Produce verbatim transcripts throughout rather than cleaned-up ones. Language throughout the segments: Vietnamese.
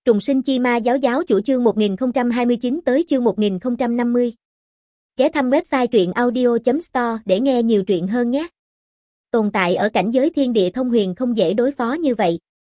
Trùng sinh chi ma giáo giáo chủ chương một nghìn không trăm hai mươi chín tới chương một nghìn không trăm năm mươi. Ghé thăm website truyện audio chấm store để nghe nhiều truyện hơn nhé. Tồn tại ở cảnh giới thiên địa thông huyền không dễ đối phó như vậy.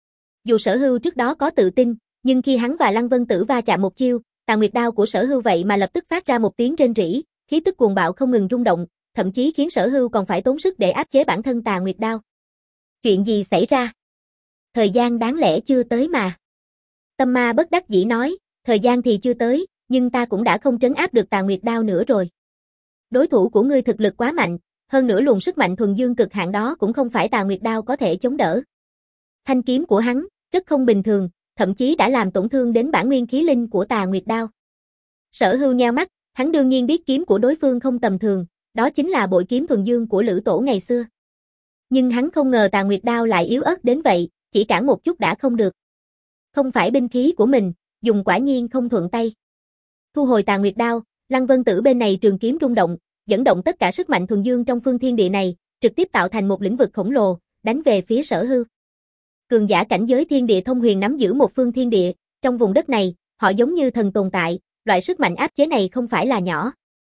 Dù Sở Hưu trước đó có tự tin, nhưng khi hắn và Lăng Vân Tử va chạm một chiêu, Tà Nguyệt đao của Sở Hưu vậy mà lập tức phát ra một tiếng rên rỉ, khí tức cuồng bạo không ngừng rung động, thậm chí khiến Sở Hưu còn phải tốn sức để áp chế bản thân Tà Nguyệt đao. Chuyện gì xảy ra? Thời gian đáng lẽ chưa tới mà. Tâm ma bất đắc dĩ nói, thời gian thì chưa tới, nhưng ta cũng đã không trấn áp được Tà Nguyệt đao nữa rồi. Đối thủ của ngươi thực lực quá mạnh, hơn nữa luồng sức mạnh thuần dương cực hạn đó cũng không phải Tà Nguyệt đao có thể chống đỡ. Thanh kiếm của hắn, rất không bình thường, thậm chí đã làm tổn thương đến bản nguyên khí linh của Tà Nguyệt đao. Sở Hưu nheo mắt, hắn đương nhiên biết kiếm của đối phương không tầm thường, đó chính là bội kiếm thuần dương của Lữ Tổ ngày xưa. Nhưng hắn không ngờ Tà Nguyệt đao lại yếu ớt đến vậy, chỉ cản một chút đã không được. Không phải binh khí của mình, dùng quả nhiên không thuận tay. Thu hồi Tà Nguyệt đao, Lăng Vân Tử bên này trường kiếm rung động, dẫn động tất cả sức mạnh thuần dương trong phương thiên địa này, trực tiếp tạo thành một lĩnh vực khổng lồ, đánh về phía Sở Hưu. Cường giả cảnh giới thiên địa thông huyền nắm giữ một phương thiên địa, trong vùng đất này, họ giống như thần tồn tại, loại sức mạnh áp chế này không phải là nhỏ.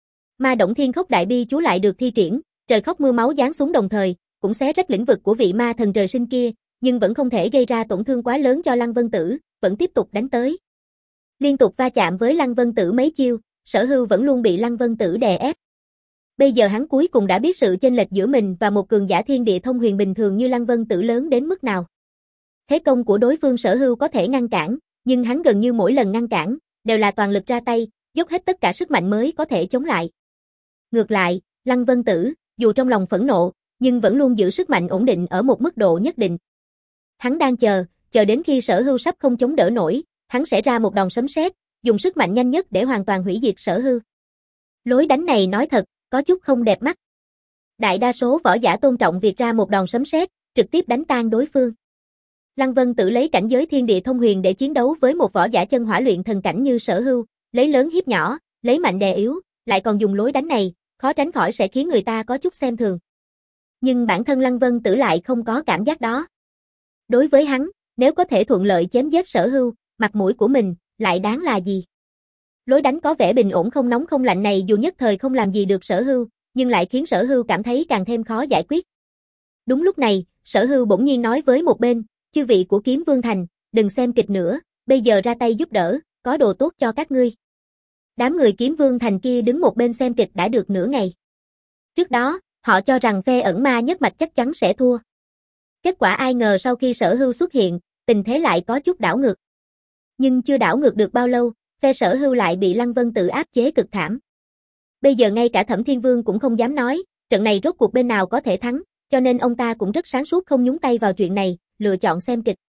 Ma Động Thiên Khốc Đại Bi chú lại được thi triển, trời khóc mưa máu giáng xuống đồng thời, cũng xé rách lĩnh vực của vị ma thần trời sinh kia, nhưng vẫn không thể gây ra tổn thương quá lớn cho Lăng Vân Tử, vẫn tiếp tục đánh tới. Liên tục va chạm với Lăng Vân Tử mấy chiêu, Sở Hưu vẫn luôn bị Lăng Vân Tử đè ép. Bây giờ hắn cuối cùng đã biết sự chênh lệch giữa mình và một cường giả thiên địa thông huyền bình thường như Lăng Vân Tử lớn đến mức nào. Thế công của đối phương Sở Hưu có thể ngăn cản, nhưng hắn gần như mỗi lần ngăn cản, đều là toàn lực ra tay, dốc hết tất cả sức mạnh mới có thể chống lại. Ngược lại, Lăng Vân Tử, dù trong lòng phẫn nộ, nhưng vẫn luôn giữ sức mạnh ổn định ở một mức độ nhất định. Hắn đang chờ, chờ đến khi Sở Hưu sắp không chống đỡ nổi, hắn sẽ ra một đòn sấm sét, dùng sức mạnh nhanh nhất để hoàn toàn hủy diệt Sở Hưu. Lối đánh này nói thật, có chút không đẹp mắt. Đại đa số võ giả tôn trọng việc ra một đòn sấm sét, trực tiếp đánh tan đối phương. Lăng Vân Tử lấy cảnh giới thiên địa thông huyền để chiến đấu với một võ giả chân hỏa luyện thần cảnh như Sở Hưu, lấy lớn hiếp nhỏ, lấy mạnh đè yếu, lại còn dùng lối đánh này, khó tránh khỏi sẽ khiến người ta có chút xem thường. Nhưng bản thân Lăng Vân Tử lại không có cảm giác đó. Đối với hắn, nếu có thể thuận lợi chém giết Sở Hưu, mặt mũi của mình, lại đáng là gì? Lối đánh có vẻ bình ổn không nóng không lạnh này dù nhất thời không làm gì được Sở Hưu, nhưng lại khiến Sở Hưu cảm thấy càng thêm khó giải quyết. Đúng lúc này, Sở Hưu bỗng nhiên nói với một bên, chư vị của Kiếm Vương Thành, đừng xem kịch nữa, bây giờ ra tay giúp đỡ, có đồ tốt cho các ngươi. Đám người Kiếm Vương Thành kia đứng một bên xem kịch đã được nửa ngày. Trước đó, họ cho rằng phe ẩn ma nhất mạch chắc chắn sẽ thua. Kết quả ai ngờ sau khi Sở Hưu xuất hiện, tình thế lại có chút đảo ngược. Nhưng chưa đảo ngược được bao lâu, phe Sở Hưu lại bị Lăng Vân Tử áp chế cực thảm. Bây giờ ngay cả Thẩm Thiên Vương cũng không dám nói, trận này rốt cuộc bên nào có thể thắng, cho nên ông ta cũng rất sáng suốt không nhúng tay vào chuyện này, lựa chọn xem kịch.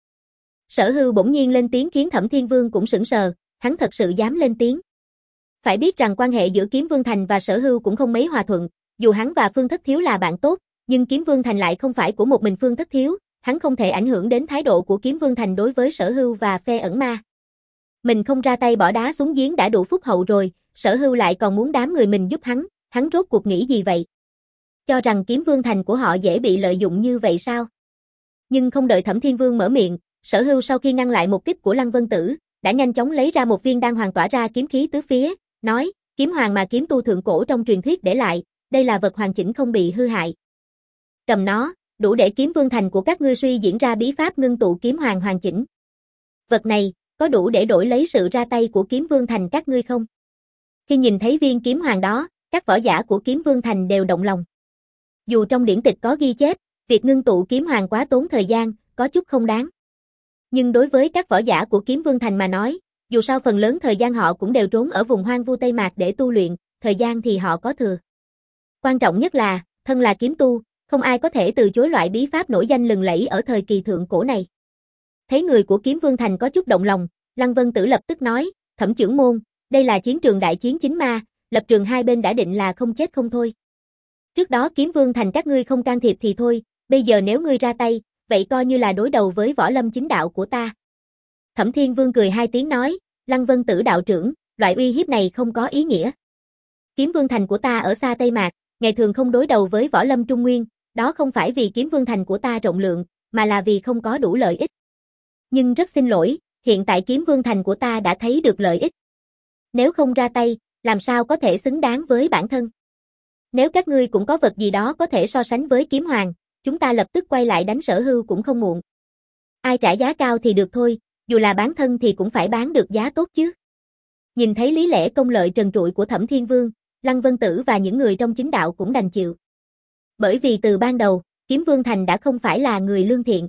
Sở Hưu bỗng nhiên lên tiếng khiến Thẩm Thiên Vương cũng sững sờ, hắn thật sự dám lên tiếng. Phải biết rằng quan hệ giữa Kiếm Vương Thành và Sở Hưu cũng không mấy hòa thuận, dù hắn và Phương Thất Thiếu là bạn tốt, nhưng Kiếm Vương Thành lại không phải của một mình Phương Thất Thiếu, hắn không thể ảnh hưởng đến thái độ của Kiếm Vương Thành đối với Sở Hưu và phe ẩn ma. Mình không ra tay bỏ đá xuống giếng đã đủ phúc hậu rồi, Sở Hưu lại còn muốn đám người mình giúp hắn, hắn rốt cuộc nghĩ gì vậy? Cho rằng Kiếm Vương Thành của họ dễ bị lợi dụng như vậy sao? Nhưng không đợi Thẩm Thiên Vương mở miệng, Sở Hưu sau khi ngăn lại một kích của Lăng Vân Tử, đã nhanh chóng lấy ra một viên đan hoàng tỏa ra kiếm khí tứ phía, nói, kiếm hoàng mà kiếm tu thượng cổ trong truyền thuyết để lại, đây là vật hoàn chỉnh không bị hư hại. Cầm nó, đủ để Kiếm Vương Thành của các ngươi suy diễn ra bí pháp ngưng tụ kiếm hoàng hoàn chỉnh. Vật này, có đủ để đổi lấy sự ra tay của Kiếm Vương Thành các ngươi không? Khi nhìn thấy viên kiếm hoàng đó, các võ giả của Kiếm Vương Thành đều động lòng. Dù trong điển tịch có ghi chép, việc ngưng tụ kiếm hoàng quá tốn thời gian, có chút không đáng. Nhưng đối với các võ giả của Kiếm Vương Thành mà nói, dù sao phần lớn thời gian họ cũng đều trốn ở vùng hoang vu Tây Mạc để tu luyện, thời gian thì họ có thừa. Quan trọng nhất là, thân là kiếm tu, không ai có thể từ chối loại bí pháp nổi danh lừng lẫy ở thời kỳ thượng cổ này. Thấy người của Kiếm Vương Thành có chút động lòng, Lăng Vân Tử lập tức nói, Thẩm trưởng môn, đây là chiến trường đại chiến chính ma, lập trường hai bên đã định là không chết không thôi. Trước đó Kiếm Vương Thành các ngươi không can thiệp thì thôi, bây giờ nếu ngươi ra tay, vậy coi như là đối đầu với võ lâm chính đạo của ta. Thẩm Thiên Vương cười hai tiếng nói, Lăng Vân Tử đạo trưởng, loại uy hiếp này không có ý nghĩa. Kiếm Vương Thành của ta ở xa Tây Mạc, ngày thường không đối đầu với võ lâm Trung Nguyên, đó không phải vì Kiếm Vương Thành của ta rộng lượng, mà là vì không có đủ lợi ích. Nhưng rất xin lỗi, hiện tại Kiếm Vương Thành của ta đã thấy được lợi ích. Nếu không ra tay, làm sao có thể xứng đáng với bản thân? Nếu các ngươi cũng có vật gì đó có thể so sánh với Kiếm Hoàng, chúng ta lập tức quay lại đánh Sở Hưu cũng không muộn. Ai trả giá cao thì được thôi, dù là bán thân thì cũng phải bán được giá tốt chứ. Nhìn thấy lý lẽ công lợi trần trụi của Thẩm Thiên Vương, Lăng Vân Tử và những người trong chính đạo cũng đành chịu. Bởi vì từ ban đầu, Kiếm Vương Thành đã không phải là người lương thiện.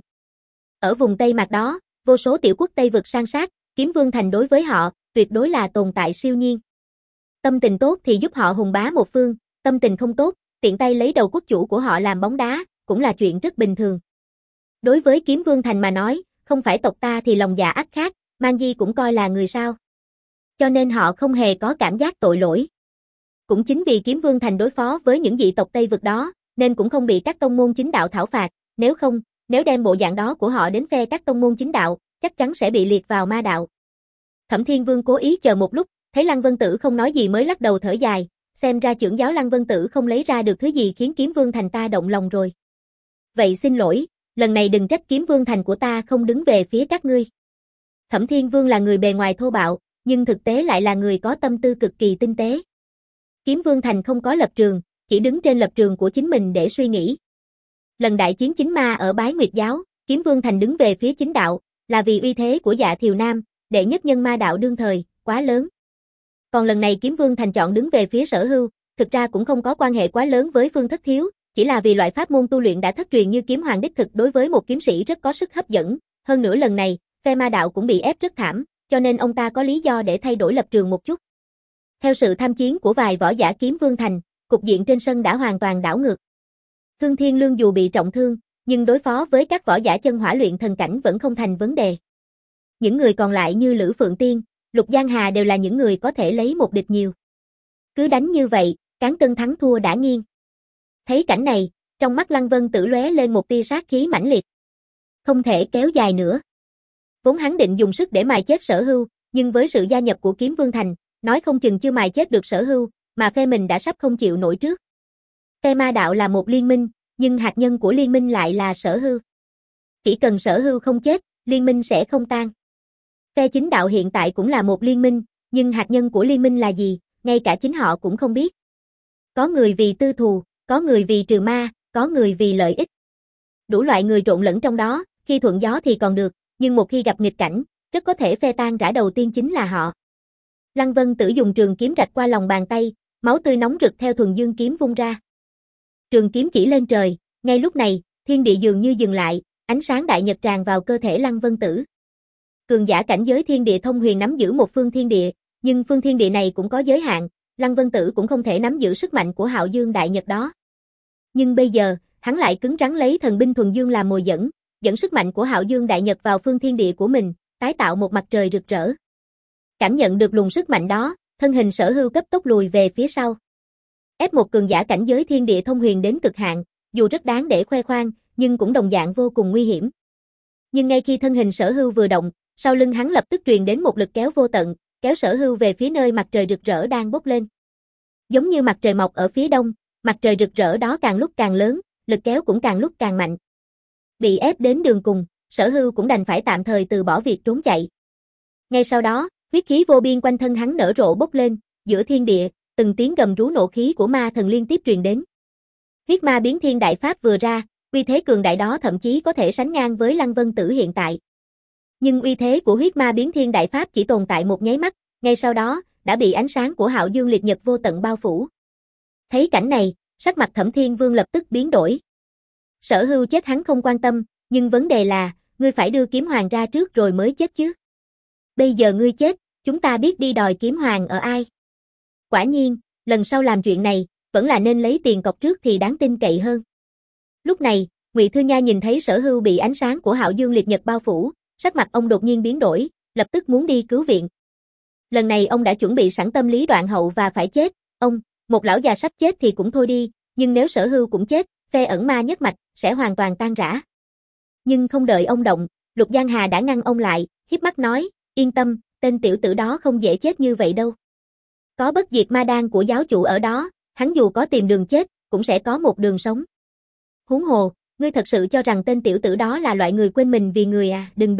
Ở vùng Tây Mạc đó, vô số tiểu quốc Tây vực san sát, Kiếm Vương Thành đối với họ, tuyệt đối là tồn tại siêu nhiên. Tâm tình tốt thì giúp họ hùng bá một phương, tâm tình không tốt, tiện tay lấy đầu quốc chủ của họ làm bóng đá, cũng là chuyện rất bình thường. Đối với Kiếm Vương Thành mà nói, không phải tộc ta thì lòng dạ ắt khác, Mang Di cũng coi là người sao. Cho nên họ không hề có cảm giác tội lỗi. Cũng chính vì Kiếm Vương Thành đối phó với những dị tộc Tây vực đó, nên cũng không bị các tông môn chính đạo thảo phạt, nếu không, nếu đem bộ dạng đó của họ đến phe các tông môn chính đạo, chắc chắn sẽ bị liệt vào ma đạo. Thẩm Thiên Vương cố ý chờ một lúc, thấy Lăng Vân Tử không nói gì mới lắc đầu thở dài, xem ra trưởng giáo Lăng Vân Tử không lấy ra được thứ gì khiến Kiếm Vương Thành ta động lòng rồi. Vậy xin lỗi, lần này đừng trách Kiếm Vương Thành của ta không đứng về phía các ngươi. Thẩm Thiên Vương là người bề ngoài thô bạo, nhưng thực tế lại là người có tâm tư cực kỳ tinh tế. Kiếm Vương Thành không có lập trường, chỉ đứng trên lập trường của chính mình để suy nghĩ. Lần đại chiến chính ma ở Bái Nguyệt Giáo, Kiếm Vương Thành đứng về phía chính đạo, là vì uy thế của Dạ Thiều Nam, đệ nhất nhân ma đạo đương thời, quá lớn. Còn lần này Kiếm Vương Thành chọn đứng về phía Sở Hưu, thực ra cũng không có quan hệ quá lớn với Phương Thất Thiếu, chỉ là vì loại pháp môn tu luyện đã thất truyền như kiếm hoàng đích thực đối với một kiếm sĩ rất có sức hấp dẫn, hơn nữa lần này, phe ma đạo cũng bị ép rất thảm, cho nên ông ta có lý do để thay đổi lập trường một chút. Theo sự tham chiến của vài võ giả Kiếm Vương Thành, cục diện trên sân đã hoàn toàn đảo ngược. Thương Thiên Lương dù bị trọng thương, nhưng đối phó với các võ giả chân hỏa luyện thần cảnh vẫn không thành vấn đề. Những người còn lại như Lữ Phượng Tiên, Lục Giang Hà đều là những người có thể lấy một địch nhiều. Cứ đánh như vậy, cán cân thắng thua đã nghiêng. Thấy cảnh này, trong mắt Lăng Vân Tử lóe lên một tia sát khí mãnh liệt. Không thể kéo dài nữa. Vốn hắn định dùng sức để mài chết Sở Hưu, nhưng với sự gia nhập của Kiếm Vương Thành, nói không chừng chưa mài chết được Sở Hưu, mà phe mình đã sắp không chịu nổi trước. Phe ma đạo là một liên minh, nhưng hạt nhân của liên minh lại là Sở Hưu. Chỉ cần Sở Hưu không chết, liên minh sẽ không tan. Phe chính đạo hiện tại cũng là một liên minh, nhưng hạt nhân của liên minh là gì, ngay cả chính họ cũng không biết. Có người vì tư thù, có người vì trừ ma, có người vì lợi ích. Đủ loại người trộn lẫn trong đó, khi thuận gió thì còn được, nhưng một khi gặp nghịch cảnh, rất có thể phe tan rã đầu tiên chính là họ. Lăng Vân Tử dùng trường kiếm rạch qua lòng bàn tay, máu tươi nóng rực theo thuần dương kiếm vung ra. Trường kiếm chỉ lên trời, ngay lúc này, thiên địa dường như dừng lại, ánh sáng đại nhật tràn vào cơ thể Lăng Vân Tử. Cường giả cảnh giới thiên địa thông huyền nắm giữ một phương thiên địa, nhưng phương thiên địa này cũng có giới hạn, Lăng Vân Tử cũng không thể nắm giữ sức mạnh của Hạo Dương Đại Nhật đó. Nhưng bây giờ, hắn lại cứng rắn lấy thần binh thuần dương làm mồi dẫn, dẫn sức mạnh của Hạo Dương Đại Nhật vào phương thiên địa của mình, tái tạo một mặt trời rực rỡ. Cảm nhận được luồng sức mạnh đó, thân hình Sở Hưu cấp tốc lùi về phía sau. Ép một cường giả cảnh giới thiên địa thông huyền đến cực hạn, dù rất đáng để khoe khoang, nhưng cũng đồng dạng vô cùng nguy hiểm. Nhưng ngay khi thân hình Sở Hưu vừa động, sau lưng hắn lập tức truyền đến một lực kéo vô tận, kéo Sở Hưu về phía nơi mặt trời rực rỡ đang bốc lên. Giống như mặt trời mọc ở phía đông, mặt trời rực rỡ đó càng lúc càng lớn, lực kéo cũng càng lúc càng mạnh. Bị ép đến đường cùng, Sở Hưu cũng đành phải tạm thời từ bỏ việc trốn chạy. Ngay sau đó, huyết khí vô biên quanh thân hắn nở rộ bốc lên, giữa thiên địa, từng tiếng gầm rú nộ khí của ma thần liên tiếp truyền đến. Huyết ma biến thiên đại pháp vừa ra, uy thế cường đại đó thậm chí có thể sánh ngang với Lăng Vân Tử hiện tại. Nhưng uy thế của huyết ma biến thiên đại pháp chỉ tồn tại một nháy mắt, ngay sau đó, đã bị ánh sáng của Hạo Dương liệt nhật vô tận bao phủ. Thấy cảnh này, sắc mặt Thẩm Thiên Vương lập tức biến đổi. Sở Hưu chết hắn không quan tâm, nhưng vấn đề là, ngươi phải đưa kiếm hoàng ra trước rồi mới chết chứ. Bây giờ ngươi chết, chúng ta biết đi đòi kiếm hoàng ở ai. Quả nhiên, lần sau làm chuyện này, vẫn là nên lấy tiền cọc trước thì đáng tin cậy hơn. Lúc này, Ngụy Thư Nha nhìn thấy Sở Hưu bị ánh sáng của Hạo Dương liệt nhật bao phủ, sắc mặt ông đột nhiên biến đổi, lập tức muốn đi cứu viện. Lần này ông đã chuẩn bị sẵn tâm lý đoạn hậu và phải chết, ông, một lão già sắp chết thì cũng thôi đi, nhưng nếu Sở Hưu cũng chết, phe ẩn ma nhất mạch sẽ hoàn toàn tan rã. Nhưng không đợi ông động, Lục Giang Hà đã ngăn ông lại, híp mắt nói, yên tâm, tên tiểu tử đó không dễ chết như vậy đâu. Có bất diệt ma đan của giáo chủ ở đó, hắn dù có tìm đường chết, cũng sẽ có một đường sống. Huống hồ, ngươi thật sự cho rằng tên tiểu tử đó là loại người quên mình vì người à, đừng đùa,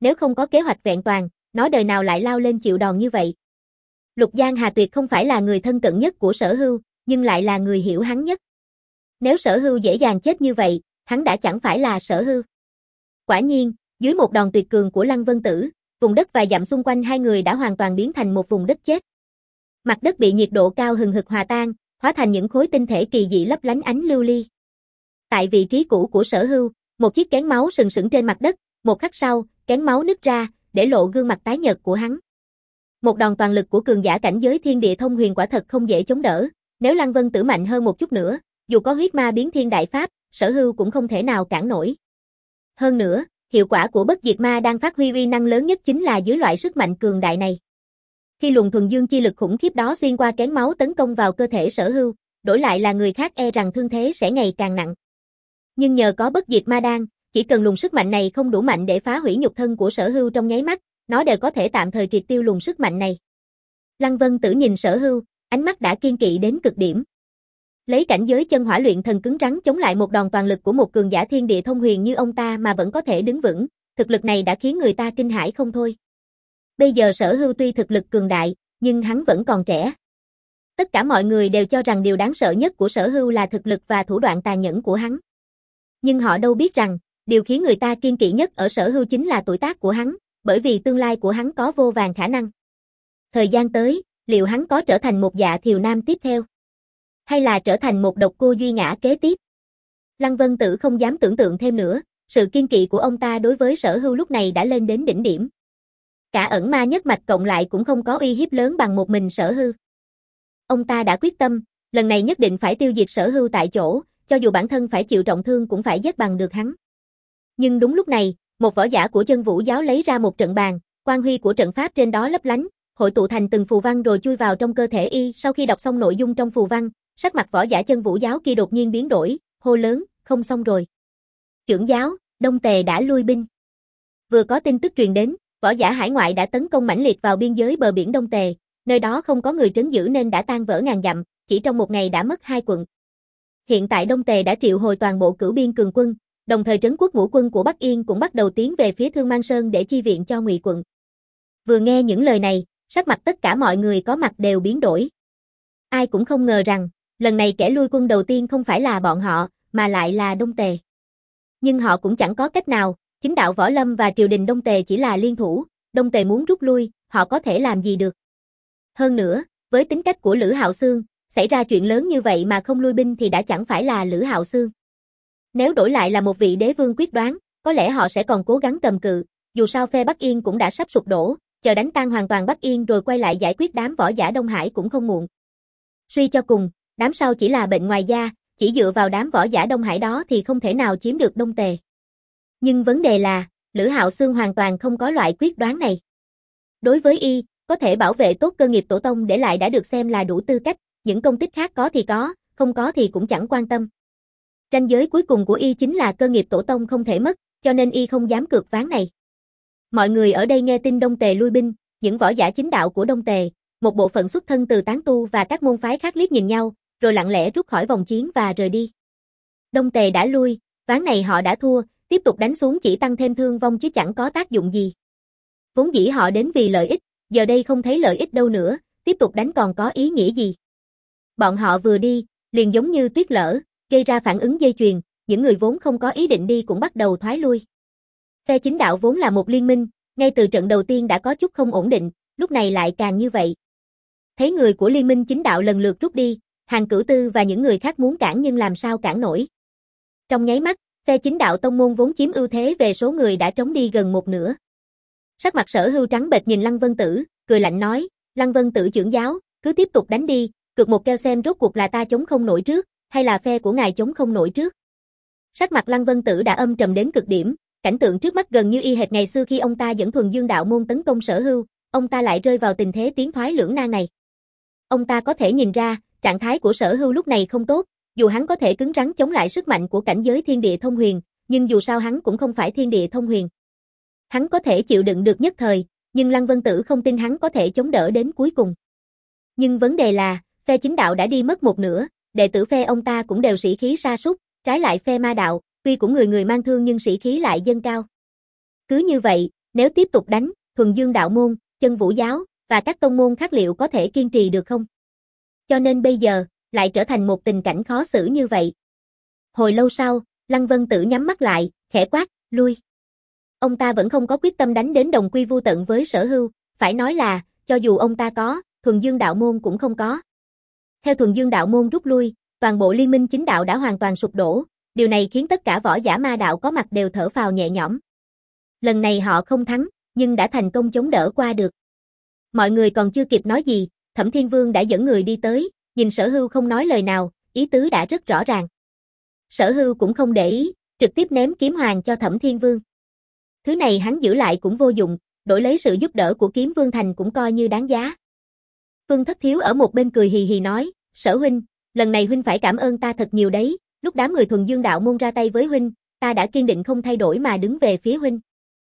nếu không có kế hoạch vẹn toàn, nó đời nào lại lao lên chịu đòn như vậy. Lục Giang Hà tuyệt không phải là người thân cận nhất của Sở Hưu, nhưng lại là người hiểu hắn nhất. Nếu Sở Hưu dễ dàng chết như vậy, hắn đã chẳng phải là Sở Hưu. Quả nhiên, dưới một đòn tuyệt cường của Lăng Vân Tử, vùng đất vài dặm xung quanh hai người đã hoàn toàn biến thành một vùng đất chết. Mặt đất bị nhiệt độ cao hừng hực hòa tan, hóa thành những khối tinh thể kỳ dị lấp lánh ánh lưu ly. Tại vị trí cũ của Sở Hưu, một chiếc kén máu sừng sững trên mặt đất, một khắc sau, kén máu nứt ra, để lộ gương mặt tái nhợt của hắn. Một đòn toàn lực của cường giả cảnh giới thiên địa thông huyền quả thật không dễ chống đỡ, nếu Lăng Vân Tử mạnh hơn một chút nữa, dù có huyết ma biến thiên đại pháp, Sở Hưu cũng không thể nào cản nổi. Hơn nữa, hiệu quả của bất diệt ma đang phát huy uy năng lớn nhất chính là dưới loại sức mạnh cường đại này. Khi luồng thuần dương chi lực khủng khiếp đó xuyên qua kén máu tấn công vào cơ thể Sở Hưu, đổi lại là người khác e rằng thương thế sẽ ngày càng nặng. Nhưng nhờ có bất diệt ma đan, chỉ cần luồng sức mạnh này không đủ mạnh để phá hủy nhục thân của Sở Hưu trong nháy mắt, nó đều có thể tạm thời triệt tiêu luồng sức mạnh này. Lăng Vân Tử nhìn Sở Hưu, ánh mắt đã kiên kỵ đến cực điểm. Lấy cảnh giới chân hỏa luyện thần cứng rắn chống lại một đòn toàn lực của một cường giả thiên địa thông huyền như ông ta mà vẫn có thể đứng vững, thực lực này đã khiến người ta kinh hãi không thôi. Bây giờ Sở Hưu tuy thực lực cường đại, nhưng hắn vẫn còn trẻ. Tất cả mọi người đều cho rằng điều đáng sợ nhất của Sở Hưu là thực lực và thủ đoạn tàn nhẫn của hắn. Nhưng họ đâu biết rằng, điều khiến người ta kiên kỵ nhất ở Sở Hưu chính là tuổi tác của hắn, bởi vì tương lai của hắn có vô vàn khả năng. Thời gian tới, liệu hắn có trở thành một Dạ Thiều Nam tiếp theo? Hay là trở thành một Độc Cô Duy Ngã kế tiếp? Lăng Vân Tử không dám tưởng tượng thêm nữa, sự kiên kỵ của ông ta đối với Sở Hưu lúc này đã lên đến đỉnh điểm. Cả ẩn ma nhất mạch cộng lại cũng không có uy hiếp lớn bằng một mình Sở Hưu. Ông ta đã quyết tâm, lần này nhất định phải tiêu diệt Sở Hưu tại chỗ, cho dù bản thân phải chịu trọng thương cũng phải giết bằng được hắn. Nhưng đúng lúc này, một võ giả của Chân Vũ giáo lấy ra một trận bàn, quang huy của trận pháp trên đó lấp lánh, hội tụ thành từng phù văn rồi chui vào trong cơ thể y. Sau khi đọc xong nội dung trong phù văn, sắc mặt võ giả Chân Vũ giáo kia đột nhiên biến đổi, hô lớn, không xong rồi. Trưởng giáo, Đông Tề đã lui binh. Vừa có tin tức truyền đến, võ giả hải ngoại đã tấn công mãnh liệt vào biên giới bờ biển Đông Tề, nơi đó không có người trấn giữ nên đã tan vỡ ngàn dặm, chỉ trong một ngày đã mất hai quận. Hiện tại Đông Tề đã triệu hồi toàn bộ cửu biên cường quân, đồng thời trấn quốc ngũ quân của Bắc Yên cũng bắt đầu tiến về phía Thương Mang Sơn để chi viện cho Ngụy quận. Vừa nghe những lời này, sắc mặt tất cả mọi người có mặt đều biến đổi. Ai cũng không ngờ rằng, lần này kẻ lui quân đầu tiên không phải là bọn họ, mà lại là Đông Tề. Nhưng họ cũng chẳng có cách nào, chính đạo Võ Lâm và triều đình Đông Tề chỉ là liên thủ, Đông Tề muốn rút lui, họ có thể làm gì được. Hơn nữa, với tính cách của Lữ Hạo Xương, xảy ra chuyện lớn như vậy mà không lui binh thì đã chẳng phải là Lữ Hạo Xương. Nếu đổi lại là một vị đế vương quyết đoán, có lẽ họ sẽ còn cố gắng cầm cự, dù sao phe Bắc Yên cũng đã sắp sụp đổ, chờ đánh tan hoàn toàn Bắc Yên rồi quay lại giải quyết đám võ giả Đông Hải cũng không muộn. Suy cho cùng, đám sau chỉ là bệnh ngoài da, chỉ dựa vào đám võ giả Đông Hải đó thì không thể nào chiếm được Đông Tề. Nhưng vấn đề là, Lữ Hạo Xương hoàn toàn không có loại quyết đoán này. Đối với y, có thể bảo vệ tốt cơ nghiệp tổ tông để lại đã được xem là đủ tư cách, những công tích khác có thì có, không có thì cũng chẳng quan tâm. Ranh giới cuối cùng của y chính là cơ nghiệp tổ tông không thể mất, cho nên y không dám cược ván này. Mọi người ở đây nghe tin Đông Tề lui binh, những võ giả chính đạo của Đông Tề, một bộ phận xuất thân từ tán tu và các môn phái khác liếc nhìn nhau, rồi lặng lẽ rút khỏi vòng chiến và rời đi. Đông Tề đã lui, ván này họ đã thua, tiếp tục đánh xuống chỉ tăng thêm thương vong chứ chẳng có tác dụng gì. Vốn dĩ họ đến vì lợi ích, giờ đây không thấy lợi ích đâu nữa, tiếp tục đánh còn có ý nghĩa gì. Bọn họ vừa đi, liền giống như tuyết lở, gây ra phản ứng dây chuyền, những người vốn không có ý định đi cũng bắt đầu thoái lui. Phe chính đạo vốn là một liên minh, ngay từ trận đầu tiên đã có chút không ổn định, lúc này lại càng như vậy. Thấy người của liên minh chính đạo lần lượt rút đi, Hàn Cửu Tư và những người khác muốn cản nhưng làm sao cản nổi. Trong nháy mắt, phe chính đạo tông môn vốn chiếm ưu thế về số người đã trống đi gần một nửa. Sắc mặt Sở Hưu trắng bệch nhìn Lăng Vân Tử, cười lạnh nói, Lăng Vân Tử trưởng giáo, cứ tiếp tục đánh đi, cược một keo xem rốt cuộc là ta chống không nổi trước, hay là phe của ngài chống không nổi trước. Sắc mặt Lăng Vân Tử đã âm trầm đến cực điểm, cảnh tượng trước mắt gần như y hệt ngày xưa khi ông ta dẫn thuần dương đạo môn tấn công Sở Hưu, ông ta lại rơi vào tình thế tiến thoái lưỡng nan này. Ông ta có thể nhìn ra, trạng thái của Sở Hưu lúc này không tốt, dù hắn có thể cứng rắn chống lại sức mạnh của cảnh giới thiên địa thông huyền, nhưng dù sao hắn cũng không phải thiên địa thông huyền. Hắn có thể chịu đựng được nhất thời, nhưng Lăng Vân Tử không tin hắn có thể chống đỡ đến cuối cùng. Nhưng vấn đề là, phe chính đạo đã đi mất một nửa, đệ tử phe ông ta cũng đều sĩ khí sa sút, trái lại phe ma đạo, tuy cũng người người mang thương nhưng sĩ khí lại dâng cao. Cứ như vậy, Nếu tiếp tục đánh, Thuần Dương đạo môn, Chân Vũ giáo và các tông môn khác liệu có thể kiên trì được không? Cho nên bây giờ, lại trở thành một tình cảnh khó xử như vậy. Hồi lâu sau, Lăng Vân Tử nhắm mắt lại, khẽ quát, lui. Ông ta vẫn không có quyết tâm đánh đến đồng quy vu tận với Sở Hưu, phải nói là, cho dù ông ta có, Thuần Dương đạo môn cũng không có. Theo Thuần Dương đạo môn rút lui, toàn bộ liên minh chính đạo đã hoàn toàn sụp đổ, điều này khiến tất cả võ giả ma đạo có mặt đều thở phào nhẹ nhõm. Lần này họ không thắng, nhưng đã thành công chống đỡ qua được. Mọi người còn chưa kịp nói gì, Thẩm Thiên Vương đã dẫn người đi tới, nhìn Sở Hưu không nói lời nào, ý tứ đã rất rõ ràng. Sở Hưu cũng không để ý, trực tiếp ném kiếm hoàng cho Thẩm Thiên Vương. Thứ này hắn giữ lại cũng vô dụng, đổi lấy sự giúp đỡ của Kiếm Vương Thành cũng coi như đáng giá. Phương Thất Thiếu ở một bên cười hì hì nói, Sở huynh, lần này huynh phải cảm ơn ta thật nhiều đấy, lúc đám người Thuần Dương đạo môn ra tay với huynh, ta đã kiên định không thay đổi mà đứng về phía huynh.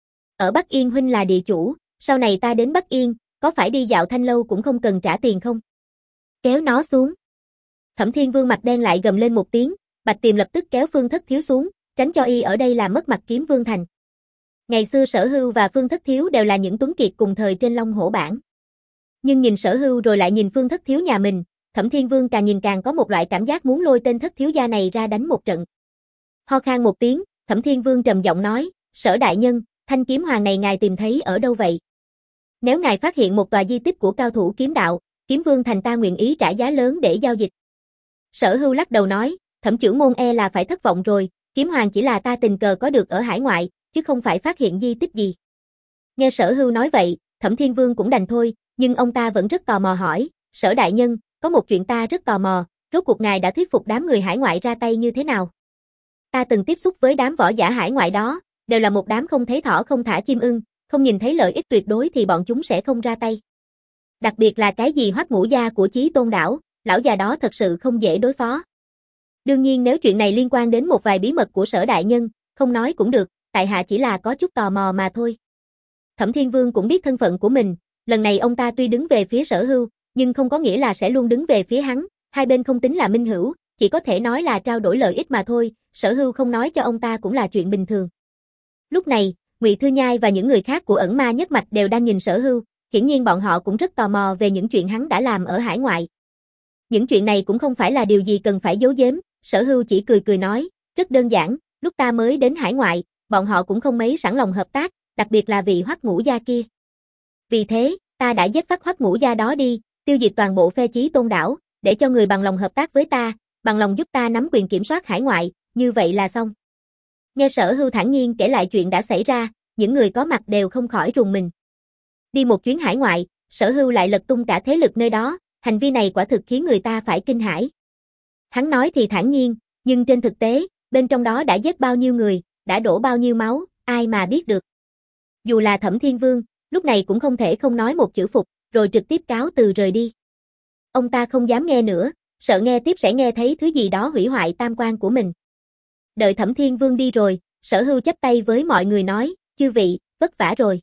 Ở Bắc Yên huynh là địa chủ, sau này ta đến Bắc Yên, có phải đi dạo thanh lâu cũng không cần trả tiền không? Kéo nó xuống. Thẩm Thiên Vương mặt đen lại gầm lên một tiếng, Bạch Tiềm lập tức kéo Phương Thất Thiếu xuống, tránh cho y ở đây làm mất mặt Kiếm Vương Thành. Ngày xưa Sở Hưu và Phương Thất Thiếu đều là những tuấn kiệt cùng thời trên Long Hổ bảng. Nhưng nhìn Sở Hưu rồi lại nhìn Phương Thất Thiếu nhà mình, Thẩm Thiên Vương càng nhìn càng có một loại cảm giác muốn lôi tên Thất Thiếu gia này ra đánh một trận. Ho khan một tiếng, Thẩm Thiên Vương trầm giọng nói, Sở đại nhân, thanh kiếm hoàng này ngài tìm thấy ở đâu vậy? Nếu ngài phát hiện một tòa di tích của cao thủ kiếm đạo, Kiếm Vương Thành ta nguyện ý trả giá lớn để giao dịch. Sở Hưu lắc đầu nói, Thẩm trưởng môn e là phải thất vọng rồi, kiếm hoàng chỉ là ta tình cờ có được ở hải ngoại, chứ không phải phát hiện di tích gì. Nghe Sở Hưu nói vậy, Thẩm Thiên Vương cũng đành thôi, nhưng ông ta vẫn rất tò mò hỏi, Sở đại nhân, có một chuyện ta rất tò mò, rốt cuộc ngài đã thuyết phục đám người hải ngoại ra tay như thế nào? Ta từng tiếp xúc với đám võ giả hải ngoại đó, đều là một đám không thấy thỏ không thả chim ưng, không nhìn thấy lợi ích tuyệt đối thì bọn chúng sẽ không ra tay. Đặc biệt là cái gì Hoắc Ngũ gia của Chí Tôn đảo, lão già đó thật sự không dễ đối phó. Đương nhiên nếu chuyện này liên quan đến một vài bí mật của Sở đại nhân, không nói cũng được, tại hạ chỉ là có chút tò mò mà thôi. Thẩm Thiên Vương cũng biết thân phận của mình, lần này ông ta tuy đứng về phía Sở Hưu, nhưng không có nghĩa là sẽ luôn đứng về phía hắn, hai bên không tính là minh hữu, chỉ có thể nói là trao đổi lợi ích mà thôi, Sở Hưu không nói cho ông ta cũng là chuyện bình thường. Lúc này, Ngụy Thư Nhai và những người khác của Ẩn Ma Nhất Mạch đều đang nhìn Sở Hưu, hiển nhiên bọn họ cũng rất tò mò về những chuyện hắn đã làm ở hải ngoại. Những chuyện này cũng không phải là điều gì cần phải giấu giếm, Sở Hưu chỉ cười cười nói, rất đơn giản, lúc ta mới đến hải ngoại, bọn họ cũng không mấy sẵn lòng hợp tác, đặc biệt là vị Hoắc Ngũ gia kia. Vì thế, ta đã giết phát Hoắc Ngũ gia đó đi, tiêu diệt toàn bộ phe Chí Tôn đảo, để cho người bằng lòng hợp tác với ta, bằng lòng giúp ta nắm quyền kiểm soát hải ngoại, như vậy là xong. Nghe Sở Hưu thản nhiên kể lại chuyện đã xảy ra, những người có mặt đều không khỏi rùng mình. Đi một chuyến hải ngoại, Sở Hưu lại lật tung cả thế lực nơi đó, hành vi này quả thực khiến người ta phải kinh hãi. Hắn nói thì thản nhiên, nhưng trên thực tế, bên trong đó đã giết bao nhiêu người, đã đổ bao nhiêu máu, ai mà biết được. Dù là Thẩm Thiên Vương, lúc này cũng không thể không nói một chữ phục, rồi trực tiếp cáo từ rời đi. Ông ta không dám nghe nữa, sợ nghe tiếp sẽ nghe thấy thứ gì đó hủy hoại tam quan của mình. Đợi Thẩm Thiên Vương đi rồi, Sở Hưu chắp tay với mọi người nói, chư vị, vất vả rồi.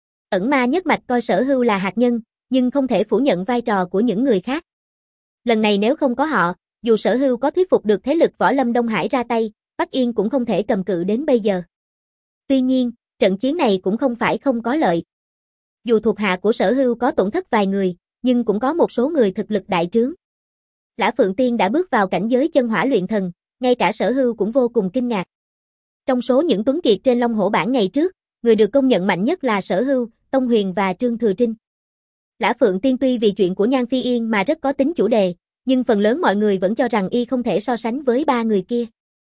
Ẩn Ma Nhất Mạch coi Sở Hưu là hạt nhân, nhưng không thể phủ nhận vai trò của những người khác. Lần này nếu không có họ, dù Sở Hưu có thuyết phục được thế lực võ lâm Đông Hải ra tay, Bắc Yên cũng không thể cầm cự đến bây giờ. Tuy nhiên, trận chiến này cũng không phải không có lợi. Dù thuộc hạ của Sở Hưu có tổn thất vài người, nhưng cũng có một số người thực lực đại trướng. Lã Phượng Tiên đã bước vào cảnh giới chân hỏa luyện thần, ngay cả Sở Hưu cũng vô cùng kinh ngạc. Trong số những tuấn kiệt trên Long Hổ bảng ngày trước, người được công nhận mạnh nhất là Sở Hưu, Tông Huyền và Trương Thừa Trinh. Lã Phượng Tiên tuy vì chuyện của Nhan Phi Yên mà rất có tính chủ đề, nhưng phần lớn mọi người vẫn cho rằng y không thể so sánh với ba người kia.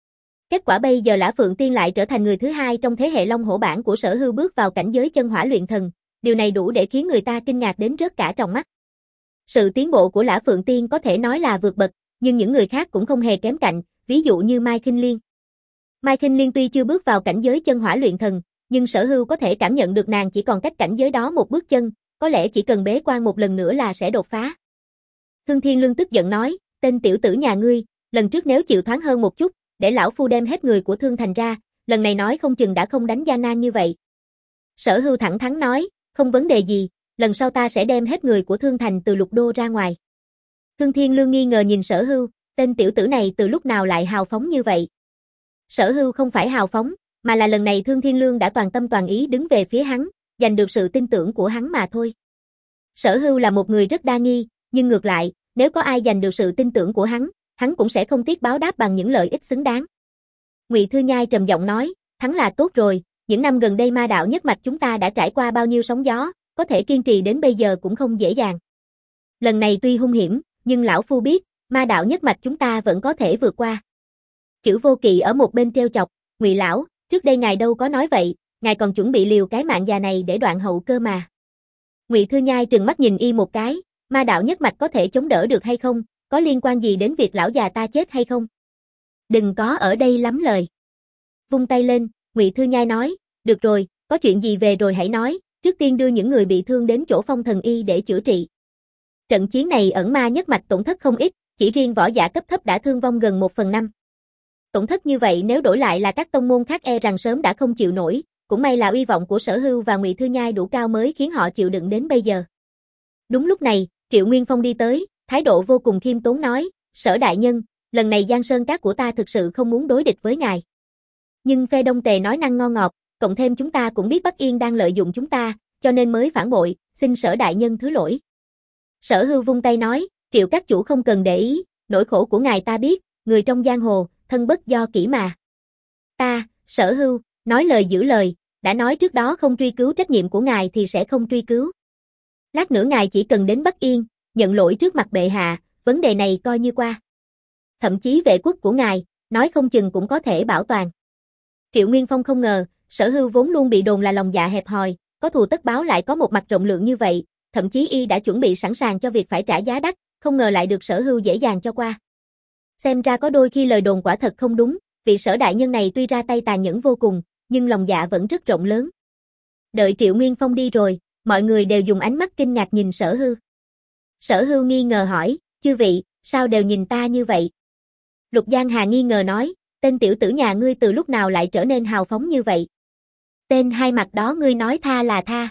Kết quả bây giờ Lã Phượng Tiên lại trở thành người thứ hai trong thế hệ Long Hổ bảng của Sở Hưu bước vào cảnh giới chân hỏa luyện thần, điều này đủ để khiến người ta kinh ngạc đến rớt cả trong mắt. Sự tiến bộ của Lã Phượng Tiên có thể nói là vượt bậc, nhưng những người khác cũng không hề kém cạnh, ví dụ như Mai Khinh Liên. Mai Khinh Liên tuy chưa bước vào cảnh giới chân hỏa luyện thần, nhưng Sở Hưu có thể cảm nhận được nàng chỉ còn cách cảnh giới đó một bước chân, có lẽ chỉ cần bế quan một lần nữa là sẽ đột phá. Thương Thiên Lương tức giận nói, tên tiểu tử nhà ngươi, lần trước nếu chịu thoáng hơn một chút, để lão phu đem hết người của Thương Thành ra, lần này nói không chừng đã không đánh gian nan như vậy. Sở Hưu thẳng thắn nói, không vấn đề gì, lần sau ta sẽ đem hết người của Thương Thành từ Lục Đô ra ngoài. Thương Thiên Lương nghi ngờ nhìn Sở Hưu, tên tiểu tử này từ lúc nào lại hào phóng như vậy. Sở Hưu không phải hào phóng, mà là lần này Thương Thiên Lương đã toàn tâm toàn ý đứng về phía hắn, giành được sự tin tưởng của hắn mà thôi. Sở Hưu là một người rất đa nghi, nhưng ngược lại, nếu có ai giành được sự tin tưởng của hắn, hắn cũng sẽ không tiếc báo đáp bằng những lợi ích xứng đáng. Ngụy Thư Nhai trầm giọng nói, thắng là tốt rồi, những năm gần đây ma đạo nhất mạch chúng ta đã trải qua bao nhiêu sóng gió, có thể kiên trì đến bây giờ cũng không dễ dàng. Lần này tuy hung hiểm, nhưng lão phu biết, ma đạo nhất mạch chúng ta vẫn có thể vượt qua. Chữ Vô Kỵ ở một bên trêu chọc, Ngụy lão, trước đây ngài đâu có nói vậy, ngài còn chuẩn bị liều cái mạng già này để đoạn hậu cơ mà. Ngụy Thư Nhai trừng mắt nhìn y một cái, ma đạo nhất mạch có thể chống đỡ được hay không, có liên quan gì đến việc lão già ta chết hay không? Đừng có ở đây lắm lời. Vung tay lên, Ngụy Thư Nhai nói, được rồi, có chuyện gì về rồi hãy nói, trước tiên đưa những người bị thương đến chỗ Phong Thần Y để chữa trị. Trận chiến này ẩn ma nhất mạch tổn thất không ít, chỉ riêng võ giả cấp thấp đã thương vong gần một phần năm. Tổn thất như vậy nếu đổi lại là các tông môn khác e rằng sớm đã không chịu nổi, cũng may là uy vọng của Sở Hưu và Ngụy Thư Nhai đủ cao mới khiến họ chịu đựng đến bây giờ. Đúng lúc này, Triệu Nguyên Phong đi tới, thái độ vô cùng khiêm tốn nói, Sở đại nhân, lần này Giang Sơn Các của ta thực sự không muốn đối địch với ngài. Nhưng phe Đông Tề nói năng ngon ngọt, cộng thêm chúng ta cũng biết Bắc Yên đang lợi dụng chúng ta, cho nên mới phản bội, xin Sở đại nhân thứ lỗi. Sở Hưu vung tay nói, Triệu các chủ không cần để ý, nỗi khổ của ngài ta biết, người trong giang hồ, thân bất do kỷ mà. Ta, Sở Hưu, nói lời giữ lời, đã nói trước đó không truy cứu trách nhiệm của ngài thì sẽ không truy cứu. Lát nữa ngài chỉ cần đến Bắc Yên, nhận lỗi trước mặt bệ hạ, vấn đề này coi như qua. Thậm chí vệ quốc của ngài, nói không chừng cũng có thể bảo toàn. Triệu Nguyên Phong không ngờ, Sở Hưu vốn luôn bị đồn là lòng dạ hẹp hòi, có thù tất báo lại có một mặt rộng lượng như vậy, thậm chí y đã chuẩn bị sẵn sàng cho việc phải trả giá đắt, không ngờ lại được Sở Hưu dễ dàng cho qua. Xem ra có đôi khi lời đồn quả thật không đúng, vị Sở đại nhân này tuy ra tay tàn nhẫn vô cùng, nhưng lòng dạ vẫn rất rộng lớn. Đợi Triệu Nguyên Phong đi rồi, mọi người đều dùng ánh mắt kinh ngạc nhìn Sở Hưu. Sở Hưu nghi ngờ hỏi, chư vị, sao đều nhìn ta như vậy? Lục Giang Hà nghi ngờ nói, tên tiểu tử nhà ngươi từ lúc nào lại trở nên hào phóng như vậy? Tên hai mặt đó ngươi nói tha là tha.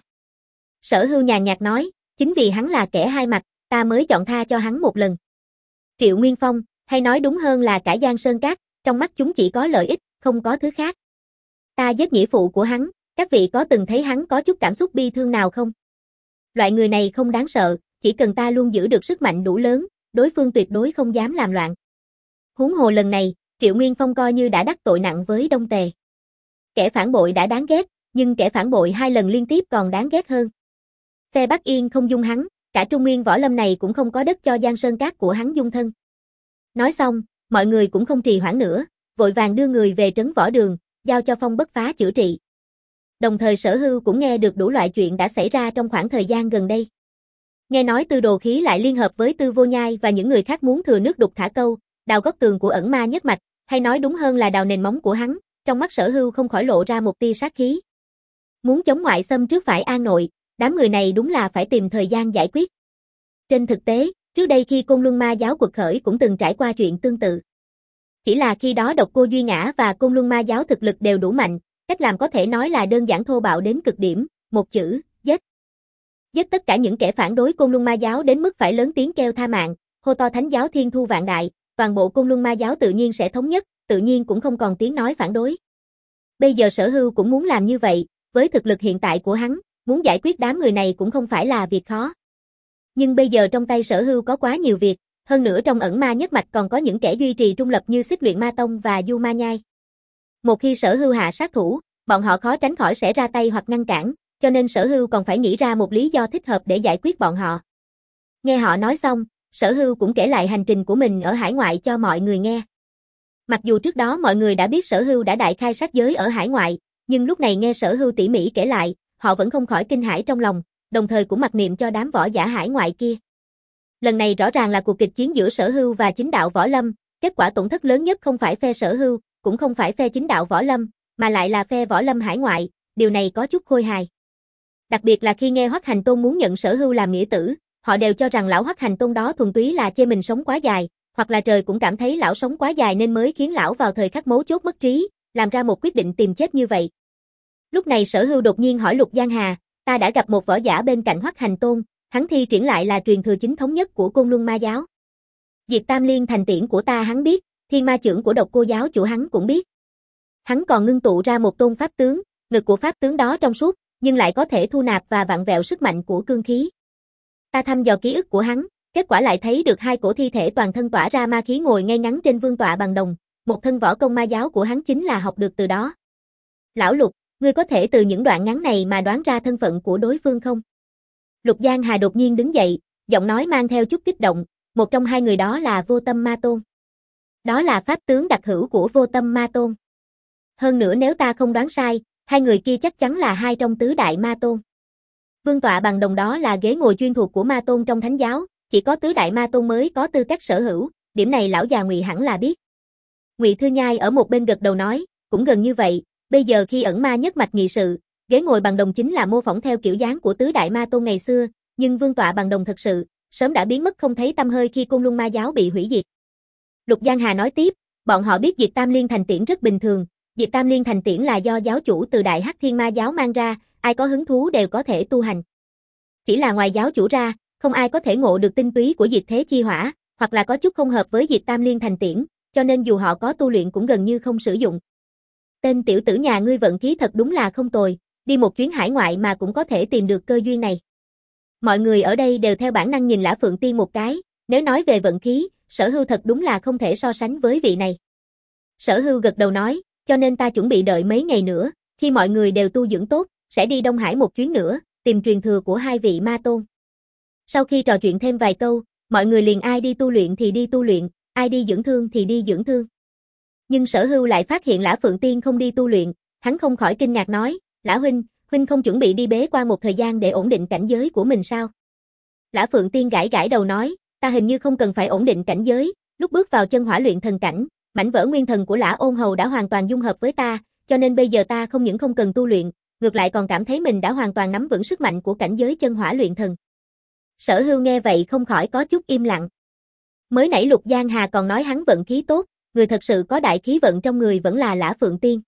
Sở Hưu nhàn nhạt nói, chính vì hắn là kẻ hai mặt, ta mới chọn tha cho hắn một lần. Triệu Nguyên Phong, hay nói đúng hơn là cả Giang Sơn Các, trong mắt chúng chỉ có lợi ích, không có thứ khác. Ta giết nghĩa phụ của hắn, các vị có từng thấy hắn có chút cảm xúc bi thương nào không? Loại người này không đáng sợ, chỉ cần ta luôn giữ được sức mạnh đủ lớn, đối phương tuyệt đối không dám làm loạn. Huống hồ lần này, Triệu Nguyên Phong coi như đã đắc tội nặng với Đông Tề. Kẻ phản bội đã đáng ghét, nhưng kẻ phản bội hai lần liên tiếp còn đáng ghét hơn. Phe Bắc Yên không dung hắn, cả Trung Nguyên Võ Lâm này cũng không có đất cho Giang Sơn Các của hắn dung thân. Nói xong, mọi người cũng không trì hoãn nữa, vội vàng đưa người về trấn Võ Đường, giao cho Phong Bất Phá chữa trị. Đồng thời Sở Hưu cũng nghe được đủ loại chuyện đã xảy ra trong khoảng thời gian gần đây. Nghe nói Tư Đồ Khí lại liên hợp với Tư Vô Nhai và những người khác muốn thừa nước đục thả câu, đào góc tường của ẩn ma nhất mạch, hay nói đúng hơn là đào nền móng của hắn, trong mắt Sở Hưu không khỏi lộ ra một tia sát khí. Muốn chống ngoại xâm trước phải an nội, đám người này đúng là phải tìm thời gian giải quyết. Trên thực tế, trước đây khi Côn Luân Ma giáo quật khởi cũng từng trải qua chuyện tương tự. Chỉ là khi đó Độc Cô Duy Ngã và Côn Luân Ma giáo thực lực đều đủ mạnh, cách làm có thể nói là đơn giản thô bạo đến cực điểm, một chữ, giết. Giết tất cả những kẻ phản đối Côn Luân Ma giáo đến mức phải lớn tiếng kêu tha mạng, hô to thánh giáo thiên thu vạn đại, toàn bộ Côn Luân Ma giáo tự nhiên sẽ thống nhất, tự nhiên cũng không còn tiếng nói phản đối. Bây giờ Sở Hưu cũng muốn làm như vậy, với thực lực hiện tại của hắn, muốn giải quyết đám người này cũng không phải là việc khó. Nhưng bây giờ trong tay Sở Hưu có quá nhiều việc, hơn nữa trong ẩn ma nhất mạch còn có những kẻ duy trì trung lập như Xích Luyện Ma Tông và Du Ma Nhai. Một khi Sở Hưu hạ sát thủ, bọn họ khó tránh khỏi sẽ ra tay hoặc ngăn cản, cho nên Sở Hưu còn phải nghĩ ra một lý do thích hợp để giải quyết bọn họ. Nghe họ nói xong, Sở Hưu cũng kể lại hành trình của mình ở hải ngoại cho mọi người nghe. Mặc dù trước đó mọi người đã biết Sở Hưu đã đại khai sát giới ở hải ngoại, nhưng lúc này nghe Sở Hưu tỉ mỉ kể lại, họ vẫn không khỏi kinh hãi trong lòng, đồng thời cũng mặc niệm cho đám võ giả hải ngoại kia. Lần này rõ ràng là cuộc kịch chiến giữa Sở Hưu và chính đạo võ lâm, kết quả tổn thất lớn nhất không phải phe Sở Hưu, cũng không phải phe chính đạo võ lâm, mà lại là phe võ lâm hải ngoại, điều này có chút khôi hài. Đặc biệt là khi nghe Hoắc Hành Tôn muốn nhận Sở Hưu làm nghĩa tử, họ đều cho rằng lão Hoắc Hành Tôn đó thuần túy là chê mình sống quá dài, hoặc là trời cũng cảm thấy lão sống quá dài nên mới khiến lão vào thời khắc mấu chốt mất trí, làm ra một quyết định tìm chết như vậy. Lúc này Sở Hưu đột nhiên hỏi Lục Giang Hà, ta đã gặp một võ giả bên cạnh Hoắc Hành Tôn, hắn thi triển lại là truyền thừa chính thống nhất của Côn Luân Ma giáo. Diệt Tam Liên thành tiễn của ta hắn biết, Thiên Ma chưởng của Độc Cô giáo chủ hắn cũng biết. Hắn còn ngưng tụ ra một tôn pháp tướng, ngực của pháp tướng đó trong suốt, nhưng lại có thể thu nạp và vặn vẹo sức mạnh của cương khí. Ta thăm dò ký ức của hắn, kết quả lại thấy được hai cổ thi thể toàn thân tỏa ra ma khí ngồi ngay ngắn trên vương tọa bằng đồng, một thân võ công ma giáo của hắn chính là học được từ đó. Lão Lục, ngươi có thể từ những đoạn ngắn này mà đoán ra thân phận của đối phương không? Lục Giang Hà đột nhiên đứng dậy, giọng nói mang theo chút kích động, một trong hai người đó là Vô Tâm Ma Tôn. Đó là pháp tướng đặc hữu của Vô Tâm Ma Tôn. Hơn nữa nếu ta không đoán sai, hai người kia chắc chắn là hai trong tứ đại ma tôn. Vương tọa bằng đồng đó là ghế ngồi chuyên thuộc của ma tôn trong thánh giáo, chỉ có tứ đại ma tôn mới có tư cách sở hữu, điểm này lão già Ngụy hẳn là biết. Ngụy Thư Nhai ở một bên gật đầu nói, cũng gần như vậy, bây giờ khi ẩn ma nhất mạch nghị sự, ghế ngồi bằng đồng chính là mô phỏng theo kiểu dáng của tứ đại ma tôn ngày xưa, nhưng vương tọa bằng đồng thật sự, sớm đã biến mất không thấy tăm hơi khi Côn Luân ma giáo bị hủy diệt. Lục Giang Hà nói tiếp, bọn họ biết Diệt Tam Liên Thành Tiễn rất bình thường, Diệt Tam Liên Thành Tiễn là do giáo chủ từ Đại Hắc Thiên Ma giáo mang ra, ai có hứng thú đều có thể tu hành. Chỉ là ngoài giáo chủ ra, không ai có thể ngộ được tinh túy của Diệt Thế Chi Hỏa, hoặc là có chút không hợp với Diệt Tam Liên Thành Tiễn, cho nên dù họ có tu luyện cũng gần như không sử dụng. Tên tiểu tử nhà ngươi vận khí thật đúng là không tồi, đi một chuyến hải ngoại mà cũng có thể tìm được cơ duyên này. Mọi người ở đây đều theo bản năng nhìn Lã Phượng Tiên một cái, nếu nói về vận khí, Sở Hưu thật đúng là không thể so sánh với vị này. Sở Hưu gật đầu nói, cho nên ta chuẩn bị đợi mấy ngày nữa, khi mọi người đều tu dưỡng tốt, sẽ đi Đông Hải một chuyến nữa, tìm truyền thừa của hai vị ma tôn. Sau khi trò chuyện thêm vài câu, mọi người liền ai đi tu luyện thì đi tu luyện, ai đi dưỡng thương thì đi dưỡng thương. Nhưng Sở Hưu lại phát hiện Lã Phượng Tiên không đi tu luyện, hắn không khỏi kinh ngạc nói, Lã huynh, huynh không chuẩn bị đi bế quan một thời gian để ổn định cảnh giới của mình sao? Lã Phượng Tiên gãi gãi đầu nói, ta hình như không cần phải ổn định cảnh giới, lúc bước vào chân hỏa luyện thần cảnh, mảnh vỡ nguyên thần của Lã Ôn Hầu đã hoàn toàn dung hợp với ta, cho nên bây giờ ta không những không cần tu luyện, ngược lại còn cảm thấy mình đã hoàn toàn nắm vững sức mạnh của cảnh giới chân hỏa luyện thần. Sở Hưu nghe vậy không khỏi có chút im lặng. Mới nãy Lục Giang Hà còn nói hắn vận khí tốt, người thật sự có đại khí vận trong người vẫn là Lã Phượng Tiên.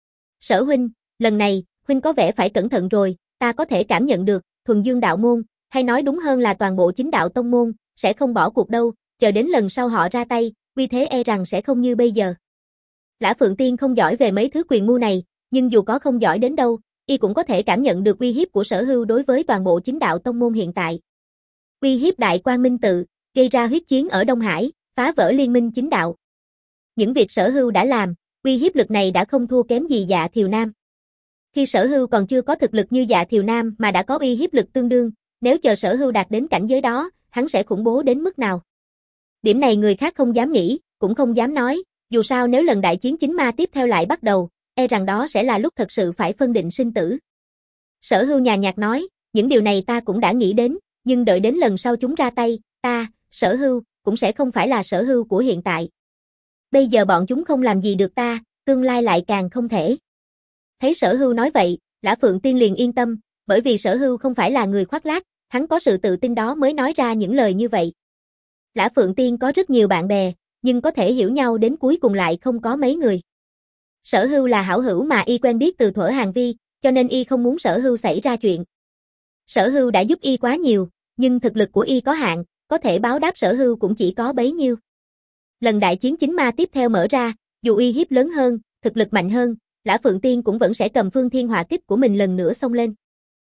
Sở huynh, lần này, huynh có vẻ phải cẩn thận rồi, ta có thể cảm nhận được, Thuần Dương đạo môn, hay nói đúng hơn là toàn bộ chính đạo tông môn, sẽ không bỏ cuộc đâu, chờ đến lần sau họ ra tay, uy thế e rằng sẽ không như bây giờ. Lã Phượng Tiên không giỏi về mấy thứ quyền mưu này, nhưng dù có không giỏi đến đâu, y cũng có thể cảm nhận được uy hiếp của Sở Hưu đối với toàn bộ chính đạo tông môn hiện tại. Uy hiếp Đại Quang Minh Tự, gây ra huyết chiến ở Đông Hải, phá vỡ liên minh chính đạo. Những việc Sở Hưu đã làm, uy hiếp lực này đã không thua kém gì Dạ Thiều Nam. Khi Sở Hưu còn chưa có thực lực như Dạ Thiều Nam mà đã có uy hiếp lực tương đương, nếu chờ Sở Hưu đạt đến cảnh giới đó, hắn sẽ khủng bố đến mức nào. Điểm này người khác không dám nghĩ, cũng không dám nói, dù sao nếu lần đại chiến chính ma tiếp theo lại bắt đầu, e rằng đó sẽ là lúc thật sự phải phân định sinh tử. Sở Hưu nhàn nhạt nói, những điều này ta cũng đã nghĩ đến, nhưng đợi đến lần sau chúng ra tay, ta, Sở Hưu, cũng sẽ không phải là Sở Hưu của hiện tại. Bây giờ bọn chúng không làm gì được ta, tương lai lại càng không thể. Thấy Sở Hưu nói vậy, Lã Phượng Tiên liền yên tâm, bởi vì Sở Hưu không phải là người khoác lác, hắn có sự tự tin đó mới nói ra những lời như vậy. Lã Phượng Tiên có rất nhiều bạn bè, nhưng có thể hiểu nhau đến cuối cùng lại không có mấy người. Sở Hưu là hảo hữu mà y quen biết từ thuở Hàn Vi, cho nên y không muốn Sở Hưu xảy ra chuyện. Sở Hưu đã giúp y quá nhiều, nhưng thực lực của y có hạn, có thể báo đáp Sở Hưu cũng chỉ có bấy nhiêu. Lần đại chiến chính ma tiếp theo mở ra, dù uy hiếp lớn hơn, thực lực mạnh hơn, Lã Phượng Tiên cũng vẫn sẽ cầm Phương Thiên Hỏa Kích của mình lần nữa xông lên.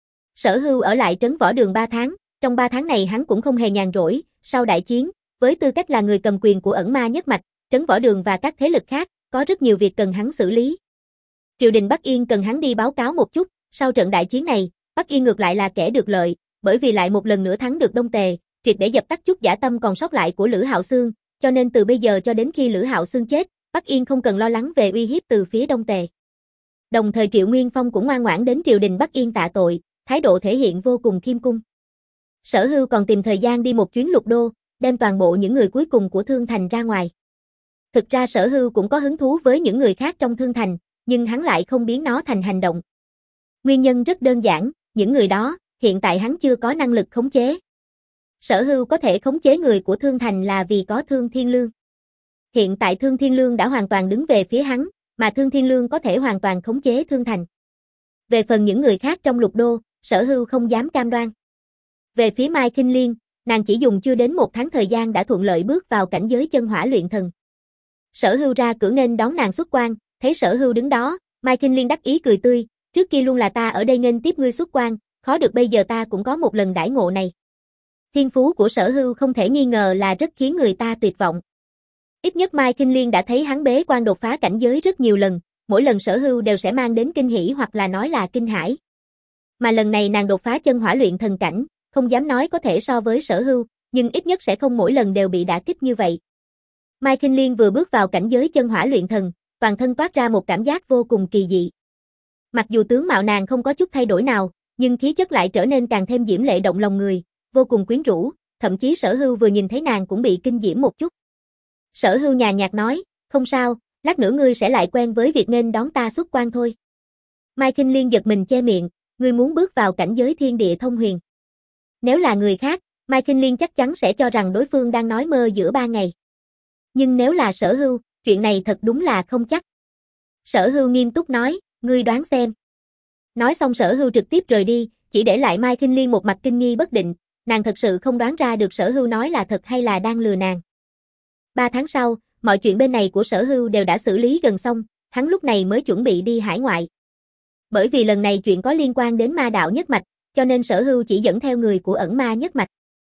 Sở Hưu ở lại trấn Võ Đường ba tháng, trong ba tháng này hắn cũng không hề nhàn rỗi, sau đại chiến, với tư cách là người cầm quyền của ẩn ma nhất mạch, trấn Võ Đường và các thế lực khác, có rất nhiều việc cần hắn xử lý. Triều đình Bắc Yên cần hắn đi báo cáo một chút, sau trận đại chiến này, Bắc Yên ngược lại là kẻ được lợi, bởi vì lại một lần nữa thắng được Đông Tề, triệt để dập tắt chút dã tâm còn sót lại của Lữ Hạo Xương, cho nên từ bây giờ cho đến khi Lữ Hạo Xương chết, Bắc Yên không cần lo lắng về uy hiếp từ phía Đông Tề. Đồng thời Triệu Nguyên Phong cũng ngoan ngoãn đến triều đình Bắc Yên tạ tội, thái độ thể hiện vô cùng khiêm cung. Sở Hưu còn tìm thời gian đi một chuyến Lục Đô, đem toàn bộ những người cuối cùng của Thương Thành ra ngoài. Thực ra Sở Hưu cũng có hứng thú với những người khác trong Thương Thành, nhưng hắn lại không biến nó thành hành động. Nguyên nhân rất đơn giản, những người đó, hiện tại hắn chưa có năng lực khống chế. Sở Hưu có thể khống chế người của Thương Thành là vì có Thương Thiên Lương. Hiện tại Thương Thiên Lương đã hoàn toàn đứng về phía hắn, mà Thương Thiên Lương có thể hoàn toàn khống chế Thương Thành. Về phần những người khác trong Lục Đô, Sở Hưu không dám cam đoan. Về phía Mai Kinh Liên, nàng chỉ dùng chưa đến một tháng thời gian đã thuận lợi bước vào cảnh giới chân hỏa luyện thần. Sở Hưu ra cửa nghênh đón nàng xuất quan, thấy Sở Hưu đứng đó, Mai Kinh Liên đắc ý cười tươi, Trước kia luôn là ta ở đây nghênh tiếp ngươi xuất quan, khó được bây giờ ta cũng có một lần đãi ngộ này. Thiên phú của Sở Hưu không thể nghi ngờ là rất khiến người ta tuyệt vọng. Ít nhất Mai Kinh Liên đã thấy hắn bế quan đột phá cảnh giới rất nhiều lần, mỗi lần Sở Hưu đều sẽ mang đến kinh hỉ hoặc là nói là kinh hãi. Mà lần này nàng đột phá chân hỏa luyện thần cảnh, không dám nói có thể so với Sở Hưu, nhưng ít nhất sẽ không mỗi lần đều bị đả kích như vậy. Mai Kinh Liên vừa bước vào cảnh giới chân hỏa luyện thần, toàn thân toát ra một cảm giác vô cùng kỳ dị. Mặc dù tướng mạo nàng không có chút thay đổi nào, nhưng khí chất lại trở nên càng thêm diễm lệ động lòng người, vô cùng quyến rũ, thậm chí Sở Hưu vừa nhìn thấy nàng cũng bị kinh diễm một chút. Sở Hưu nhàn nhạt nói, không sao, lát nữa ngươi sẽ lại quen với việc nên đón ta xuất quan thôi. Mai Kinh Liên giật mình che miệng, ngươi muốn bước vào cảnh giới thiên địa thông huyền. Nếu là người khác, Mai Kinh Liên chắc chắn sẽ cho rằng đối phương đang nói mơ giữa ba ngày. Nhưng nếu là Sở Hưu, chuyện này thật đúng là không chắc. Sở Hưu nghiêm túc nói, ngươi đoán xem. Nói xong Sở Hưu trực tiếp rời đi, chỉ để lại Mai Kinh Liên một mặt kinh nghi bất định, nàng thật sự không đoán ra được Sở Hưu nói là thật hay là đang lừa nàng. Ba tháng sau, mọi chuyện bên này của Sở Hưu đều đã xử lý gần xong, hắn lúc này mới chuẩn bị đi hải ngoại. Bởi vì lần này chuyện có liên quan đến ma đạo nhất mạch, cho nên Sở Hưu chỉ dẫn theo người của ẩn ma nhất mạch.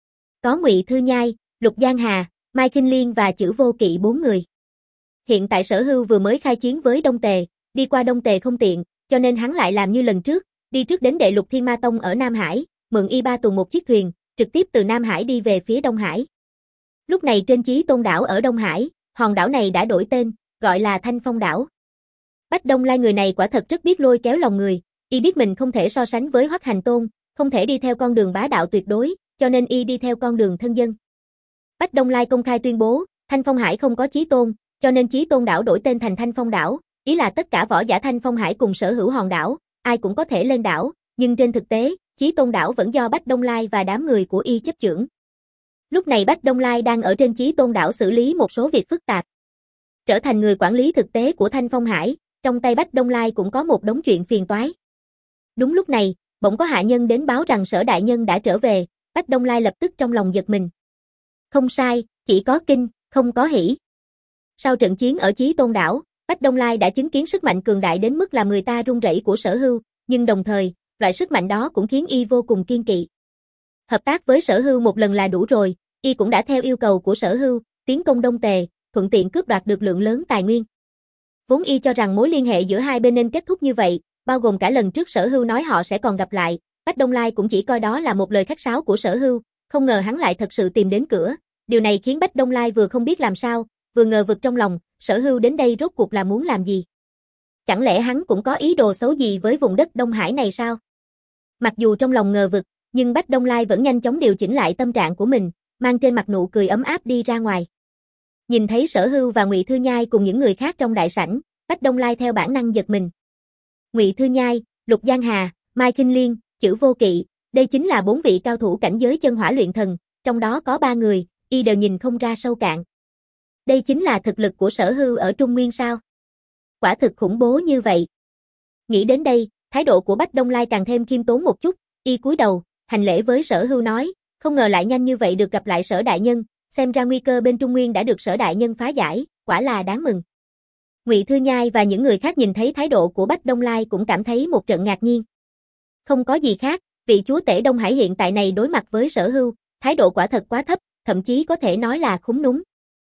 Có Ngụy Thư Nhai, Lục Giang Hà, Mai Kinh Liên và Chử Vô Kỵ bốn người. Hiện tại Sở Hưu vừa mới khai chiến với Đông Tề, đi qua Đông Tề không tiện, cho nên hắn lại làm như lần trước, đi trước đến Đệ Lục Thiên Ma Tông ở Nam Hải, mượn y ba tuần một chiếc thuyền, trực tiếp từ Nam Hải đi về phía Đông Hải. Lúc này trên Chí Tôn đảo ở Đông Hải, hòn đảo này đã đổi tên, gọi là Thanh Phong đảo. Bách Đông Lai người này quả thật rất biết lôi kéo lòng người, y biết mình không thể so sánh với Hoắc Hành Tôn, không thể đi theo con đường bá đạo tuyệt đối, cho nên y đi theo con đường thân dân. Bách Đông Lai công khai tuyên bố, Thanh Phong Hải không có Chí Tôn, cho nên Chí Tôn đảo đổi tên thành Thanh Phong đảo, ý là tất cả võ giả Thanh Phong Hải cùng sở hữu hòn đảo, ai cũng có thể lên đảo, nhưng trên thực tế, Chí Tôn đảo vẫn do Bách Đông Lai và đám người của y chấp chưởng. Lúc này Bách Đông Lai đang ở trên Chí Tôn đảo xử lý một số việc phức tạp. Trở thành người quản lý thực tế của Thanh Phong Hải, trong tay Bách Đông Lai cũng có một đống chuyện phiền toái. Đúng lúc này, bỗng có hạ nhân đến báo rằng Sở đại nhân đã trở về, Bách Đông Lai lập tức trong lòng giật mình. Không sai, chỉ có kinh, không có hỉ. Sau trận chiến ở Chí Tôn đảo, Bách Đông Lai đã chứng kiến sức mạnh cường đại đến mức làm người ta run rẩy của Sở Hưu, nhưng đồng thời, loại sức mạnh đó cũng khiến y vô cùng kiên kỵ. Hợp tác với Sở Hưu một lần là đủ rồi, y cũng đã theo yêu cầu của Sở Hưu, tiến công Đông Tề, thuận tiện cướp đoạt được lượng lớn tài nguyên. Vốn y cho rằng mối liên hệ giữa hai bên nên kết thúc như vậy, bao gồm cả lần trước Sở Hưu nói họ sẽ còn gặp lại, Bách Đông Lai cũng chỉ coi đó là một lời khách sáo của Sở Hưu, không ngờ hắn lại thật sự tìm đến cửa, điều này khiến Bách Đông Lai vừa không biết làm sao, vừa ngờ vực trong lòng, Sở Hưu đến đây rốt cuộc là muốn làm gì? Chẳng lẽ hắn cũng có ý đồ xấu gì với vùng đất Đông Hải này sao? Mặc dù trong lòng ngờ vực, nhưng Bách Đông Lai vẫn nhanh chóng điều chỉnh lại tâm trạng của mình, mang trên mặt nụ cười ấm áp đi ra ngoài. Nhìn thấy Sở Hưu và Ngụy Thư Nhai cùng những người khác trong đại sảnh, Bách Đông Lai theo bản năng giật mình. Ngụy Thư Nhai, Lục Giang Hà, Mai Kinh Liên, Chử Vô Kỵ, đây chính là bốn vị cao thủ cảnh giới chân hỏa luyện thần, trong đó có ba người, y đều nhìn không ra sâu cạn. Đây chính là thực lực của Sở Hưu ở Trung Nguyên sao? Quả thực khủng bố như vậy. Nghĩ đến đây, thái độ của Bách Đông Lai càng thêm khiêm tốn một chút, y cúi đầu, hành lễ với Sở Hưu nói, không ngờ lại nhanh như vậy được gặp lại Sở đại nhân, xem ra nguy cơ bên Trung Nguyên đã được Sở đại nhân phá giải, quả là đáng mừng. Ngụy Thư Nhai và những người khác nhìn thấy thái độ của Bách Đông Lai cũng cảm thấy một trận ngạc nhiên. Không có gì khác, vị chúa tể Đông Hải hiện tại này đối mặt với Sở Hưu, thái độ quả thật quá thấp, thậm chí có thể nói là khúm núm.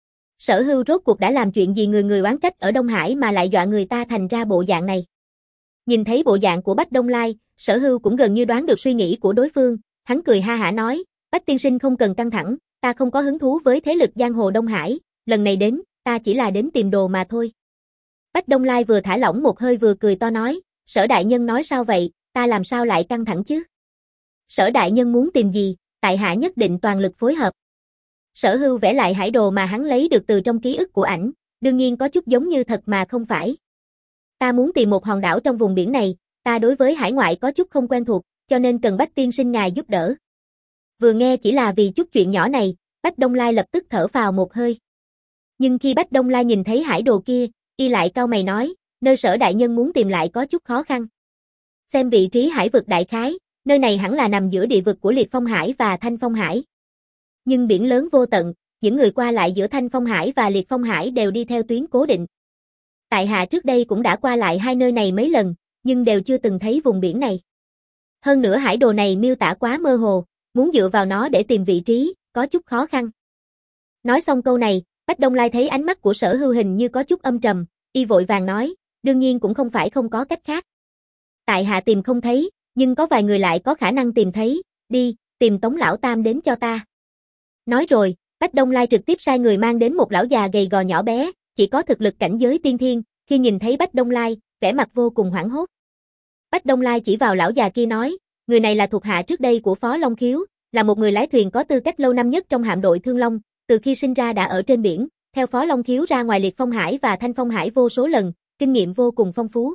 Sở Hưu rốt cuộc đã làm chuyện gì người người oán trách ở Đông Hải mà lại dọa người ta thành ra bộ dạng này. Nhìn thấy bộ dạng của Bách Đông Lai, Sở Hưu cũng gần như đoán được suy nghĩ của đối phương, hắn cười ha hả nói, Bách tiên sinh không cần căng thẳng, ta không có hứng thú với thế lực giang hồ Đông Hải, lần này đến, ta chỉ là đến tìm đồ mà thôi. Bách Đông Lai vừa thả lỏng một hơi vừa cười to nói, Sở đại nhân nói sao vậy, ta làm sao lại căng thẳng chứ? Sở đại nhân muốn tìm gì, tại hạ nhất định toàn lực phối hợp. Sở Hưu vẽ lại hải đồ mà hắn lấy được từ trong ký ức của ảnh, đương nhiên có chút giống như thật mà không phải. Ta muốn tìm một hòn đảo trong vùng biển này, ta đối với hải ngoại có chút không quen thuộc, cho nên cần Bách tiên sinh ngài giúp đỡ. Vừa nghe chỉ là vì chút chuyện nhỏ này, Bách Đông Lai lập tức thở phào một hơi. Nhưng khi Bách Đông Lai nhìn thấy hải đồ kia, y lại cau mày nói, nơi Sở đại nhân muốn tìm lại có chút khó khăn. Xem vị trí hải vực đại khái, nơi này hẳn là nằm giữa địa vực của Liệt Phong Hải và Thanh Phong Hải. Nhưng biển lớn vô tận, những người qua lại giữa Thanh Phong Hải và Liệt Phong Hải đều đi theo tuyến cố định. Tại hạ trước đây cũng đã qua lại hai nơi này mấy lần, nhưng đều chưa từng thấy vùng biển này. Hơn nữa hải đồ này miêu tả quá mơ hồ, muốn dựa vào nó để tìm vị trí, có chút khó khăn. Nói xong câu này, Bách Đông Lai thấy ánh mắt của Sở Hưu hình như có chút âm trầm, y vội vàng nói, đương nhiên cũng không phải không có cách khác. Tại hạ tìm không thấy, nhưng có vài người lại có khả năng tìm thấy, đi, tìm Tống Lão Tam đến cho ta. Nói rồi, Bách Đông Lai trực tiếp sai người mang đến một lão già gầy gò nhỏ bé, chỉ có thực lực cảnh giới tiên thiên, khi nhìn thấy Bách Đông Lai, vẻ mặt vô cùng hoảng hốt. Bách Đông Lai chỉ vào lão già kia nói, người này là thuộc hạ trước đây của Phó Long Khiếu, là một người lái thuyền có tư cách lâu năm nhất trong hạm đội Thương Long, từ khi sinh ra đã ở trên biển, theo Phó Long Khiếu ra ngoài Liệt Phong Hải và Thanh Phong Hải vô số lần, kinh nghiệm vô cùng phong phú.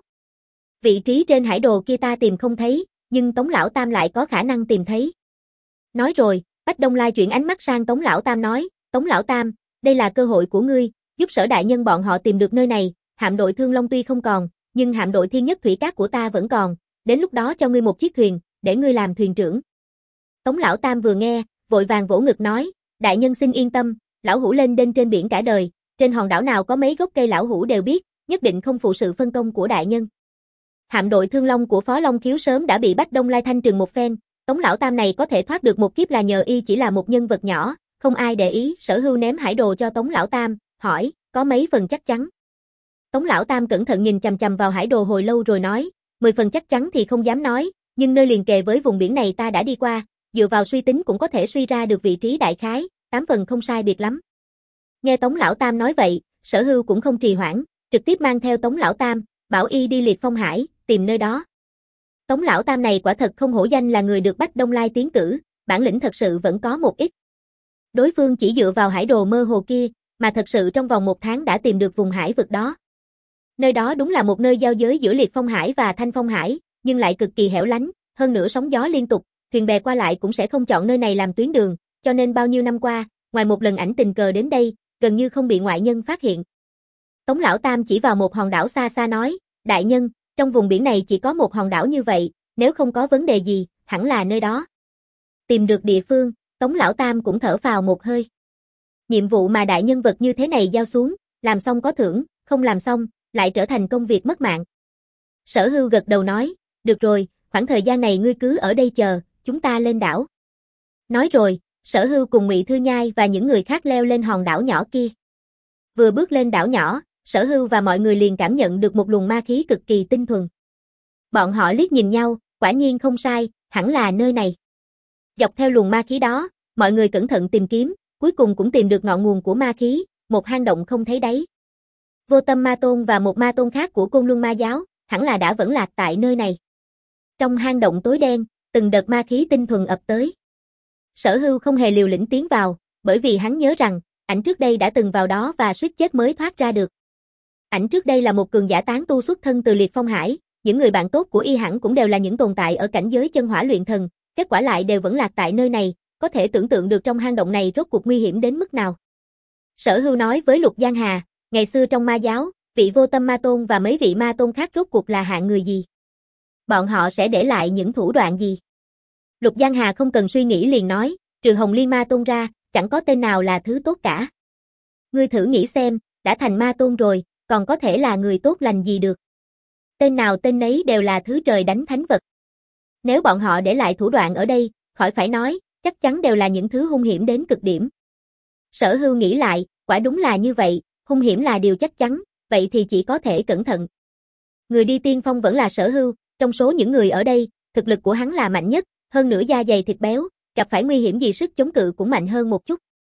Vị trí trên hải đồ kia ta tìm không thấy, nhưng Tống Lão Tam lại có khả năng tìm thấy. Nói rồi, Bách Đông Lai chuyển ánh mắt sang Tống Lão Tam nói, Tống Lão Tam, đây là cơ hội của ngươi, giúp Sở đại nhân bọn họ tìm được nơi này, hạm đội Thương Long tuy không còn, nhưng hạm đội Thiên Nhất Thủy Cát của ta vẫn còn, đến lúc đó cho ngươi một chiếc thuyền, để ngươi làm thuyền trưởng. Tống Lão Tam vừa nghe, vội vàng vỗ ngực nói, đại nhân xin yên tâm, lão hủ lên đên trên biển cả đời, trên hòn đảo nào có mấy gốc cây lão hủ đều biết, nhất định không phụ sự phân công của đại nhân. Hạm đội Thương Long của Phó Long Khiếu sớm đã bị Bách Đông Lai thanh trừng một phen, Tống Lão Tam này có thể thoát được một kiếp là nhờ y chỉ là một nhân vật nhỏ, không ai để ý. Sở Hưu ném hải đồ cho Tống Lão Tam, hỏi, có mấy phần chắc chắn? Tống Lão Tam cẩn thận nhìn chằm chằm vào hải đồ hồi lâu rồi nói, mười phần chắc chắn thì không dám nói, nhưng nơi liền kề với vùng biển này ta đã đi qua, dựa vào suy tính cũng có thể suy ra được vị trí đại khái, tám phần không sai biệt lắm. Nghe Tống Lão Tam nói vậy, Sở Hưu cũng không trì hoãn, trực tiếp mang theo Tống Lão Tam, bảo y đi Liệt Phong Hải, tìm nơi đó. Tống Lão Tam này quả thật không hổ danh là người được Bách Đông Lai tiến cử, bản lĩnh thật sự vẫn có một ít. Đối phương chỉ dựa vào hải đồ mơ hồ kia, mà thật sự trong vòng một tháng đã tìm được vùng hải vực đó. Nơi đó đúng là một nơi giao giới giữa Liệt Phong Hải và Thanh Phong Hải, nhưng lại cực kỳ hẻo lánh, hơn nữa sóng gió liên tục, thuyền bè qua lại cũng sẽ không chọn nơi này làm tuyến đường, cho nên bao nhiêu năm qua, ngoài một lần ảnh tình cờ đến đây, gần như không bị ngoại nhân phát hiện. Tống Lão Tam chỉ vào một hòn đảo xa xa nói, đại nhân, trong vùng biển này chỉ có một hòn đảo như vậy, nếu không có vấn đề gì, hẳn là nơi đó. Tìm được địa phương, Tống Lão Tam cũng thở phào một hơi. Nhiệm vụ mà đại nhân vật như thế này giao xuống, làm xong có thưởng, không làm xong, lại trở thành công việc mất mạng. Sở Hưu gật đầu nói, được rồi, khoảng thời gian này ngươi cứ ở đây chờ, chúng ta lên đảo. Nói rồi, Sở Hưu cùng Ngụy Thư Nhai và những người khác leo lên hòn đảo nhỏ kia. Vừa bước lên đảo nhỏ, Sở Hưu và mọi người liền cảm nhận được một luồng ma khí cực kỳ tinh thuần. Bọn họ liếc nhìn nhau, quả nhiên không sai, hẳn là nơi này. Dọc theo luồng ma khí đó, mọi người cẩn thận tìm kiếm, cuối cùng cũng tìm được ngọn nguồn của ma khí, một hang động không thấy đáy. Vô Tâm Ma Tôn và một ma tôn khác của Côn Luân Ma Giáo, hẳn là đã vẫn lạc tại nơi này. Trong hang động tối đen, từng đợt ma khí tinh thuần ập tới. Sở Hưu không hề liều lĩnh tiến vào, bởi vì hắn nhớ rằng, ảnh trước đây đã từng vào đó và suýt chết mới thoát ra được. Ảnh trước đây là một cường giả tán tu xuất thân từ Liệt Phong Hải, những người bạn tốt của y hẳn cũng đều là những tồn tại ở cảnh giới chân hỏa luyện thần, kết quả lại đều vẫn lạc tại nơi này, có thể tưởng tượng được trong hang động này rốt cuộc nguy hiểm đến mức nào. Sở Hưu nói với Lục Giang Hà, ngày xưa trong ma giáo, vị Vô Tâm Ma Tôn và mấy vị ma tôn khác rốt cuộc là hạng người gì? Bọn họ sẽ để lại những thủ đoạn gì? Lục Giang Hà không cần suy nghĩ liền nói, trừ Hồng Liên Ma Tôn ra, chẳng có tên nào là thứ tốt cả. Ngươi thử nghĩ xem, đã thành ma tôn rồi, còn có thể là người tốt lành gì được? Tên nào tên nấy đều là thứ trời đánh thánh vật. Nếu bọn họ để lại thủ đoạn ở đây, khỏi phải nói, chắc chắn đều là những thứ hung hiểm đến cực điểm. Sở Hưu nghĩ lại, quả đúng là như vậy, hung hiểm là điều chắc chắn, vậy thì chỉ có thể cẩn thận. Người đi tiên phong vẫn là Sở Hưu, trong số những người ở đây, thực lực của hắn là mạnh nhất, hơn nữa da dày thịt béo, gặp phải nguy hiểm gì sức chống cự cũng mạnh hơn một chút.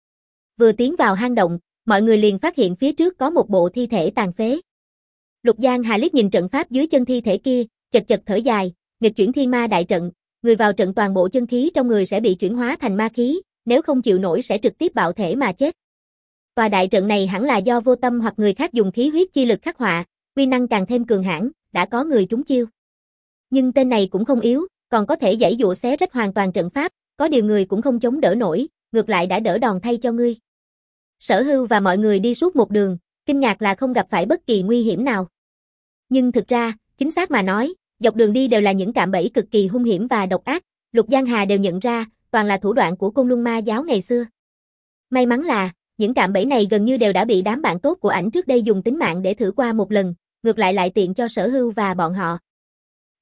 Vừa tiến vào hang động, mọi người liền phát hiện phía trước có một bộ thi thể tàn phế. Lục Giang Hà liếc nhìn trận pháp dưới chân thi thể kia, chật chật thở dài, nghịch chuyển thiên ma đại trận, người vào trận toàn bộ chân khí trong người sẽ bị chuyển hóa thành ma khí, nếu không chịu nổi sẽ trực tiếp bạo thể mà chết. Tòa đại trận này hẳn là do Vô Tâm hoặc người khác dùng khí huyết chi lực khắc họa, uy năng càng thêm cường hãn, đã có người trúng chiêu. Nhưng tên này cũng không yếu, còn có thể giãy giụa xé rách hoàn toàn trận pháp, có điều người cũng không chống đỡ nổi, ngược lại đã đỡ đòn thay cho ngươi. Sở Hưu và mọi người đi suốt một đường, kinh ngạc là không gặp phải bất kỳ nguy hiểm nào. Nhưng thực ra, chính xác mà nói, dọc đường đi đều là những cạm bẫy cực kỳ hung hiểm và độc ác, Lục Giang Hà đều nhận ra, toàn là thủ đoạn của Côn Luân Ma Giáo ngày xưa. May mắn là, những cạm bẫy này gần như đều đã bị đám bạn tốt của ảnh trước đây dùng tính mạng để thử qua một lần, ngược lại lại tiện cho Sở Hưu và bọn họ.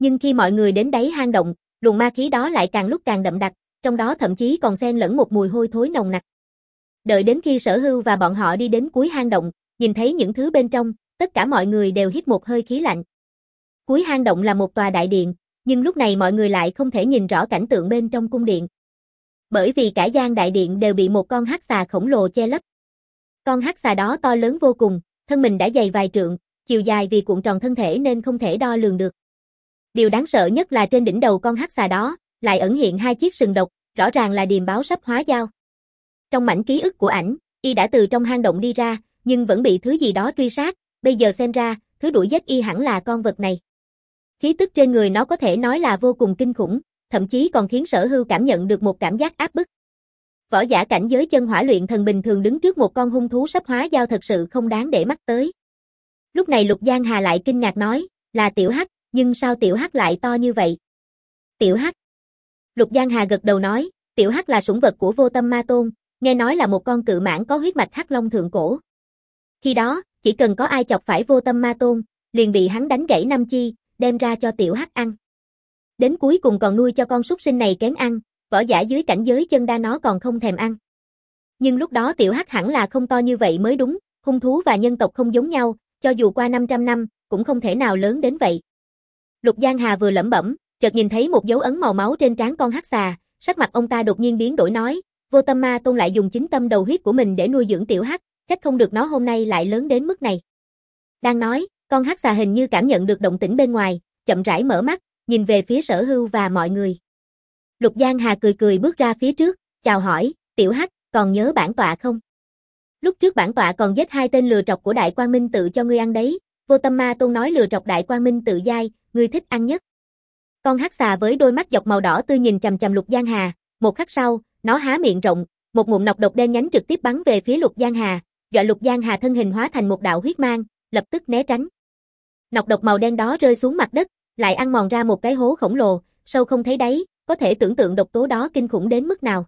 Nhưng khi mọi người đến đáy hang động, luồng ma khí đó lại càng lúc càng đậm đặc, trong đó thậm chí còn xen lẫn một mùi hôi thối nồng nặc. Đợi đến khi Sở Hưu và bọn họ đi đến cuối hang động, nhìn thấy những thứ bên trong, tất cả mọi người đều hít một hơi khí lạnh. Cuối hang động là một tòa đại điện, nhưng lúc này mọi người lại không thể nhìn rõ cảnh tượng bên trong cung điện. Bởi vì cả gian đại điện đều bị một con hắc xà khổng lồ che lấp. Con hắc xà đó to lớn vô cùng, thân mình đã dày vài trượng, chiều dài vì cuộn tròn thân thể nên không thể đo lường được. Điều đáng sợ nhất là trên đỉnh đầu con hắc xà đó, lại ẩn hiện hai chiếc sừng độc, rõ ràng là điềm báo sắp hóa dao. Trong mảnh ký ức của ảnh, y đã từ trong hang động đi ra, nhưng vẫn bị thứ gì đó truy sát, bây giờ xem ra, thứ đuổi giết y hẳn là con vật này. Khí tức trên người nó có thể nói là vô cùng kinh khủng, thậm chí còn khiến Sở Hưu cảm nhận được một cảm giác áp bức. Võ giả cảnh giới chân hỏa luyện thần bình thường đứng trước một con hung thú sắp hóa dao thật sự không đáng để mắt tới. Lúc này Lục Giang Hà lại kinh ngạc nói, là Tiểu Hắc, nhưng sao Tiểu Hắc lại to như vậy? Tiểu Hắc. Lục Giang Hà gật đầu nói, Tiểu Hắc là sủng vật của Vô Tâm Ma Tôn, nghe nói là một con cự mãng có huyết mạch hắc long thượng cổ. Khi đó, chỉ cần có ai chọc phải Vô Tâm Ma Tôn, liền bị hắn đánh gãy năm chi, đem ra cho Tiểu Hắc ăn. Đến cuối cùng còn nuôi cho con súc sinh này kén ăn, võ giả dưới cảnh giới chân đa nó còn không thèm ăn. Nhưng lúc đó Tiểu Hắc hẳn là không to như vậy mới đúng, hung thú và nhân tộc không giống nhau, cho dù qua năm trăm năm, cũng không thể nào lớn đến vậy. Lục Giang Hà vừa lẩm bẩm, chợt nhìn thấy một dấu ấn màu máu trên trán con hắc xà, sắc mặt ông ta đột nhiên biến đổi nói, Vô Tâm Ma Tôn lại dùng chính tâm đầu huyết của mình để nuôi dưỡng Tiểu Hắc, trách không được nó hôm nay lại lớn đến mức này. Đang nói, con hắc xà hình như cảm nhận được động tĩnh bên ngoài, chậm rãi mở mắt, nhìn về phía Sở Hưu và mọi người. Lục Giang Hà cười cười bước ra phía trước, chào hỏi, Tiểu Hắc, còn nhớ bản tọa không? Lúc trước bản tọa còn giết hai tên lừa trọc của Đại Quang Minh Tự cho ngươi ăn đấy, Vô Tâm Ma Tôn nói lừa trọc Đại Quang Minh Tự dai, ngươi thích ăn nhất. Con hắc xà với đôi mắt dọc màu đỏ tươi nhìn chằm chằm Lục Giang Hà, một khắc sau, nó há miệng rộng, một ngụm nọc độc đen nhánh trực tiếp bắn về phía Lục Giang Hà, dọa Lục Giang Hà thân hình hóa thành một đạo huyết mang, lập tức né tránh. Nọc độc màu đen đó rơi xuống mặt đất, lại ăn mòn ra một cái hố khổng lồ, sâu không thấy đáy, có thể tưởng tượng độc tố đó kinh khủng đến mức nào.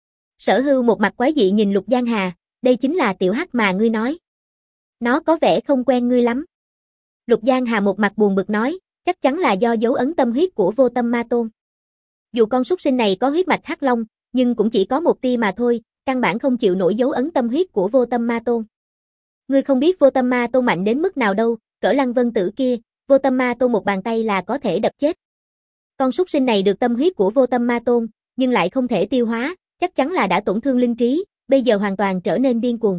Sở Hưu một mặt quái dị nhìn Lục Giang Hà, đây chính là Tiểu Hắc mà ngươi nói. Nó có vẻ không quen ngươi lắm. Lục Giang Hà một mặt buồn bực nói, chắc chắn là do dấu ấn tâm huyết của Vô Tâm Ma Tôn. Dù con súc sinh này có huyết mạch hắc long, nhưng cũng chỉ có một tia mà thôi, căn bản không chịu nổi dấu ấn tâm huyết của Vô Tâm Ma Tôn. Ngươi không biết Vô Tâm Ma Tôn mạnh đến mức nào đâu, cỡ Lăng Vân Tử kia, Vô Tâm Ma Tôn một bàn tay là có thể đập chết. Con súc sinh này được tâm huyết của Vô Tâm Ma Tôn, nhưng lại không thể tiêu hóa, chắc chắn là đã tổn thương linh trí, bây giờ hoàn toàn trở nên điên cuồng.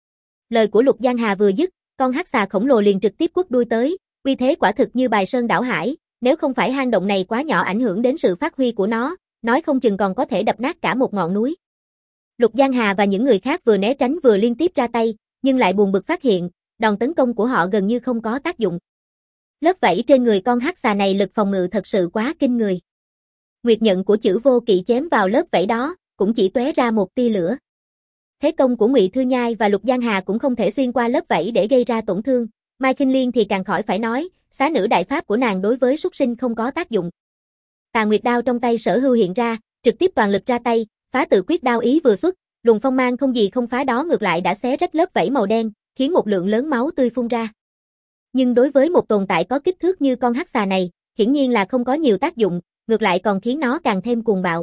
Lời của Lục Giang Hà vừa dứt, con hắc xà khổng lồ liền trực tiếp quất đuôi tới, uy thế quả thực như bài sơn đảo hải, nếu không phải hang động này quá nhỏ ảnh hưởng đến sự phát huy của nó, nói không chừng còn có thể đập nát cả một ngọn núi. Lục Giang Hà và những người khác vừa né tránh vừa liên tiếp ra tay, nhưng lại buồn bực phát hiện, đòn tấn công của họ gần như không có tác dụng. Lớp vảy trên người con hắc xà này lực phòng ngự thật sự quá kinh người. Nguyệt nhận của chữ Vô Kỵ chém vào lớp vảy đó, cũng chỉ tóe ra một tia lửa. Thế công của Ngụy Thư Nhai và Lục Giang Hà cũng không thể xuyên qua lớp vảy để gây ra tổn thương, Mai Kinh Liên thì càng khỏi phải nói, xá nữ đại pháp của nàng đối với súc sinh không có tác dụng. Tà Nguyệt đao trong tay Sở Hưu hiện ra, trực tiếp toàn lực ra tay, phá tự quyết đao ý vừa xuất, luồng phong mang không gì không phá đó ngược lại đã xé rách lớp vảy màu đen, khiến một lượng lớn máu tươi phun ra. Nhưng đối với một tồn tại có kích thước như con hắc xà này, hiển nhiên là không có nhiều tác dụng, ngược lại còn khiến nó càng thêm cuồng bạo.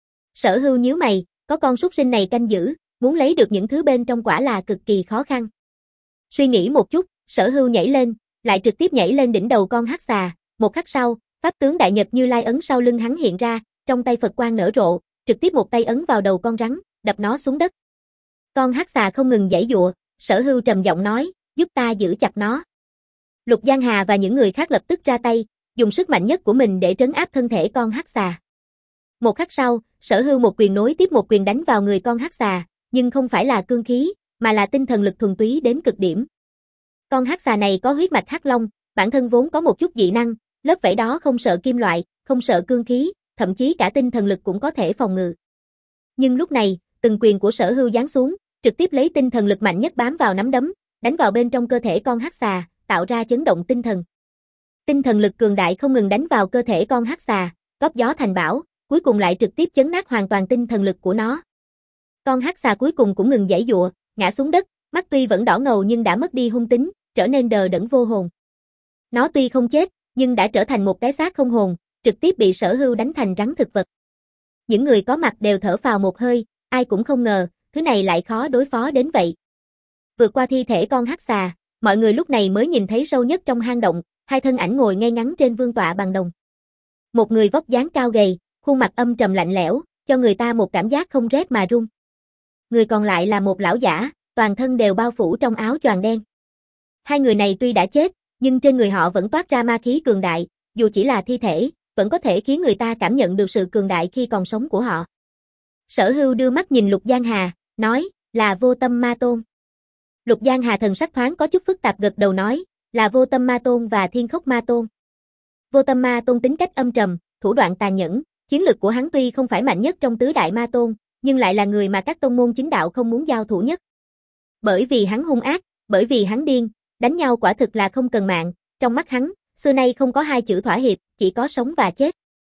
Sở Hưu nhíu mày, có con súc sinh này canh giữ, muốn lấy được những thứ bên trong quả là cực kỳ khó khăn. Suy nghĩ một chút, Sở Hưu nhảy lên, lại trực tiếp nhảy lên đỉnh đầu con hắc xà, một khắc sau, pháp tướng Đại Nhật Như Lai ấn sau lưng hắn hiện ra, trong tay Phật quang nở rộ, trực tiếp một tay ấn vào đầu con rắn, đập nó xuống đất. Con hắc xà không ngừng giãy giụa, Sở Hưu trầm giọng nói, giúp ta giữ chặt nó. Lục Giang Hà và những người khác lập tức ra tay, dùng sức mạnh nhất của mình để trấn áp thân thể con hắc xà. Một khắc sau, Sở Hưu một quyền nối tiếp một quyền đánh vào người con hắc xà, nhưng không phải là cương khí, mà là tinh thần lực thuần túy đến cực điểm. Con hắc xà này có huyết mạch hắc long, bản thân vốn có một chút dị năng, lớp vảy đó không sợ kim loại, không sợ cương khí, thậm chí cả tinh thần lực cũng có thể phòng ngự. Nhưng lúc này, từng quyền của Sở Hưu giáng xuống, trực tiếp lấy tinh thần lực mạnh nhất bám vào nắm đấm, đánh vào bên trong cơ thể con hắc xà, tạo ra chấn động tinh thần. Tinh thần lực cường đại không ngừng đánh vào cơ thể con hắc xà, góp gió thành bão, cuối cùng lại trực tiếp chấn nát hoàn toàn tinh thần lực của nó. Con hắc xà cuối cùng cũng ngừng giãy giụa, ngã xuống đất, mắt tuy vẫn đỏ ngầu nhưng đã mất đi hung tính, trở nên đờ đẫn vô hồn. Nó tuy không chết, nhưng đã trở thành một cái xác không hồn, trực tiếp bị Sở Hưu đánh thành rắn thực vật. Những người có mặt đều thở phào một hơi, ai cũng không ngờ, thứ này lại khó đối phó đến vậy. Vượt qua thi thể con hắc xà, mọi người lúc này mới nhìn thấy sâu nhất trong hang động, hai thân ảnh ngồi ngay ngắn trên vương tọa bằng đồng. Một người vóc dáng cao gầy, khuôn mặt âm trầm lạnh lẽo, cho người ta một cảm giác không rét mà run. Người còn lại là một lão giả, toàn thân đều bao phủ trong áo choàng đen. Hai người này tuy đã chết, nhưng trên người họ vẫn toát ra ma khí cường đại, dù chỉ là thi thể, vẫn có thể khiến người ta cảm nhận được sự cường đại khi còn sống của họ. Sở Hưu đưa mắt nhìn Lục Giang Hà, nói, là Vô Tâm Ma Tôn. Lục Giang Hà thần sắc thoáng có chút phức tạp gật đầu nói, là Vô Tâm Ma Tôn và Thiên Khốc Ma Tôn. Vô Tâm Ma Tôn tính cách âm trầm, thủ đoạn tàn nhẫn, chiến lực của hắn tuy không phải mạnh nhất trong tứ đại ma tôn, nhưng lại là người mà các tông môn chính đạo không muốn giao thủ nhất. Bởi vì hắn hung ác, bởi vì hắn điên, đánh nhau quả thực là không cần mạng, trong mắt hắn, xưa nay không có hai chữ thỏa hiệp, chỉ có sống và chết.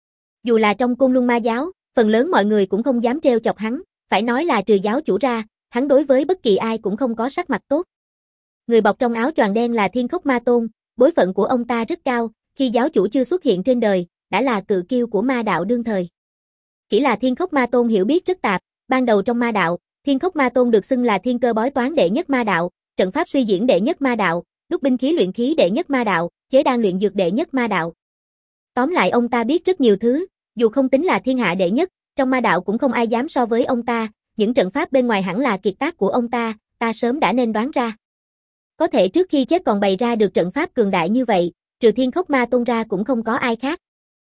Dù là trong Côn Luân Ma giáo, phần lớn mọi người cũng không dám trêu chọc hắn, phải nói là trừ giáo chủ ra, hắn đối với bất kỳ ai cũng không có sắc mặt tốt. Người bọc trong áo choàng đen là Thiên Khốc Ma Tôn, bối phận của ông ta rất cao, khi giáo chủ chưa xuất hiện trên đời, đã là cự kiêu của ma đạo đương thời. Chỉ là Thiên Khốc Ma Tôn hiểu biết rất tạp, ban đầu trong ma đạo, Thiên Khốc Ma Tôn được xưng là thiên cơ bói toán đệ nhất ma đạo, trận pháp suy diễn đệ nhất ma đạo, đúc binh khí luyện khí đệ nhất ma đạo, chế đan luyện dược đệ nhất ma đạo. Tóm lại ông ta biết rất nhiều thứ, dù không tính là thiên hạ đệ nhất, trong ma đạo cũng không ai dám so với ông ta, những trận pháp bên ngoài hẳn là kiệt tác của ông ta, ta sớm đã nên đoán ra. Có thể trước khi chết còn bày ra được trận pháp cường đại như vậy, trừ Thiên Khốc Ma Tôn ra cũng không có ai khác.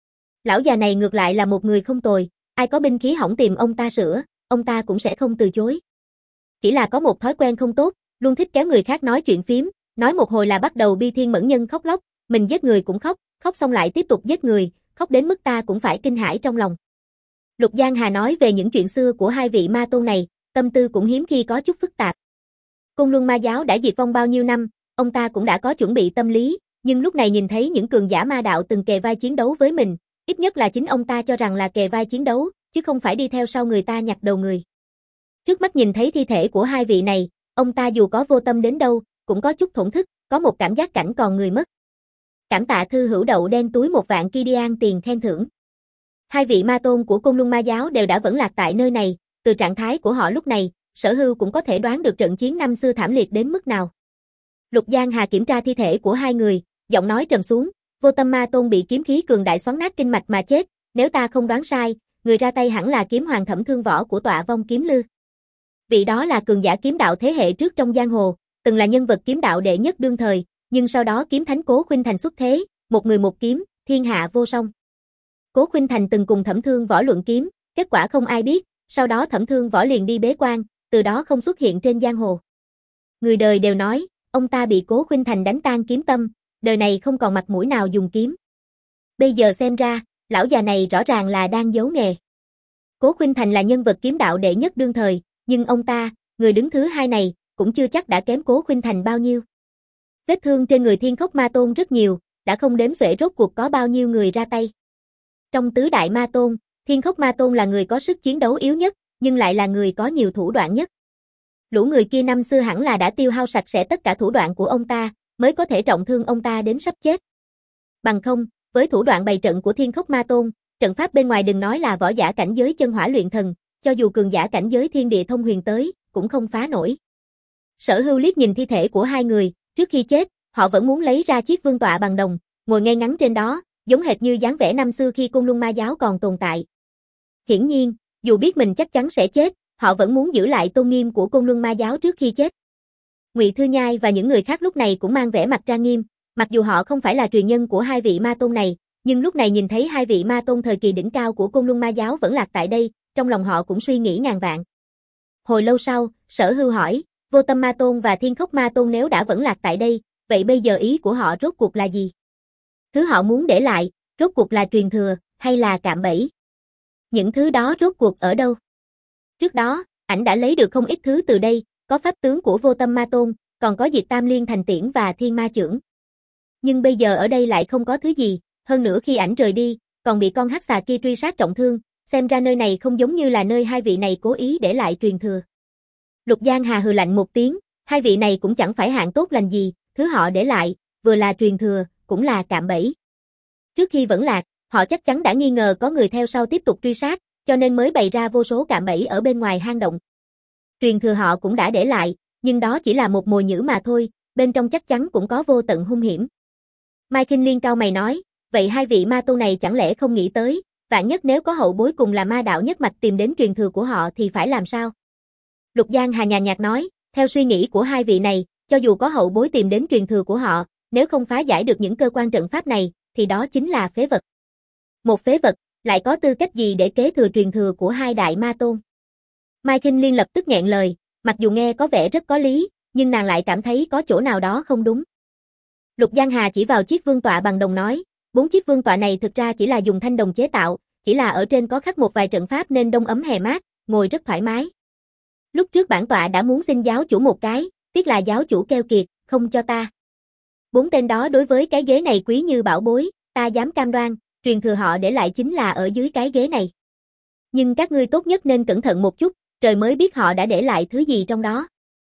Lão già này ngược lại là một người không tồi, ai có binh khí hỏng tìm ông ta sửa, ông ta cũng sẽ không từ chối. Chỉ là có một thói quen không tốt, luôn thích kéo người khác nói chuyện phím, nói một hồi là bắt đầu bi thiên mẫn nhân khóc lóc, mình giết người cũng khóc, khóc xong lại tiếp tục giết người, khóc đến mức ta cũng phải kinh hãi trong lòng. Lục Giang Hà nói về những chuyện xưa của hai vị ma tôn này, tâm tư cũng hiếm khi có chút phức tạp. Côn Luân Ma giáo đã diệt vong bao nhiêu năm, ông ta cũng đã có chuẩn bị tâm lý, nhưng lúc này nhìn thấy những cường giả ma đạo từng kề vai chiến đấu với mình, ít nhất là chính ông ta cho rằng là kề vai chiến đấu, chứ không phải đi theo sau người ta nhặt đầu người. Trước mắt nhìn thấy thi thể của hai vị này, ông ta dù có vô tâm đến đâu, cũng có chút thổn thức, có một cảm giác cảnh còn người mất. Cảm tạ thư hữu đậu đen túi một vạn Kidian tiền khen thưởng. Hai vị ma tôn của Côn Luân Ma giáo đều đã vẫn lạc tại nơi này, từ trạng thái của họ lúc này, Sở Hưu cũng có thể đoán được trận chiến năm xưa thảm liệt đến mức nào. Lục Giang Hà kiểm tra thi thể của hai người, giọng nói trầm xuống, Vô Tâm Ma Tôn bị kiếm khí cường đại xoắn nát kinh mạch mà chết, nếu ta không đoán sai, người ra tay hẳn là kiếm hoàng Thẩm Thương Võ của Tọa Vong Kiếm Lư. Vị đó là cường giả kiếm đạo thế hệ trước trong giang hồ, từng là nhân vật kiếm đạo đệ nhất đương thời, nhưng sau đó kiếm thánh Cố Khuynh Thành xuất thế, một người một kiếm, thiên hạ vô song. Cố Khuynh Thành từng cùng Thẩm Thương Võ luận kiếm, kết quả không ai biết, sau đó Thẩm Thương Võ liền đi bế quan, từ đó không xuất hiện trên giang hồ. Người đời đều nói, ông ta bị Cố Khuynh Thành đánh tan kiếm tâm, đời này không còn mặt mũi nào dùng kiếm. Bây giờ xem ra, lão già này rõ ràng là đang giấu nghề. Cố Khuynh Thành là nhân vật kiếm đạo đệ nhất đương thời, nhưng ông ta, người đứng thứ hai này, cũng chưa chắc đã kém Cố Khuynh Thành bao nhiêu. Vết thương trên người Thiên Khốc Ma Tôn rất nhiều, đã không đếm xuể rốt cuộc có bao nhiêu người ra tay. Trong tứ đại ma tôn, Thiên Khốc Ma Tôn là người có sức chiến đấu yếu nhất, nhưng lại là người có nhiều thủ đoạn nhất. Lũ người kia năm xưa hẳn là đã tiêu hao sạch sẽ tất cả thủ đoạn của ông ta, mới có thể trọng thương ông ta đến sắp chết. Bằng không, với thủ đoạn bày trận của Thiên Khốc Ma Tôn, trận pháp bên ngoài đừng nói là võ giả cảnh giới chân hỏa luyện thần, cho dù cường giả cảnh giới thiên địa thông huyền tới, cũng không phá nổi. Sở Hưu liếc nhìn thi thể của hai người, trước khi chết, họ vẫn muốn lấy ra chiếc vương tọa bằng đồng, ngồi ngay ngắn trên đó, giống hệt như dáng vẻ năm xưa khi Côn Luân Ma giáo còn tồn tại. Hiển nhiên, dù biết mình chắc chắn sẽ chết, họ vẫn muốn giữ lại tôn nghiêm của Côn Luân Ma giáo trước khi chết. Ngụy Thư Nhai và những người khác lúc này cũng mang vẻ mặt trang nghiêm, mặc dù họ không phải là truyền nhân của hai vị ma tôn này, nhưng lúc này nhìn thấy hai vị ma tôn thời kỳ đỉnh cao của Côn Luân Ma giáo vẫn lạc tại đây, trong lòng họ cũng suy nghĩ ngàn vạn. Hồi lâu sau, Sở Hưu hỏi, Vô Tâm Ma Tôn và Thiên Khốc Ma Tôn nếu đã vẫn lạc tại đây, vậy bây giờ ý của họ rốt cuộc là gì? Thứ họ muốn để lại, rốt cuộc là truyền thừa, hay là cạm bẫy? Những thứ đó rốt cuộc ở đâu? Trước đó, ảnh đã lấy được không ít thứ từ đây, có pháp tướng của Vô Tâm Ma Tôn, còn có Diệt Tam Liên Thành Tiễn và Thiên Ma Chưởng. Nhưng bây giờ ở đây lại không có thứ gì, hơn nữa khi ảnh rời đi, còn bị con hắc xà kia truy sát trọng thương, xem ra nơi này không giống như là nơi hai vị này cố ý để lại truyền thừa. Lục Giang Hà hừ lạnh một tiếng, hai vị này cũng chẳng phải hạng tốt lành gì, thứ họ để lại, vừa là truyền thừa, cũng là cạm bẫy. Trước khi vẫn lạc, họ chắc chắn đã nghi ngờ có người theo sau tiếp tục truy sát, cho nên mới bày ra vô số cạm bẫy ở bên ngoài hang động. Truyền thừa họ cũng đã để lại, nhưng đó chỉ là một mồi nhử mà thôi, bên trong chắc chắn cũng có vô tận hung hiểm. Mai Kinh Liên cau mày nói, vậy hai vị ma tôn này chẳng lẽ không nghĩ tới, vạn nhất nếu có hậu bối cùng là ma đạo nhất mạch tìm đến truyền thừa của họ thì phải làm sao? Lục Giang Hà nhàn nhạt nói, theo suy nghĩ của hai vị này, cho dù có hậu bối tìm đến truyền thừa của họ, nếu không phá giải được những cơ quan trận pháp này, thì đó chính là phế vật. Một phế vật, lại có tư cách gì để kế thừa truyền thừa của hai đại ma tôn? Mai Kinh Liên lập tức nghẹn lời, mặc dù nghe có vẻ rất có lý, nhưng nàng lại cảm thấy có chỗ nào đó không đúng. Lục Giang Hà chỉ vào chiếc vương tọa bằng đồng nói, bốn chiếc vương tọa này thực ra chỉ là dùng thanh đồng chế tạo, chỉ là ở trên có khắc một vài trận pháp nên đông ấm hè mát, ngồi rất thoải mái. Lúc trước bản tọa đã muốn xin giáo chủ một cái, tiếc là giáo chủ keo kiệt, không cho ta. Bốn tên đó đối với cái ghế này quý như bảo bối, ta dám cam đoan, truyền thừa họ để lại chính là ở dưới cái ghế này. Nhưng các ngươi tốt nhất nên cẩn thận một chút, trời mới biết họ đã để lại thứ gì trong đó.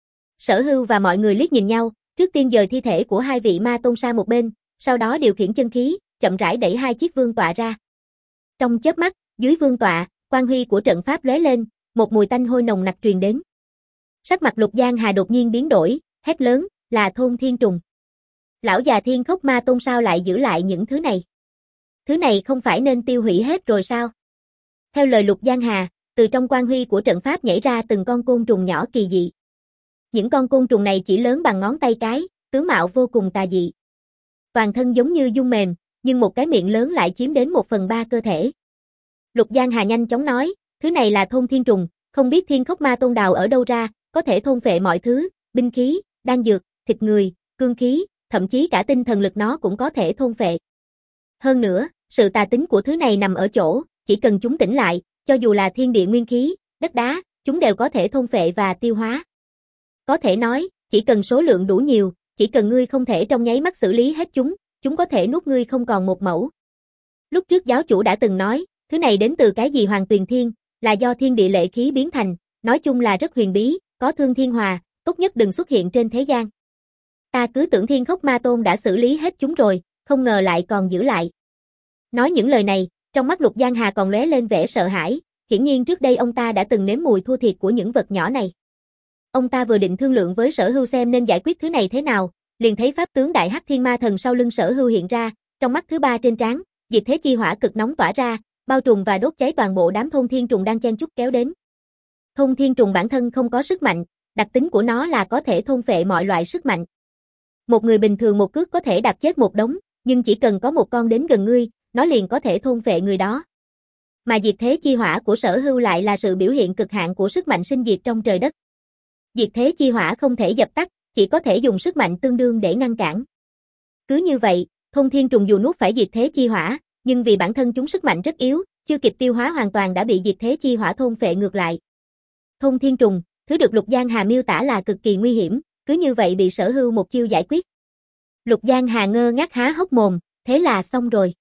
Sở Hưu và mọi người liếc nhìn nhau, trước tiên dời thi thể của hai vị ma tôn sang một bên, sau đó điều khiển chân khí, chậm rãi đẩy hai chiếc vương tọa ra. Trong chớp mắt, dưới vương tọa, quang huy của trận pháp lóe lên, một mùi tanh hôi nồng nặc truyền đến. Sắc mặt Lục Giang Hà đột nhiên biến đổi, hét lớn, là Thôn Thiên Trùng. Lão già Thiên Khốc Ma Tôn sao lại giữ lại những thứ này? Thứ này không phải nên tiêu hủy hết rồi sao? Theo lời Lục Giang Hà, từ trong quang huy của trận pháp nhảy ra từng con côn trùng nhỏ kỳ dị. Những con côn trùng này chỉ lớn bằng ngón tay cái, tướng mạo vô cùng tà dị. Toàn thân giống như dung mềm, nhưng một cái miệng lớn lại chiếm đến một phần ba cơ thể. Lục Giang Hà nhanh chóng nói, thứ này là Thôn Thiên Trùng, không biết Thiên Khốc Ma Tôn đào ở đâu ra, có thể thôn phệ mọi thứ, binh khí, đan dược, thịt người, cương khí, thậm chí cả tinh thần lực nó cũng có thể thôn phệ. Hơn nữa, sự tà tính của thứ này nằm ở chỗ, chỉ cần chúng tỉnh lại, cho dù là thiên địa nguyên khí, đất đá, chúng đều có thể thôn phệ và tiêu hóa. Có thể nói, chỉ cần số lượng đủ nhiều, chỉ cần ngươi không thể trong nháy mắt xử lý hết chúng, chúng có thể nuốt ngươi không còn một mẩu. Lúc trước giáo chủ đã từng nói, thứ này đến từ cái gì Hoàng Tuyền Thiên, là do thiên địa lệ khí biến thành, nói chung là rất huyền bí, có thương thiên hòa, tốt nhất đừng xuất hiện trên thế gian. Ta cứ tưởng Thiên Khốc Ma Tôn đã xử lý hết chúng rồi, không ngờ lại còn giữ lại. Nói những lời này, trong mắt Lục Giang Hà còn lóe lên vẻ sợ hãi, hiển nhiên trước đây ông ta đã từng nếm mùi thua thiệt của những vật nhỏ này. Ông ta vừa định thương lượng với Sở Hưu xem nên giải quyết thứ này thế nào, liền thấy pháp tướng Đại Hắc Thiên Ma Thần sau lưng Sở Hưu hiện ra, trong mắt thứ ba trên trán, diệt thế chi hỏa cực nóng tỏa ra, bao trùm và đốt cháy toàn bộ đám Thôn Thiên Trùng đang chen chúc kéo đến. Thôn Thiên Trùng bản thân không có sức mạnh, đặc tính của nó là có thể thôn phệ mọi loại sức mạnh. Một người bình thường một cước có thể đạp chết một đống, nhưng chỉ cần có một con đến gần ngươi, nó liền có thể thôn phệ người đó. Mà diệt thế chi hỏa của Sở Hưu lại là sự biểu hiện cực hạn của sức mạnh sinh diệt trong trời đất. Diệt thế chi hỏa không thể dập tắt, chỉ có thể dùng sức mạnh tương đương để ngăn cản. Cứ như vậy, Thôn Thiên Trùng dù nuốt phải diệt thế chi hỏa, nhưng vì bản thân chúng sức mạnh rất yếu, chưa kịp tiêu hóa hoàn toàn đã bị diệt thế chi hỏa thôn phệ ngược lại. Thôn Thiên Trùng, thứ được Lục Giang Hà miêu tả là cực kỳ nguy hiểm, cứ như vậy bị Sở Hưu một chiêu giải quyết. Lục Giang Hà ngơ ngác há hốc mồm, thế là xong rồi.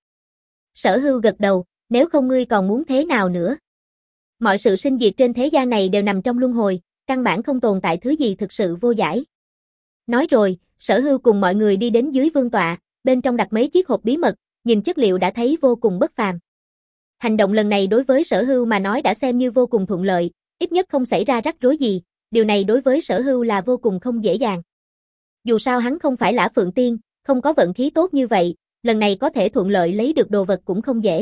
Sở Hưu gật đầu, nếu không ngươi còn muốn thế nào nữa? Mọi sự sinh diệt trên thế gian này đều nằm trong luân hồi, căn bản không tồn tại thứ gì thực sự vô giải. Nói rồi, Sở Hưu cùng mọi người đi đến dưới vương tọa, bên trong đặt mấy chiếc hộp bí mật, nhìn chất liệu đã thấy vô cùng bất phàm. Hành động lần này đối với Sở Hưu mà nói đã xem như vô cùng thuận lợi, ít nhất không xảy ra rắc rối gì, điều này đối với Sở Hưu là vô cùng không dễ dàng. Dù sao hắn không phải Lã Phượng Tiên, không có vận khí tốt như vậy, lần này có thể thuận lợi lấy được đồ vật cũng không dễ.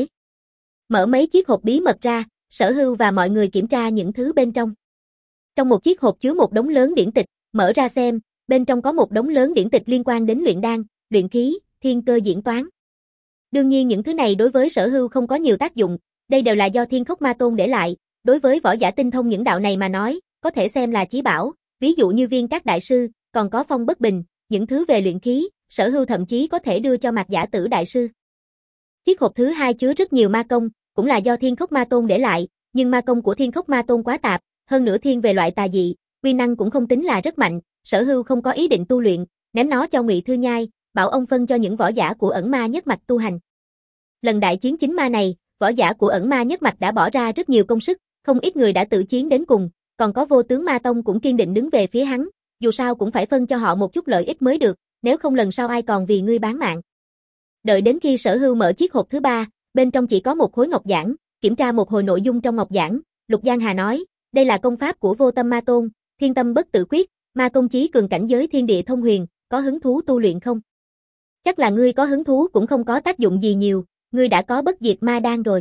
Mở mấy chiếc hộp bí mật ra, Sở Hưu và mọi người kiểm tra những thứ bên trong. Trong một chiếc hộp chứa một đống lớn điển tịch, mở ra xem, bên trong có một đống lớn điển tịch liên quan đến luyện đan, luyện khí, thiên cơ diễn toán. Đương nhiên những thứ này đối với Sở Hưu không có nhiều tác dụng, đây đều là do Thiên Khốc Ma Tôn để lại, đối với võ giả tinh thông những đạo này mà nói, có thể xem là chí bảo, ví dụ như Viên Các đại sư, còn có Phong Bất Bình, những thứ về luyện khí, Sở Hưu thậm chí có thể đưa cho Mạc Giả Tử đại sư. Chiếc hộp thứ hai chứa rất nhiều ma công, cũng là do Thiên Khốc Ma Tôn để lại, nhưng ma công của Thiên Khốc Ma Tôn quá tạp, hơn nữa thiên về loại tà dị, uy năng cũng không tính là rất mạnh, Sở Hưu không có ý định tu luyện, ném nó cho Ngụy Thư Nhai, bảo ông phân cho những võ giả của Ẩn Ma nhất mạch tu hành. Lần đại chiến chính ma này, võ giả của Ẩn Ma nhất mạch đã bỏ ra rất nhiều công sức, không ít người đã tự chiến đến cùng, còn có Vô Tướng Ma Tông cũng kiên định đứng về phía hắn, dù sao cũng phải phân cho họ một chút lợi ích mới được, nếu không lần sau ai còn vì ngươi bán mạng. Đợi đến khi Sở Hưu mở chiếc hộp thứ ba, bên trong chỉ có một khối ngọc giản, kiểm tra một hồi nội dung trong ngọc giản, Lục Giang Hà nói, đây là công pháp của Vô Tâm Ma Tôn, Thiên Tâm Bất Tử Quyết, ma công chí cường cảnh giới thiên địa thông huyền, có hứng thú tu luyện không? Chắc là ngươi có hứng thú cũng không có tác dụng gì nhiều, ngươi đã có bất diệt ma đan rồi.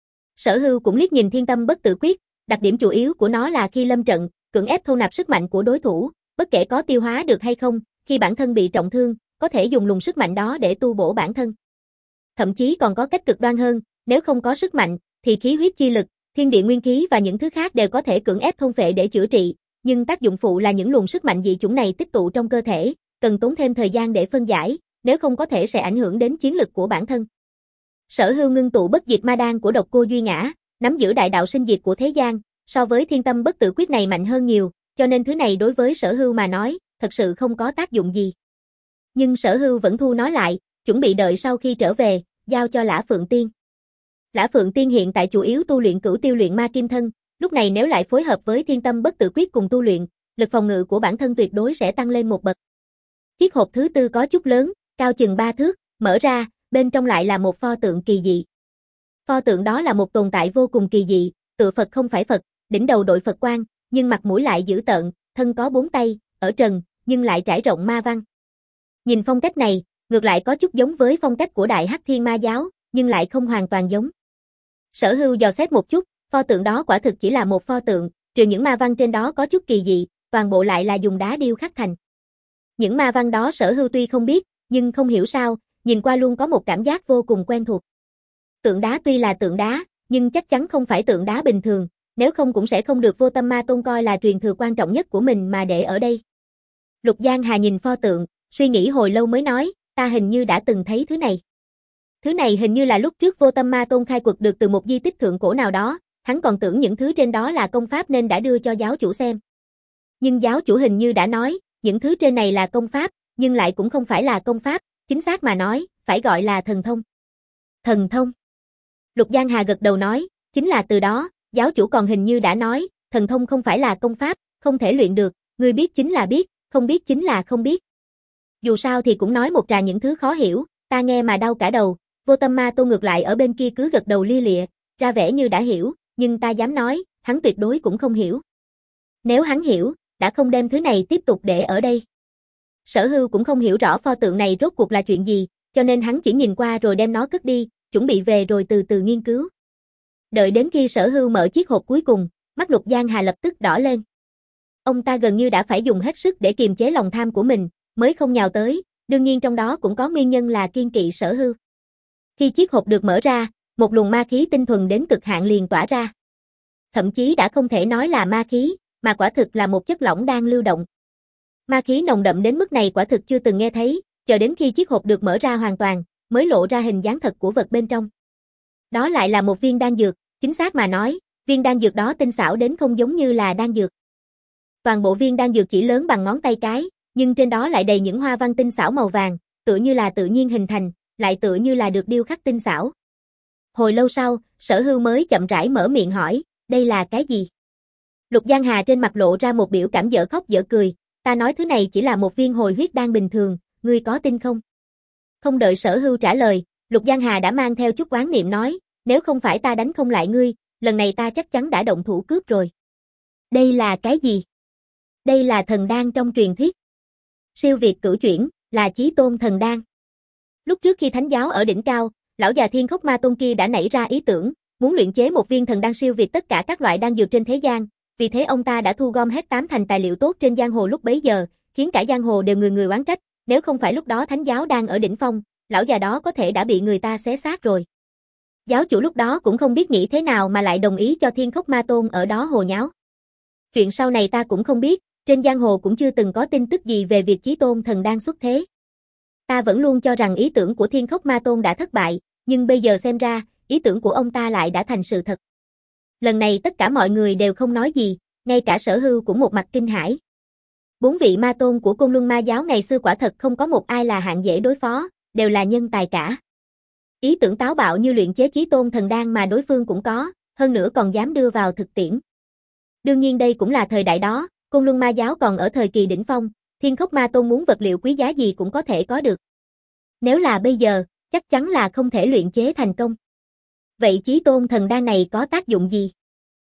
Sở Hưu cũng liếc nhìn Thiên Tâm Bất Tử Quyết, đặc điểm chủ yếu của nó là khi lâm trận, cưỡng ép thu nạp sức mạnh của đối thủ, bất kể có tiêu hóa được hay không, khi bản thân bị trọng thương, có thể dùng luồng sức mạnh đó để tu bổ bản thân. Thậm chí còn có cách cực đoan hơn, nếu không có sức mạnh, thì khí huyết chi lực, thiên địa nguyên khí và những thứ khác đều có thể cưỡng ép thôn phệ để chữa trị, nhưng tác dụng phụ là những luồng sức mạnh dị chủng này tích tụ trong cơ thể, cần tốn thêm thời gian để phân giải, nếu không có thể sẽ ảnh hưởng đến chiến lực của bản thân. Sở Hưu ngưng tụ bất diệt ma đan của Độc Cô Duy Ngã, nắm giữ đại đạo sinh diệt của thế gian, so với Thiên Tâm Bất Tử Quyết này mạnh hơn nhiều, cho nên thứ này đối với Sở Hưu mà nói, thật sự không có tác dụng gì. Nhưng Sở Hưu vẫn thu nó lại, chuẩn bị đợi sau khi trở về, giao cho Lã Phượng Tiên. Lã Phượng Tiên hiện tại chủ yếu tu luyện Cửu Tiêu Luyện Ma Kim Thân, lúc này nếu lại phối hợp với Thiên Tâm Bất Tử Quyết cùng tu luyện, lực phòng ngự của bản thân tuyệt đối sẽ tăng lên một bậc. Chiếc hộp thứ tư có chút lớn, cao chừng ba thước, mở ra, bên trong lại là một pho tượng kỳ dị. Pho tượng đó là một tồn tại vô cùng kỳ dị, tựa Phật không phải Phật, đỉnh đầu đội Phật quan, nhưng mặt mũi lại dữ tợn, thân có bốn tay, ở trần, nhưng lại trải rộng ma văn. Nhìn phong cách này, ngược lại có chút giống với phong cách của Đại Hắc Thiên Ma Giáo, nhưng lại không hoàn toàn giống. Sở Hưu dò xét một chút, pho tượng đó quả thực chỉ là một pho tượng, trừ những ma văn trên đó có chút kỳ dị, toàn bộ lại là dùng đá điêu khắc thành. Những ma văn đó Sở Hưu tuy không biết, nhưng không hiểu sao, nhìn qua luôn có một cảm giác vô cùng quen thuộc. Tượng đá tuy là tượng đá, nhưng chắc chắn không phải tượng đá bình thường, nếu không cũng sẽ không được Vô Tâm Ma Tôn coi là truyền thừa quan trọng nhất của mình mà để ở đây. Lục Giang Hà nhìn pho tượng, suy nghĩ hồi lâu mới nói, ta hình như đã từng thấy thứ này. Thứ này hình như là lúc trước Vô Tâm Ma Tôn khai quật được từ một di tích thượng cổ nào đó, hắn còn tưởng những thứ trên đó là công pháp nên đã đưa cho giáo chủ xem. Nhưng giáo chủ hình như đã nói, những thứ trên này là công pháp, nhưng lại cũng không phải là công pháp, chính xác mà nói, phải gọi là thần thông. Thần thông. Lục Giang Hà gật đầu nói, chính là từ đó, giáo chủ còn hình như đã nói, thần thông không phải là công pháp, không thể luyện được, người biết chính là biết, không biết chính là không biết. Dù sao thì cũng nói một trà những thứ khó hiểu, ta nghe mà đau cả đầu, Vô Tâm Ma Tôn ngược lại ở bên kia cứ gật đầu lia lịa, ra vẻ như đã hiểu, nhưng ta dám nói, hắn tuyệt đối cũng không hiểu. Nếu hắn hiểu, đã không đem thứ này tiếp tục để ở đây. Sở Hưu cũng không hiểu rõ pho tượng này rốt cuộc là chuyện gì, cho nên hắn chỉ nhìn qua rồi đem nó cất đi, chuẩn bị về rồi từ từ nghiên cứu. Đợi đến khi Sở Hưu mở chiếc hộp cuối cùng, mắt Lục Giang Hà lập tức đỏ lên. Ông ta gần như đã phải dùng hết sức để kiềm chế lòng tham của mình, mới không nhào tới, đương nhiên trong đó cũng có nguyên nhân là kiên kỵ Sở Hưu. Khi chiếc hộp được mở ra, một luồng ma khí tinh thuần đến cực hạn liền tỏa ra. Thậm chí đã không thể nói là ma khí, mà quả thực là một chất lỏng đang lưu động. Ma khí nồng đậm đến mức này quả thực chưa từng nghe thấy, chờ đến khi chiếc hộp được mở ra hoàn toàn, mới lộ ra hình dáng thật của vật bên trong. Đó lại là một viên đan dược, chính xác mà nói, viên đan dược đó tinh xảo đến không giống như là đan dược. Toàn bộ viên đan dược chỉ lớn bằng ngón tay cái, nhưng trên đó lại đầy những hoa văn tinh xảo màu vàng, tựa như là tự nhiên hình thành, lại tựa như là được điêu khắc tinh xảo. Hồi lâu sau, Sở Hưu mới chậm rãi mở miệng hỏi, đây là cái gì? Lục Giang Hà trên mặt lộ ra một biểu cảm dở khóc dở cười, ta nói thứ này chỉ là một viên hồi huyết đan bình thường, ngươi có tin không? Không đợi Sở Hưu trả lời, Lục Giang Hà đã mang theo chút oán niệm nói, nếu không phải ta đánh không lại ngươi, lần này ta chắc chắn đã động thủ cướp rồi. Đây là cái gì? Đây là thần đan trong truyền thuyết. Siêu việt cửu chuyển, là chí tôn thần đan. Lúc trước khi thánh giáo ở đỉnh cao, lão già Thiên Khốc Ma Tôn kia đã nảy ra ý tưởng, muốn luyện chế một viên thần đan siêu việt tất cả các loại đan dược trên thế gian, vì thế ông ta đã thu gom hết tám thành tài liệu tốt trên giang hồ lúc bấy giờ, khiến cả giang hồ đều người người oán trách, nếu không phải lúc đó thánh giáo đang ở đỉnh phong, lão già đó có thể đã bị người ta xé xác rồi. Giáo chủ lúc đó cũng không biết nghĩ thế nào mà lại đồng ý cho Thiên Khốc Ma Tôn ở đó hồ nháo. Chuyện sau này ta cũng không biết, trên giang hồ cũng chưa từng có tin tức gì về việc chí tôn thần đan xuất thế. Ta vẫn luôn cho rằng ý tưởng của Thiên Khốc Ma Tôn đã thất bại, nhưng bây giờ xem ra, ý tưởng của ông ta lại đã thành sự thật. Lần này tất cả mọi người đều không nói gì, ngay cả Sở Hưu cũng một mặt kinh hãi. Bốn vị ma tôn của Côn Luân Ma giáo ngày xưa quả thật không có một ai là hạng dễ đối phó, đều là nhân tài cả. Ý tưởng táo bạo như luyện chế chí tôn thần đan mà đối phương cũng có, hơn nữa còn dám đưa vào thực tiễn. Đương nhiên đây cũng là thời đại đó, Côn Luân Ma giáo còn ở thời kỳ đỉnh phong, Thiên Khốc Ma Tôn muốn vật liệu quý giá gì cũng có thể có được. Nếu là bây giờ, chắc chắn là không thể luyện chế thành công. Vậy chí tôn thần đan này có tác dụng gì?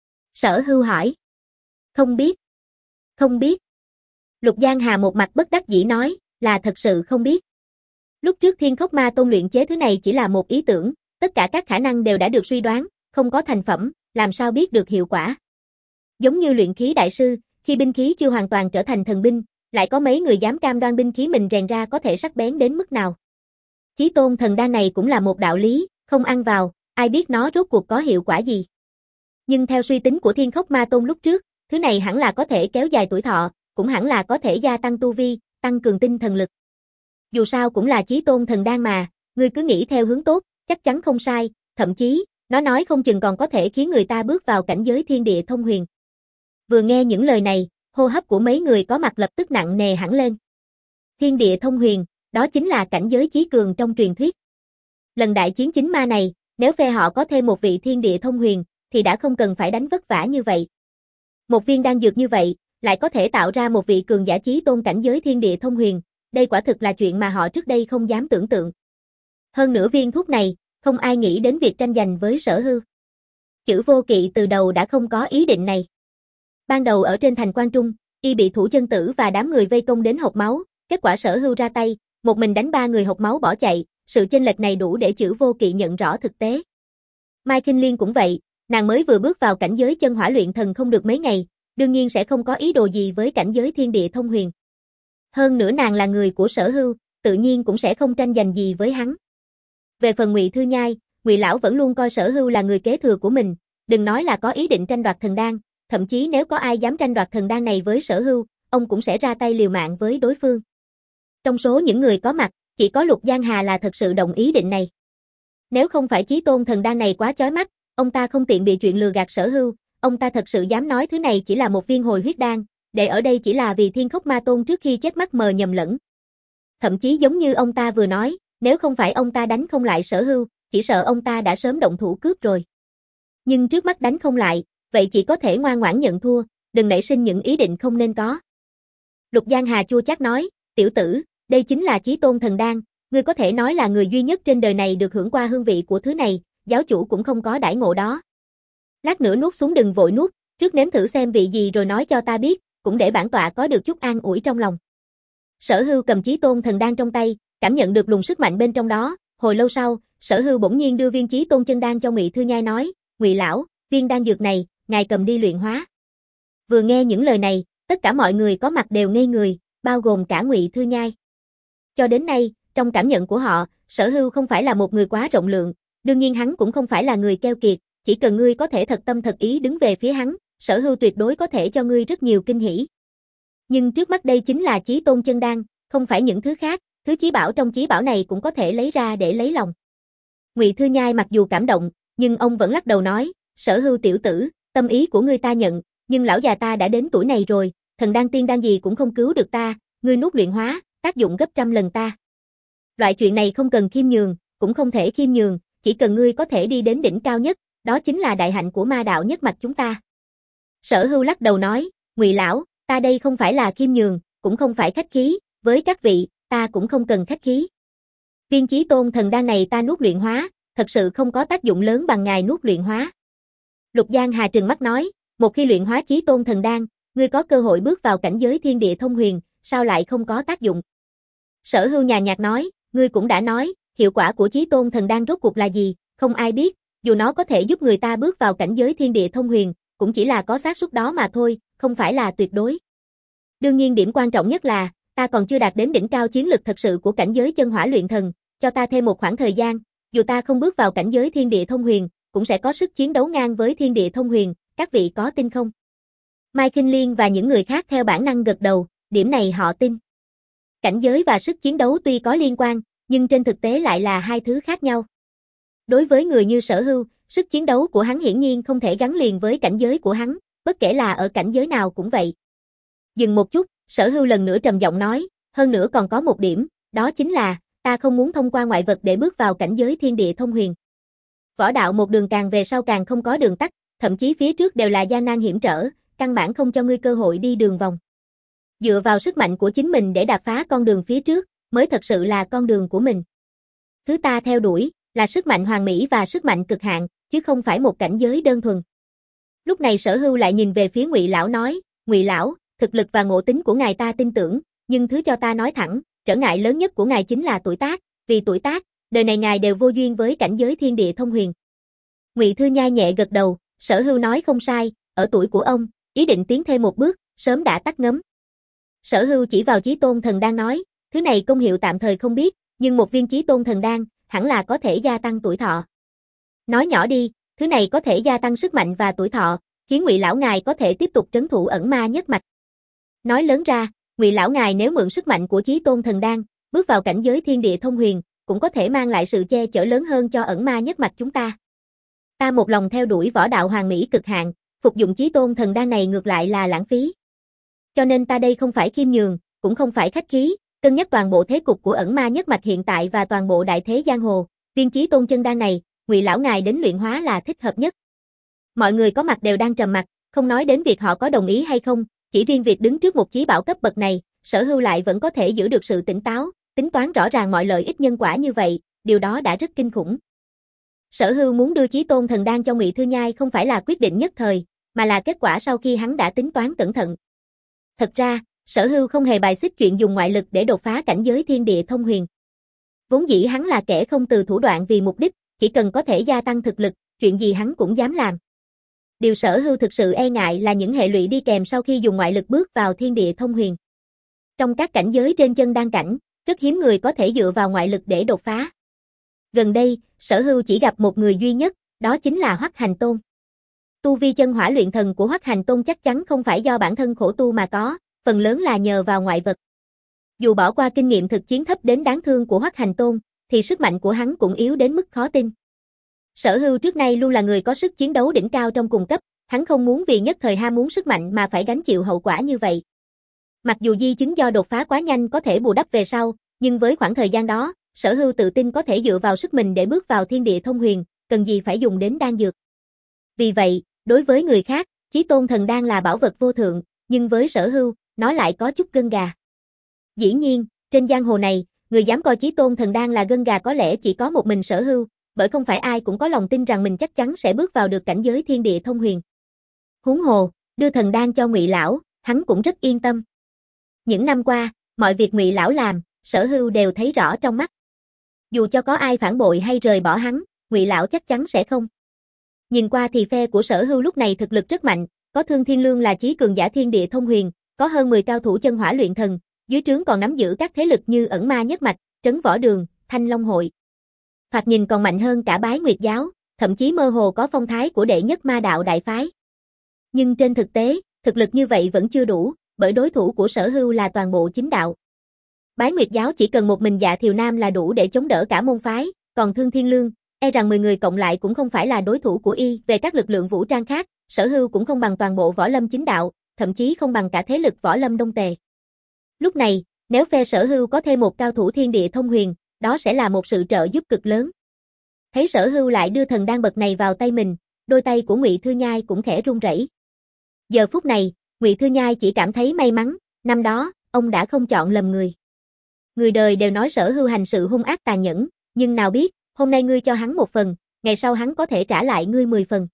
Sở Hưu hỏi. Không biết. Không biết. Lục Giang Hà một mặt bất đắc dĩ nói, là thật sự không biết. Lúc trước Thiên Khốc Ma Tôn luyện chế thứ này chỉ là một ý tưởng, tất cả các khả năng đều đã được suy đoán, không có thành phẩm, làm sao biết được hiệu quả. Giống như luyện khí đại sư, khi binh khí chưa hoàn toàn trở thành thần binh, lại có mấy người dám cam đoan binh khí mình rèn ra có thể sắc bén đến mức nào. Chí tôn thần đan này cũng là một đạo lý, không ăn vào, ai biết nó rốt cuộc có hiệu quả gì. Nhưng theo suy tính của Thiên Khốc Ma Tôn lúc trước, thứ này hẳn là có thể kéo dài tuổi thọ, cũng hẳn là có thể gia tăng tu vi, tăng cường tinh thần lực. Dù sao cũng là chí tôn thần đan mà, ngươi cứ nghĩ theo hướng tốt, chắc chắn không sai, thậm chí, nó nói không chừng còn có thể khiến người ta bước vào cảnh giới thiên địa thông huyền. Vừa nghe những lời này, hô hấp của mấy người có mặt lập tức nặng nề hẳn lên. Thiên địa thông huyền, đó chính là cảnh giới chí cường trong truyền thuyết. Lần đại chiến chính ma này, nếu phe họ có thêm một vị thiên địa thông huyền, thì đã không cần phải đánh vất vả như vậy. Một viên đan dược như vậy, lại có thể tạo ra một vị cường giả chí tôn cảnh giới thiên địa thông huyền, đây quả thực là chuyện mà họ trước đây không dám tưởng tượng. Hơn nữa viên thuốc này, không ai nghĩ đến việc tranh giành với Sở Hưu. Chữ Vô Kỵ từ đầu đã không có ý định này. Ban đầu ở trên thành Quan Trung, y bị Thủ Chân Tử và đám người vây công đến hộc máu, kết quả Sở Hưu ra tay, một mình đánh ba người hộc máu bỏ chạy, sự chênh lệch này đủ để Chữ Vô Kỵ nhận rõ thực tế. Mai Kinh Liên cũng vậy, nàng mới vừa bước vào cảnh giới chân hỏa luyện thần không được mấy ngày, đương nhiên sẽ không có ý đồ gì với cảnh giới thiên địa thông huyền. Hơn nữa nàng là người của Sở Hưu, tự nhiên cũng sẽ không tranh giành gì với hắn. Về phần Ngụy Thư Nhai, Ngụy lão vẫn luôn coi Sở Hưu là người kế thừa của mình, đừng nói là có ý định tranh đoạt thần đan, thậm chí nếu có ai dám tranh đoạt thần đan này với Sở Hưu, ông cũng sẽ ra tay liều mạng với đối phương. Trong số những người có mặt, chỉ có Lục Giang Hà là thật sự đồng ý định này. Nếu không phải chí tôn thần đan này quá chói mắt, ông ta không tiện bị chuyện lừa gạt Sở Hưu, ông ta thật sự dám nói thứ này chỉ là một viên hồi huyết đan, để ở đây chỉ là vì Thiên Khốc Ma Tôn trước khi chết mắt mờ nhầm lẫn. Thậm chí giống như ông ta vừa nói, nếu không phải ông ta đánh không lại Sở Hưu, chỉ sợ ông ta đã sớm động thủ cướp rồi. Nhưng trước mắt đánh không lại, vậy chỉ có thể ngoan ngoãn nhận thua, đừng nảy sinh những ý định không nên có. Lục Giang Hà chua chát nói, tiểu tử, đây chính là chí tôn thần đan, ngươi có thể nói là người duy nhất trên đời này được hưởng qua hương vị của thứ này, giáo chủ cũng không có đãi ngộ đó. Lát nữa nuốt xuống đừng vội nuốt, trước nếm thử xem vị gì rồi nói cho ta biết, cũng để bản tọa có được chút an ủi trong lòng. Sở Hưu cầm chí tôn thần đan trong tay, cảm nhận được luồng sức mạnh bên trong đó, hồi lâu sau, Sở Hưu bỗng nhiên đưa viên chí tôn chân đan cho Ngụy Thư Nhai nói, Ngụy lão, viên đan dược này, ngài cầm đi luyện hóa. Vừa nghe những lời này, tất cả mọi người có mặt đều ngây người, bao gồm cả Ngụy Thư Nhai. Cho đến nay, trong cảm nhận của họ, Sở Hưu không phải là một người quá rộng lượng, đương nhiên hắn cũng không phải là người keo kiệt, chỉ cần ngươi có thể thật tâm thật ý đứng về phía hắn, Sở Hưu tuyệt đối có thể cho ngươi rất nhiều kinh hỉ. Nhưng trước mắt đây chính là chí tôn chân đan, không phải những thứ khác, thứ chí bảo trong chí bảo này cũng có thể lấy ra để lấy lòng. Ngụy Thư Nhai mặc dù cảm động, nhưng ông vẫn lắc đầu nói, Sở Hưu tiểu tử, tâm ý của ngươi ta nhận, nhưng lão già ta đã đến tuổi này rồi, thần đan tiên đan gì cũng không cứu được ta, ngươi nuốt luyện hóa, tác dụng gấp trăm lần ta. Loại chuyện này không cần khiêm nhường, cũng không thể khiêm nhường, chỉ cần ngươi có thể đi đến đỉnh cao nhất, đó chính là đại hạnh của ma đạo nhất mạch chúng ta. Sở Hưu lắc đầu nói, Ngụy lão, ta đây không phải là khiêm nhường, cũng không phải khách khí, với các vị, ta cũng không cần khách khí. Viên chí tôn thần đan này ta nuốt luyện hóa, thật sự không có tác dụng lớn bằng ngài nuốt luyện hóa. Lục Giang Hà trừng mắt nói, một khi luyện hóa chí tôn thần đan, ngươi có cơ hội bước vào cảnh giới thiên địa thông huyền, sao lại không có tác dụng? Sở Hưu nhàn nhạt nói, ngươi cũng đã nói, hiệu quả của chí tôn thần đan rốt cuộc là gì, không ai biết, dù nó có thể giúp người ta bước vào cảnh giới thiên địa thông huyền, cũng chỉ là có xác suất đó mà thôi, không phải là tuyệt đối. Đương nhiên điểm quan trọng nhất là, ta còn chưa đạt đến đỉnh cao chiến lực thật sự của cảnh giới chân hỏa luyện thần, cho ta thêm một khoảng thời gian, dù ta không bước vào cảnh giới thiên địa thông huyền, cũng sẽ có sức chiến đấu ngang với thiên địa thông huyền, các vị có tin không? Mai Kinh Liên và những người khác theo bản năng gật đầu, điểm này họ tin. Cảnh giới và sức chiến đấu tuy có liên quan, nhưng trên thực tế lại là hai thứ khác nhau. Đối với người như Sở Hưu, sức chiến đấu của hắn hiển nhiên không thể gắn liền với cảnh giới của hắn, bất kể là ở cảnh giới nào cũng vậy. Dừng một chút, Sở Hưu lần nữa trầm giọng nói, hơn nữa còn có một điểm, đó chính là, ta không muốn thông qua ngoại vật để bước vào cảnh giới thiên địa thông huyền. Võ đạo một đường càng về sau càng không có đường tắt, thậm chí phía trước đều là gian nan hiểm trở, căn bản không cho ngươi cơ hội đi đường vòng. Dựa vào sức mạnh của chính mình để đạp phá con đường phía trước, mới thật sự là con đường của mình. Thứ ta theo đuổi là sức mạnh hoàn mỹ và sức mạnh cực hạn, chứ không phải một cảnh giới đơn thuần. Lúc này Sở Hưu lại nhìn về phía Ngụy lão nói, Ngụy lão, thực lực và ngộ tính của ngài ta tin tưởng, nhưng thứ cho ta nói thẳng, trở ngại lớn nhất của ngài chính là tuổi tác, vì tuổi tác, đời này ngài đều vô duyên với cảnh giới thiên địa thông huyền. Ngụy Thư Nhai nhẹ gật đầu, Sở Hưu nói không sai, ở tuổi của ông, ý định tiến thêm một bước, sớm đã tắt ngấm. Sở Hưu chỉ vào Chí Tôn Thần Đan nói, thứ này công hiệu tạm thời không biết, nhưng một viên Chí Tôn Thần Đan, hẳn là có thể gia tăng tuổi thọ. Nói nhỏ đi, thứ này có thể gia tăng sức mạnh và tuổi thọ, khiến Ngụy lão ngài có thể tiếp tục trấn thủ ẩn ma nhất mạch. Nói lớn ra, Ngụy lão ngài nếu mượn sức mạnh của Chí Tôn Thần Đan, bước vào cảnh giới thiên địa thông huyền, cũng có thể mang lại sự che chở lớn hơn cho ẩn ma nhất mạch chúng ta. Ta một lòng theo đuổi võ đạo hoàn mỹ cực hạn, phục dụng Chí Tôn Thần Đan này ngược lại là lãng phí. Cho nên ta đây không phải khiêm nhường, cũng không phải khách khí, cân nhắc toàn bộ thế cục của ẩn ma nhất mạch hiện tại và toàn bộ đại thế giang hồ, viên Chí Tôn chân đan này, Ngụy lão ngài đến luyện hóa là thích hợp nhất. Mọi người có mặt đều đang trầm mặc, không nói đến việc họ có đồng ý hay không, chỉ riêng việc đứng trước một chí bảo cấp bậc này, Sở Hưu lại vẫn có thể giữ được sự tỉnh táo, tính toán rõ ràng mọi lợi ích nhân quả như vậy, điều đó đã rất kinh khủng. Sở Hưu muốn đưa Chí Tôn Thần Đan cho Ngụy Thư Nhai không phải là quyết định nhất thời, mà là kết quả sau khi hắn đã tính toán cẩn thận. Thật ra, Sở Hưu không hề bài xích chuyện dùng ngoại lực để đột phá cảnh giới thiên địa thông huyền. Vốn dĩ hắn là kẻ không từ thủ đoạn vì mục đích, chỉ cần có thể gia tăng thực lực, chuyện gì hắn cũng dám làm. Điều Sở Hưu thực sự e ngại là những hệ lụy đi kèm sau khi dùng ngoại lực bước vào thiên địa thông huyền. Trong các cảnh giới trên chân đan cảnh, rất hiếm người có thể dựa vào ngoại lực để đột phá. Gần đây, Sở Hưu chỉ gặp một người duy nhất, đó chính là Hoắc Hành Tôn. Tu vi chân hỏa luyện thần của Hoắc Hành Tôn chắc chắn không phải do bản thân khổ tu mà có, phần lớn là nhờ vào ngoại vật. Dù bỏ qua kinh nghiệm thực chiến thấp đến đáng thương của Hoắc Hành Tôn, thì sức mạnh của hắn cũng yếu đến mức khó tin. Sở Hưu trước nay luôn là người có sức chiến đấu đỉnh cao trong cùng cấp, hắn không muốn vì nhất thời ham muốn sức mạnh mà phải gánh chịu hậu quả như vậy. Mặc dù di chứng do đột phá quá nhanh có thể bù đắp về sau, nhưng với khoảng thời gian đó, Sở Hưu tự tin có thể dựa vào sức mình để bước vào thiên địa thông huyền, cần gì phải dùng đến đan dược. Vì vậy, đối với người khác, Chí Tôn Thần Đan là bảo vật vô thượng, nhưng với Sở Hưu, nó lại có chút gân gà. Dĩ nhiên, trên giang hồ này, người dám coi Chí Tôn Thần Đan là gân gà có lẽ chỉ có một mình Sở Hưu, bởi không phải ai cũng có lòng tin rằng mình chắc chắn sẽ bước vào được cảnh giới thiên địa thông huyền. Huống hồ, đưa thần đan cho Ngụy lão, hắn cũng rất yên tâm. Những năm qua, mọi việc Ngụy lão làm, Sở Hưu đều thấy rõ trong mắt. Dù cho có ai phản bội hay rời bỏ hắn, Ngụy lão chắc chắn sẽ không. Nhìn qua thì phe của Sở Hưu lúc này thực lực rất mạnh, có Thương Thiên Lương là chí cường giả thiên địa thông huyền, có hơn mười cao thủ chân hỏa luyện thần, dưới trướng còn nắm giữ các thế lực như ẩn ma nhất mạch, trấn võ đường, thanh long hội. Thoạt nhìn còn mạnh hơn cả Bái Nguyệt giáo, thậm chí mơ hồ có phong thái của đệ nhất ma đạo đại phái. Nhưng trên thực tế, thực lực như vậy vẫn chưa đủ, bởi đối thủ của Sở Hưu là toàn bộ chính đạo. Bái Nguyệt giáo chỉ cần một mình Dạ Thiều Nam là đủ để chống đỡ cả môn phái, còn Thương Thiên Lương, e rằng mười người cộng lại cũng không phải là đối thủ của y. Về các lực lượng vũ trang khác, Sở Hưu cũng không bằng toàn bộ võ lâm chính đạo, thậm chí không bằng cả thế lực võ lâm đông tề. Lúc này, nếu phe Sở Hưu có thêm một cao thủ thiên địa thông huyền, đó sẽ là một sự trợ giúp cực lớn. Thấy Sở Hưu lại đưa thần đan bậc này vào tay mình, đôi tay của Ngụy Thư Nhai cũng khẽ run rẩy. Giờ phút này, Ngụy Thư Nhai chỉ cảm thấy may mắn, năm đó, ông đã không chọn lầm người. Người đời đều nói Sở Hưu hành sự hung ác tàn nhẫn, nhưng nào biết, hôm nay ngươi cho hắn một phần, ngày sau hắn có thể trả lại ngươi mười phần.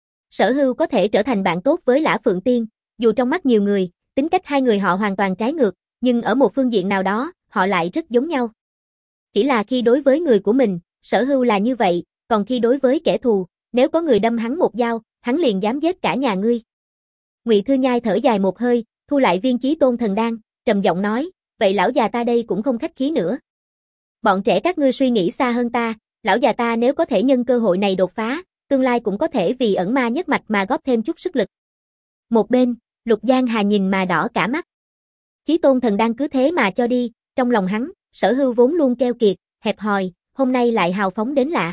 Sở Hưu có thể trở thành bạn tốt với Lã Phượng Tiên, dù trong mắt nhiều người, tính cách hai người họ hoàn toàn trái ngược, nhưng ở một phương diện nào đó, họ lại rất giống nhau. Chỉ là khi đối với người của mình, Sở Hưu là như vậy, còn khi đối với kẻ thù, nếu có người đâm hắn một dao, hắn liền dám giết cả nhà ngươi. Ngụy Thư Nhai thở dài một hơi, thu lại viên Chí Tôn thần đan, trầm giọng nói, vậy lão già ta đây cũng không khách khí nữa. Bọn trẻ các ngươi suy nghĩ xa hơn ta, lão già ta nếu có thể nhân cơ hội này đột phá, tương lai cũng có thể vì ẩn ma nhất mạch mà góp thêm chút sức lực. Một bên, Lục Giang Hà nhìn mà đỏ cả mắt. Chí Tôn thần đan cứ thế mà cho đi, trong lòng hắn, Sở Hưu vốn luôn keo kiệt, hẹp hòi, hôm nay lại hào phóng đến lạ.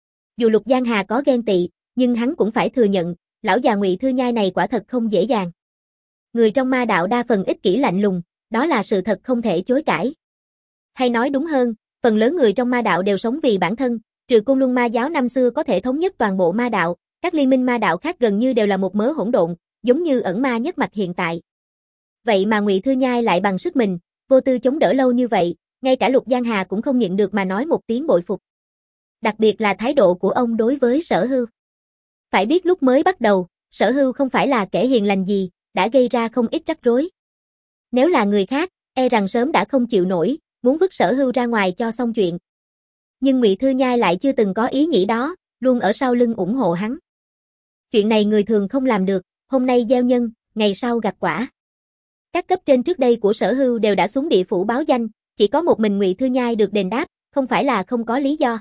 Dù Lục Giang Hà có ghen tị, nhưng hắn cũng phải thừa nhận, lão già Ngụy Thư Nhai này quả thật không dễ dàng. Người trong ma đạo đa phần ích kỷ lạnh lùng, đó là sự thật không thể chối cãi. Hay nói đúng hơn, phần lớn người trong ma đạo đều sống vì bản thân, trừ Côn Luân ma giáo năm xưa có thể thống nhất toàn bộ ma đạo, các liên minh ma đạo khác gần như đều là một mớ hỗn độn, giống như ẩn ma nhất mạch hiện tại. Vậy mà Ngụy Thư Nhai lại bằng sức mình, vô tư chống đỡ lâu như vậy, Ngay cả Lục Giang Hà cũng không nhịn được mà nói một tiếng bội phục. Đặc biệt là thái độ của ông đối với Sở Hưu. Phải biết lúc mới bắt đầu, Sở Hưu không phải là kẻ hiền lành gì, đã gây ra không ít rắc rối. Nếu là người khác, e rằng sớm đã không chịu nổi, muốn vứt Sở Hưu ra ngoài cho xong chuyện. Nhưng Ngụy Thư Nhai lại chưa từng có ý nghĩ đó, luôn ở sau lưng ủng hộ hắn. Chuyện này người thường không làm được, hôm nay gieo nhân, ngày sau gặt quả. Các cấp trên trước đây của Sở Hưu đều đã xuống địa phủ báo danh, chỉ có một mình Ngụy Thư Nhai được đền đáp, không phải là không có lý do.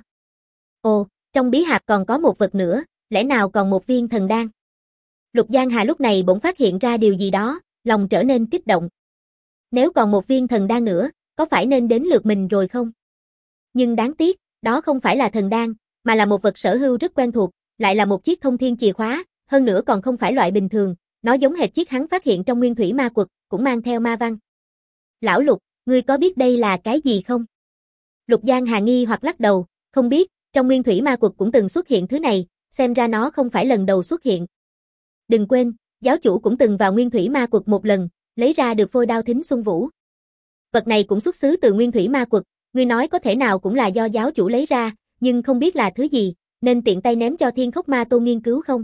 Ồ, trong bí hạp còn có một vật nữa, lẽ nào còn một viên thần đan? Lục Giang Hà lúc này bỗng phát hiện ra điều gì đó, lòng trở nên kích động. Nếu còn một viên thần đan nữa, có phải nên đến lượt mình rồi không? Nhưng đáng tiếc, đó không phải là thần đan, mà là một vật Sở Hưu rất quen thuộc, lại là một chiếc thông thiên chìa khóa, hơn nữa còn không phải loại bình thường, nó giống hệt chiếc hắn phát hiện trong Nguyên Thủy Ma Quật, cũng mang theo ma văn. Lão Lục, ngươi có biết đây là cái gì không? Lục Giang Hà nghi hoặc lắc đầu, không biết, trong Nguyên Thủy Ma Quật cũng từng xuất hiện thứ này, xem ra nó không phải lần đầu xuất hiện. Đừng quên, giáo chủ cũng từng vào Nguyên Thủy Ma Quật một lần, lấy ra được phôi đao thính xuân vũ. Vật này cũng xuất xứ từ Nguyên Thủy Ma Quật, ngươi nói có thể nào cũng là do giáo chủ lấy ra, nhưng không biết là thứ gì, nên tiện tay ném cho Thiên Khốc Ma Tôn nghiên cứu không?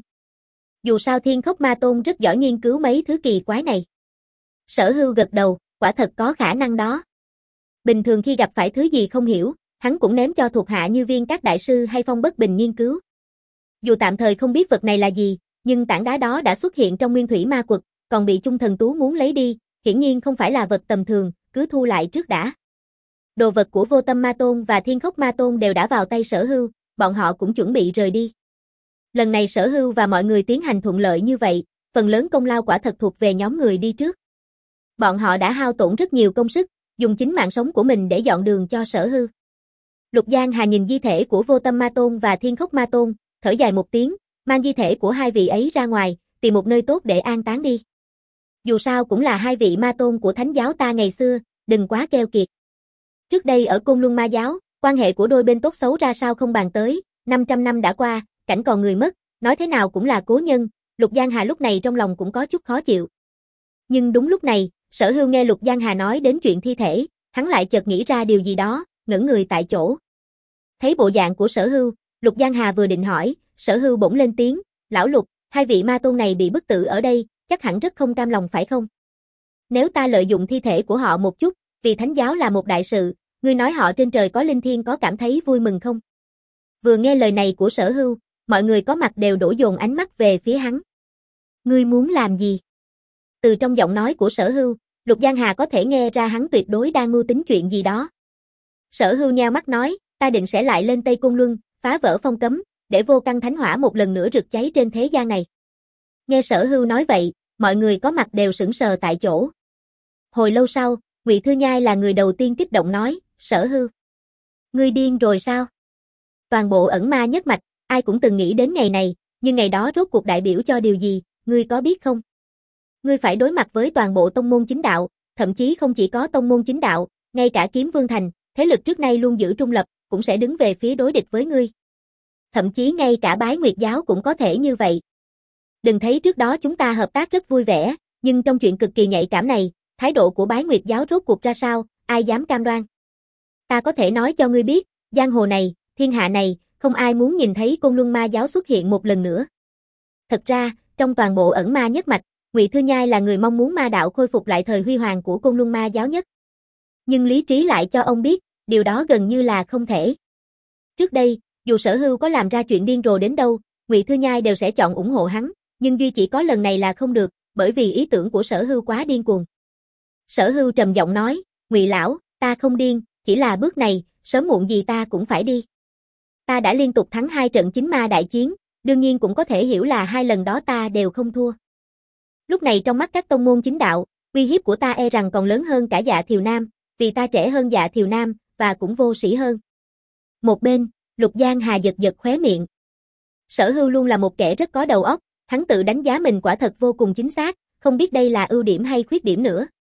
Dù sao Thiên Khốc Ma Tôn rất giỏi nghiên cứu mấy thứ kỳ quái này. Sở Hưu gật đầu, quả thật có khả năng đó. Bình thường khi gặp phải thứ gì không hiểu, hắn cũng ném cho thuộc hạ như Viên Các đại sư hay Phong Bất Bình nghiên cứu. Dù tạm thời không biết vật này là gì, nhưng tảng đá đó đã xuất hiện trong Nguyên Thủy Ma Quật, còn bị Chung Thần Tú muốn lấy đi, hiển nhiên không phải là vật tầm thường, cứ thu lại trước đã. Đồ vật của Vô Tâm Ma Tôn và Thiên Khốc Ma Tôn đều đã vào tay Sở Hưu, bọn họ cũng chuẩn bị rời đi. Lần này Sở Hưu và mọi người tiến hành thuận lợi như vậy, phần lớn công lao quả thật thuộc về nhóm người đi trước. Bọn họ đã hao tổn rất nhiều công sức, dùng chính mạng sống của mình để dọn đường cho Sở Hưu. Lục Giang Hà nhìn di thể của Vô Tâm Ma Tôn và Thiên Khốc Ma Tôn, thở dài một tiếng, mang di thể của hai vị ấy ra ngoài, tìm một nơi tốt để an táng đi. Dù sao cũng là hai vị ma tôn của thánh giáo ta ngày xưa, đừng quá keo kiệt. Trước đây ở Côn Luân Ma giáo, quan hệ của đôi bên tốt xấu ra sao không bàn tới, năm trăm năm đã qua, cảnh còn người mất, nói thế nào cũng là cố nhân, Lục Giang Hà lúc này trong lòng cũng có chút khó chịu. Nhưng đúng lúc này, Sở Hưu nghe Lục Giang Hà nói đến chuyện thi thể, hắn lại chợt nghĩ ra điều gì đó, ngẩn người tại chỗ. Thấy bộ dạng của Sở Hưu, Lục Giang Hà vừa định hỏi, Sở Hưu bỗng lên tiếng, lão Lục, hai vị ma tôn này bị bức tử ở đây, chắc hẳn rất không cam lòng phải không? Nếu ta lợi dụng thi thể của họ một chút, vì thánh giáo là một đại sự, ngươi nói họ trên trời có linh thiêng có cảm thấy vui mừng không? Vừa nghe lời này của Sở Hưu, mọi người có mặt đều đổ dồn ánh mắt về phía hắn. Ngươi muốn làm gì? Từ trong giọng nói của Sở Hưu, Lục Giang Hà có thể nghe ra hắn tuyệt đối đang mưu tính chuyện gì đó. Sở Hưu nheo mắt nói, ta định sẽ lại lên Tây Côn Luân, phá vỡ phong cấm, để vô căn thánh hỏa một lần nữa rực cháy trên thế gian này. Nghe Sở Hưu nói vậy, mọi người có mặt đều sững sờ tại chỗ. Hồi lâu sau, Ngụy Thư Nhai là người đầu tiên kích động nói, Sở Hưu, ngươi điên rồi sao? Toàn bộ ẩn ma nhất mạch, ai cũng từng nghĩ đến ngày này, nhưng ngày đó rốt cuộc đại biểu cho điều gì, ngươi có biết không? Ngươi phải đối mặt với toàn bộ tông môn chính đạo, thậm chí không chỉ có tông môn chính đạo, ngay cả Kiếm Vương Thành, thế lực trước nay luôn giữ trung lập, cũng sẽ đứng về phía đối địch với ngươi. Thậm chí ngay cả Bái Nguyệt giáo cũng có thể như vậy. Đừng thấy trước đó chúng ta hợp tác rất vui vẻ, nhưng trong chuyện cực kỳ nhạy cảm này, thái độ của Bái Nguyệt giáo rốt cuộc ra sao, ai dám cam đoan? Ta có thể nói cho ngươi biết, giang hồ này, thiên hạ này, không ai muốn nhìn thấy Côn Luân Ma giáo xuất hiện một lần nữa. Thật ra, trong toàn bộ ẩn ma nhất mạch, Ngụy Thư Nhai là người mong muốn ma đạo khôi phục lại thời huy hoàng của Côn Luân Ma giáo nhất. Nhưng lý trí lại cho ông biết, điều đó gần như là không thể. Trước đây, dù Sở Hưu có làm ra chuyện điên rồ đến đâu, Ngụy Thư Nhai đều sẽ chọn ủng hộ hắn, nhưng duy chỉ có lần này là không được, bởi vì ý tưởng của Sở Hưu quá điên cuồng. Sở Hưu trầm giọng nói, Ngụy lão, ta không điên, chỉ là bước này, sớm muộn gì ta cũng phải đi. Ta đã liên tục thắng hai trận chính ma đại chiến, đương nhiên cũng có thể hiểu là hai lần đó ta đều không thua. Lúc này trong mắt các tông môn chính đạo, uy hiếp của ta e rằng còn lớn hơn cả Dạ Thiều Nam, vì ta trẻ hơn Dạ Thiều Nam, và cũng vô sĩ hơn. Một bên, Lục Giang Hà giật giật khóe miệng. Sở Hưu luôn là một kẻ rất có đầu óc, hắn tự đánh giá mình quả thật vô cùng chính xác, không biết đây là ưu điểm hay khuyết điểm nữa.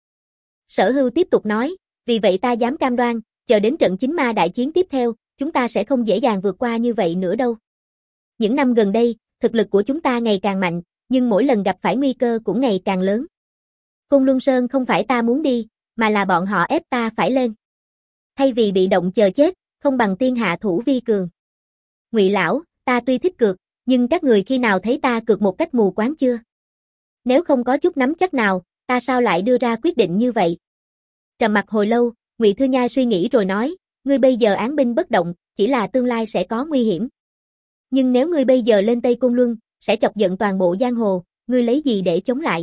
Sở Hưu tiếp tục nói, vì vậy ta dám cam đoan, chờ đến trận chính ma đại chiến tiếp theo, chúng ta sẽ không dễ dàng vượt qua như vậy nữa đâu. Những năm gần đây, thực lực của chúng ta ngày càng mạnh, nhưng mỗi lần gặp phải nguy cơ cũng ngày càng lớn. Côn Luân Sơn không phải ta muốn đi, mà là bọn họ ép ta phải lên. Thay vì bị động chờ chết, không bằng tiên hạ thủ vi cường. Ngụy lão, ta tuy thích cược, nhưng các người khi nào thấy ta cược một cách mù quáng chưa? Nếu không có chút nắm chắc nào, ta sao lại đưa ra quyết định như vậy? Trầm mặc hồi lâu, Ngụy Thư Nhai suy nghĩ rồi nói, ngươi bây giờ án binh bất động, chỉ là tương lai sẽ có nguy hiểm. Nhưng nếu ngươi bây giờ lên Tây Côn Luân, sẽ chọc giận toàn bộ giang hồ, ngươi lấy gì để chống lại?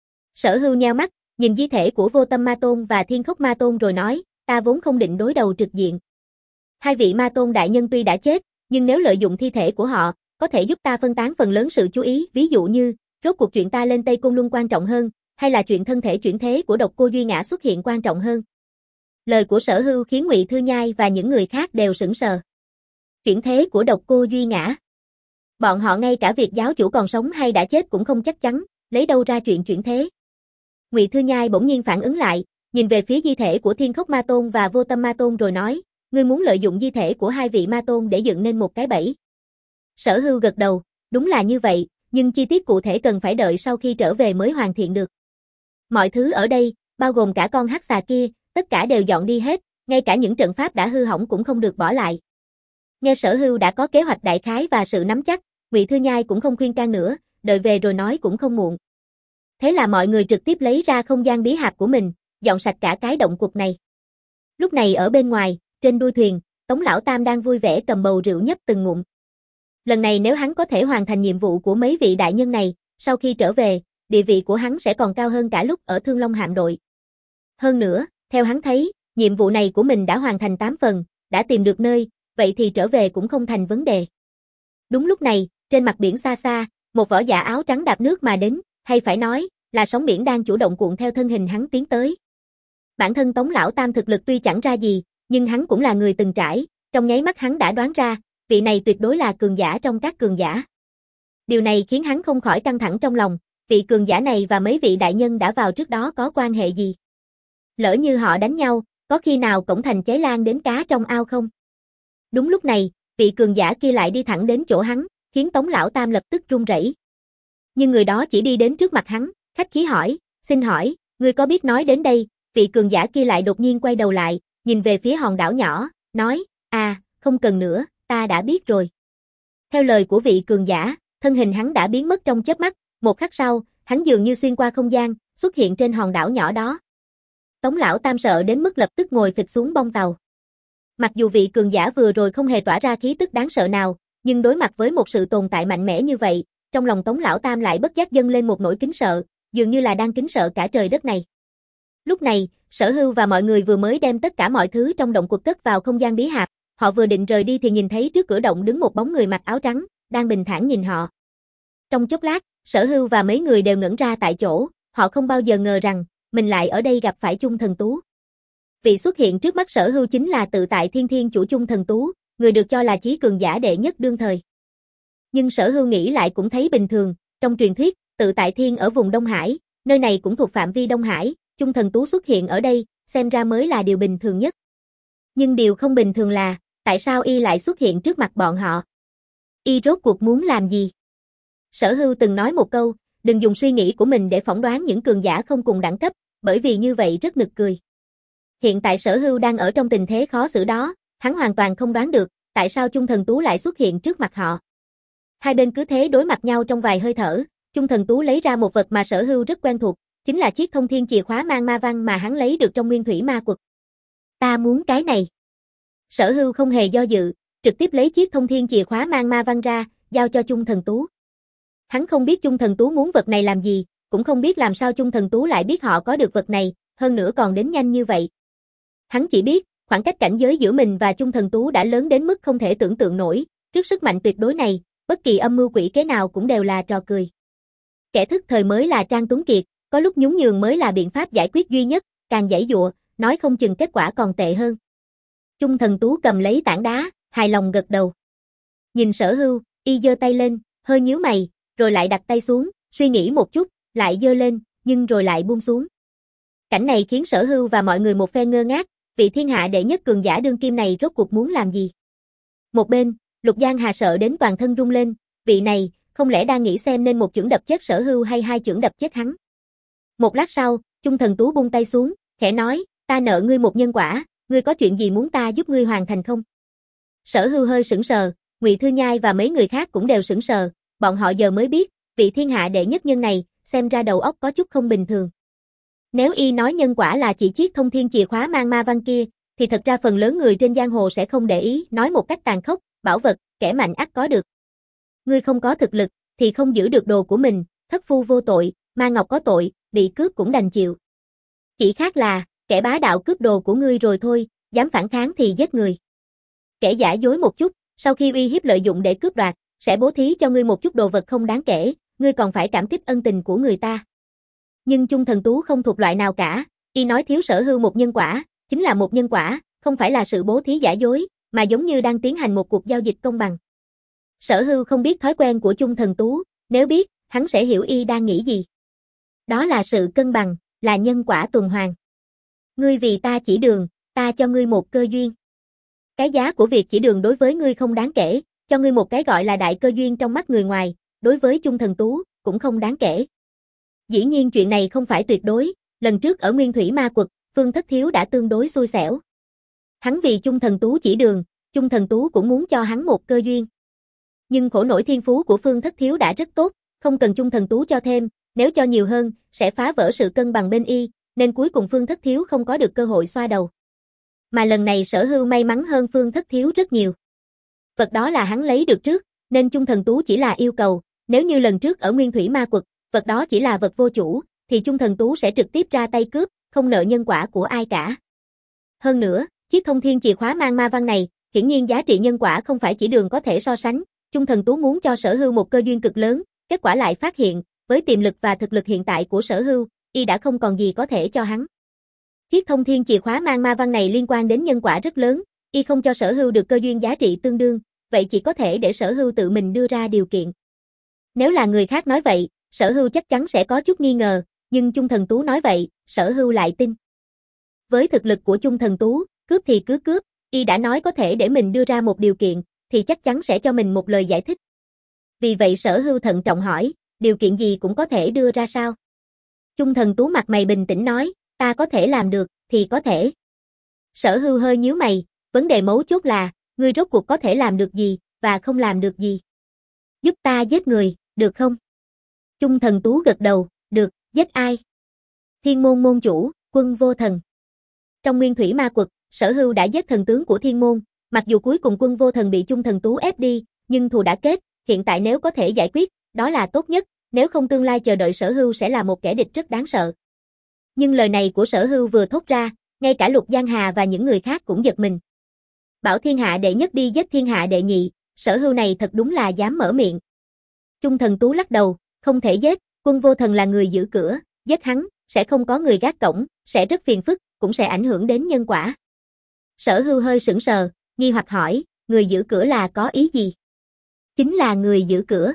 Sở Hưu nheo mắt, nhìn di thể của Vô Tâm Ma Tôn và Thiên Khốc Ma Tôn rồi nói, ta vốn không định đối đầu trực diện. Hai vị Ma Tôn đại nhân tuy đã chết, nhưng nếu lợi dụng thi thể của họ, có thể giúp ta phân tán phần lớn sự chú ý, ví dụ như, rốt cuộc chuyện ta lên Tây Côn Luân quan trọng hơn, hay là chuyện thân thể chuyển thế của Độc Cô Duy Ngã xuất hiện quan trọng hơn. Lời của Sở Hưu khiến Ngụy Thư Nhai và những người khác đều sững sờ. Chuyển thế của Độc Cô Duy Ngã. Bọn họ ngay cả việc giáo chủ còn sống hay đã chết cũng không chắc chắn, lấy đâu ra chuyện chuyển thế. Ngụy Thư Nhai bỗng nhiên phản ứng lại, nhìn về phía di thể của Thiên Khốc Ma Tôn và Vô Tâm Ma Tôn rồi nói, ngươi muốn lợi dụng di thể của hai vị Ma Tôn để dựng nên một cái bẫy. Sở Hưu gật đầu, đúng là như vậy, nhưng chi tiết cụ thể cần phải đợi sau khi trở về mới hoàn thiện được. Mọi thứ ở đây, bao gồm cả con hắc xà kia, tất cả đều dọn đi hết, ngay cả những trận pháp đã hư hỏng cũng không được bỏ lại. Nghe Sở Hưu đã có kế hoạch đại khái và sự nắm chắc, Ngụy Thư Nhai cũng không khuyên can nữa, đợi về rồi nói cũng không muộn. Thế là mọi người trực tiếp lấy ra không gian bí hạp của mình, dọn sạch cả cái động quật này. Lúc này ở bên ngoài, trên đuôi thuyền, Tống Lão Tam đang vui vẻ cầm bầu rượu nhấp từng ngụm. Lần này nếu hắn có thể hoàn thành nhiệm vụ của mấy vị đại nhân này, sau khi trở về, địa vị của hắn sẽ còn cao hơn cả lúc ở Thương Long hạm đội. Hơn nữa, theo hắn thấy, nhiệm vụ này của mình đã hoàn thành tám phần, đã tìm được nơi, vậy thì trở về cũng không thành vấn đề. Đúng lúc này, trên mặt biển xa xa, một võ giả áo trắng đạp nước mà đến, hay phải nói, là sóng biển đang chủ động cuộn theo thân hình hắn tiến tới. Bản thân Tống Lão Tam thực lực tuy chẳng ra gì, nhưng hắn cũng là người từng trải, trong nháy mắt hắn đã đoán ra, vị này tuyệt đối là cường giả trong các cường giả. Điều này khiến hắn không khỏi căng thẳng trong lòng, vị cường giả này và mấy vị đại nhân đã vào trước đó có quan hệ gì? Lỡ như họ đánh nhau, có khi nào cổng thành cháy lan đến cá trong ao không? Đúng lúc này, vị cường giả kia lại đi thẳng đến chỗ hắn, khiến Tống Lão Tam lập tức run rẩy. Nhưng người đó chỉ đi đến trước mặt hắn, khách khí hỏi, xin hỏi, ngươi có biết nói đến đây? Vị cường giả kia lại đột nhiên quay đầu lại, nhìn về phía hòn đảo nhỏ, nói, à, không cần nữa, ta đã biết rồi. Theo lời của vị cường giả, thân hình hắn đã biến mất trong chớp mắt, một khắc sau, hắn dường như xuyên qua không gian, xuất hiện trên hòn đảo nhỏ đó. Tống Lão Tam sợ đến mức lập tức ngồi phịch xuống bông tàu. Mặc dù vị cường giả vừa rồi không hề tỏa ra khí tức đáng sợ nào, nhưng đối mặt với một sự tồn tại mạnh mẽ như vậy, trong lòng Tống Lão Tam lại bất giác dâng lên một nỗi kính sợ, dường như là đang kính sợ cả trời đất này. Lúc này, Sở Hưu và mọi người vừa mới đem tất cả mọi thứ trong động quật cất vào không gian bí hạp, họ vừa định rời đi thì nhìn thấy trước cửa động đứng một bóng người mặc áo trắng, đang bình thản nhìn họ. Trong chốc lát, Sở Hưu và mấy người đều ngẩn ra tại chỗ, họ không bao giờ ngờ rằng, mình lại ở đây gặp phải Chung Thần Tú. Vị xuất hiện trước mắt Sở Hưu chính là tự tại Thiên Thiên chủ Chung Thần Tú, người được cho là chí cường giả đệ nhất đương thời. Nhưng Sở Hưu nghĩ lại cũng thấy bình thường, trong truyền thuyết, tự tại Thiên ở vùng Đông Hải, nơi này cũng thuộc phạm vi Đông Hải, Chung Thần Tú xuất hiện ở đây, xem ra mới là điều bình thường nhất. Nhưng điều không bình thường là, tại sao y lại xuất hiện trước mặt bọn họ? Y rốt cuộc muốn làm gì? Sở Hưu từng nói một câu, đừng dùng suy nghĩ của mình để phỏng đoán những cường giả không cùng đẳng cấp, bởi vì như vậy rất nực cười. Hiện tại Sở Hưu đang ở trong tình thế khó xử đó, hắn hoàn toàn không đoán được, tại sao Chung Thần Tú lại xuất hiện trước mặt họ. Hai bên cứ thế đối mặt nhau trong vài hơi thở, Chung Thần Tú lấy ra một vật mà Sở Hưu rất quen thuộc, chính là chiếc thông thiên chìa khóa mang ma văn mà hắn lấy được trong Nguyên Thủy Ma Quật. Ta muốn cái này. Sở Hưu không hề do dự, trực tiếp lấy chiếc thông thiên chìa khóa mang ma văn ra, giao cho Chung Thần Tú. Hắn không biết Chung Thần Tú muốn vật này làm gì, cũng không biết làm sao Chung Thần Tú lại biết họ có được vật này, hơn nữa còn đến nhanh như vậy. Hắn chỉ biết, khoảng cách cảnh giới giữa mình và Chung Thần Tú đã lớn đến mức không thể tưởng tượng nổi, trước sức mạnh tuyệt đối này, bất kỳ âm mưu quỷ kế nào cũng đều là trò cười. Kẻ thức thời mới là Trang Tuấn Kiệt, có lúc nhún nhường mới là biện pháp giải quyết duy nhất, càng giãy giụa, nói không chừng kết quả còn tệ hơn. Chung Thần Tú cầm lấy tảng đá, hài lòng gật đầu. Nhìn Sở Hưu, y giơ tay lên, hơi nhíu mày, rồi lại đặt tay xuống, suy nghĩ một chút, lại giơ lên, nhưng rồi lại buông xuống. Cảnh này khiến Sở Hưu và mọi người một phen ngơ ngác, vị thiên hạ đệ nhất cường giả đương kim này rốt cuộc muốn làm gì? Một bên, Lục Giang Hà sợ đến toàn thân rung lên, vị này, không lẽ đang nghĩ xem nên một chưởng đập chết Sở Hưu hay hai chưởng đập chết hắn? Một lát sau, Chung Thần Tú buông tay xuống, khẽ nói, ta nợ ngươi một nhân quả, ngươi có chuyện gì muốn ta giúp ngươi hoàn thành không? Sở Hưu hơi sững sờ, Ngụy Thư Nhai và mấy người khác cũng đều sững sờ, bọn họ giờ mới biết, vị thiên hạ đệ nhất nhân này, xem ra đầu óc có chút không bình thường. Nếu y nói nhân quả là chỉ chiếc thông thiên chìa khóa mang ma văn kia, thì thật ra phần lớn người trên giang hồ sẽ không để ý, nói một cách tàn khốc, bảo vật, kẻ mạnh ắt có được. Ngươi không có thực lực, thì không giữ được đồ của mình, thất phu vô tội, ma ngọc có tội, bị cướp cũng đành chịu. Chỉ khác là, kẻ bá đạo cướp đồ của ngươi rồi thôi, dám phản kháng thì giết người. Kẻ giả dối một chút, sau khi uy hiếp lợi dụng để cướp đoạt, sẽ bố thí cho ngươi một chút đồ vật không đáng kể, ngươi còn phải cảm kích ân tình của người ta. Nhưng Chung Thần Tú không thuộc loại nào cả, y nói thiếu Sở Hưu một nhân quả, chính là một nhân quả, không phải là sự bố thí giả dối, mà giống như đang tiến hành một cuộc giao dịch công bằng. Sở Hưu không biết thói quen của Chung Thần Tú, nếu biết, hắn sẽ hiểu y đang nghĩ gì. Đó là sự cân bằng, là nhân quả tuần hoàn. Ngươi vì ta chỉ đường, ta cho ngươi một cơ duyên. Cái giá của việc chỉ đường đối với ngươi không đáng kể, cho ngươi một cái gọi là đại cơ duyên trong mắt người ngoài, đối với Chung Thần Tú, cũng không đáng kể. Dĩ nhiên chuyện này không phải tuyệt đối, lần trước ở Nguyên Thủy Ma Quật, Phương Thất Thiếu đã tương đối xui xẻo. Hắn vì Chung Thần Tú chỉ đường, Chung Thần Tú cũng muốn cho hắn một cơ duyên. Nhưng khổ nổi thiên phú của Phương Thất Thiếu đã rất tốt, không cần Chung Thần Tú cho thêm, nếu cho nhiều hơn, sẽ phá vỡ sự cân bằng bên y, nên cuối cùng Phương Thất Thiếu không có được cơ hội xoa đầu. Mà lần này Sở Hưu may mắn hơn Phương Thất Thiếu rất nhiều. Vật đó là hắn lấy được trước, nên Chung Thần Tú chỉ là yêu cầu, nếu như lần trước ở Nguyên Thủy Ma Quật, vật đó chỉ là vật vô chủ, thì Chung Thần Tú sẽ trực tiếp ra tay cướp, không nợ nhân quả của ai cả. Hơn nữa, chiếc thông thiên chìa khóa mang ma văn này, hiển nhiên giá trị nhân quả không phải chỉ đường có thể so sánh, Chung Thần Tú muốn cho Sở Hưu một cơ duyên cực lớn, kết quả lại phát hiện, với tiềm lực và thực lực hiện tại của Sở Hưu, y đã không còn gì có thể cho hắn. Chiếc thông thiên chìa khóa mang ma văn này liên quan đến nhân quả rất lớn, y không cho Sở Hưu được cơ duyên giá trị tương đương, vậy chỉ có thể để Sở Hưu tự mình đưa ra điều kiện. Nếu là người khác nói vậy, Sở Hưu chắc chắn sẽ có chút nghi ngờ, nhưng Chung Thần Tú nói vậy, Sở Hưu lại tin. Với thực lực của Chung Thần Tú, cướp thì cứ cướp, y đã nói có thể để mình đưa ra một điều kiện, thì chắc chắn sẽ cho mình một lời giải thích. Vì vậy Sở Hưu thận trọng hỏi, điều kiện gì cũng có thể đưa ra sao? Chung Thần Tú mặt mày bình tĩnh nói, ta có thể làm được, thì có thể. Sở Hưu hơi nhíu mày, vấn đề mấu chốt là, ngươi rốt cuộc có thể làm được gì, và không làm được gì. Giúp ta giết người, được không? Chung Thần Tú gật đầu, được, giết ai? Thiên môn môn chủ, Quân Vô Thần. Trong Nguyên Thủy Ma Quật, Sở Hưu đã giết thần tướng của Thiên môn, mặc dù cuối cùng Quân Vô Thần bị Chung Thần Tú ép đi, nhưng thù đã kết, hiện tại nếu có thể giải quyết, đó là tốt nhất, nếu không tương lai chờ đợi Sở Hưu sẽ là một kẻ địch rất đáng sợ. Nhưng lời này của Sở Hưu vừa thốt ra, ngay cả Lục Giang Hà và những người khác cũng giật mình. Bảo thiên hạ đệ nhất đi giết thiên hạ đệ nhị, Sở Hưu này thật đúng là dám mở miệng. Chung Thần Tú lắc đầu, không thể giết, Quân Vô Thần là người giữ cửa, giết hắn, sẽ không có người gác cổng, sẽ rất phiền phức, cũng sẽ ảnh hưởng đến nhân quả. Sở Hưu hơi sững sờ, nghi hoặc hỏi, người giữ cửa là có ý gì? Chính là người giữ cửa.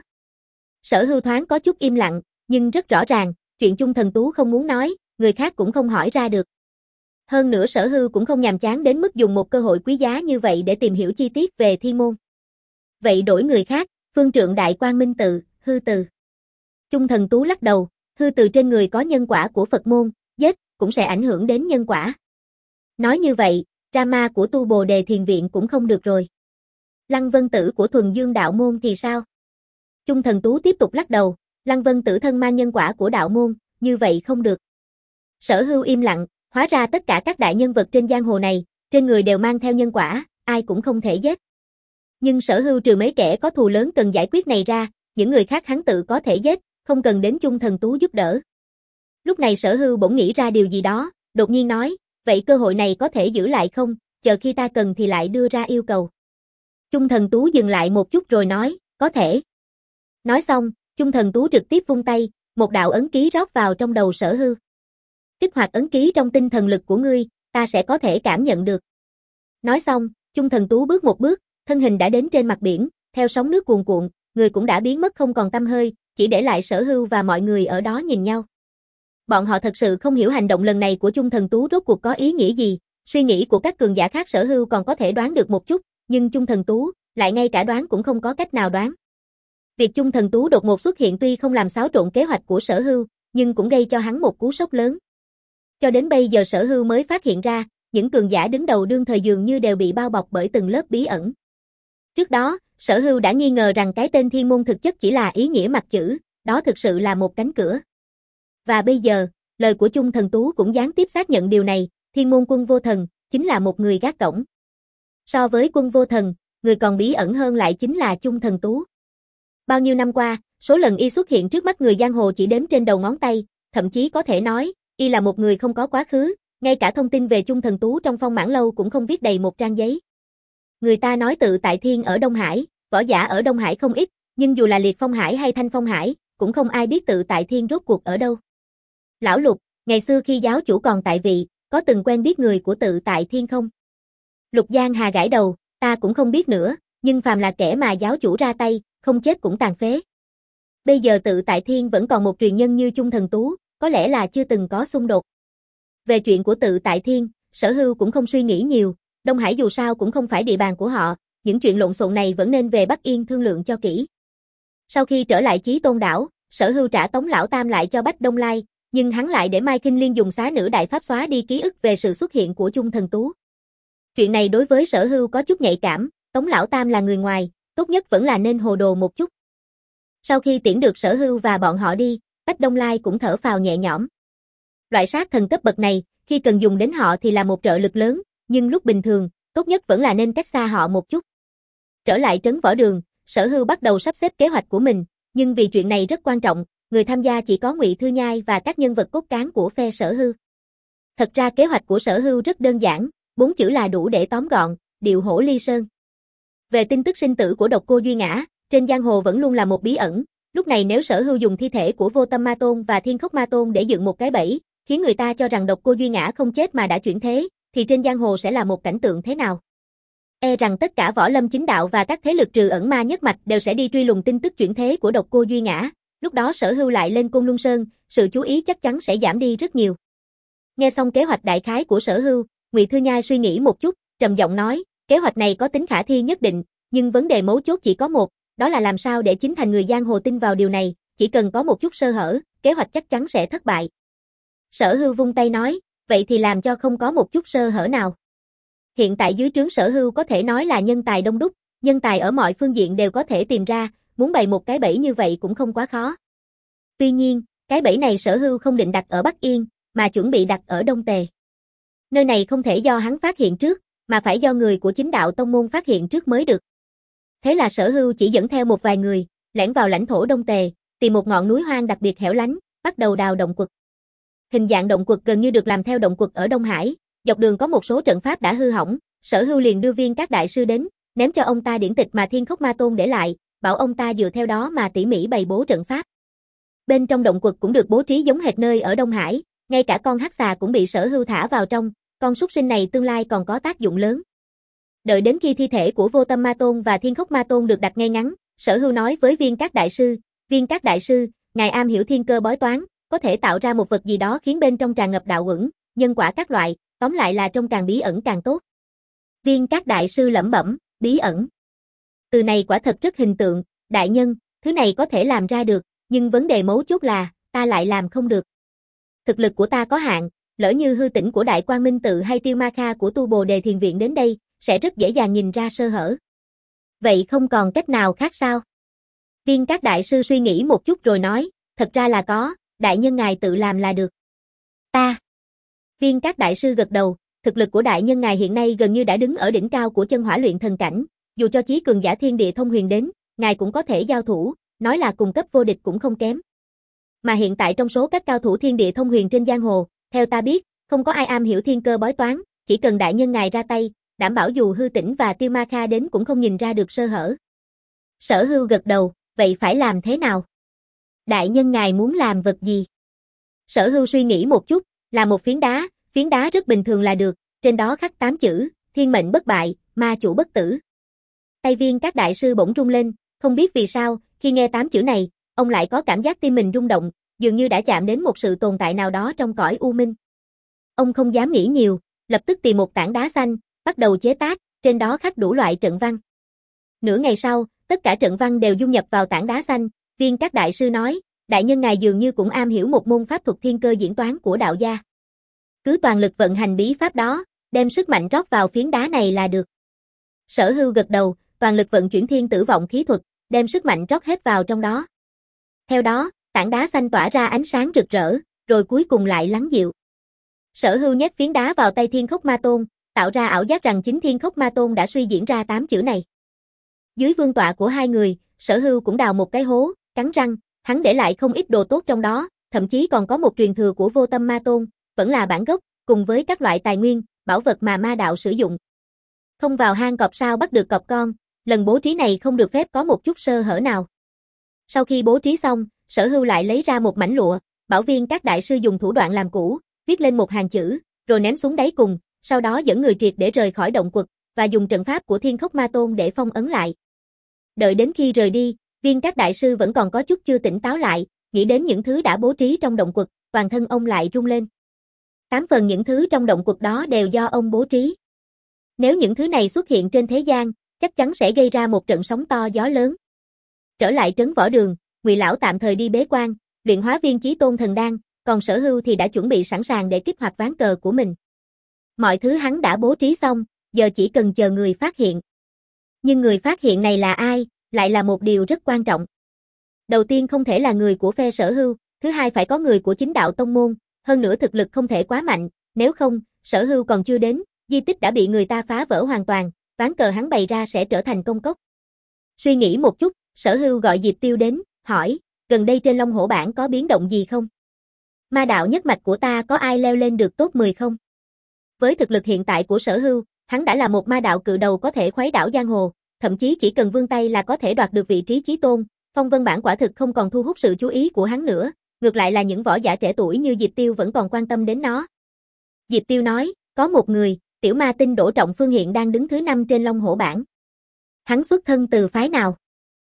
Sở Hưu thoáng có chút im lặng, nhưng rất rõ ràng, chuyện Chung Thần Tú không muốn nói, người khác cũng không hỏi ra được. Hơn nữa Sở Hưu cũng không nhàm chán đến mức dùng một cơ hội quý giá như vậy để tìm hiểu chi tiết về Thiên môn. Vậy đổi người khác, Phương Trượng Đại Quang Minh Tự, hư từ. Chung Thần Tú lắc đầu, hư từ trên người có nhân quả của Phật môn, giết, cũng sẽ ảnh hưởng đến nhân quả. Nói như vậy, drama của tu Bồ Đề Thiền Viện cũng không được rồi. Lăng Vân Tử của Thuần Dương Đạo Môn thì sao? Chung Thần Tú tiếp tục lắc đầu, Lăng Vân Tử thân mang nhân quả của đạo môn, như vậy không được. Sở Hưu im lặng, hóa ra tất cả các đại nhân vật trên giang hồ này, trên người đều mang theo nhân quả, ai cũng không thể giết. Nhưng Sở Hưu trừ mấy kẻ có thù lớn cần giải quyết này ra, những người khác hắn tự có thể giết, không cần đến Chung Thần Tú giúp đỡ. Lúc này Sở Hưu bỗng nghĩ ra điều gì đó, đột nhiên nói, vậy cơ hội này có thể giữ lại không, chờ khi ta cần thì lại đưa ra yêu cầu. Chung Thần Tú dừng lại một chút rồi nói, có thể. Nói xong, Chung Thần Tú trực tiếp vung tay, một đạo ấn ký rót vào trong đầu Sở Hưu. Kích hoạt ấn ký trong tinh thần lực của ngươi, ta sẽ có thể cảm nhận được. Nói xong, Chung Thần Tú bước một bước, thân hình đã đến trên mặt biển, theo sóng nước cuồn cuộn, người cũng đã biến mất không còn tăm hơi, chỉ để lại Sở Hưu và mọi người ở đó nhìn nhau. Bọn họ thật sự không hiểu hành động lần này của Chung Thần Tú rốt cuộc có ý nghĩa gì, suy nghĩ của các cường giả khác Sở Hưu còn có thể đoán được một chút, nhưng Chung Thần Tú, lại ngay cả đoán cũng không có cách nào đoán. Việc Chung Thần Tú đột ngột xuất hiện tuy không làm xáo trộn kế hoạch của Sở Hưu, nhưng cũng gây cho hắn một cú sốc lớn. Cho đến bây giờ Sở Hưu mới phát hiện ra, những cường giả đứng đầu đương thời dường như đều bị bao bọc bởi từng lớp bí ẩn. Trước đó, Sở Hưu đã nghi ngờ rằng cái tên Thiên Môn thực chất chỉ là ý nghĩa mặt chữ, đó thực sự là một cánh cửa. Và bây giờ, lời của Chung Thần Tú cũng gián tiếp xác nhận điều này, Thiên Môn Quân Vô Thần, chính là một người gác cổng. So với Quân Vô Thần, người còn bí ẩn hơn lại chính là Chung Thần Tú. Bao nhiêu năm qua, số lần y xuất hiện trước mắt người giang hồ chỉ đếm trên đầu ngón tay, thậm chí có thể nói, y là một người không có quá khứ, ngay cả thông tin về Chung Thần Tú trong Phong Mãn Lâu cũng không viết đầy một trang giấy. Người ta nói Tự Tại Thiên ở Đông Hải, võ giả ở Đông Hải không ít, nhưng dù là Liệt Phong Hải hay Thanh Phong Hải, cũng không ai biết Tự Tại Thiên rốt cuộc ở đâu. Lão Lục, ngày xưa khi giáo chủ còn tại vị, có từng quen biết người của Tự Tại Thiên không? Lục Giang Hà gãi đầu, ta cũng không biết nữa, nhưng phàm là kẻ mà giáo chủ ra tay, không chết cũng tàn phế. Bây giờ Tự Tại Thiên vẫn còn một truyền nhân như Chung Thần Tú, có lẽ là chưa từng có xung đột. Về chuyện của Tự Tại Thiên, Sở Hưu cũng không suy nghĩ nhiều, Đông Hải dù sao cũng không phải địa bàn của họ, những chuyện lộn xộn này vẫn nên về Bắc Yên thương lượng cho kỹ. Sau khi trở lại Chí Tôn đảo, Sở Hưu trả Tống Lão Tam lại cho Bách Đông Lai, nhưng hắn lại để Mai Kinh Liên dùng xá nữ đại pháp xóa đi ký ức về sự xuất hiện của Chung Thần Tú. Chuyện này đối với Sở Hưu có chút nhạy cảm, Tống Lão Tam là người ngoài, tốt nhất vẫn là nên hồ đồ một chút. Sau khi tiễn được Sở Hưu và bọn họ đi, Bách Đông Lai cũng thở phào nhẹ nhõm. Loại sát thần cấp bậc này, khi cần dùng đến họ thì là một trợ lực lớn, nhưng lúc bình thường, tốt nhất vẫn là nên cách xa họ một chút. Trở lại trấn Võ Đường, Sở Hưu bắt đầu sắp xếp kế hoạch của mình, nhưng vì chuyện này rất quan trọng, người tham gia chỉ có Ngụy Thư Nhai và các nhân vật cốt cán của phe Sở Hưu. Thật ra kế hoạch của Sở Hưu rất đơn giản, bốn chữ là đủ để tóm gọn, điệu hổ ly sơn. Về tin tức sinh tử của Độc Cô Duy Ngã, trên giang hồ vẫn luôn là một bí ẩn, lúc này nếu Sở Hưu dùng thi thể của Vô Tâm Ma Tôn và Thiên Khốc Ma Tôn để dựng một cái bẫy, khiến người ta cho rằng Độc Cô Duy Ngã không chết mà đã chuyển thế, thì trên giang hồ sẽ là một cảnh tượng thế nào? E rằng tất cả võ lâm chính đạo và các thế lực trừ ẩn ma nhất mạch đều sẽ đi truy lùng tin tức chuyển thế của Độc Cô Duy Ngã, lúc đó Sở Hưu lại lên Côn Luân Sơn, sự chú ý chắc chắn sẽ giảm đi rất nhiều. Nghe xong kế hoạch đại khái của Sở Hưu, Ngụy Thư Nhai suy nghĩ một chút, trầm giọng nói, kế hoạch này có tính khả thi nhất định, nhưng vấn đề mấu chốt chỉ có một, đó là làm sao để chính thành người giang hồ tin vào điều này, chỉ cần có một chút sơ hở, kế hoạch chắc chắn sẽ thất bại. Sở Hưu vung tay nói, vậy thì làm cho không có một chút sơ hở nào. Hiện tại dưới trướng Sở Hưu có thể nói là nhân tài đông đúc, nhân tài ở mọi phương diện đều có thể tìm ra, muốn bày một cái bẫy như vậy cũng không quá khó. Tuy nhiên, cái bẫy này Sở Hưu không định đặt ở Bắc Yên, mà chuẩn bị đặt ở Đông Tề. Nơi này không thể do hắn phát hiện trước, mà phải do người của chính đạo tông môn phát hiện trước mới được. Thế là Sở Hưu chỉ dẫn theo một vài người, lẻn vào lãnh thổ Đông Tề, tìm một ngọn núi hoang đặc biệt hẻo lánh, bắt đầu đào động quật. Hình dạng động quật gần như được làm theo động quật ở Đông Hải, dọc đường có một số trận pháp đã hư hỏng, Sở Hưu liền đưa Viên Các đại sư đến, ném cho ông ta điển tịch mà Thiên Khốc Ma Tôn để lại, bảo ông ta dựa theo đó mà tỉ mỉ bày bố trận pháp. Bên trong động quật cũng được bố trí giống hệt nơi ở Đông Hải, ngay cả con hắc xà cũng bị Sở Hưu thả vào trong, con súc sinh này tương lai còn có tác dụng lớn. Đợi đến khi thi thể của Vô Tâm Ma Tôn và Thiên Khốc Ma Tôn được đặt ngay ngắn, Sở Hưu nói với Viên Các đại sư, Viên Các đại sư, ngài am hiểu thiên cơ bói toán, có thể tạo ra một vật gì đó khiến bên trong tràn ngập đạo uẩn, nhân quả các loại, tóm lại là trong càng bí ẩn càng tốt. Viên Các đại sư lẩm bẩm, bí ẩn. Từ này quả thật rất hình tượng, đại nhân, thứ này có thể làm ra được, nhưng vấn đề mấu chốt là, ta lại làm không được. Thực lực của ta có hạn, lỡ như Hư Tỉnh của Đại Quang Minh Tự hay Tiêu Ma Kha của Tu Bồ Đề Thiền Viện đến đây, sẽ rất dễ dàng nhìn ra sơ hở. Vậy không còn cách nào khác sao? Viên Các đại sư suy nghĩ một chút rồi nói, thật ra là có, đại nhân ngài tự làm là được. Ta. Viên Các đại sư gật đầu, thực lực của đại nhân ngài hiện nay gần như đã đứng ở đỉnh cao của chân hỏa luyện thần cảnh, dù cho chí cường giả thiên địa thông huyền đến, ngài cũng có thể giao thủ, nói là cùng cấp vô địch cũng không kém. Mà hiện tại trong số các cao thủ thiên địa thông huyền trên giang hồ, theo ta biết, không có ai am hiểu thiên cơ bói toán, chỉ cần đại nhân ngài ra tay, đảm bảo dù Hư Tỉnh và Tiêu Ma Kha đến cũng không nhìn ra được sơ hở. Sở Hưu gật đầu, vậy phải làm thế nào? Đại nhân ngài muốn làm vật gì? Sở Hưu suy nghĩ một chút, là một phiến đá, phiến đá rất bình thường là được, trên đó khắc tám chữ, thiên mệnh bất bại, ma chủ bất tử. Tay Viên Các đại sư bỗng rung lên, không biết vì sao, khi nghe tám chữ này, ông lại có cảm giác tim mình rung động, dường như đã chạm đến một sự tồn tại nào đó trong cõi u minh. Ông không dám nghĩ nhiều, lập tức tìm một tảng đá xanh, bắt đầu chế tác, trên đó khắc đủ loại trận văn. Nửa ngày sau, tất cả trận văn đều dung nhập vào tảng đá xanh, Viên Các đại sư nói, đại nhân ngài dường như cũng am hiểu một môn pháp thuật thiên cơ diễn toán của đạo gia. Cứ toàn lực vận hành bí pháp đó, Đem sức mạnh rót vào phiến đá này là được. Sở Hưu gật đầu, toàn lực vận chuyển thiên tử vọng khí thuật, đem sức mạnh rót hết vào trong đó. Theo đó, tảng đá xanh tỏa ra ánh sáng rực rỡ, rồi cuối cùng lại lắng dịu. Sở Hưu nhét phiến đá vào tay Thiên Khốc Ma Tôn, tạo ra ảo giác rằng chính Thiên Khốc Ma Tôn đã suy diễn ra tám chữ này. Dưới vương tọa của hai người, Sở Hưu cũng đào một cái hố, cắn răng, hắn để lại không ít đồ tốt trong đó, thậm chí còn có một truyền thừa của Vô Tâm Ma Tôn, vẫn là bản gốc, cùng với các loại tài nguyên, bảo vật mà ma đạo sử dụng. Không vào hang cọp sao bắt được cọp con, lần bố trí này không được phép có một chút sơ hở nào. Sau khi bố trí xong, Sở Hưu lại lấy ra một mảnh lụa, bảo viên các đại sư dùng thủ đoạn làm cũ, viết lên một hàng chữ, rồi ném xuống đáy cùng, sau đó dẫn người triệt để rời khỏi động quật, và dùng trận pháp của Thiên Khốc Ma Tôn để phong ấn lại. Đợi đến khi rời đi, viên các đại sư vẫn còn có chút chưa tỉnh táo lại, nghĩ đến những thứ đã bố trí trong động quật, toàn thân ông lại rung lên. Tám phần những thứ trong động quật đó đều do ông bố trí. Nếu những thứ này xuất hiện trên thế gian, chắc chắn sẽ gây ra một trận sóng to gió lớn. Trở lại trấn Võ Đường, Ngụy lão tạm thời đi bế quan, luyện hóa viên chí tôn thần đan, còn Sở Hưu thì đã chuẩn bị sẵn sàng để kích hoạt ván cờ của mình. Mọi thứ hắn đã bố trí xong, giờ chỉ cần chờ người phát hiện. Nhưng người phát hiện này là ai, lại là một điều rất quan trọng. Đầu tiên không thể là người của phe Sở Hưu, thứ hai phải có người của chính đạo tông môn, hơn nữa thực lực không thể quá mạnh, nếu không, Sở Hưu còn chưa đến, di tích đã bị người ta phá vỡ hoàn toàn, ván cờ hắn bày ra sẽ trở thành công cốc. Suy nghĩ một chút, Sở Hưu gọi Diệp Tiêu đến, hỏi, gần đây trên Long Hổ bảng có biến động gì không? Ma đạo nhất mạch của ta có ai leo lên được top mười không? Với thực lực hiện tại của Sở Hưu, hắn đã là một ma đạo cự đầu có thể khuấy đảo giang hồ, thậm chí chỉ cần vươn tay là có thể đoạt được vị trí chí tôn, phong vân bảng quả thực không còn thu hút sự chú ý của hắn nữa, ngược lại là những võ giả trẻ tuổi như Diệp Tiêu vẫn còn quan tâm đến nó. Diệp Tiêu nói, có một người, tiểu ma tinh Đỗ Trọng Phương hiện đang đứng thứ năm trên Long Hổ bảng. Hắn xuất thân từ phái nào?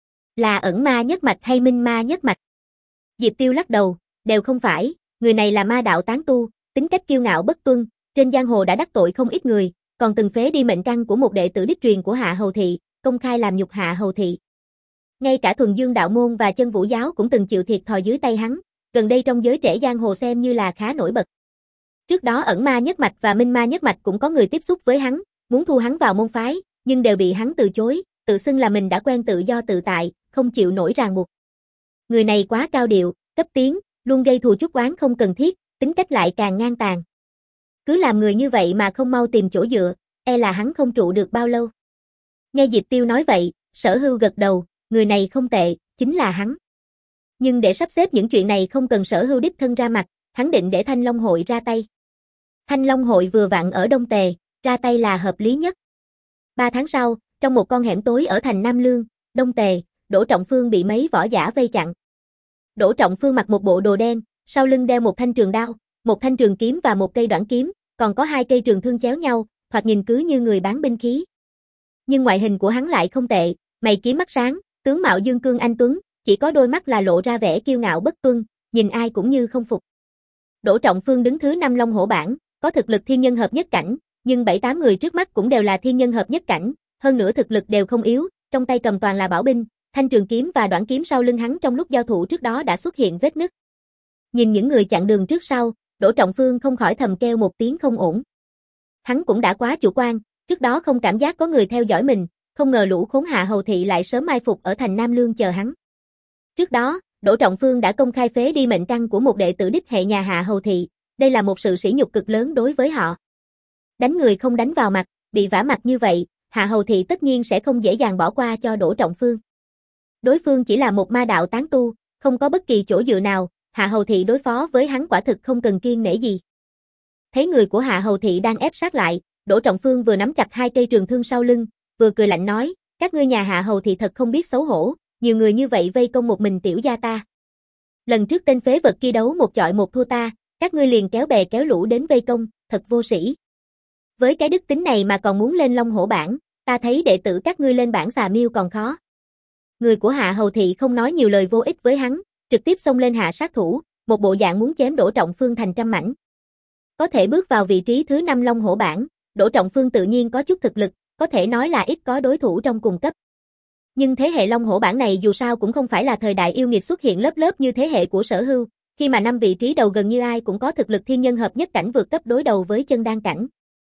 Là ẩn ma nhất mạch hay minh ma nhất mạch? Diệp Tiêu lắc đầu, đều không phải, người này là ma đạo tán tu, tính cách kiêu ngạo bất tuân, trên giang hồ đã đắc tội không ít người, còn từng phế đi mệnh căn của một đệ tử đích truyền của Hạ Hầu Thị, công khai làm nhục Hạ Hầu Thị. Ngay cả Thuần Dương đạo môn và Chân Vũ giáo cũng từng chịu thiệt thòi dưới tay hắn, gần đây trong giới trẻ giang hồ xem như là khá nổi bật. Trước đó ẩn ma nhất mạch và minh ma nhất mạch cũng có người tiếp xúc với hắn, muốn thu hắn vào môn phái, nhưng đều bị hắn từ chối, tự xưng là mình đã quen tự do tự tại, không chịu nổi ràng buộc. Người này quá cao điệu, cấp tiến, luôn gây thù chuốc oán không cần thiết, tính cách lại càng ngang tàn. Cứ làm người như vậy mà không mau tìm chỗ dựa, e là hắn không trụ được bao lâu. Nghe Diệp Tiêu nói vậy, Sở Hưu gật đầu, người này không tệ, chính là hắn. Nhưng để sắp xếp những chuyện này không cần Sở Hưu đích thân ra mặt, hắn định để Thanh Long hội ra tay. Thanh Long hội vừa vặn ở Đông Tề, ra tay là hợp lý nhất. Ba tháng sau, trong một con hẻm tối ở thành Nam Lương, Đông Tề, Đỗ Trọng Phương bị mấy võ giả vây chặn. Đỗ Trọng Phương mặc một bộ đồ đen, sau lưng đeo một thanh trường đao, một thanh trường kiếm và một cây đoạn kiếm, còn có hai cây trường thương chéo nhau, thoạt nhìn cứ như người bán binh khí. Nhưng ngoại hình của hắn lại không tệ, mày kiếm mắt sáng, tướng mạo dương cương anh tuấn, chỉ có đôi mắt là lộ ra vẻ kiêu ngạo bất tuân, nhìn ai cũng như không phục. Đỗ Trọng Phương đứng thứ năm Long Hổ bảng, có thực lực thiên nhân hợp nhất cảnh, nhưng bảy tám người trước mắt cũng đều là thiên nhân hợp nhất cảnh, hơn nữa thực lực đều không yếu, trong tay cầm toàn là bảo binh, thanh trường kiếm và đoạn kiếm sau lưng hắn trong lúc giao thủ trước đó đã xuất hiện vết nứt. Nhìn những người chặn đường trước sau, Đỗ Trọng Phương không khỏi thầm kêu một tiếng không ổn. Hắn cũng đã quá chủ quan, trước đó không cảm giác có người theo dõi mình, không ngờ lũ khốn Hạ Hầu Thị lại sớm mai phục ở thành Nam Lương chờ hắn. Trước đó, Đỗ Trọng Phương đã công khai phế đi mệnh căn của một đệ tử đích hệ nhà Hạ Hầu Thị, đây là một sự sỉ nhục cực lớn đối với họ. Đánh người không đánh vào mặt, bị vả mặt như vậy, Hạ Hầu Thị tất nhiên sẽ không dễ dàng bỏ qua cho Đỗ Trọng Phương. Đối phương chỉ là một ma đạo tán tu, không có bất kỳ chỗ dựa nào, Hạ Hầu Thị đối phó với hắn quả thực không cần kiêng nể gì. Thấy người của Hạ Hầu Thị đang ép sát lại, Đỗ Trọng Phương vừa nắm chặt hai cây trường thương sau lưng, vừa cười lạnh nói, các ngươi nhà Hạ Hầu Thị thật không biết xấu hổ, nhiều người như vậy vây công một mình tiểu gia ta. Lần trước tên phế vật kia đấu một chọi một thua ta, các ngươi liền kéo bè kéo lũ đến vây công, thật vô sĩ. Với cái đức tính này mà còn muốn lên Long Hổ bảng, ta thấy đệ tử các ngươi lên bảng xà miêu còn khó. Người của Hạ Hầu Thị không nói nhiều lời vô ích với hắn, trực tiếp xông lên hạ sát thủ, một bộ dạng muốn chém Đỗ Trọng Phương thành trăm mảnh. Có thể bước vào vị trí thứ năm Long Hổ bảng, Đỗ Trọng Phương tự nhiên có chút thực lực, có thể nói là ít có đối thủ trong cùng cấp. Nhưng thế hệ Long Hổ bảng này dù sao cũng không phải là thời đại yêu nghiệt xuất hiện lớp lớp như thế hệ của Sở Hưu, khi mà năm vị trí đầu gần như ai cũng có thực lực thiên nhân hợp nhất cảnh vượt cấp đối đầu với chân đan cảnh.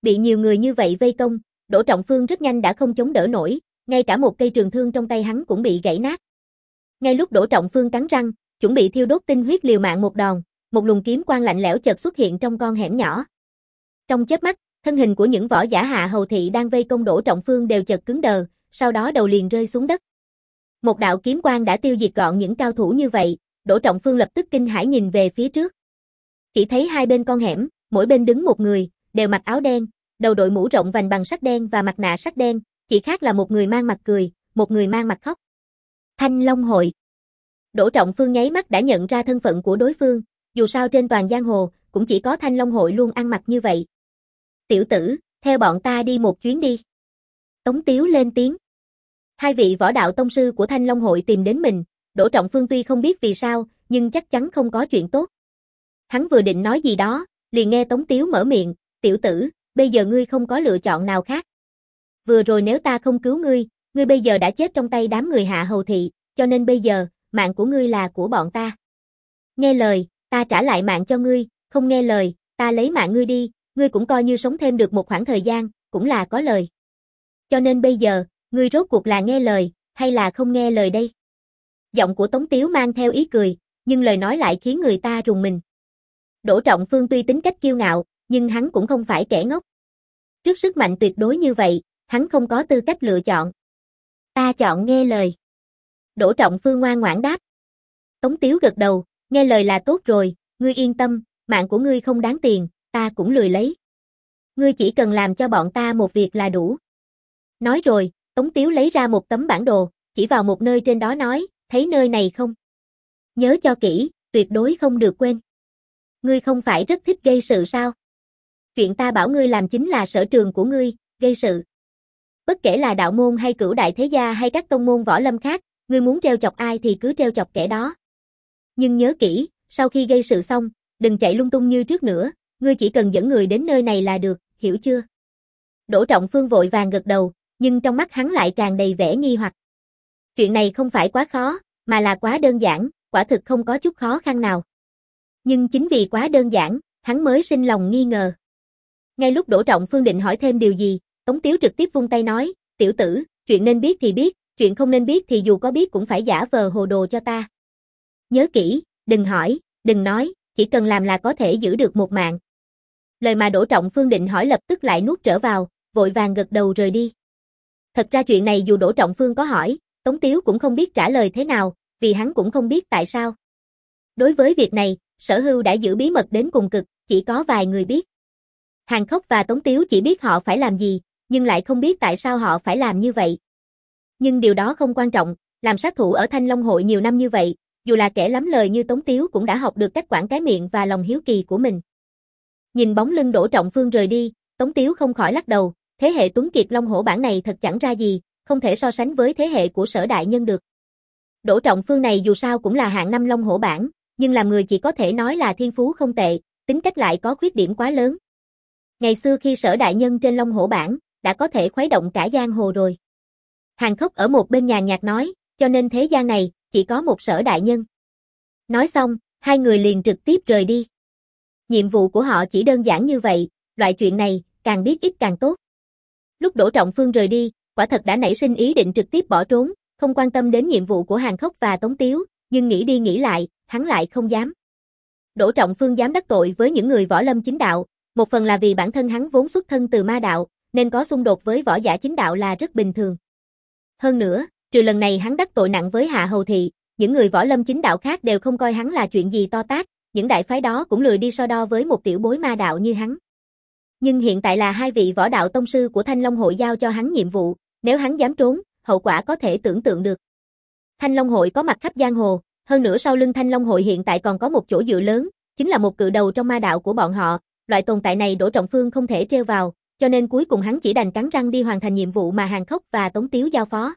Bị nhiều người như vậy vây công, Đỗ Trọng Phương rất nhanh đã không chống đỡ nổi, ngay cả một cây trường thương trong tay hắn cũng bị gãy nát. Ngay lúc Đỗ Trọng Phương cắn răng, chuẩn bị thiêu đốt tinh huyết liều mạng một đòn, một luồng kiếm quang lạnh lẽo chợt xuất hiện trong con hẻm nhỏ. Trong chớp mắt, thân hình của những võ giả Hạ Hầu thị đang vây công Đỗ Trọng Phương đều chợt cứng đờ, sau đó đầu liền rơi xuống đất. Một đạo kiếm quang đã tiêu diệt gọn những cao thủ như vậy, Đỗ Trọng Phương lập tức kinh hãi nhìn về phía trước. Chỉ thấy hai bên con hẻm, mỗi bên đứng một người, đều mặc áo đen, đầu đội mũ rộng vành bằng sắt đen và mặt nạ sắt đen, chỉ khác là một người mang mặt cười, một người mang mặt khóc. Thanh Long Hội. Đỗ Trọng Phương nháy mắt đã nhận ra thân phận của đối phương, dù sao trên toàn giang hồ, cũng chỉ có Thanh Long Hội luôn ăn mặc như vậy. Tiểu tử, theo bọn ta đi một chuyến đi. Tống Tiếu lên tiếng. Hai vị võ đạo tông sư của Thanh Long Hội tìm đến mình, Đỗ Trọng Phương tuy không biết vì sao, nhưng chắc chắn không có chuyện tốt. Hắn vừa định nói gì đó, liền nghe Tống Tiếu mở miệng, tiểu tử, bây giờ ngươi không có lựa chọn nào khác. Vừa rồi nếu ta không cứu ngươi, ngươi bây giờ đã chết trong tay đám người Hạ Hầu thị, cho nên bây giờ, mạng của ngươi là của bọn ta. Nghe lời, ta trả lại mạng cho ngươi, không nghe lời, ta lấy mạng ngươi đi, ngươi cũng coi như sống thêm được một khoảng thời gian, cũng là có lời. Cho nên bây giờ, ngươi rốt cuộc là nghe lời, hay là không nghe lời đây? Giọng của Tống Tiếu mang theo ý cười, nhưng lời nói lại khiến người ta rùng mình. Đỗ Trọng Phương tuy tính cách kiêu ngạo, nhưng hắn cũng không phải kẻ ngốc. Trước sức mạnh tuyệt đối như vậy, hắn không có tư cách lựa chọn. Ta chọn nghe lời. Đỗ Trọng Phương ngoan ngoãn đáp. Tống Tiếu gật đầu, nghe lời là tốt rồi, ngươi yên tâm, mạng của ngươi không đáng tiền, ta cũng lười lấy. Ngươi chỉ cần làm cho bọn ta một việc là đủ. Nói rồi, Tống Tiếu lấy ra một tấm bản đồ, chỉ vào một nơi trên đó nói, thấy nơi này không? Nhớ cho kỹ, tuyệt đối không được quên. Ngươi không phải rất thích gây sự sao? Chuyện ta bảo ngươi làm chính là sở trường của ngươi, gây sự. Bất kể là đạo môn hay cửu đại thế gia hay các tông môn võ lâm khác, ngươi muốn trêu chọc ai thì cứ trêu chọc kẻ đó. Nhưng nhớ kỹ, sau khi gây sự xong, đừng chạy lung tung như trước nữa, ngươi chỉ cần dẫn người đến nơi này là được, hiểu chưa? Đỗ Trọng Phương vội vàng gật đầu, nhưng trong mắt hắn lại tràn đầy vẻ nghi hoặc. Chuyện này không phải quá khó, mà là quá đơn giản, quả thực không có chút khó khăn nào. Nhưng chính vì quá đơn giản, hắn mới sinh lòng nghi ngờ. Ngay lúc Đỗ Trọng Phương định hỏi thêm điều gì, Tống Tiếu trực tiếp vung tay nói, tiểu tử, chuyện nên biết thì biết, chuyện không nên biết thì dù có biết cũng phải giả vờ hồ đồ cho ta. Nhớ kỹ, đừng hỏi, đừng nói, chỉ cần làm là có thể giữ được một mạng. Lời mà Đỗ Trọng Phương định hỏi lập tức lại nuốt trở vào, vội vàng gật đầu rời đi. Thật ra chuyện này dù Đỗ Trọng Phương có hỏi, Tống Tiếu cũng không biết trả lời thế nào, vì hắn cũng không biết tại sao. Đối với việc này, Sở Hưu đã giữ bí mật đến cùng cực, chỉ có vài người biết. Hàn Khốc và Tống Tiếu chỉ biết họ phải làm gì, nhưng lại không biết tại sao họ phải làm như vậy. Nhưng điều đó không quan trọng, làm sát thủ ở Thanh Long Hội nhiều năm như vậy, dù là kẻ lắm lời như Tống Tiếu cũng đã học được cách quản cái miệng và lòng hiếu kỳ của mình. Nhìn bóng lưng Đỗ Trọng Phương rời đi, Tống Tiếu không khỏi lắc đầu, thế hệ Tuấn Kiệt Long Hổ bản này thật chẳng ra gì, không thể so sánh với thế hệ của Sở đại nhân được. Đỗ Trọng Phương này dù sao cũng là hạng năm Long Hổ bản, nhưng làm người chỉ có thể nói là thiên phú không tệ, tính cách lại có khuyết điểm quá lớn. Ngày xưa khi Sở đại nhân trên Long Hổ bản, đã có thể khuấy động cả giang hồ rồi. Hàn Khốc ở một bên nhàn nhạt nói, cho nên thế gian này, chỉ có một Sở đại nhân. Nói xong, hai người liền trực tiếp rời đi. Nhiệm vụ của họ chỉ đơn giản như vậy, loại chuyện này, càng biết ít càng tốt. Lúc Đỗ Trọng Phương rời đi, quả thật đã nảy sinh ý định trực tiếp bỏ trốn, không quan tâm đến nhiệm vụ của Hàn Khốc và Tống Tiếu, nhưng nghĩ đi nghĩ lại, hắn lại không dám. Đỗ Trọng Phương dám đắc tội với những người võ lâm chính đạo, một phần là vì bản thân hắn vốn xuất thân từ ma đạo, nên có xung đột với võ giả chính đạo là rất bình thường. Hơn nữa, trừ lần này hắn đắc tội nặng với Hạ Hầu thị, những người võ lâm chính đạo khác đều không coi hắn là chuyện gì to tát, những đại phái đó cũng lười đi so đo với một tiểu bối ma đạo như hắn. Nhưng hiện tại là hai vị võ đạo tông sư của Thanh Long Hội giao cho hắn nhiệm vụ, nếu hắn dám trốn, hậu quả có thể tưởng tượng được. Thanh Long Hội có mặt khắp giang hồ, hơn nữa sau lưng Thanh Long Hội hiện tại còn có một chỗ dựa lớn, chính là một cự đầu trong ma đạo của bọn họ, loại tồn tại này Đỗ Trọng Phương không thể trêu vào, cho nên cuối cùng hắn chỉ đành cắn răng đi hoàn thành nhiệm vụ mà Hàn Khốc và Tống Tiếu giao phó.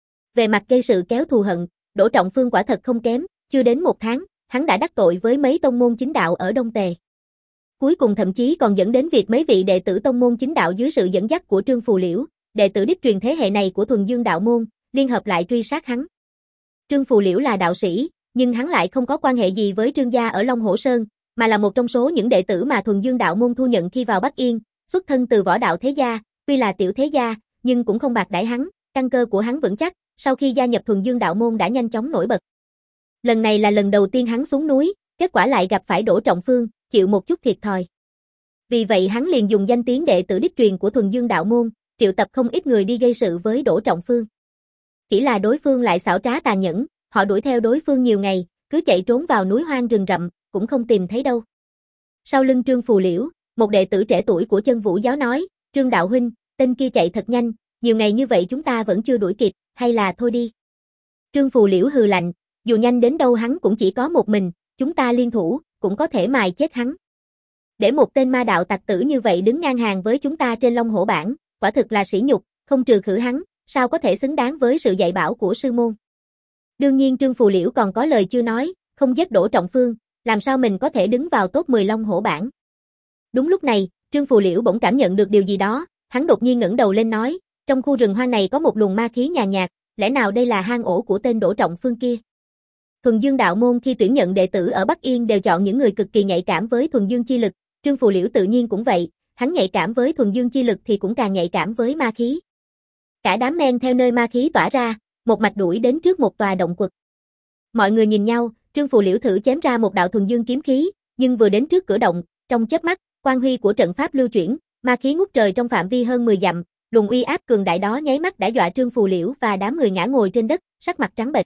Về mặt gây sự kéo thù hận, Đỗ Trọng Phương quả thật không kém, chưa đến một tháng, hắn đã đắc tội với mấy tông môn chính đạo ở Đông Tề. Cuối cùng thậm chí còn dẫn đến việc mấy vị đệ tử tông môn chính đạo dưới sự dẫn dắt của Trương Phù Liễu, đệ tử đích truyền thế hệ này của Thuần Dương đạo môn, liên hợp lại truy sát hắn. Trương Phù Liễu là đạo sĩ, nhưng hắn lại không có quan hệ gì với Trương gia ở Long Hổ Sơn, mà là một trong số những đệ tử mà Thuần Dương đạo môn thu nhận khi vào Bắc Yên, xuất thân từ võ đạo thế gia, tuy là tiểu thế gia, nhưng cũng không bạc đãi hắn, căn cơ của hắn vững chắc, sau khi gia nhập Thuần Dương đạo môn đã nhanh chóng nổi bật. Lần này là lần đầu tiên hắn xuống núi, kết quả lại gặp phải Đỗ Trọng Phương, chịu một chút thiệt thòi. Vì vậy hắn liền dùng danh tiếng đệ tử đích truyền của Thuần Dương đạo môn, triệu tập không ít người đi gây sự với Đỗ Trọng Phương. Chỉ là đối phương lại xảo trá tàn nhẫn, họ đuổi theo đối phương nhiều ngày, cứ chạy trốn vào núi hoang rừng rậm, cũng không tìm thấy đâu. Sau lưng Trương Phù Liễu, một đệ tử trẻ tuổi của Chân Vũ giáo nói, Trương đạo huynh, tên kia chạy thật nhanh, nhiều ngày như vậy chúng ta vẫn chưa đuổi kịp, hay là thôi đi. Trương Phù Liễu hừ lạnh, dù nhanh đến đâu hắn cũng chỉ có một mình, chúng ta liên thủ, cũng có thể mài chết hắn. Để một tên ma đạo tặc tử như vậy đứng ngang hàng với chúng ta trên Long Hổ bảng, quả thực là sỉ nhục, không trừ khử hắn, sao có thể xứng đáng với sự dạy bảo của sư môn. Đương nhiên Trương Phù Liễu còn có lời chưa nói, không giết Đỗ Trọng Phương, làm sao mình có thể đứng vào top mười Long Hổ bảng. Đúng lúc này, Trương Phù Liễu bỗng cảm nhận được điều gì đó, hắn đột nhiên ngẩng đầu lên nói, trong khu rừng hoang này có một luồng ma khí nhàn nhạt, lẽ nào đây là hang ổ của tên Đỗ Trọng Phương kia. Thuần Dương đạo môn khi tuyển nhận đệ tử ở Bắc Yên đều chọn những người cực kỳ nhạy cảm với thuần dương chi lực, Trương Phù Liễu tự nhiên cũng vậy, hắn nhạy cảm với thuần dương chi lực thì cũng càng nhạy cảm với ma khí. Cả đám men theo nơi ma khí tỏa ra, một mạch đuổi đến trước một tòa động quật. Mọi người nhìn nhau, Trương Phù Liễu thử chém ra một đạo thuần dương kiếm khí, nhưng vừa đến trước cửa động, trong chớp mắt, quang huy của trận pháp lưu chuyển, ma khí ngút trời trong phạm vi hơn mười dặm, luồng uy áp cường đại đó nháy mắt đã dọa Trương Phù Liễu và đám người ngã ngồi trên đất, sắc mặt trắng bệch.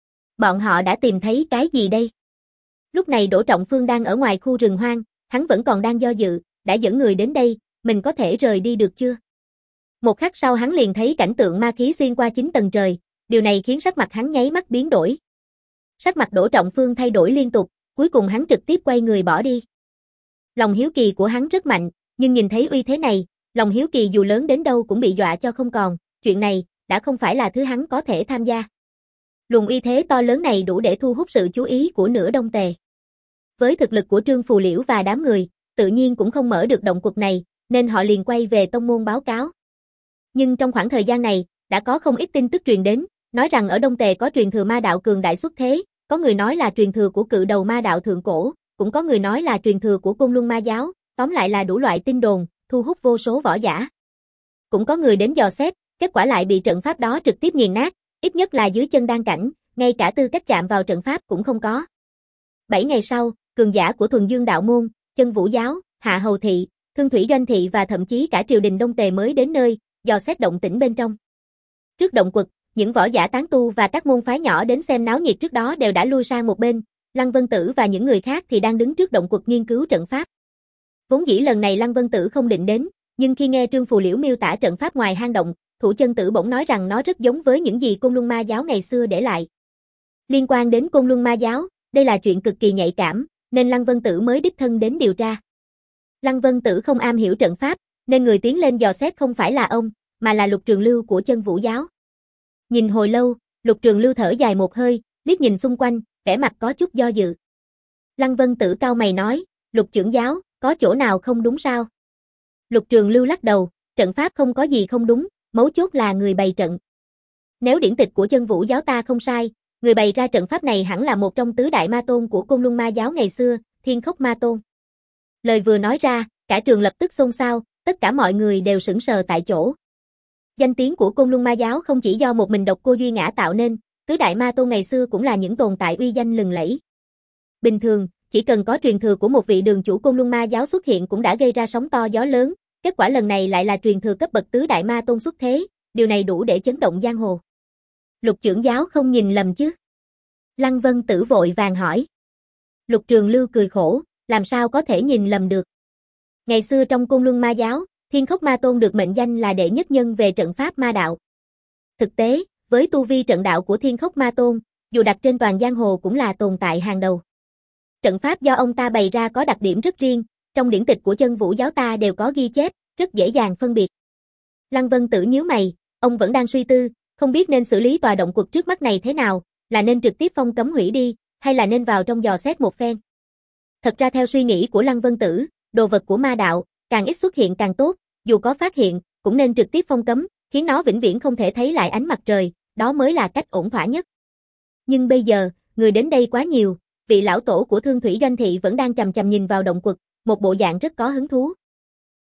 Bọn họ đã tìm thấy cái gì đây? Lúc này Đỗ Trọng Phương đang ở ngoài khu rừng hoang, hắn vẫn còn đang do dự, đã dẫn người đến đây, mình có thể rời đi được chưa? Một khắc sau hắn liền thấy cảnh tượng ma khí xuyên qua chín tầng trời, điều này khiến sắc mặt hắn nháy mắt biến đổi. Sắc mặt Đỗ Trọng Phương thay đổi liên tục, cuối cùng hắn trực tiếp quay người bỏ đi. Lòng hiếu kỳ của hắn rất mạnh, nhưng nhìn thấy uy thế này, lòng hiếu kỳ dù lớn đến đâu cũng bị dọa cho không còn, chuyện này đã không phải là thứ hắn có thể tham gia. Luồng uy thế to lớn này đủ để thu hút sự chú ý của nửa Đông Tề. Với thực lực của Trương Phù Liễu và đám người, tự nhiên cũng không mở được động quật này, nên họ liền quay về tông môn báo cáo. Nhưng trong khoảng thời gian này, đã có không ít tin tức truyền đến, nói rằng ở Đông Tề có truyền thừa ma đạo cường đại xuất thế, có người nói là truyền thừa của cự đầu ma đạo thượng cổ, cũng có người nói là truyền thừa của Côn Luân ma giáo, tóm lại là đủ loại tin đồn, thu hút vô số võ giả. Cũng có người đến dò xét, kết quả lại bị trận pháp đó trực tiếp nghiền nát, ít nhất là dưới chân đan cảnh, ngay cả tư cách chạm vào trận pháp cũng không có. Bảy ngày sau, cường giả của Thuần Dương đạo môn, Chân Vũ giáo, Hạ Hầu thị, Thương Thủy doanh thị và thậm chí cả triều đình Đông Tề mới đến nơi, dò xét động tĩnh bên trong. Trước động quật, những võ giả tán tu và các môn phái nhỏ đến xem náo nhiệt trước đó đều đã lui sang một bên, Lăng Vân Tử và những người khác thì đang đứng trước động quật nghiên cứu trận pháp. Vốn dĩ lần này Lăng Vân Tử không định đến, nhưng khi nghe Trương Phù Liễu miêu tả trận pháp ngoài hang động, Thủ Chân Tử bỗng nói rằng nó rất giống với những gì Côn Luân ma giáo ngày xưa để lại. Liên quan đến Côn Luân ma giáo, đây là chuyện cực kỳ nhạy cảm, nên Lăng Vân Tử mới đích thân đến điều tra. Lăng Vân Tử không am hiểu trận pháp, nên người tiến lên dò xét không phải là ông, mà là Lục Trường Lưu của Chân Vũ giáo. Nhìn hồi lâu, Lục Trường Lưu thở dài một hơi, liếc nhìn xung quanh, vẻ mặt có chút do dự. Lăng Vân Tử cau mày nói, Lục trưởng giáo, có chỗ nào không đúng sao? Lục Trường Lưu lắc đầu, trận pháp không có gì không đúng, mấu chốt là người bày trận. Nếu điển tịch của Chân Vũ giáo ta không sai, người bày ra trận pháp này hẳn là một trong tứ đại ma tôn của Côn Luân ma giáo ngày xưa, Thiên Khốc ma tôn. Lời vừa nói ra, cả trường lập tức xôn xao, tất cả mọi người đều sững sờ tại chỗ. Danh tiếng của Côn Luân ma giáo không chỉ do một mình độc cô Duy Ngã tạo nên, tứ đại ma tôn ngày xưa cũng là những tồn tại uy danh lừng lẫy. Bình thường, chỉ cần có truyền thừa của một vị đường chủ Côn Luân ma giáo xuất hiện cũng đã gây ra sóng to gió lớn, kết quả lần này lại là truyền thừa cấp bậc tứ đại ma tôn xuất thế, điều này đủ để chấn động giang hồ. Lục trưởng giáo không nhìn lầm chứ? Lăng Vân Tử vội vàng hỏi. Lục Trường Lưu cười khổ, làm sao có thể nhìn lầm được. Ngày xưa trong Côn Luân ma giáo, Thiên Khốc ma tôn được mệnh danh là đệ nhất nhân về trận pháp ma đạo. Thực tế, với tu vi trận đạo của Thiên Khốc ma tôn, dù đặt trên toàn giang hồ cũng là tồn tại hàng đầu. Trận pháp do ông ta bày ra có đặc điểm rất riêng, trong điển tịch của Chân Vũ giáo ta đều có ghi chép, rất dễ dàng phân biệt. Lăng Vân Tử nhíu mày, ông vẫn đang suy tư, không biết nên xử lý tòa động quật trước mắt này thế nào, là nên trực tiếp phong cấm hủy đi, hay là nên vào trong dò xét một phen. Thật ra theo suy nghĩ của Lăng Vân Tử, đồ vật của ma đạo, càng ít xuất hiện càng tốt, dù có phát hiện, cũng nên trực tiếp phong cấm, khiến nó vĩnh viễn không thể thấy lại ánh mặt trời, đó mới là cách ổn thỏa nhất. Nhưng bây giờ, người đến đây quá nhiều, vị lão tổ của Thương Thủy doanh thị vẫn đang chằm chằm nhìn vào động quật, một bộ dạng rất có hứng thú.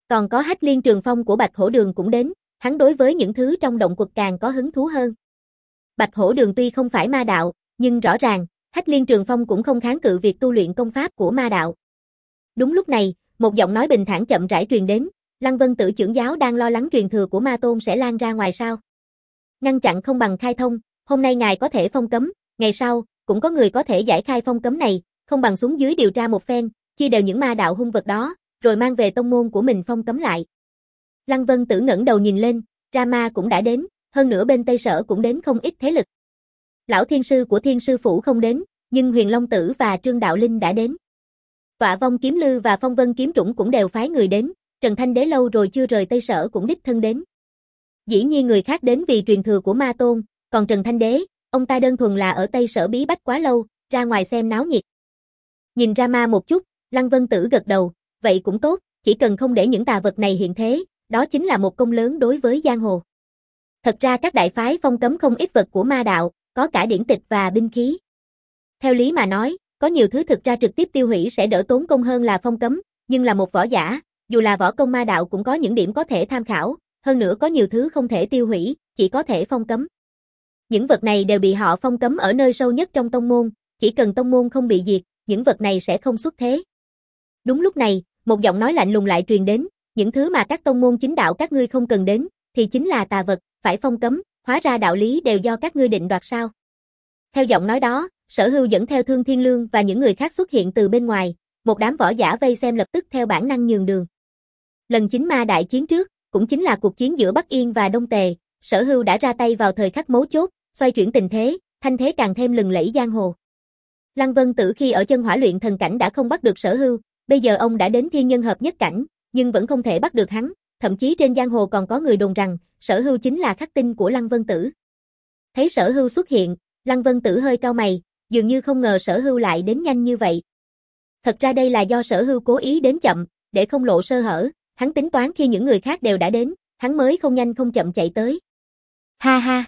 Còn có Hách Liên Trường Phong của Bạch Hổ Đường cũng đến, hắn đối với những thứ trong động quật càng có hứng thú hơn. Bạch Hổ Đường tuy không phải ma đạo, nhưng rõ ràng, Hách Liên Trường Phong cũng không kháng cự việc tu luyện công pháp của ma đạo. Đúng lúc này, một giọng nói bình thản chậm rãi truyền đến, Lăng Vân Tử trưởng giáo đang lo lắng truyền thừa của ma tôn sẽ lan ra ngoài sao. Ngăn chặn không bằng khai thông, hôm nay ngài có thể phong cấm, ngày sau, cũng có người có thể giải khai phong cấm này, không bằng xuống dưới điều tra một phen, chia đều những ma đạo hung vật đó, rồi mang về tông môn của mình phong cấm lại. Lăng Vân Tử ngẩng đầu nhìn lên, Rama cũng đã đến, hơn nữa bên Tây Sở cũng đến không ít thế lực. Lão thiên sư của Thiên Sư Phủ không đến, nhưng Huyền Long Tử và Trương Đạo Linh đã đến. Tọa Vong Kiếm Lư và Phong Vân Kiếm Trũng cũng đều phái người đến, Trần Thanh Đế lâu rồi chưa rời Tây Sở cũng đích thân đến. Dĩ nhiên người khác đến vì truyền thừa của ma tôn, còn Trần Thanh Đế, ông ta đơn thuần là ở Tây Sở bí bách quá lâu, ra ngoài xem náo nhiệt. Nhìn Rama một chút, Lăng Vân Tử gật đầu, vậy cũng tốt, chỉ cần không để những tà vật này hiện thế, đó chính là một công lớn đối với giang hồ. Thật ra các đại phái phong cấm không ít vật của ma đạo, có cả điển tịch và binh khí. Theo lý mà nói, có nhiều thứ thực ra trực tiếp tiêu hủy sẽ đỡ tốn công hơn là phong cấm, nhưng là một võ giả, dù là võ công ma đạo cũng có những điểm có thể tham khảo, hơn nữa có nhiều thứ không thể tiêu hủy, chỉ có thể phong cấm. Những vật này đều bị họ phong cấm ở nơi sâu nhất trong tông môn, chỉ cần tông môn không bị diệt, những vật này sẽ không xuất thế. Đúng lúc này, một giọng nói lạnh lùng lại truyền đến, những thứ mà các tông môn chính đạo các ngươi không cần đến, thì chính là tà vật, phải phong cấm, hóa ra đạo lý đều do các ngươi định đoạt sao. Theo giọng nói đó, Sở Hưu dẫn theo Thương Thiên Lương và những người khác xuất hiện từ bên ngoài, một đám võ giả vây xem lập tức theo bản năng nhường đường. Lần chính ma đại chiến trước, cũng chính là cuộc chiến giữa Bắc Yên và Đông Tề, Sở Hưu đã ra tay vào thời khắc mấu chốt, xoay chuyển tình thế, thanh thế càng thêm lừng lẫy giang hồ. Lăng Vân Tử khi ở chân hỏa luyện thần cảnh đã không bắt được Sở Hưu, bây giờ ông đã đến thiên nhân hợp nhất cảnh, nhưng vẫn không thể bắt được hắn, thậm chí trên giang hồ còn có người đồn rằng, Sở Hưu chính là khắc tinh của Lăng Vân Tử. Thấy Sở Hưu xuất hiện, Lăng Vân Tử hơi cau mày, dường như không ngờ Sở Hưu lại đến nhanh như vậy. Thật ra đây là do Sở Hưu cố ý đến chậm, để không lộ sơ hở, hắn tính toán khi những người khác đều đã đến, hắn mới không nhanh không chậm chạy tới. Ha ha!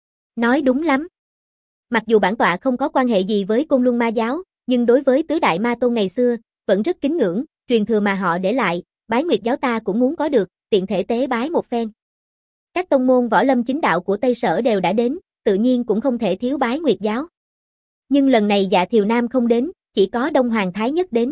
Nói đúng lắm. Mặc dù bản tọa không có quan hệ gì với Côn Luân Ma Giáo, nhưng đối với tứ đại ma tôn ngày xưa, vẫn rất kính ngưỡng, truyền thừa mà họ để lại, Bái Nguyệt Giáo ta cũng muốn có được, tiện thể tế bái một phen. Các tông môn võ lâm chính đạo của Tây Sở đều đã đến, tự nhiên cũng không thể thiếu Bái Nguyệt Giáo. Nhưng lần này Dạ Thiều Nam không đến, chỉ có Đông Hoàng Thái Nhất đến.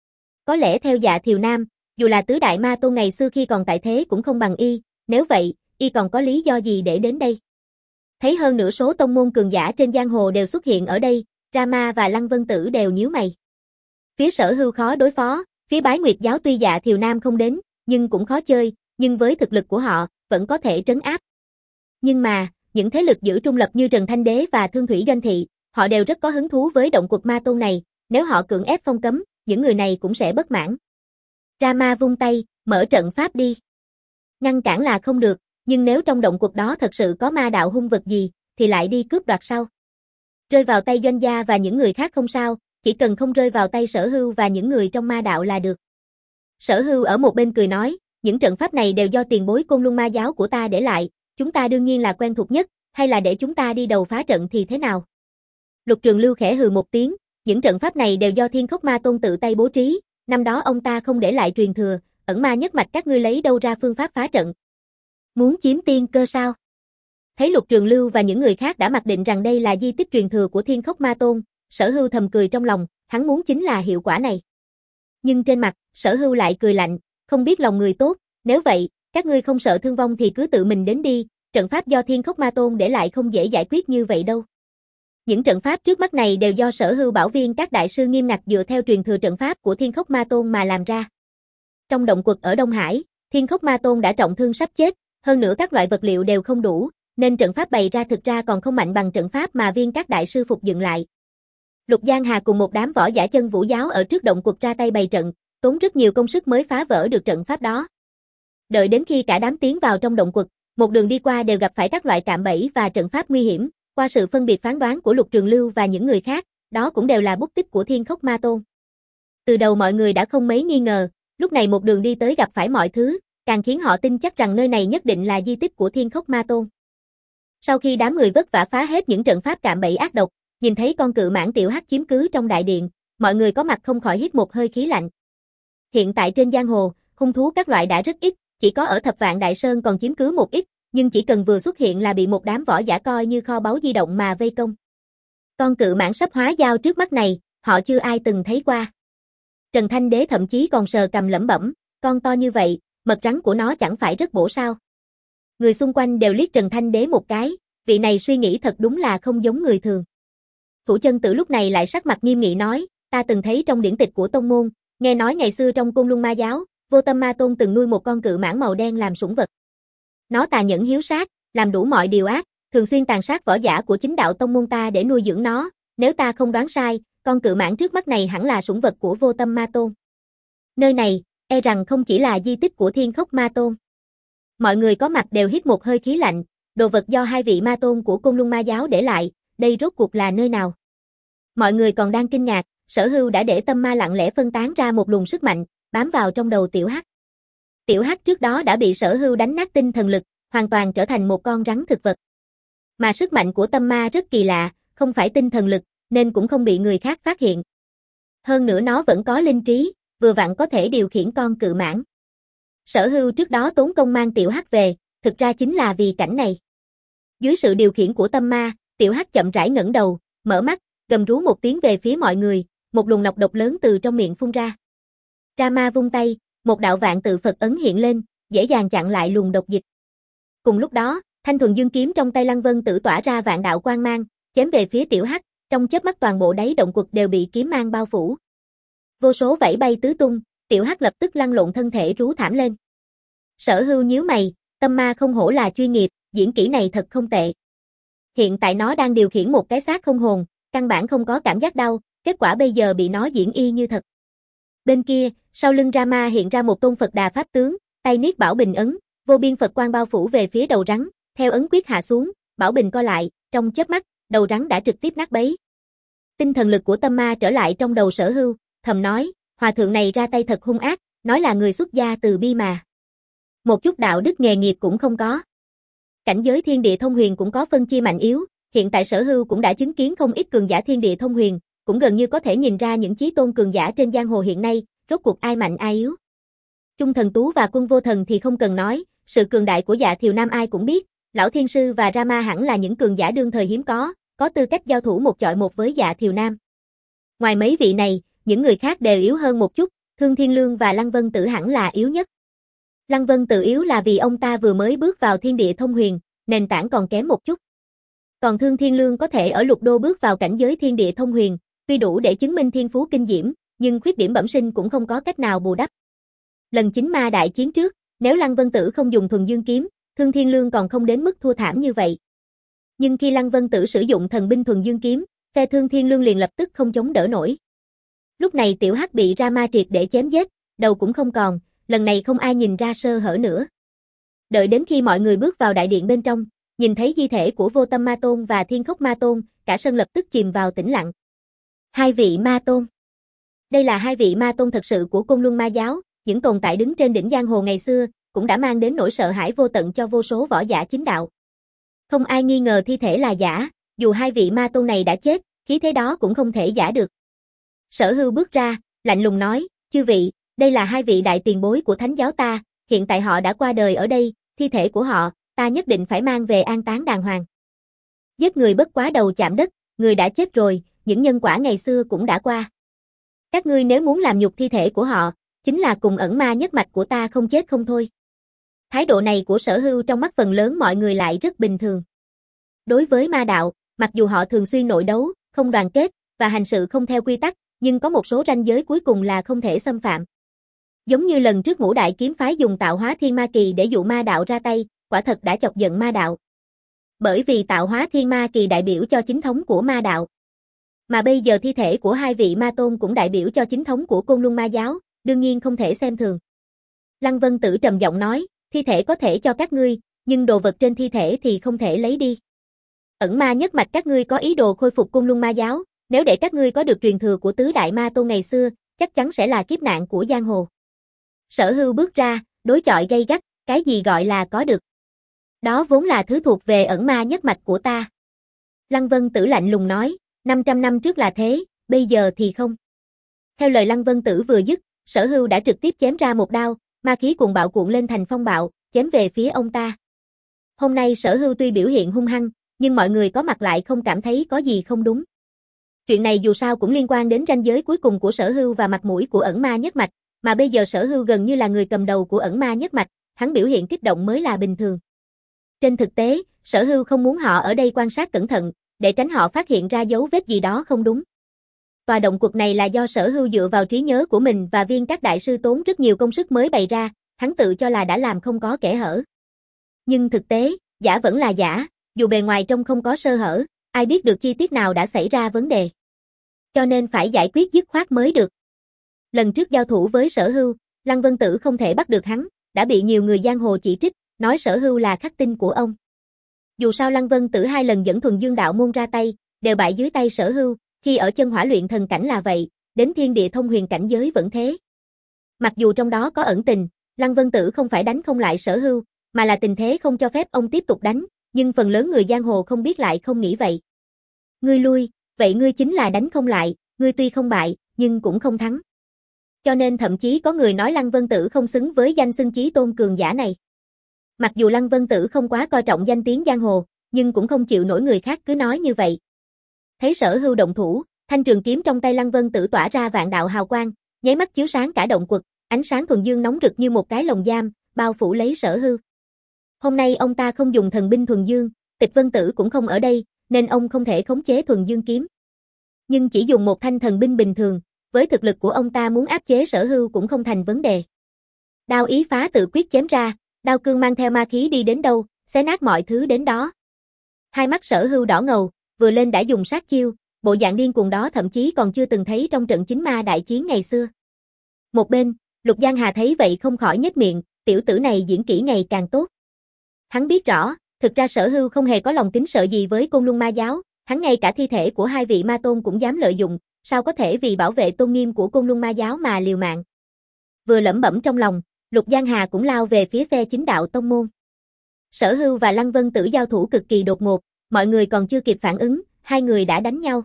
Có lẽ theo Dạ Thiều Nam, dù là tứ đại ma tôn ngày xưa khi còn tại thế cũng không bằng y, nếu vậy, y còn có lý do gì để đến đây? Thấy hơn nửa số tông môn cường giả trên giang hồ đều xuất hiện ở đây, Rama và Lăng Vân Tử đều nhíu mày. Phía Sở Hưu khó đối phó, phía Bái Nguyệt Giáo tuy Dạ Thiều Nam không đến, nhưng cũng khó chơi, nhưng với thực lực của họ, vẫn có thể trấn áp. Nhưng mà, những thế lực giữ trung lập như Trần Thanh Đế và Thương Thủy Doanh Thị, họ đều rất có hứng thú với động quật ma tôn này, nếu họ cưỡng ép phong cấm, những người này cũng sẽ bất mãn. Rama vung tay, mở trận pháp đi. Ngăn cản là không được, nhưng nếu trong động quật đó thật sự có ma đạo hung vật gì, thì lại đi cướp đoạt sau. Rơi vào tay Doanh gia và những người khác không sao, chỉ cần không rơi vào tay Sở Hưu và những người trong ma đạo là được. Sở Hưu ở một bên cười nói, những trận pháp này đều do tiền bối Côn Luân Ma Giáo của ta để lại, chúng ta đương nhiên là quen thuộc nhất, hay là để chúng ta đi đầu phá trận thì thế nào? Lục Trường Lưu khẽ hừ một tiếng, những trận pháp này đều do Thiên Khốc Ma Tôn tự tay bố trí, năm đó ông ta không để lại truyền thừa, ẩn ma nhất mạch các ngươi lấy đâu ra phương pháp phá trận? Muốn chiếm tiên cơ sao? Thấy Lục Trường Lưu và những người khác đã mặc định rằng đây là di tích truyền thừa của Thiên Khốc Ma Tôn, Sở Hưu thầm cười trong lòng, hắn muốn chính là hiệu quả này. Nhưng trên mặt, Sở Hưu lại cười lạnh, không biết lòng người tốt, nếu vậy, các ngươi không sợ thương vong thì cứ tự mình đến đi, trận pháp do Thiên Khốc Ma Tôn để lại không dễ giải quyết như vậy đâu. Những trận pháp trước mắt này đều do Sở Hưu bảo viên các đại sư nghiêm ngặt dựa theo truyền thừa trận pháp của Thiên Khốc Ma Tôn mà làm ra. Trong động quật ở Đông Hải, Thiên Khốc Ma Tôn đã trọng thương sắp chết, hơn nữa các loại vật liệu đều không đủ, nên trận pháp bày ra thực ra còn không mạnh bằng trận pháp mà viên các đại sư phục dựng lại. Lục Giang Hà cùng một đám võ giả chân vũ giáo ở trước động quật ra tay bày trận, tốn rất nhiều công sức mới phá vỡ được trận pháp đó. Đợi đến khi cả đám tiến vào trong động quật, một đường đi qua đều gặp phải các loại cạm bẫy và trận pháp nguy hiểm, qua sự phân biệt phán đoán của Lục Trường Lưu và những người khác, đó cũng đều là bút tích của Thiên Khốc Ma Tôn. Từ đầu mọi người đã không mấy nghi ngờ, lúc này một đường đi tới gặp phải mọi thứ, càng khiến họ tin chắc rằng nơi này nhất định là di tích của Thiên Khốc Ma Tôn. Sau khi đám người vất vả phá hết những trận pháp cạm bẫy ác độc, nhìn thấy con cự mãng tiểu hắc chiếm cứ trong đại điện, mọi người có mặt không khỏi hít một hơi khí lạnh. Hiện tại trên giang hồ, hung thú các loại đã rất ít, chỉ có ở Thập Vạn Đại Sơn còn chiếm cứ một ít, nhưng chỉ cần vừa xuất hiện là bị một đám võ giả coi như kho báu di động mà vây công. Con cự mãng sắp hóa dao trước mắt này, họ chưa ai từng thấy qua. Trần Thanh Đế thậm chí còn sờ cầm lẩm bẩm, con to như vậy, mật rắn của nó chẳng phải rất bổ sao? Người xung quanh đều liếc Trần Thanh Đế một cái, vị này suy nghĩ thật đúng là không giống người thường. Thủ Chân Tử lúc này lại sắc mặt nghiêm nghị nói, ta từng thấy trong điển tịch của tông môn, nghe nói ngày xưa trong Côn Luân Ma giáo, Vô Tâm Ma Tôn từng nuôi một con cự mãng màu đen làm sủng vật. Nó tà nhẫn hiếu sát, làm đủ mọi điều ác, thường xuyên tàn sát võ giả của chính đạo tông môn ta để nuôi dưỡng nó, nếu ta không đoán sai, con cự mãng trước mắt này hẳn là sủng vật của Vô Tâm Ma Tôn. Nơi này, e rằng không chỉ là di tích của Thiên Khốc Ma Tôn. Mọi người có mặt đều hít một hơi khí lạnh, đồ vật do hai vị ma tôn của Côn Luân Ma giáo để lại, đây rốt cuộc là nơi nào? Mọi người còn đang kinh ngạc, Sở Hưu đã để tâm ma lặng lẽ phân tán ra một luồng sức mạnh, bám vào trong đầu Tiểu Hắc. Tiểu Hắc trước đó đã bị Sở Hưu đánh nát tinh thần lực, hoàn toàn trở thành một con rắn thực vật. Mà sức mạnh của tâm ma rất kỳ lạ, không phải tinh thần lực, nên cũng không bị người khác phát hiện. Hơn nữa nó vẫn có linh trí, vừa vặn có thể điều khiển con cự mãng. Sở Hưu trước đó tốn công mang Tiểu Hắc về, thực ra chính là vì cảnh này. Dưới sự điều khiển của tâm ma, Tiểu Hắc chậm rãi ngẩng đầu, mở mắt, gầm rú một tiếng về phía mọi người, một luồng nọc độc lớn từ trong miệng phun ra. Rama vung tay, một đạo vạn tự Phật ấn hiện lên, dễ dàng chặn lại luồng độc dịch. Cùng lúc đó, thanh thuần dương kiếm trong tay Lăng Vân Tử tỏa ra vạn đạo quang mang, chém về phía Tiểu Hắc, trong chớp mắt toàn bộ đáy động quật đều bị kiếm mang bao phủ. Vô số vảy bay tứ tung, Tiểu Hắc lập tức lăn lộn thân thể rú thảm lên. Sở Hưu nhíu mày, tâm ma không hổ là chuyên nghiệp, diễn kỹ này thật không tệ. Hiện tại nó đang điều khiển một cái xác không hồn, căn bản không có cảm giác đau, kết quả bây giờ bị nó diễn y như thật. Bên kia, sau lưng Rama hiện ra một tôn Phật Đà pháp tướng, tay niết bảo bình ấn, vô biên Phật quang bao phủ về phía đầu rắn, theo ấn quyết hạ xuống, bảo bình co lại, trong chớp mắt, đầu rắn đã trực tiếp nát bấy. Tinh thần lực của tâm ma trở lại trong đầu Sở Hưu, thầm nói, hòa thượng này ra tay thật hung ác, nói là người xuất gia từ bi mà. Một chút đạo đức nghề nghiệp cũng không có. Cảnh giới thiên địa thông huyền cũng có phân chia mạnh yếu, hiện tại Sở Hưu cũng đã chứng kiến không ít cường giả thiên địa thông huyền, cũng gần như có thể nhìn ra những chí tôn cường giả trên giang hồ hiện nay, rốt cuộc ai mạnh ai yếu. Trung Thần Tú và Quân Vô Thần thì không cần nói, sự cường đại của Dạ Thiều Nam ai cũng biết, Lão Thiên Sư và Rama hẳn là những cường giả đương thời hiếm có, có tư cách giao thủ một chọi một với Dạ Thiều Nam. Ngoài mấy vị này, những người khác đều yếu hơn một chút, Thương Thiên Lương và Lăng Vân Tử hẳn là yếu nhất. Lăng Vân Tử yếu là vì ông ta vừa mới bước vào thiên địa thông huyền, nền tảng còn kém một chút. Còn Thương Thiên Lương có thể ở lục đô bước vào cảnh giới thiên địa thông huyền, tuy đủ để chứng minh thiên phú kinh diễm, nhưng khuyết điểm bẩm sinh cũng không có cách nào bù đắp. Lần chính ma đại chiến trước, nếu Lăng Vân Tử không dùng thuần dương kiếm, Thương Thiên Lương còn không đến mức thua thảm như vậy. Nhưng khi Lăng Vân Tử sử dụng thần binh thuần dương kiếm, phe Thương Thiên Lương liền lập tức không chống đỡ nổi. Lúc này Tiểu Hắc bị Rama triệt để chém giết, đầu cũng không còn, lần này không ai nhìn ra sơ hở nữa. Đợi đến khi mọi người bước vào đại điện bên trong, nhìn thấy di thể của Vô Tâm Ma Tôn và Thiên Khốc Ma Tôn, cả sân lập tức chìm vào tĩnh lặng. Hai vị ma tôn. Đây là hai vị ma tôn thật sự của Côn Luân Ma giáo, những tồn tại đứng trên đỉnh giang hồ ngày xưa, cũng đã mang đến nỗi sợ hãi vô tận cho vô số võ giả chính đạo. Không ai nghi ngờ thi thể là giả, dù hai vị ma tôn này đã chết, khí thế đó cũng không thể giả được. Sở Hưu bước ra, lạnh lùng nói, chư vị, đây là hai vị đại tiền bối của thánh giáo ta, hiện tại họ đã qua đời ở đây, thi thể của họ, ta nhất định phải mang về an táng đàng hoàng. Giết người bất quá đầu chạm đất, người đã chết rồi, những nhân quả ngày xưa cũng đã qua. Các ngươi nếu muốn làm nhục thi thể của họ, chính là cùng ẩn ma nhất mạch của ta không chết không thôi. Thái độ này của Sở Hưu trong mắt phần lớn mọi người lại rất bình thường. Đối với ma đạo, mặc dù họ thường xuyên nội đấu, không đoàn kết, và hành sự không theo quy tắc, nhưng có một số ranh giới cuối cùng là không thể xâm phạm. Giống như lần trước Ngũ Đại Kiếm Phái dùng tạo hóa thiên ma kỳ để dụ ma đạo ra tay, quả thật đã chọc giận ma đạo. Bởi vì tạo hóa thiên ma kỳ đại biểu cho chính thống của ma đạo. Mà bây giờ thi thể của hai vị ma tôn cũng đại biểu cho chính thống của Côn Luân Ma giáo, đương nhiên không thể xem thường. Lăng Vân Tử trầm giọng nói, thi thể có thể cho các ngươi, nhưng đồ vật trên thi thể thì không thể lấy đi. Ẩn ma nhất mạch các ngươi có ý đồ khôi phục Côn Luân Ma giáo, nếu để các ngươi có được truyền thừa của tứ đại ma tôn ngày xưa, chắc chắn sẽ là kiếp nạn của giang hồ. Sở Hưu bước ra, đối chọi gay gắt, cái gì gọi là có được. Đó vốn là thứ thuộc về ẩn ma nhất mạch của ta. Lăng Vân Tử lạnh lùng nói, năm trăm năm trước là thế, bây giờ thì không. Theo lời Lăng Vân Tử vừa dứt, Sở Hưu đã trực tiếp chém ra một đao, ma khí cuồng bạo cuộn lên thành phong bạo, chém về phía ông ta. Hôm nay Sở Hưu tuy biểu hiện hung hăng, nhưng mọi người có mặt lại không cảm thấy có gì không đúng. Chuyện này dù sao cũng liên quan đến ranh giới cuối cùng của Sở Hưu và mặt mũi của ẩn ma nhất mạch, mà bây giờ Sở Hưu gần như là người cầm đầu của ẩn ma nhất mạch, hắn biểu hiện kích động mới là bình thường. Trên thực tế, Sở Hưu không muốn họ ở đây quan sát cẩn thận, để tránh họ phát hiện ra dấu vết gì đó không đúng. Tòa động quật này là do Sở Hưu dựa vào trí nhớ của mình và viên các đại sư tốn rất nhiều công sức mới bày ra, hắn tự cho là đã làm không có kẽ hở. Nhưng thực tế, giả vẫn là giả, dù bề ngoài trông không có sơ hở, ai biết được chi tiết nào đã xảy ra vấn đề. Cho nên phải giải quyết dứt khoát mới được. Lần trước giao thủ với Sở Hưu, Lăng Vân Tử không thể bắt được hắn, đã bị nhiều người giang hồ chỉ trích, nói Sở Hưu là khắc tinh của ông. Dù sao Lăng Vân Tử hai lần dẫn Thuần Dương đạo môn ra tay, đều bại dưới tay Sở Hưu, khi ở chân hỏa luyện thần cảnh là vậy, đến thiên địa thông huyền cảnh giới vẫn thế. Mặc dù trong đó có ẩn tình, Lăng Vân Tử không phải đánh không lại Sở Hưu, mà là tình thế không cho phép ông tiếp tục đánh, nhưng phần lớn người giang hồ không biết lại không nghĩ vậy. Ngươi lui, vậy ngươi chính là đánh không lại, ngươi tuy không bại, nhưng cũng không thắng. Cho nên thậm chí có người nói Lăng Vân Tử không xứng với danh xưng chí tôn cường giả này. Mặc dù Lăng Vân Tử không quá coi trọng danh tiếng giang hồ, nhưng cũng không chịu nổi người khác cứ nói như vậy. Thấy Sở Hưu động thủ, thanh trường kiếm trong tay Lăng Vân Tử tỏa ra vạn đạo hào quang, nháy mắt chiếu sáng cả động quật, ánh sáng thuần dương nóng rực như một cái lồng giam, bao phủ lấy Sở Hưu. Hôm nay ông ta không dùng thần binh thuần dương, Tịch Vân Tử cũng không ở đây, nên ông không thể khống chế thuần dương kiếm. Nhưng chỉ dùng một thanh thần binh bình thường, với thực lực của ông ta muốn áp chế Sở Hưu cũng không thành vấn đề. Đao ý phá tự quyết chém ra, đao cương mang theo ma khí đi đến đâu, xé nát mọi thứ đến đó. Hai mắt Sở Hưu đỏ ngầu, vừa lên đã dùng sát chiêu, bộ dạng điên cuồng đó thậm chí còn chưa từng thấy trong trận chính ma đại chiến ngày xưa. Một bên, Lục Giang Hà thấy vậy không khỏi nhếch miệng, tiểu tử này diễn kỹ ngày càng tốt. Hắn biết rõ, thực ra Sở Hưu không hề có lòng kính sợ gì với Côn Luân Ma giáo, hắn ngay cả thi thể của hai vị ma tôn cũng dám lợi dụng, sao có thể vì bảo vệ tôn nghiêm của Côn Luân Ma giáo mà liều mạng. Vừa lẩm bẩm trong lòng, Lục Giang Hà cũng lao về phía phe chính đạo tông môn. Sở Hưu và Lăng Vân Tử giao thủ cực kỳ đột ngột, mọi người còn chưa kịp phản ứng, hai người đã đánh nhau.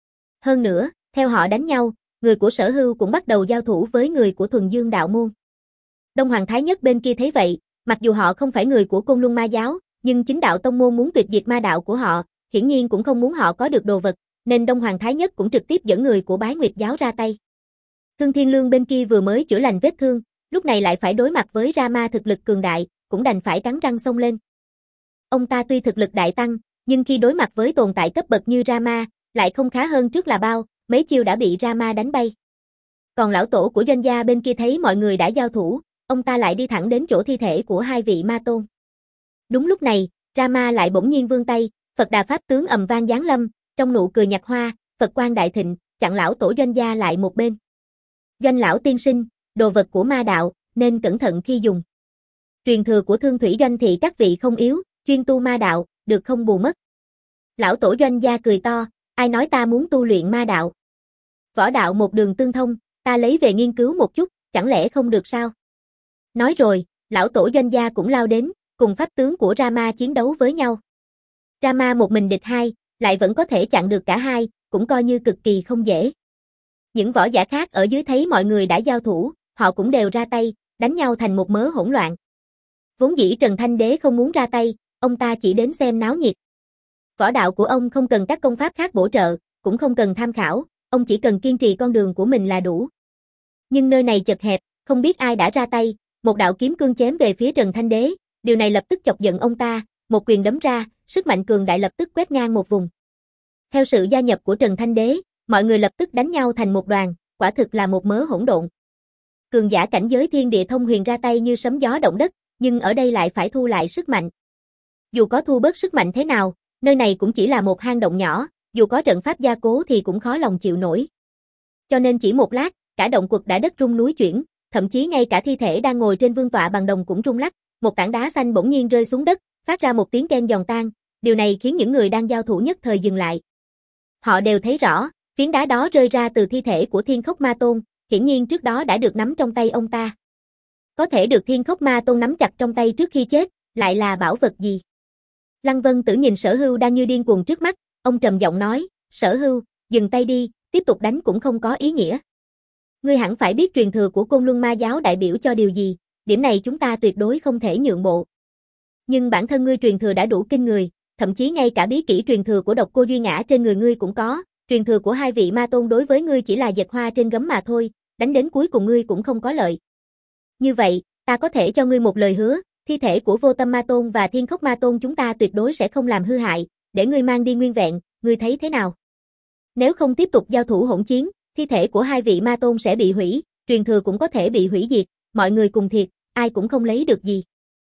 Hơn nữa, theo họ đánh nhau, người của Sở Hưu cũng bắt đầu giao thủ với người của Thuần Dương đạo môn. Đông Hoàng Thái Nhất bên kia thấy vậy, mặc dù họ không phải người của Côn Luân Ma giáo, nhưng chính đạo tông môn muốn tuyệt diệt ma đạo của họ, hiển nhiên cũng không muốn họ có được đồ vật, nên Đông Hoàng Thái Nhất cũng trực tiếp dẫn người của Bái Nguyệt giáo ra tay. Thương Thiên Lương bên kia vừa mới chữa lành vết thương, lúc này lại phải đối mặt với Rama thực lực cường đại, cũng đành phải cắn răng xông lên. Ông ta tuy thực lực đại tăng, nhưng khi đối mặt với tồn tại cấp bậc như Rama, lại không khá hơn trước là bao, mấy chiêu đã bị Rama đánh bay. Còn lão tổ của Doanh gia bên kia thấy mọi người đã giao thủ, ông ta lại đi thẳng đến chỗ thi thể của hai vị ma tôn. Đúng lúc này, Rama lại bỗng nhiên vươn tay, Phật Đà pháp tướng ầm vang giáng lâm, trong nụ cười nhạt hoa, Phật quang đại thịnh, chặn lão tổ Doanh gia lại một bên. Doanh lão tiên sinh, đồ vật của ma đạo, nên cẩn thận khi dùng. Truyền thừa của Thương Thủy Doanh thị các vị không yếu, chuyên tu ma đạo, được không bù mất. Lão tổ Doanh gia cười to, ai nói ta muốn tu luyện ma đạo? Võ đạo một đường tương thông, ta lấy về nghiên cứu một chút, chẳng lẽ không được sao? Nói rồi, lão tổ Doanh gia cũng lao đến, cùng pháp tướng của Rama chiến đấu với nhau. Rama một mình địch hai, lại vẫn có thể chặn được cả hai, cũng coi như cực kỳ không dễ. Những võ giả khác ở dưới thấy mọi người đã giao thủ, họ cũng đều ra tay, đánh nhau thành một mớ hỗn loạn. Vốn dĩ Trần Thanh Đế không muốn ra tay, ông ta chỉ đến xem náo nhiệt. Võ đạo của ông không cần các công pháp khác bổ trợ, cũng không cần tham khảo, ông chỉ cần kiên trì con đường của mình là đủ. Nhưng nơi này chật hẹp, không biết ai đã ra tay, một đạo kiếm cương chém về phía Trần Thanh Đế, điều này lập tức chọc giận ông ta, một quyền đấm ra, sức mạnh cường đại lập tức quét ngang một vùng. Theo sự gia nhập của Trần Thanh Đế, mọi người lập tức đánh nhau thành một đoàn, quả thực là một mớ hỗn độn. Cường giả cảnh giới thiên địa thông huyền ra tay như sấm gió động đất, nhưng ở đây lại phải thu lại sức mạnh. Dù có thu bớt sức mạnh thế nào, nơi này cũng chỉ là một hang động nhỏ, dù có trận pháp gia cố thì cũng khó lòng chịu nổi. Cho nên chỉ một lát, cả động quật đã đất rung núi chuyển, thậm chí ngay cả thi thể đang ngồi trên vương tọa bằng đồng cũng rung lắc, một tảng đá xanh bỗng nhiên rơi xuống đất, phát ra một tiếng keng giòn tan, điều này khiến những người đang giao thủ nhất thời dừng lại. Họ đều thấy rõ, phiến đá đó rơi ra từ thi thể của Thiên Khốc Ma Tôn, hiển nhiên trước đó đã được nắm trong tay ông ta. Có thể được Thiên Khốc Ma Tôn nắm chặt trong tay trước khi chết, lại là bảo vật gì? Lăng Vân Tử nhìn Sở Hưu đang như điên cuồng trước mắt, ông trầm giọng nói, Sở Hưu, dừng tay đi, tiếp tục đánh cũng không có ý nghĩa. Ngươi hẳn phải biết truyền thừa của Côn Luân Ma giáo đại biểu cho điều gì, điểm này chúng ta tuyệt đối không thể nhượng bộ. Nhưng bản thân ngươi truyền thừa đã đủ kinh người, thậm chí ngay cả bí kỹ truyền thừa của Độc Cô Duy Ngã trên người ngươi cũng có, truyền thừa của hai vị ma tôn đối với ngươi chỉ là dệt hoa trên gấm mà thôi, đánh đến cuối cùng ngươi cũng không có lợi. Như vậy, ta có thể cho ngươi một lời hứa, thi thể của Vô Tâm Ma Tôn và Thiên Khốc Ma Tôn chúng ta tuyệt đối sẽ không làm hư hại, để ngươi mang đi nguyên vẹn, ngươi thấy thế nào? Nếu không tiếp tục giao thủ hỗn chiến, thi thể của hai vị ma tôn sẽ bị hủy, truyền thừa cũng có thể bị hủy diệt, mọi người cùng thiệt, ai cũng không lấy được gì.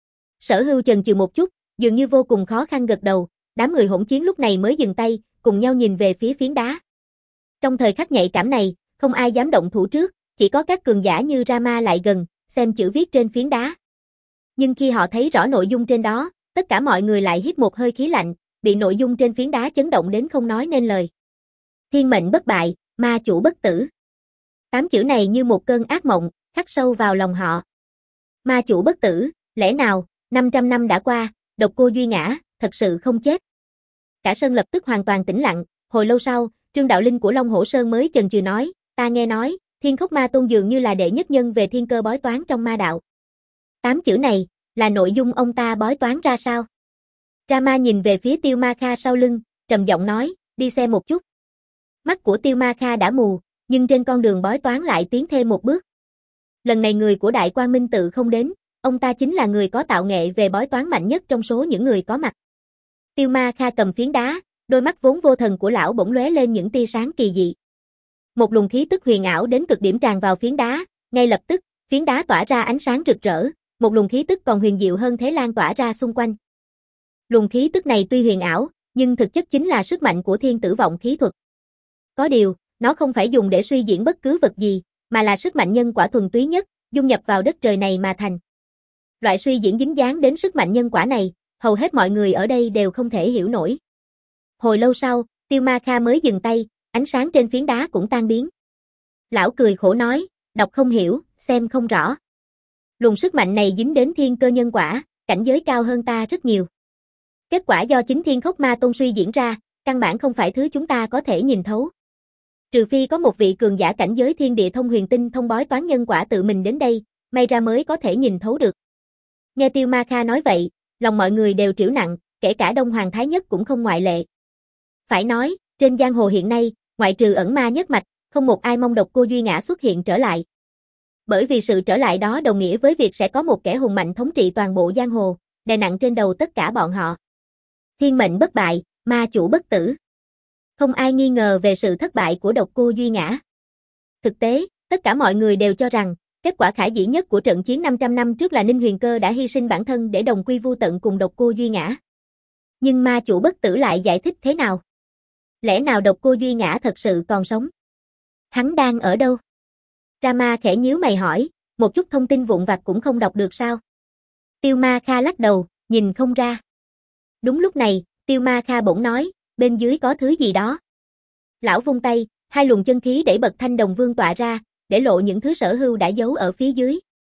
Sở Hưu chần chừ một chút, dường như vô cùng khó khăn gật đầu, đám người hỗn chiến lúc này mới dừng tay, cùng nhau nhìn về phía phiến đá. Trong thời khắc nhạy cảm này, không ai dám động thủ trước, chỉ có các cường giả như Rama lại gần, xem chữ viết trên phiến đá. Nhưng khi họ thấy rõ nội dung trên đó, tất cả mọi người lại hít một hơi khí lạnh, bị nội dung trên phiến đá chấn động đến không nói nên lời. Thiên mệnh bất bại, ma chủ bất tử. Tám chữ này như một cơn ác mộng, khắc sâu vào lòng họ. Ma chủ bất tử, lẽ nào, năm trăm năm đã qua, Độc Cô Duy Ngã, thật sự không chết. Cả sân lập tức hoàn toàn tĩnh lặng, hồi lâu sau, Trương Đạo Linh của Long Hổ Sơn mới chần chừ nói, ta nghe nói, Thiên Khốc Ma Tôn dường như là đệ nhất nhân về thiên cơ bói toán trong ma đạo. Tám chữ này, là nội dung ông ta bói toán ra sao? Rama nhìn về phía Tiêu Ma Kha sau lưng, trầm giọng nói, đi xem một chút. Mắt của Tiêu Ma Kha đã mù, nhưng trên con đường bói toán lại tiến thêm một bước. Lần này người của Đại Quang Minh tự không đến, ông ta chính là người có tạo nghệ về bói toán mạnh nhất trong số những người có mặt. Tiêu Ma Kha cầm phiến đá, đôi mắt vốn vô thần của lão bỗng lóe lên những tia sáng kỳ dị. Một luồng khí tức huyền ảo đến cực điểm tràn vào phiến đá, ngay lập tức, phiến đá tỏa ra ánh sáng rực rỡ, một luồng khí tức còn huyền diệu hơn thế lan tỏa ra xung quanh. Luồng khí tức này tuy huyền ảo, nhưng thực chất chính là sức mạnh của thiên tử vọng khí thuật. Có điều, nó không phải dùng để suy diễn bất cứ vật gì, mà là sức mạnh nhân quả thuần túy nhất, dung nhập vào đất trời này mà thành. Loại suy diễn dính dáng đến sức mạnh nhân quả này, hầu hết mọi người ở đây đều không thể hiểu nổi. Hồi lâu sau, Tiêu Ma Kha mới dừng tay, ánh sáng trên phiến đá cũng tan biến. Lão cười khổ nói, đọc không hiểu, xem không rõ. Luồng sức mạnh này dính đến thiên cơ nhân quả, cảnh giới cao hơn ta rất nhiều. Kết quả do chính Thiên Khốc Ma Tôn suy diễn ra, căn bản không phải thứ chúng ta có thể nhìn thấu. Trừ phi có một vị cường giả cảnh giới thiên địa thông huyền tinh thông bói toán nhân quả tự mình đến đây, may ra mới có thể nhìn thấu được. Nghe Tiêu Ma Kha nói vậy, lòng mọi người đều triểu nặng, kể cả Đông Hoàng Thái Nhất cũng không ngoại lệ. Phải nói, trên giang hồ hiện nay, ngoại trừ ẩn ma nhất mạch, không một ai mong Độc Cô Duy Ngã xuất hiện trở lại. Bởi vì sự trở lại đó đồng nghĩa với việc sẽ có một kẻ hùng mạnh thống trị toàn bộ giang hồ, đè nặng trên đầu tất cả bọn họ. Thiên mệnh bất bại, ma chủ bất tử. Không ai nghi ngờ về sự thất bại của Độc Cô Duy Ngã. Thực tế, tất cả mọi người đều cho rằng, kết quả khả dĩ nhất của trận chiến năm trăm năm trước là Ninh Huyền Cơ đã hy sinh bản thân để đồng quy vu tận cùng Độc Cô Duy Ngã. Nhưng ma chủ bất tử lại giải thích thế nào? Lẽ nào Độc Cô Duy Ngã thật sự còn sống? Hắn đang ở đâu? Rama khẽ nhíu mày hỏi, một chút thông tin vụn vặt cũng không đọc được sao? Tiêu Ma Kha lắc đầu, nhìn không ra. Đúng lúc này, Tiêu Ma Kha bỗng nói, bên dưới có thứ gì đó. Lão vung tay, hai luồng chân khí đẩy bật Thanh Đồng Vương tọa ra, để lộ những thứ Sở Hưu đã giấu ở phía dưới.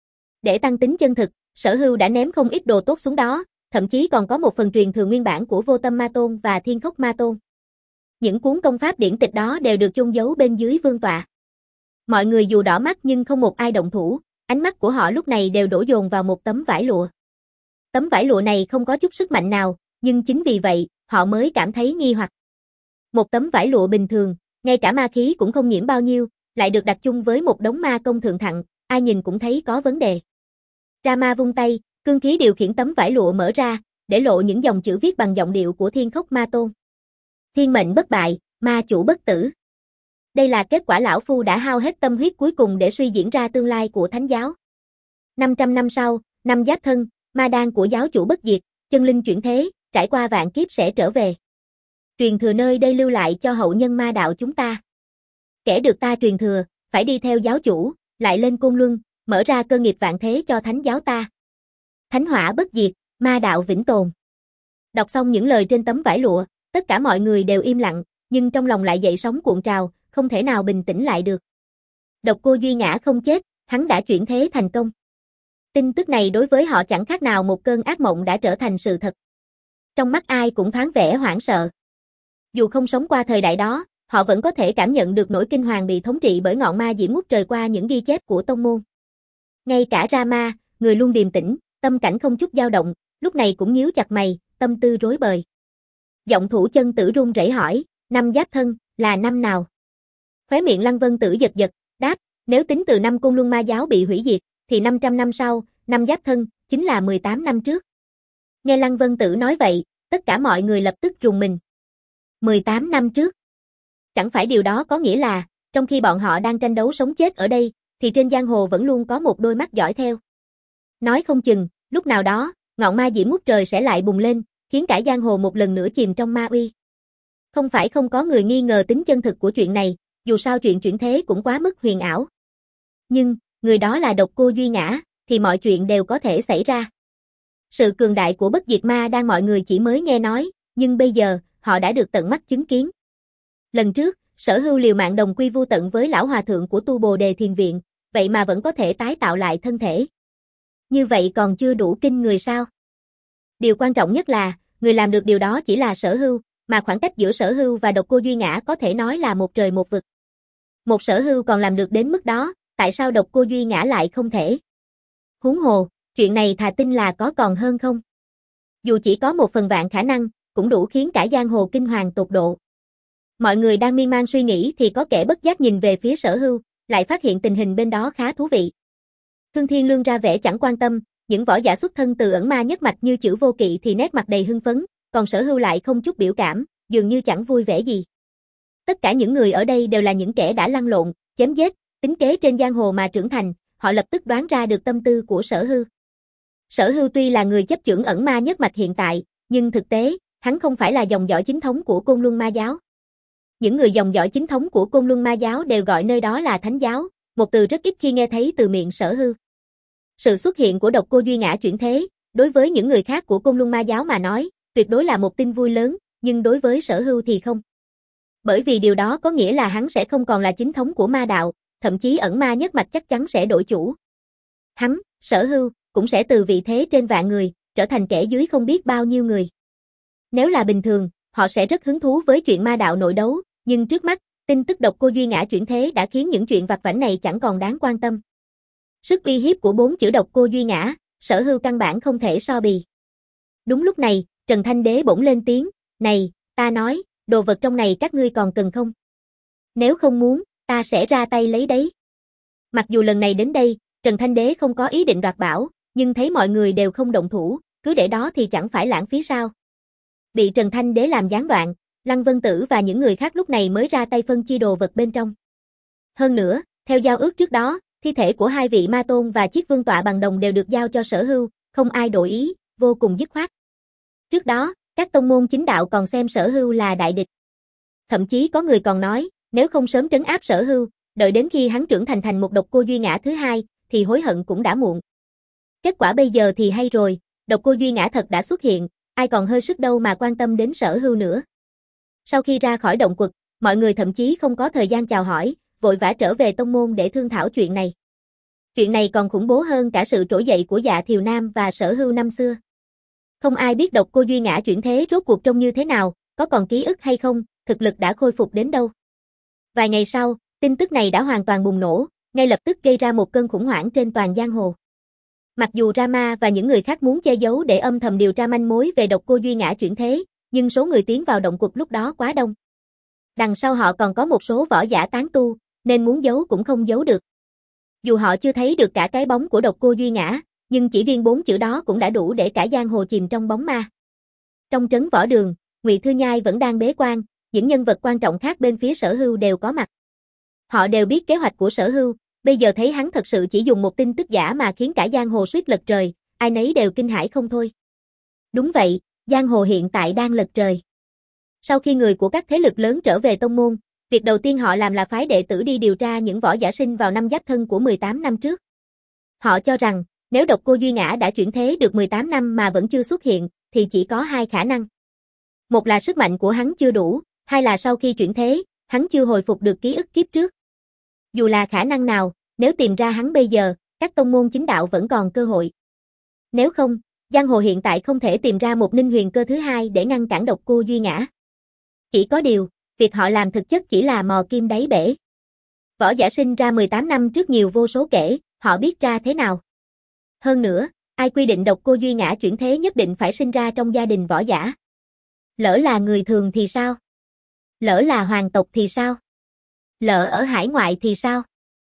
Để tăng tính chân thực, Sở Hưu đã ném không ít đồ tốt xuống đó, thậm chí còn có một phần truyền thừa nguyên bản của Vô Tâm Ma Tôn và Thiên Khốc Ma Tôn. Những cuốn công pháp điển tịch đó đều được chôn giấu bên dưới vương tọa. Mọi người dù đỏ mắt nhưng không một ai động thủ, ánh mắt của họ lúc này đều đổ dồn vào một tấm vải lụa. Tấm vải lụa này không có chút sức mạnh nào, nhưng chính vì vậy, họ mới cảm thấy nghi hoặc. Một tấm vải lụa bình thường, ngay cả ma khí cũng không nhiễm bao nhiêu, lại được đặt chung với một đống ma công thượng thặng, ai nhìn cũng thấy có vấn đề. Rama vung tay, cương khí điều khiển tấm vải lụa mở ra, để lộ những dòng chữ viết bằng giọng điệu của Thiên Khốc Ma Tôn. Thiên mệnh bất bại, ma chủ bất tử. Đây là kết quả lão phu đã hao hết tâm huyết cuối cùng để suy diễn ra tương lai của thánh giáo. năm trăm năm sau, năm Giáp Thân, ma đan của giáo chủ bất diệt, chân linh chuyển thế, trải qua vạn kiếp sẽ trở về. Truyền thừa nơi đây lưu lại cho hậu nhân ma đạo chúng ta. Kẻ được ta truyền thừa, phải đi theo giáo chủ, lại lên Côn Luân, mở ra cơ nghiệp vạn thế cho thánh giáo ta. Thánh hỏa bất diệt, ma đạo vĩnh tồn. Đọc xong những lời trên tấm vải lụa, tất cả mọi người đều im lặng, nhưng trong lòng lại dậy sóng cuộn trào, không thể nào bình tĩnh lại được. Độc Cô Duy Ngã không chết, hắn đã chuyển thế thành công. Tin tức này đối với họ chẳng khác nào một cơn ác mộng đã trở thành sự thật. Trong mắt ai cũng thoáng vẻ hoảng sợ. Dù không sống qua thời đại đó, họ vẫn có thể cảm nhận được nỗi kinh hoàng bị thống trị bởi ngọn ma diễm ngút trời qua những ghi chép của tông môn. Ngay cả Rama, người luôn điềm tĩnh, tâm cảnh không chút dao động, lúc này cũng nhíu chặt mày, tâm tư rối bời. Giọng Thủ Chân Tử run rẩy hỏi, năm Giáp Thân, là năm nào? Khóe miệng Lăng Vân Tử giật giật, đáp, nếu tính từ năm Côn Luân Ma giáo bị hủy diệt, thì năm trăm năm sau, năm Giáp Thân, chính là mười tám năm trước. Nghe Lăng Vân Tử nói vậy, tất cả mọi người lập tức rùng mình. mười tám năm trước. Chẳng phải điều đó có nghĩa là, trong khi bọn họ đang tranh đấu sống chết ở đây, thì trên giang hồ vẫn luôn có một đôi mắt dõi theo. Nói không chừng, lúc nào đó, ngọn ma diễm ngút trời sẽ lại bùng lên, khiến cả giang hồ một lần nữa chìm trong ma uy. Không phải không có người nghi ngờ tính chân thực của chuyện này, dù sao chuyện chuyển thế cũng quá mức huyền ảo. Nhưng, người đó là Độc Cô Duy Ngã, thì mọi chuyện đều có thể xảy ra. Sự cường đại của bất diệt ma đang mọi người chỉ mới nghe nói, nhưng bây giờ, họ đã được tận mắt chứng kiến. Lần trước, Sở Hưu liều mạng đồng quy vu tận với lão hòa thượng của Tu Bồ Đề Thiền Viện, vậy mà vẫn có thể tái tạo lại thân thể. Như vậy còn chưa đủ kinh người sao? Điều quan trọng nhất là, người làm được điều đó chỉ là Sở Hưu, mà khoảng cách giữa Sở Hưu và Độc Cô Duy Ngã có thể nói là một trời một vực. Một Sở Hưu còn làm được đến mức đó, tại sao Độc Cô Duy Ngã lại không thể? Huống hồ, chuyện này thà tin là có còn hơn không? Dù chỉ có một phần vạn khả năng, cũng đủ khiến cả giang hồ kinh hoàng tột độ. Mọi người đang miên man suy nghĩ thì có kẻ bất giác nhìn về phía Sở Hưu, lại phát hiện tình hình bên đó khá thú vị. Thương Thiên Lương ra vẻ chẳng quan tâm, những võ giả xuất thân từ ẩn ma nhất mạch như Chữ Vô Kỵ thì nét mặt đầy hưng phấn, còn Sở Hưu lại không chút biểu cảm, dường như chẳng vui vẻ gì. Tất cả những người ở đây đều là những kẻ đã lăn lộn, chém giết, tính kế trên giang hồ mà trưởng thành, họ lập tức đoán ra được tâm tư của Sở Hưu. Sở Hưu tuy là người chấp chưởng ẩn ma nhất mạch hiện tại, nhưng thực tế, hắn không phải là dòng dõi chính thống của Côn Luân Ma giáo. Những người dòng dõi chính thống của Côn Luân Ma giáo đều gọi nơi đó là Thánh giáo, một từ rất ít khi nghe thấy từ miệng Sở Hưu. Sự xuất hiện của Độc Cô Duy Ngã chuyển thế, đối với những người khác của Côn Luân Ma giáo mà nói, tuyệt đối là một tin vui lớn, nhưng đối với Sở Hưu thì không. Bởi vì điều đó có nghĩa là hắn sẽ không còn là chính thống của ma đạo, thậm chí ẩn ma nhất mạch chắc chắn sẽ đổi chủ. Hắn, Sở Hưu, cũng sẽ từ vị thế trên vạn người, trở thành kẻ dưới không biết bao nhiêu người. Nếu là bình thường, họ sẽ rất hứng thú với chuyện ma đạo nội đấu, nhưng trước mắt, tin tức Độc Cô Duy Ngã chuyển thế đã khiến những chuyện vặt vãnh này chẳng còn đáng quan tâm. Sức uy hiếp của bốn chữ Độc Cô Duy Ngã, Sở Hưu căn bản không thể so bì. Đúng lúc này, Trần Thanh Đế bỗng lên tiếng, này, ta nói, đồ vật trong này các ngươi còn cần không? Nếu không muốn, ta sẽ ra tay lấy đấy. Mặc dù lần này đến đây, Trần Thanh Đế không có ý định đoạt bảo, nhưng thấy mọi người đều không động thủ, cứ để đó thì chẳng phải lãng phí sao. Bị Trần Thanh Đế làm gián đoạn, Lăng Vân Tử và những người khác lúc này mới ra tay phân chia đồ vật bên trong. Hơn nữa, theo giao ước trước đó, thi thể của hai vị ma tôn và chiếc vương tọa bằng đồng đều được giao cho Sở Hưu, không ai đổi ý, vô cùng dứt khoát. Trước đó, các tông môn chính đạo còn xem Sở Hưu là đại địch. Thậm chí có người còn nói, nếu không sớm trấn áp Sở Hưu, đợi đến khi hắn trưởng thành thành một Độc Cô Duy Ngã thứ hai, thì hối hận cũng đã muộn. Kết quả bây giờ thì hay rồi, Độc Cô Duy Ngã thật đã xuất hiện, ai còn hơi sức đâu mà quan tâm đến Sở Hưu nữa. Sau khi ra khỏi động quật, mọi người thậm chí không có thời gian chào hỏi, vội vã trở về tông môn để thương thảo chuyện này. Chuyện này còn khủng bố hơn cả sự trỗi dậy của Dạ Thiều Nam và Sở Hưu năm xưa. Không ai biết Độc Cô Duy Ngã chuyển thế rốt cuộc trông như thế nào, có còn ký ức hay không, thực lực đã khôi phục đến đâu. Vài ngày sau, tin tức này đã hoàn toàn bùng nổ, ngay lập tức gây ra một cơn khủng hoảng trên toàn giang hồ. Mặc dù Rama và những người khác muốn che giấu để âm thầm điều tra manh mối về Độc Cô Duy Ngã chuyển thế, nhưng số người tiến vào động quật lúc đó quá đông. Đằng sau họ còn có một số võ giả tán tu, nên muốn giấu cũng không giấu được. Dù họ chưa thấy được cả cái bóng của Độc Cô Duy Ngã, nhưng chỉ riêng bốn chữ đó cũng đã đủ để cả giang hồ chìm trong bóng ma. Trong trấn Võ Đường, Ngụy Thư Nhai vẫn đang bế quan, những nhân vật quan trọng khác bên phía Sở Hưu đều có mặt. Họ đều biết kế hoạch của Sở Hưu, bây giờ thấy hắn thật sự chỉ dùng một tin tức giả mà khiến cả giang hồ suýt lật trời, ai nấy đều kinh hãi không thôi. Đúng vậy, giang hồ hiện tại đang lật trời. Sau khi người của các thế lực lớn trở về tông môn, việc đầu tiên họ làm là phái đệ tử đi điều tra những võ giả sinh vào năm Giáp Thân của mười tám năm trước. Họ cho rằng, nếu Độc Cô Duy Ngã đã chuyển thế được mười tám năm mà vẫn chưa xuất hiện, thì chỉ có hai khả năng. Một là sức mạnh của hắn chưa đủ, hai là sau khi chuyển thế, hắn chưa hồi phục được ký ức kiếp trước. Dù là khả năng nào, nếu tìm ra hắn bây giờ, các tông môn chính đạo vẫn còn cơ hội. Nếu không, giang hồ hiện tại không thể tìm ra một Ninh Huyền Cơ thứ hai để ngăn cản Độc Cô Duy Ngã. Chỉ có điều, việc họ làm thực chất chỉ là mò kim đáy bể. Võ giả sinh ra mười tám năm trước nhiều vô số kể, họ biết ra thế nào? Hơn nữa, ai quy định độc cô Duy Ngã chuyển thế nhất định phải sinh ra trong gia đình võ giả? Lỡ là người thường thì sao? Lỡ là hoàng tộc thì sao? Lỡ ở hải ngoại thì sao?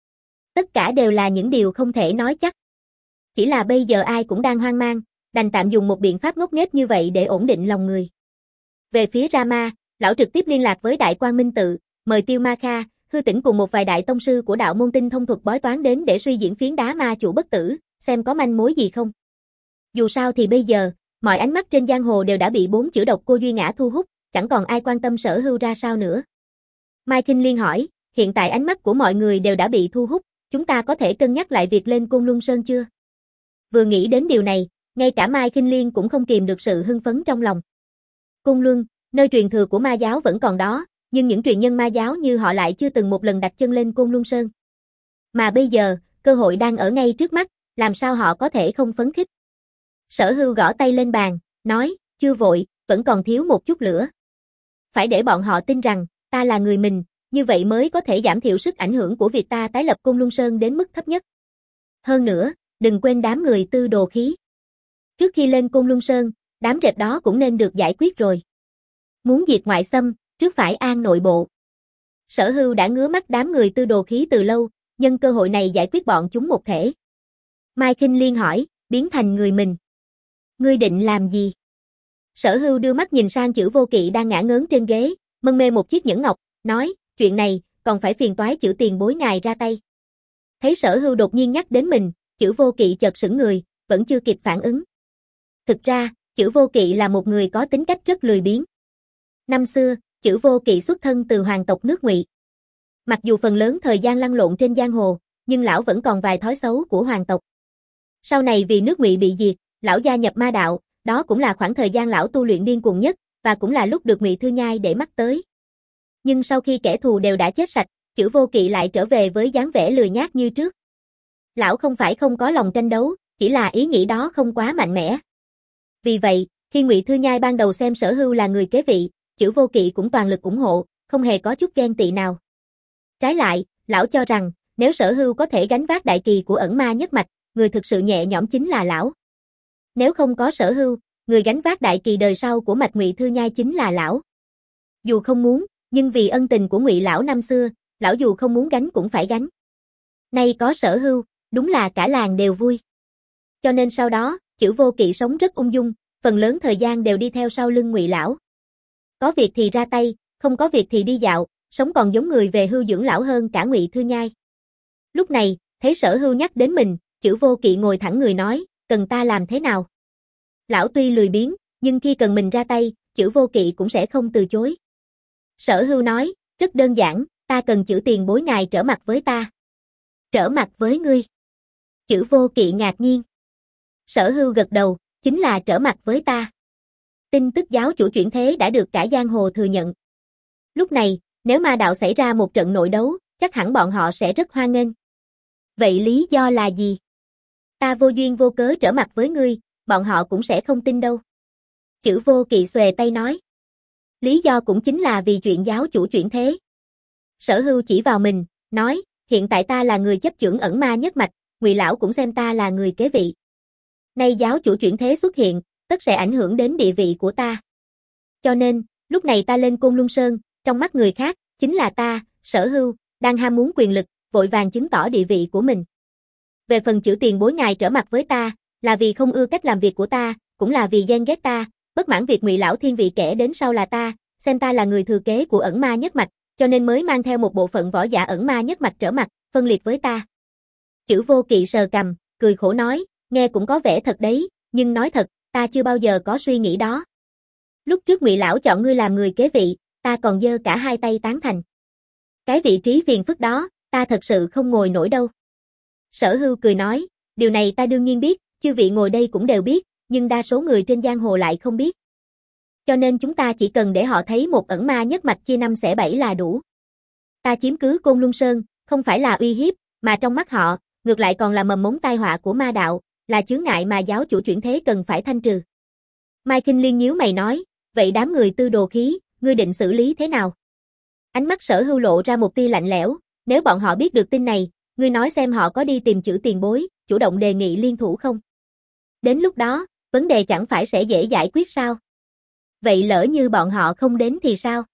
Tất cả đều là những điều không thể nói chắc. Chỉ là bây giờ ai cũng đang hoang mang, đành tạm dùng một biện pháp ngốc nghếch như vậy để ổn định lòng người. Về phía Rama, lão trực tiếp liên lạc với Đại Quang Minh Tự, mời Tiêu Ma Kha, Hư Tĩnh cùng một vài đại tông sư của đạo môn tinh thông thuật bói toán đến để suy diễn phiến đá ma chủ bất tử, xem có manh mối gì không. Dù sao thì bây giờ, mọi ánh mắt trên giang hồ đều đã bị bốn chữ độc cô Duy Ngã thu hút, chẳng còn ai quan tâm Sở Hưu ra sao nữa. Mai Kinh Liên hỏi, hiện tại ánh mắt của mọi người đều đã bị thu hút, chúng ta có thể cân nhắc lại việc lên Côn Luân Sơn chưa? Vừa nghĩ đến điều này, ngay cả Mai Kinh Liên cũng không kìm được sự hưng phấn trong lòng. Côn Luân, nơi truyền thừa của ma giáo vẫn còn đó, nhưng những truyền nhân ma giáo như họ lại chưa từng một lần đặt chân lên Côn Luân Sơn. Mà bây giờ, cơ hội đang ở ngay trước mắt, làm sao họ có thể không phấn khích? Sở Hưu gõ tay lên bàn, nói, chưa vội, vẫn còn thiếu một chút lửa. Phải để bọn họ tin rằng, ta là người mình, như vậy mới có thể giảm thiểu sức ảnh hưởng của việc ta tái lập Côn Luân Sơn đến mức thấp nhất. Hơn nữa, đừng quên đám người tư đồ khí. Trước khi lên Côn Luân Sơn, đám rệp đó cũng nên được giải quyết rồi. Muốn diệt ngoại xâm, trước phải an nội bộ. Sở Hưu đã ngứa mắt đám người tư đồ khí từ lâu, nhân cơ hội này giải quyết bọn chúng một thể. Mai Kinh Liên hỏi, biến thành người mình. Ngươi định làm gì? Sở Hưu đưa mắt nhìn sang Chữ Vô Kỵ đang ngã ngớn trên ghế, mân mê một chiếc nhẫn ngọc, nói, chuyện này, còn phải phiền toái Chữ tiền bối ngài ra tay. Thấy Sở Hưu đột nhiên nhắc đến mình, Chữ Vô Kỵ chợt sững người, vẫn chưa kịp phản ứng. Thực ra, Chữ Vô Kỵ là một người có tính cách rất lười biếng. Năm xưa, Chữ Vô Kỵ xuất thân từ hoàng tộc nước Ngụy. Mặc dù phần lớn thời gian lăn lộn trên giang hồ, nhưng lão vẫn còn vài thói xấu của hoàng tộc. Sau này vì nước Ngụy bị diệt, lão gia nhập ma đạo, đó cũng là khoảng thời gian lão tu luyện điên cuồng nhất, và cũng là lúc được Ngụy Thư Nhai để mắt tới. Nhưng sau khi kẻ thù đều đã chết sạch, Chữ Vô Kỵ lại trở về với dáng vẻ lười nhác như trước. Lão không phải không có lòng tranh đấu, chỉ là ý nghĩ đó không quá mạnh mẽ. Vì vậy, khi Ngụy Thư Nhai ban đầu xem Sở Hưu là người kế vị, Chữ Vô Kỵ cũng toàn lực ủng hộ, không hề có chút ghen tị nào. Trái lại, lão cho rằng, nếu Sở Hưu có thể gánh vác đại kỳ của ẩn ma nhất mạch, người thực sự nhẹ nhõm chính là lão. Nếu không có Sở Hưu, người gánh vác đại kỳ đời sau của mạch Ngụy Thư Nhai chính là lão. Dù không muốn, nhưng vì ân tình của Ngụy lão năm xưa, lão dù không muốn gánh cũng phải gánh. Nay có Sở Hưu, đúng là cả làng đều vui. Cho nên sau đó, Chữ Vô Kỵ sống rất ung dung, phần lớn thời gian đều đi theo sau lưng Ngụy lão. Có việc thì ra tay, không có việc thì đi dạo, sống còn giống người về hưu dưỡng lão hơn cả Ngụy Thư Nhai. Lúc này, thấy Sở Hưu nhắc đến mình, Chữ Vô Kỵ ngồi thẳng người nói, cần ta làm thế nào? Lão tuy lười biếng, nhưng khi cần mình ra tay, Chữ Vô Kỵ cũng sẽ không từ chối. Sở Hưu nói, rất đơn giản, ta cần Chữ tiền bối ngài trở mặt với ta. Trở mặt với ngươi? Chữ Vô Kỵ ngạc nhiên. Sở Hưu gật đầu, chính là trở mặt với ta. Tin tức giáo chủ chuyển thế đã được cả giang hồ thừa nhận. Lúc này, nếu ma đạo xảy ra một trận nội đấu, chắc hẳn bọn họ sẽ rất hoan nghênh. Vậy lý do là gì? Ta vô duyên vô cớ trở mặt với ngươi, bọn họ cũng sẽ không tin đâu. Chữ Vô Kỵ xuề tay nói. Lý do cũng chính là vì chuyện giáo chủ chuyển thế. Sở Hưu chỉ vào mình, nói, hiện tại ta là người chấp chưởng ẩn ma nhất mạch, Ngụy lão cũng xem ta là người kế vị. Nay giáo chủ chuyển thế xuất hiện, tất sẽ ảnh hưởng đến địa vị của ta. Cho nên, lúc này ta lên Côn Luân Sơn, trong mắt người khác, chính là ta, Sở Hưu, đang ham muốn quyền lực, vội vàng chứng tỏ địa vị của mình. Về phần Chữ tiền bối ngài trở mặt với ta, là vì không ưa cách làm việc của ta, cũng là vì ghen ghét ta, bất mãn việc Ngụy lão thiên vị kẻ đến sau là ta, xem ta là người thừa kế của ẩn ma nhất mạch, cho nên mới mang theo một bộ phận võ giả ẩn ma nhất mạch trở mặt, phân liệt với ta. Chữ Vô Kỵ sờ cằm, cười khổ nói, nghe cũng có vẻ thật đấy, nhưng nói thật, ta chưa bao giờ có suy nghĩ đó. Lúc trước Ngụy lão chọn ngươi làm người kế vị, ta còn giơ cả hai tay tán thành. Cái vị trí phiền phức đó, ta thật sự không ngồi nổi đâu. Sở Hưu cười nói, điều này ta đương nhiên biết, chư vị ngồi đây cũng đều biết, nhưng đa số người trên giang hồ lại không biết. Cho nên chúng ta chỉ cần để họ thấy một ẩn ma nhất mạch chia năm xẻ bảy là đủ. Ta chiếm cứ Côn Luân Sơn, không phải là uy hiếp, mà trong mắt họ, ngược lại còn là mầm mống tai họa của ma đạo, là chướng ngại mà giáo chủ chuyển thế cần phải thanh trừ. Mai Kinh Liên nhíu mày nói, vậy đám người tư đồ khí, ngươi định xử lý thế nào? Ánh mắt Sở Hưu lộ ra một tia lạnh lẽo, nếu bọn họ biết được tin này, ngươi nói xem họ có đi tìm chữ tiền bối, chủ động đề nghị liên thủ không? Đến lúc đó, vấn đề chẳng phải sẽ dễ giải quyết sao? Vậy lỡ như bọn họ không đến thì sao?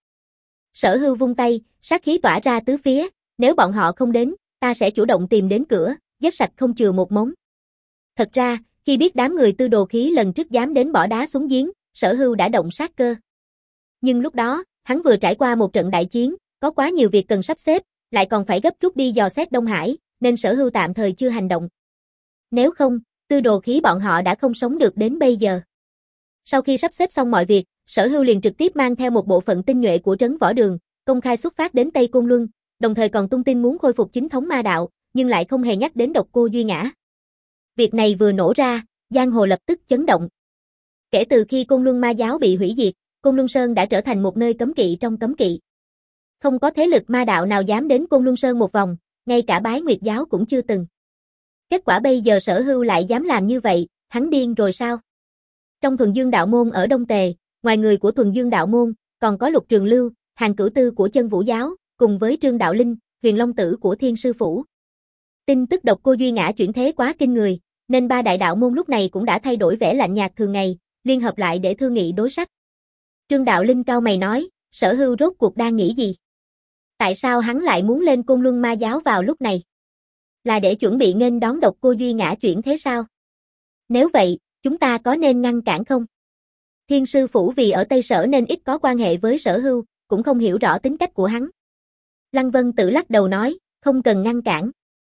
Sở Hưu vung tay, sát khí tỏa ra tứ phía, nếu bọn họ không đến, ta sẽ chủ động tìm đến cửa, giết sạch không chừa một mống. Thật ra, khi biết đám người Tư Đồ Khí lần trước dám đến bỏ đá xuống giếng, Sở Hưu đã động sát cơ. Nhưng lúc đó, hắn vừa trải qua một trận đại chiến, có quá nhiều việc cần sắp xếp, lại còn phải gấp rút đi dò xét Đông Hải, nên Sở Hưu tạm thời chưa hành động. Nếu không, Tư Đồ Khí bọn họ đã không sống được đến bây giờ. Sau khi sắp xếp xong mọi việc, Sở Hưu liền trực tiếp mang theo một bộ phận tinh nhuệ của trấn Võ Đường, công khai xuất phát đến Tây Côn Luân, đồng thời còn tung tin muốn khôi phục chính thống ma đạo, nhưng lại không hề nhắc đến Độc Cô Duy Ngã. Việc này vừa nổ ra, giang hồ lập tức chấn động. Kể từ khi Côn Luân Ma giáo bị hủy diệt, Côn Luân Sơn đã trở thành một nơi cấm kỵ trong cấm kỵ. Không có thế lực ma đạo nào dám đến Côn Luân Sơn một vòng, ngay cả Bái Nguyệt giáo cũng chưa từng. Kết quả bây giờ Sở Hưu lại dám làm như vậy, hắn điên rồi sao? Trong Thuần Dương đạo môn ở Đông Tề, ngoài người của Thuần Dương đạo môn, còn có Lục Trường Lưu, Hàn Cửu Tư của Chân Vũ giáo, cùng với Trương Đạo Linh, Huyền Long Tử của Thiên Sư phủ. Tin tức Độc Cô Duy Ngã chuyển thế quá kinh người, nên ba đại đạo môn lúc này cũng đã thay đổi vẻ lạnh nhạt thường ngày, liên hợp lại để thương nghị đối sách. Trương Đạo Linh cau mày nói, Sở Hưu rốt cuộc đang nghĩ gì? Tại sao hắn lại muốn lên Côn Luân Ma giáo vào lúc này? Là để chuẩn bị nghênh đón Độc Cô Duy Ngã chuyển thế sao? Nếu vậy, chúng ta có nên ngăn cản không? Thiên Sư phủ vì ở Tây Sở nên ít có quan hệ với Sở Hưu, cũng không hiểu rõ tính cách của hắn. Lăng Vân Tử lắc đầu nói, không cần ngăn cản.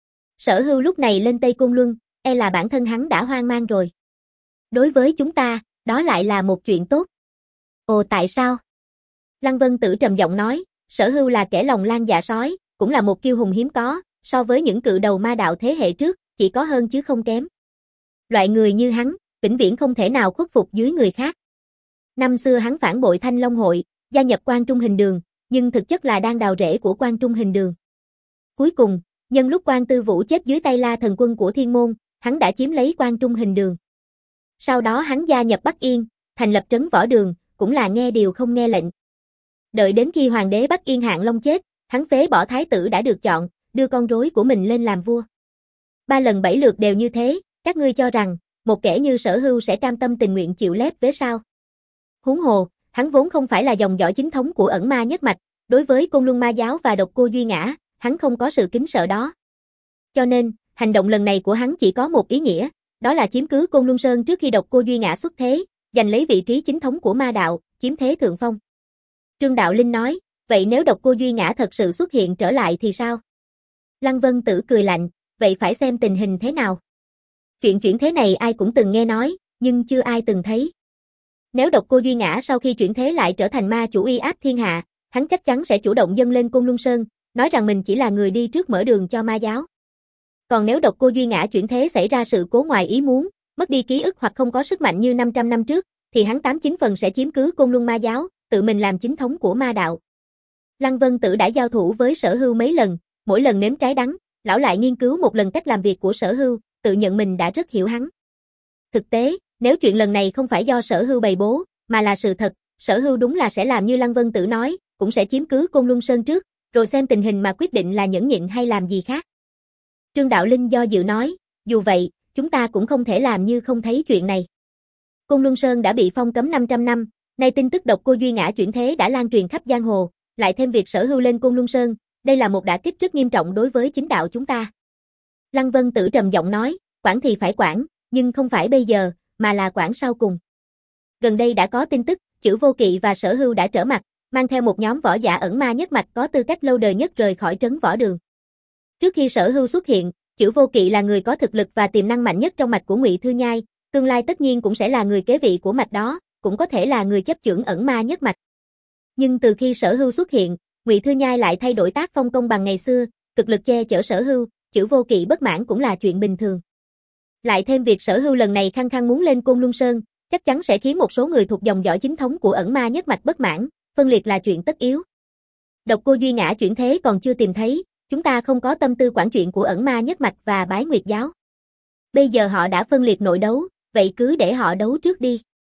Sở Hưu lúc này lên Tây Côn Luân, e là bản thân hắn đã hoang mang rồi. Đối với chúng ta, đó lại là một chuyện tốt. Ồ tại sao? Lăng Vân Tử trầm giọng nói, Sở Hưu là kẻ lòng lang dạ sói, cũng là một kiêu hùng hiếm có, so với những cự đầu ma đạo thế hệ trước, chỉ có hơn chứ không kém. Loại người như hắn, vĩnh viễn không thể nào khuất phục dưới người khác. Năm xưa hắn phản bội Thanh Long hội, gia nhập Quan Trung Hình Đường, nhưng thực chất là đang đào rễ của Quan Trung Hình Đường. Cuối cùng, nhân lúc Quan Tư Vũ chết dưới tay La Thần quân của Thiên Môn, hắn đã chiếm lấy Quan Trung Hình Đường. Sau đó hắn gia nhập Bắc Yên, thành lập trấn Võ Đường, cũng là nghe điều không nghe lệnh. Đợi đến khi hoàng đế Bắc Yên Hạng Long chết, hắn phế bỏ thái tử đã được chọn, đưa con rối của mình lên làm vua. Ba lần bảy lượt đều như thế, các ngươi cho rằng, một kẻ như Sở Hưu sẽ cam tâm tình nguyện chịu lép vế sao? Huống hồ, hắn vốn không phải là dòng dõi chính thống của ẩn ma nhất mạch, đối với Côn Luân Ma giáo và Độc Cô Duy Ngã, hắn không có sự kính sợ đó. Cho nên, hành động lần này của hắn chỉ có một ý nghĩa, đó là chiếm cứ Côn Luân Sơn trước khi Độc Cô Duy Ngã xuất thế, giành lấy vị trí chính thống của ma đạo, chiếm thế thượng phong. Trương Đạo Linh nói, vậy nếu Độc Cô Duy Ngã thật sự xuất hiện trở lại thì sao? Lăng Vân Tử cười lạnh, vậy phải xem tình hình thế nào. Chuyện chuyển thế này ai cũng từng nghe nói, nhưng chưa ai từng thấy. Nếu Độc Cô Duy Ngã sau khi chuyển thế lại trở thành ma chủ uy áp thiên hạ, hắn chắc chắn sẽ chủ động dâng lên Côn Luân Sơn, nói rằng mình chỉ là người đi trước mở đường cho ma giáo. Còn nếu Độc Cô Duy Ngã chuyển thế xảy ra sự cố ngoài ý muốn, mất đi ký ức hoặc không có sức mạnh như năm trăm năm trước, thì hắn tám chín phần sẽ chiếm cứ Côn Luân Ma giáo, tự mình làm chính thống của ma đạo. Lăng Vân Tử đã giao thủ với Sở Hưu mấy lần, mỗi lần nếm trái đắng, lão lại nghiên cứu một lần cách làm việc của Sở Hưu, tự nhận mình đã rất hiểu hắn. Thực tế, nếu chuyện lần này không phải do Sở Hưu bày bố, mà là sự thật, Sở Hưu đúng là sẽ làm như Lăng Vân Tử nói, cũng sẽ chiếm cứ Côn Luân Sơn trước, rồi xem tình hình mà quyết định là nhẫn nhịn hay làm gì khác. Trương Đạo Linh do dự nói, dù vậy, chúng ta cũng không thể làm như không thấy chuyện này. Côn Luân Sơn đã bị phong cấm năm trăm năm, nay tin tức Độc Cô Duy Ngã chuyển thế đã lan truyền khắp giang hồ, lại thêm việc Sở Hưu lên Côn Luân Sơn, đây là một đả kích rất nghiêm trọng đối với chính đạo chúng ta. Lăng Vân Tử trầm giọng nói, quản thì phải quản, nhưng không phải bây giờ, mà là quản sau cùng. Gần đây đã có tin tức, Chữ Vô Kỵ và Sở Hưu đã trở mặt, mang theo một nhóm võ giả ẩn ma nhất mạch có tư cách lâu đời nhất rời khỏi trấn Võ Đường. Trước khi Sở Hưu xuất hiện, Chữ Vô Kỵ là người có thực lực và tiềm năng mạnh nhất trong mạch của Ngụy Thư Nhai, tương lai tất nhiên cũng sẽ là người kế vị của mạch đó, cũng có thể là người chấp chưởng ẩn ma nhất mạch. Nhưng từ khi Sở Hưu xuất hiện, Ngụy Thư Nhai lại thay đổi tác phong công bằng ngày xưa, cực lực che chở Sở Hưu, Chữ Vô Kỵ bất mãn cũng là chuyện bình thường. Lại thêm việc Sở Hưu lần này khăng khăng muốn lên Côn Luân Sơn, chắc chắn sẽ khiến một số người thuộc dòng dõi chính thống của ẩn ma nhất mạch bất mãn, phân liệt là chuyện tất yếu. Độc Cô Duy Ngã chuyển thế còn chưa tìm thấy, chúng ta không có tâm tư quản chuyện của ẩn ma nhất mạch và Bái Nguyệt giáo. Bây giờ họ đã phân liệt nội đấu, vậy cứ để họ đấu trước đi.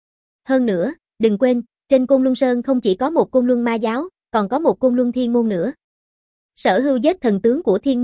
Hơn nữa, đừng quên, trên Côn Luân Sơn không chỉ có một Côn Luân Ma giáo, còn có một Côn Luân Thiên môn nữa. Sở Hưu giết thần tướng của Thiên môn,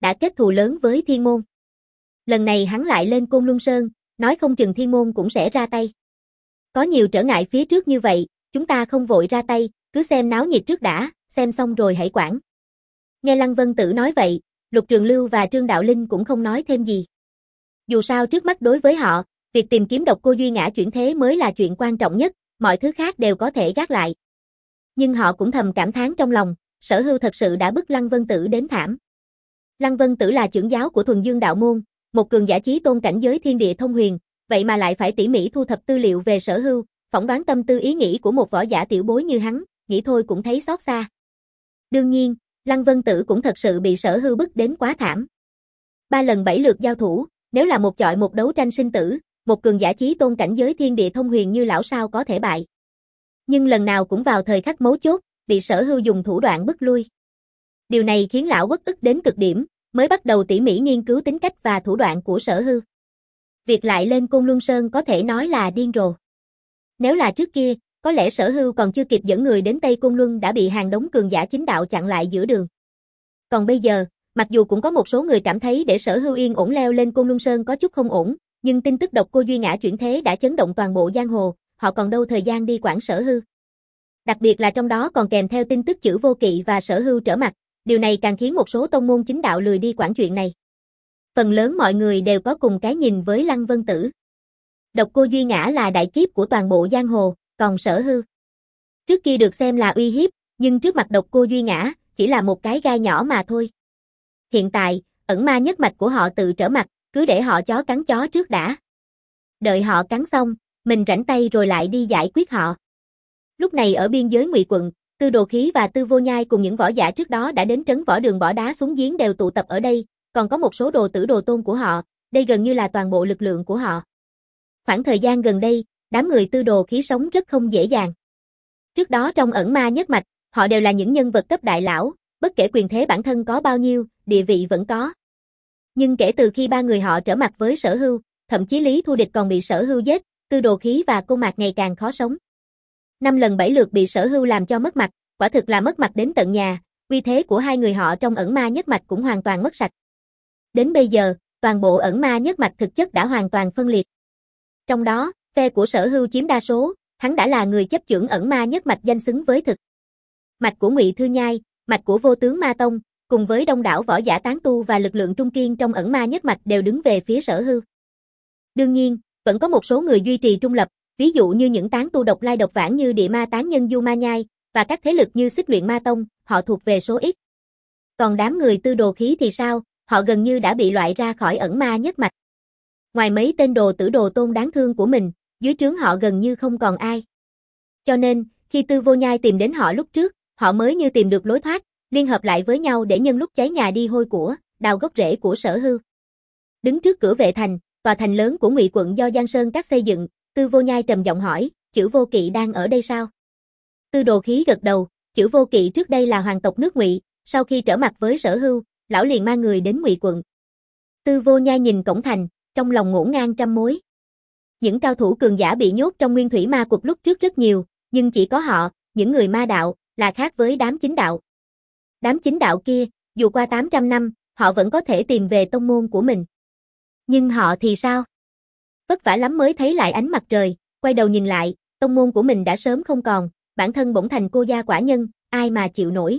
đã kết thù lớn với Thiên Môn. Lần này hắn lại lên Côn Luân Sơn, nói không chừng Thiên Môn cũng sẽ ra tay. Có nhiều trở ngại phía trước như vậy, chúng ta không vội ra tay, cứ xem náo nhiệt trước đã, xem xong rồi hãy quản. Nghe Lăng Vân Tử nói vậy, Lục Trường Lưu và Trương Đạo Linh cũng không nói thêm gì. Dù sao trước mắt đối với họ, việc tìm kiếm Độc Cô Duy Ngã chuyển thế mới là chuyện quan trọng nhất, mọi thứ khác đều có thể gác lại. Nhưng họ cũng thầm cảm thán trong lòng, Sở Hưu thật sự đã bức Lăng Vân Tử đến thảm. Lăng Vân Tử là trưởng giáo của Thuần Dương Đạo Môn, một cường giả chí tôn cảnh giới thiên địa thông huyền, vậy mà lại phải tỉ mỉ thu thập tư liệu về Sở Hưu, phỏng đoán tâm tư ý nghĩ của một võ giả tiểu bối như hắn, nghĩ thôi cũng thấy xót xa. Đương nhiên, Lăng Vân Tử cũng thật sự bị Sở Hưu bức đến quá thảm. Ba lần bảy lượt giao thủ, nếu là một chọi một đấu tranh sinh tử, một cường giả chí tôn cảnh giới thiên địa thông huyền như lão sao có thể bại. Nhưng lần nào cũng vào thời khắc mấu chốt, bị Sở Hưu dùng thủ đoạn bức lui. Điều này khiến lão uất ức đến cực điểm, mới bắt đầu tỉ mỉ nghiên cứu tính cách và thủ đoạn của Sở Hưu. Việc lại lên Côn Luân Sơn có thể nói là điên rồ. Nếu là trước kia, có lẽ Sở Hưu còn chưa kịp dẫn người đến Tây Côn Luân đã bị hàng đống cường giả chính đạo chặn lại giữa đường. Còn bây giờ, mặc dù cũng có một số người cảm thấy để Sở Hưu yên ổn leo lên Côn Luân Sơn có chút không ổn, nhưng tin tức Độc Cô Duy Ngã chuyển thế đã chấn động toàn bộ giang hồ, họ còn đâu thời gian đi quản Sở Hưu. Đặc biệt là trong đó còn kèm theo tin tức Chử Vô Kỵ và Sở Hưu trở mặt, điều này càng khiến một số tông môn chính đạo lười đi quản chuyện này. Phần lớn mọi người đều có cùng cái nhìn với Lăng Vân Tử. Độc Cô Duy Ngã là đại kiếp của toàn bộ giang hồ, còn Sở Hưu trước kia được xem là uy hiếp, nhưng trước mặt Độc Cô Duy Ngã, chỉ là một cái gai nhỏ mà thôi. Hiện tại, ẩn ma nhất mạch của họ tự trở mặt, cứ để họ chó cắn chó trước đã. Đợi họ cắn xong, mình rảnh tay rồi lại đi giải quyết họ. Lúc này ở biên giới Ngụy quận, Tư Đồ Khí và Tư Vô Nhai cùng những võ giả trước đó đã đến trấn võ đường bỏ đá xuống giếng đều tụ tập ở đây, còn có một số đồ tử đồ tôn của họ, đây gần như là toàn bộ lực lượng của họ. Khoảng thời gian gần đây, đám người Tư Đồ Khí sống rất không dễ dàng. Trước đó trong ẩn ma nhất mạch, họ đều là những nhân vật cấp đại lão, bất kể quyền thế bản thân có bao nhiêu, địa vị vẫn có. Nhưng kể từ khi ba người họ trở mặt với Sở Hưu, thậm chí Lý Thu Địch còn bị Sở Hưu giết, Tư Đồ Khí và Côn Mạc ngày càng khó sống. Năm lần bảy lượt bị Sở Hưu làm cho mất mặt, quả thực là mất mặt đến tận nhà, uy thế của hai người họ trong ẩn ma nhất mạch cũng hoàn toàn mất sạch. Đến bây giờ, toàn bộ ẩn ma nhất mạch thực chất đã hoàn toàn phân liệt. Trong đó, phe của Sở Hưu chiếm đa số, hắn đã là người chấp chưởng ẩn ma nhất mạch danh xứng với thực. Mạch của Ngụy Thư Nhai, mạch của Vô Tướng Ma Tông, cùng với đông đảo võ giả tán tu và lực lượng trung kiên trong ẩn ma nhất mạch đều đứng về phía Sở Hưu. Đương nhiên, vẫn có một số người duy trì trung lập, ví dụ như những tán tu độc lai độc vãng như Địa Ma Tán Nhân Du Ma Nhai, và các thế lực như Xích Luyện Ma Tông, họ thuộc về số ít. Còn đám người Tư Đồ Khí thì sao, họ gần như đã bị loại ra khỏi ẩn ma nhất mạch. Ngoài mấy tên đồ tử đồ tôn đáng thương của mình, dưới trướng họ gần như không còn ai. Cho nên, khi Tư Vô Nhai tìm đến họ lúc trước, họ mới như tìm được lối thoát, liên hợp lại với nhau để nhân lúc cháy nhà đi hôi của, đào gốc rễ của Sở Hưu. Đứng trước cửa Vệ Thành, tòa thành lớn của Ngụy quận do Giang Sơn Các xây dựng, Tư Vô Nhai trầm giọng hỏi, Chử Vô Kỵ đang ở đây sao? Tư Đồ Khí gật đầu, Chử Vô Kỵ trước đây là hoàng tộc nước Ngụy, sau khi trở mặt với Sở Hưu, lão liền mang người đến Ngụy quận. Tư Vô Nhai nhìn cổng thành, trong lòng ngổn ngang trăm mối. Những cao thủ cường giả bị nhốt trong Nguyên Thủy Ma Quật lúc trước rất nhiều, nhưng chỉ có họ, những người ma đạo, là khác với đám chính đạo. Đám chính đạo kia, dù qua tám trăm năm, họ vẫn có thể tìm về tông môn của mình. Nhưng họ thì sao? Vất vả lắm mới thấy lại ánh mặt trời, quay đầu nhìn lại, tông môn của mình đã sớm không còn, bản thân bỗng thành cô gia quả nhân, ai mà chịu nổi.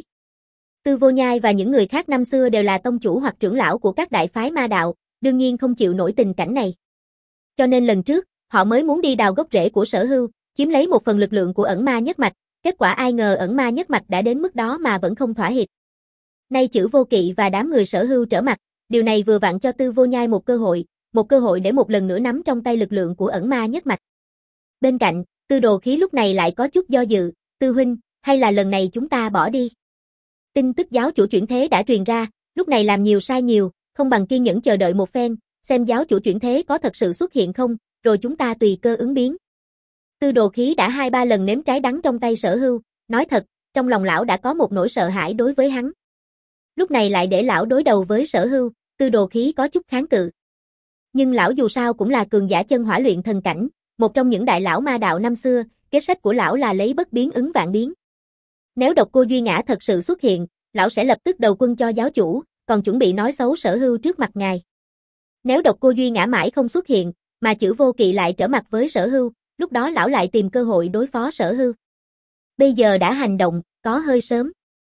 Tư Vô Nhai và những người khác năm xưa đều là tông chủ hoặc trưởng lão của các đại phái ma đạo, đương nhiên không chịu nổi tình cảnh này. Cho nên lần trước, họ mới muốn đi đào gốc rễ của Sở Hưu, chiếm lấy một phần lực lượng của ẩn ma nhất mạch, kết quả ai ngờ ẩn ma nhất mạch đã đến mức đó mà vẫn không thỏa hiệp. Nay Chử Vô Kỵ và đám người Sở Hưu trở mặt, điều này vừa vặn cho Tư Vô Nhai một cơ hội, một cơ hội để một lần nữa nắm trong tay lực lượng của ẩn ma nhất mạch. Bên cạnh, Tư Đồ Khí lúc này lại có chút do dự, Tư huynh, hay là lần này chúng ta bỏ đi. Tin tức giáo chủ chuyển thế đã truyền ra, lúc này làm nhiều sai nhiều, không bằng kiên nhẫn chờ đợi một phen, xem giáo chủ chuyển thế có thật sự xuất hiện không, rồi chúng ta tùy cơ ứng biến. Tư Đồ Khí đã hai ba lần nếm trái đắng trong tay Sở Hưu, nói thật, trong lòng lão đã có một nỗi sợ hãi đối với hắn. Lúc này lại để lão đối đầu với Sở Hưu, Tư Đồ Khí có chút kháng cự. Nhưng lão dù sao cũng là cường giả chân hỏa luyện thần cảnh, một trong những đại lão ma đạo năm xưa, kế sách của lão là lấy bất biến ứng vạn biến. Nếu Độc Cô Duy Ngã thật sự xuất hiện, lão sẽ lập tức đầu quân cho giáo chủ, còn chuẩn bị nói xấu Sở Hưu trước mặt ngài. Nếu Độc Cô Duy Ngã mãi không xuất hiện, mà Chử Vô Kỵ lại trở mặt với Sở Hưu, lúc đó lão lại tìm cơ hội đối phó Sở Hưu. Bây giờ đã hành động, có hơi sớm.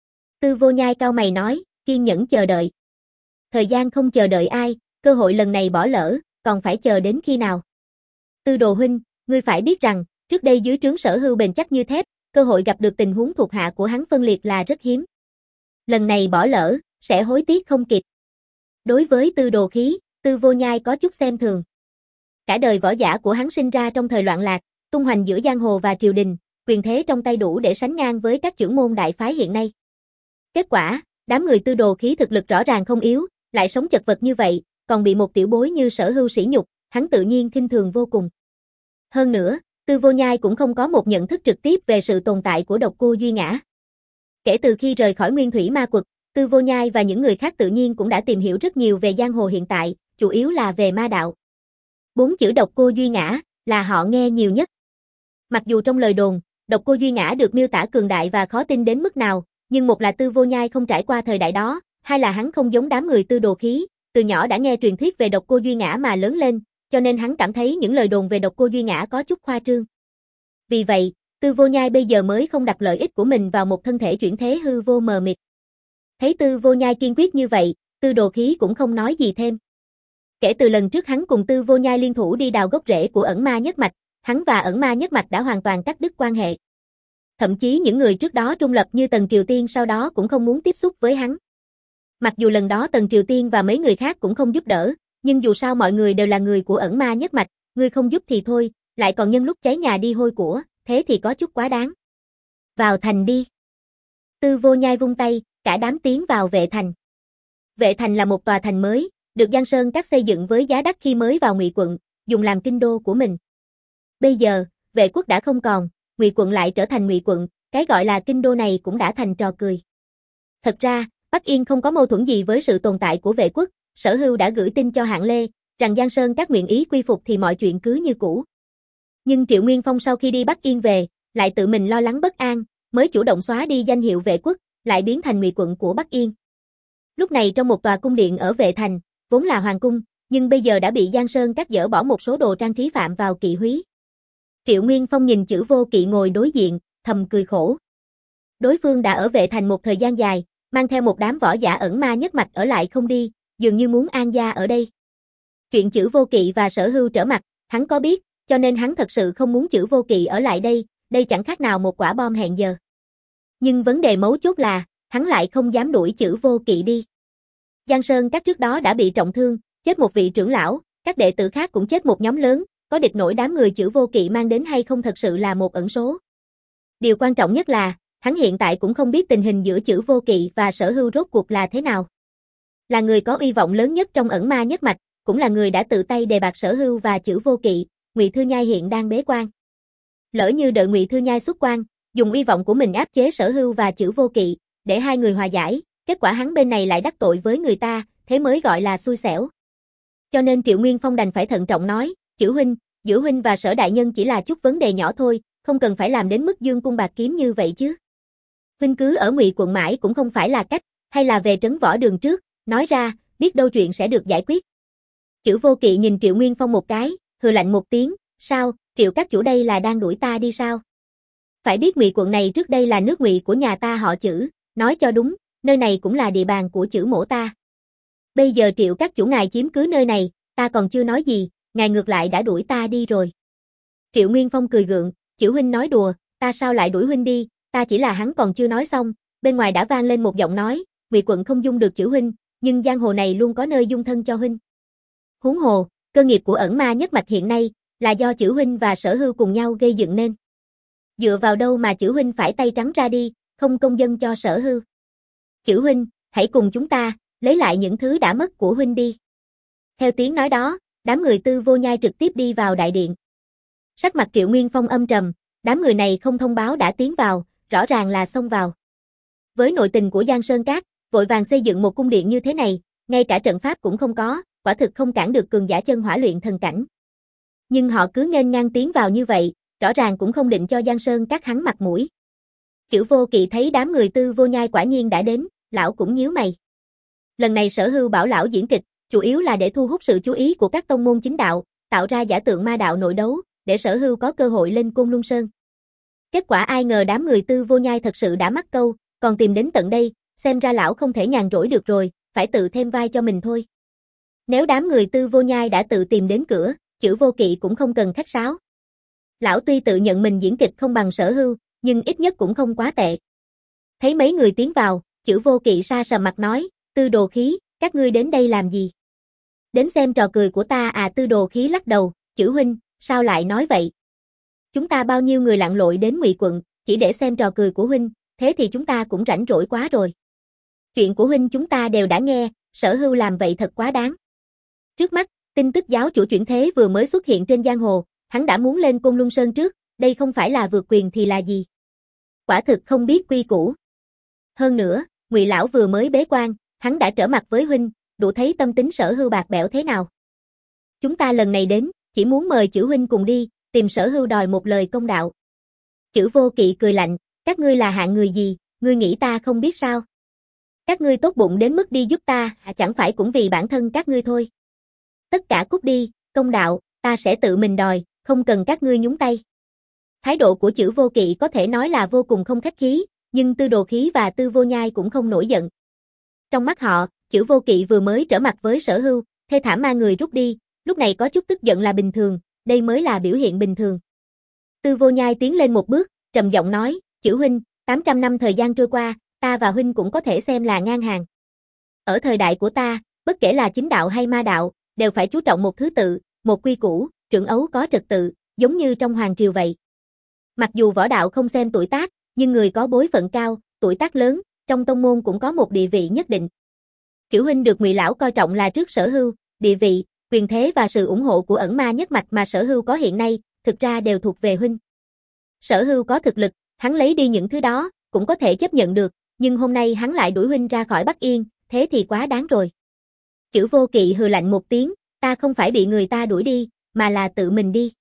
Tư Vô Nhai cau mày nói, kiên nhẫn chờ đợi. Thời gian không chờ đợi ai, cơ hội lần này bỏ lỡ, còn phải chờ đến khi nào? Tư Đồ huynh, ngươi phải biết rằng, trước đây dưới trướng Sở Hưu bền chắc như thép, cơ hội gặp được tình huống thuộc hạ của hắn phân liệt là rất hiếm. Lần này bỏ lỡ, sẽ hối tiếc không kịp. Đối với Tư Đồ Khí, Tư Vô Nhai có chút xem thường. Cả đời võ giả của hắn sinh ra trong thời loạn lạc, tung hoành giữa giang hồ và triều đình, quyền thế trong tay đủ để sánh ngang với các chưởng môn đại phái hiện nay. Kết quả, đám người Tư Đồ Khí thực lực rõ ràng không yếu, lại sống chật vật như vậy, còn bị một tiểu bối như Sở Hưu sỉ nhục, hắn tự nhiên khinh thường vô cùng. Hơn nữa, Tư Vô Nhai cũng không có một nhận thức trực tiếp về sự tồn tại của Độc Cô Duy Ngã. Kể từ khi rời khỏi Nguyên Thủy Ma Quật, Tư Vô Nhai và những người khác tự nhiên cũng đã tìm hiểu rất nhiều về giang hồ hiện tại, chủ yếu là về ma đạo. Bốn chữ Độc Cô Duy Ngã là họ nghe nhiều nhất. Mặc dù trong lời đồn, Độc Cô Duy Ngã được miêu tả cường đại và khó tin đến mức nào, nhưng một là Tư Vô Nhai không trải qua thời đại đó, hai là hắn không giống đám người Tư Đồ Khí, từ nhỏ đã nghe truyền thuyết về Độc Cô Duy Ngã mà lớn lên, cho nên hắn cảm thấy những lời đồn về Độc Cô Duy Ngã có chút khoa trương. Vì vậy, Tư Vô Nhai bây giờ mới không đặt lợi ích của mình vào một thân thể chuyển thế hư vô mờ mịt. Thấy Tư Vô Nhai kiên quyết như vậy, Tư Đồ Khí cũng không nói gì thêm. Kể từ lần trước hắn cùng Tư Vô Nhai liên thủ đi đào gốc rễ của ẩn ma nhất mạch, hắn và ẩn ma nhất mạch đã hoàn toàn cắt đứt quan hệ. Thậm chí những người trước đó trung lập như Tần Triều Tiên sau đó cũng không muốn tiếp xúc với hắn. Mặc dù lần đó Tần Triều Tiên và mấy người khác cũng không giúp đỡ, nhưng dù sao mọi người đều là người của ẩn ma nhất mạch, ngươi không giúp thì thôi, lại còn nhân lúc cháy nhà đi hôi của, thế thì có chút quá đáng. Vào thành đi. Tư Vô Nhai vung tay, cả đám tiến vào Vệ Thành. Vệ Thành là một tòa thành mới, được Giang Sơn Các xây dựng với giá đắt khi mới vào Ngụy quận, dùng làm kinh đô của mình. Bây giờ, Vệ quốc đã không còn, Ngụy quận lại trở thành Ngụy quận, cái gọi là kinh đô này cũng đã thành trò cười. Thật ra, Bắc Yên không có mâu thuẫn gì với sự tồn tại của Vệ quốc, Sở Hưu đã gửi tin cho Hạng Lê, rằng Giang Sơn Các nguyện ý quy phục thì mọi chuyện cứ như cũ. Nhưng Triệu Nguyên Phong sau khi đi Bắc Yên về, lại tự mình lo lắng bất an, mới chủ động xóa đi danh hiệu Vệ quốc, lại biến thành Ngụy quận của Bắc Yên. Lúc này trong một tòa cung điện ở Vệ Thành, vốn là hoàng cung, nhưng bây giờ đã bị Giang Sơn Các dỡ bỏ một số đồ trang trí phạm vào kỵ húy. Triệu Nguyên Phong nhìn Chử Vô Kỵ ngồi đối diện, thầm cười khổ. Đối phương đã ở Vệ Thành một thời gian dài, mang theo một đám võ giả ẩn ma nhất mạch ở lại không đi, dường như muốn an gia ở đây. Chuyện Chử Vô Kỵ và Sở Hưu trở mặt, hắn có biết, cho nên hắn thật sự không muốn Chử Vô Kỵ ở lại đây, đây chẳng khác nào một quả bom hẹn giờ. Nhưng vấn đề mấu chốt là, hắn lại không dám đuổi Chử Vô Kỵ đi. Giang Sơn Các trước đó đã bị trọng thương, chết một vị trưởng lão, các đệ tử khác cũng chết một nhóm lớn, có địch nổi đám người Chử Vô Kỵ mang đến hay không thật sự là một ẩn số. Điều quan trọng nhất là, hắn hiện tại cũng không biết tình hình giữa Chử Vô Kỵ và Sở Hưu rốt cuộc là thế nào. Là người có uy vọng lớn nhất trong ẩn ma nhất mạch, cũng là người đã tự tay đề bạt Sở Hưu và Chử Vô Kỵ, Ngụy Thư Nhai hiện đang bế quan. Lỡ như đợi Ngụy Thư Nhai xuất quan, dùng uy vọng của mình áp chế Sở Hưu và Chử Vô Kỵ, để hai người hòa giải, kết quả hắn bên này lại đắc tội với người ta, thế mới gọi là xui xẻo. Cho nên Triệu Nguyên Phong đành phải thận trọng nói, Chử huynh, giữa huynh và Sở đại nhân chỉ là chút vấn đề nhỏ thôi, không cần phải làm đến mức dương cung bạc kiếm như vậy chứ. Huynh cứ ở Ngụy quận mãi cũng không phải là cách, hay là về trấn võ đường trước, nói ra, biết đâu chuyện sẽ được giải quyết. Chử Vô Kỵ nhìn Triệu Nguyên Phong một cái, hừ lạnh một tiếng, sao, Triệu các chủ đây là đang đuổi ta đi sao? Phải biết Ngụy quận này trước đây là nước Ngụy của nhà ta họ Chử, nói cho đúng, nơi này cũng là địa bàn của Chử mỗ ta. Bây giờ Triệu các chủ ngài chiếm cứ nơi này, ta còn chưa nói gì, ngài ngược lại đã đuổi ta đi rồi. Triệu Nguyên Phong cười gượng, Chử huynh nói đùa, ta sao lại đuổi huynh đi, ta chỉ là hắn còn chưa nói xong, bên ngoài đã vang lên một giọng nói, Ngụy quận không dung được Chử huynh, nhưng giang hồ này luôn có nơi dung thân cho huynh. Huống hồ, cơ nghiệp của ẩn ma nhất mạch hiện nay, là do Chử huynh và Sở Hưu cùng nhau gây dựng nên. Dựa vào đâu mà Chử huynh phải tay trắng ra đi, không công dân cho Sở Hưu. Chử huynh, hãy cùng chúng ta, lấy lại những thứ đã mất của huynh đi. Theo tiếng nói đó, đám người Tư Vô Nhai trực tiếp đi vào đại điện. Sắc mặt Triệu Nguyên Phong âm trầm, đám người này không thông báo đã tiến vào, rõ ràng là xông vào. Với nội tình của Giang Sơn Các, vội vàng xây dựng một cung điện như thế này, ngay cả trận pháp cũng không có, quả thực không cản được cường giả chân hỏa luyện thần cảnh. Nhưng họ cứ nghênh ngang tiến vào như vậy, rõ ràng cũng không định cho Giang Sơn Các hắn mặt mũi. Chử Vô Kỵ thấy đám người Tư Vô Nhai quả nhiên đã đến, lão cũng nhíu mày. Lần này Sở Hưu bảo lão diễn kịch, chủ yếu là để thu hút sự chú ý của các tông môn chính đạo, tạo ra giả tượng ma đạo nội đấu, để Sở Hưu có cơ hội lên Côn Luân Sơn. Kết quả ai ngờ đám người Tư Vô Nhai thật sự đã mắc câu, còn tìm đến tận đây, xem ra lão không thể nhàn rỗi được rồi, phải tự thêm vai cho mình thôi. Nếu đám người Tư Vô Nhai đã tự tìm đến cửa, Chử Vô Kỵ cũng không cần khách sáo. Lão tuy tự nhận mình diễn kịch không bằng Sở Hưu, nhưng ít nhất cũng không quá tệ. Thấy mấy người tiến vào, Chử Vô Kỵ sa sầm mặt nói, Tư Đồ Khí, các ngươi đến đây làm gì? Đến xem trò cười của ta à? Tư Đồ Khí lắc đầu, Chử huynh, sao lại nói vậy? Chúng ta bao nhiêu người lặn lội đến Ngụy quận, chỉ để xem trò cười của huynh, thế thì chúng ta cũng rảnh rỗi quá rồi. Chuyện của huynh chúng ta đều đã nghe, Sở Hưu làm vậy thật quá đáng. Trước mắt, tin tức giáo chủ chuyển thế vừa mới xuất hiện trên giang hồ, hắn đã muốn lên Côn Luân Sơn trước, đây không phải là vượt quyền thì là gì? Quả thực không biết quy củ. Hơn nữa, Ngụy lão vừa mới bế quan, hắn đã trở mặt với huynh, đủ thấy tâm tính Sở Hưu bạc bẽo thế nào. Chúng ta lần này đến, chỉ muốn mời Chử huynh cùng đi, tìm Sở Hưu đòi một lời công đạo. Chử Vô Kỵ cười lạnh, các ngươi là hạng người gì, ngươi nghĩ ta không biết sao? Các ngươi tốt bụng đến mức đi giúp ta, chẳng phải cũng vì bản thân các ngươi thôi. Tất cả cút đi, công đạo, ta sẽ tự mình đòi, không cần các ngươi nhúng tay. Thái độ của Chử Vô Kỵ có thể nói là vô cùng không khách khí, nhưng Tư Đồ Khí và Tư Vô Nhai cũng không nổi giận. Trong mắt họ, Chử Vô Kỵ vừa mới trở mặt với Sở Hưu, thê thảm ma người rút đi, lúc này có chút tức giận là bình thường, đây mới là biểu hiện bình thường. Tư Vô Nhai tiến lên một bước, trầm giọng nói, Chử huynh, tám trăm năm thời gian trôi qua, ta và huynh cũng có thể xem là ngang hàng. Ở thời đại của ta, bất kể là chính đạo hay ma đạo, đều phải chú trọng một thứ tự, một quy củ, trưởng ấu có trật tự, giống như trong hoàng triều vậy. Mặc dù võ đạo không xem tuổi tác, nhưng người có bối phận cao, tuổi tác lớn, trong tông môn cũng có một địa vị nhất định. Chử huynh được Ngụy lão coi trọng là trước Sở Hưu, địa vị, quyền thế và sự ủng hộ của ẩn ma nhất mạch mà Sở Hưu có hiện nay, thực ra đều thuộc về huynh. Sở Hưu có thực lực, hắn lấy đi những thứ đó, cũng có thể chấp nhận được, nhưng hôm nay hắn lại đuổi huynh ra khỏi Bắc Yên, thế thì quá đáng rồi. Chử Vô Kỵ hừ lạnh một tiếng, ta không phải bị người ta đuổi đi, mà là tự mình đi.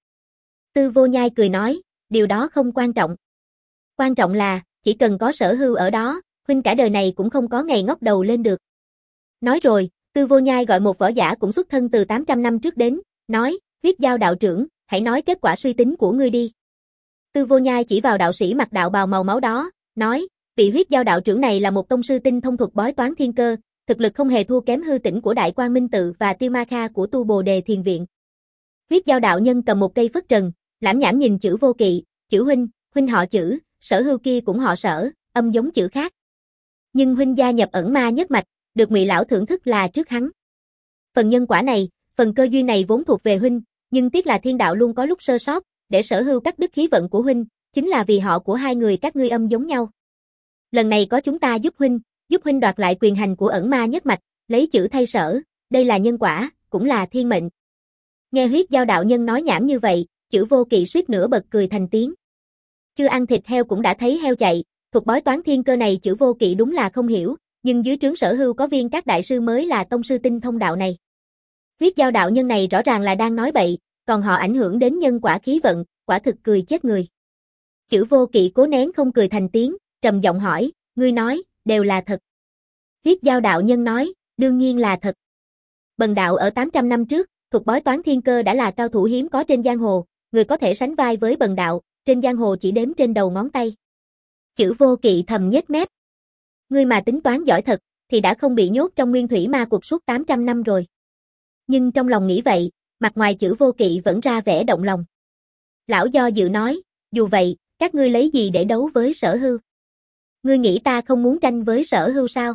Tư Vô Nhai cười nói, điều đó không quan trọng. Quan trọng là, chỉ cần có Sở Hưu ở đó, huynh cả đời này cũng không có ngày ngóc đầu lên được. Nói rồi, Tư Vô Nhai gọi một võ giả cũng xuất thân từ tám trăm năm trước đến, nói, Huyết Giao đạo trưởng, hãy nói kết quả suy tính của ngươi đi. Tư Vô Nhai chỉ vào đạo sĩ mặc đạo bào màu máu đó, nói, vị Huyết Giao đạo trưởng này là một tông sư tinh thông thuật bói toán thiên cơ, thực lực không hề thua kém Hư Tỉnh của Đại Quang Minh Tự và Tiêu Ma Kha của Tu Bồ Đề Thiền Viện. Huyết Giao đạo nhân cầm một cây phất trần, lãm nhảm nhìn Chử Vô Kỵ, Chử huynh, huynh họ Chử, Sở Hưu kia cũng họ Sở, âm giống Chử khác. Nhưng huynh gia nhập ẩn ma nhất mạch, được Ngụy lão thưởng thức là trước hắn. Phần nhân quả này, phần cơ duyên này vốn thuộc về huynh, nhưng tiếc là thiên đạo luôn có lúc sơ sót, để Sở Hưu cắt đứt khí vận của huynh, chính là vì họ của hai người các ngươi âm giống nhau. Lần này có chúng ta giúp huynh, giúp huynh đoạt lại quyền hành của ẩn ma nhất mạch, lấy Chử thay Sở, đây là nhân quả, cũng là thiên mệnh. Nghe Huyết Giao đạo nhân nói nhảm như vậy, Chử Vô Kỵ suýt nữa bật cười thành tiếng. Chưa ăn thịt heo cũng đã thấy heo chạy, thuật bói toán thiên cơ này Chử Vô Kỵ đúng là không hiểu, nhưng dưới trướng Sở Hưu có Viên các đại sư mới là tông sư tinh thông đạo này. Huyết Giao đạo nhân này rõ ràng là đang nói bậy, còn họ ảnh hưởng đến nhân quả khí vận, quả thực cười chết người. Chử Vô Kỵ cố nén không cười thành tiếng, trầm giọng hỏi, ngươi nói, đều là thật. Huyết Giao đạo nhân nói, đương nhiên là thật. Bần đạo ở tám trăm năm trước, thuật bói toán thiên cơ đã là cao thủ hiếm có trên giang hồ, người có thể sánh vai với bần đạo, trên giang hồ chỉ đếm trên đầu ngón tay. Chử Vô Kỵ thầm nhếch mép. Ngươi mà tính toán giỏi thật, thì đã không bị nhốt trong nguyên thủy ma cuộc suốt tám trăm năm rồi. Nhưng trong lòng nghĩ vậy, mặt ngoài Chử Vô Kỵ vẫn ra vẻ động lòng. Lão do dự nói, dù vậy, các ngươi lấy gì để đấu với Sở Hưu? Ngươi nghĩ ta không muốn tranh với Sở Hưu sao?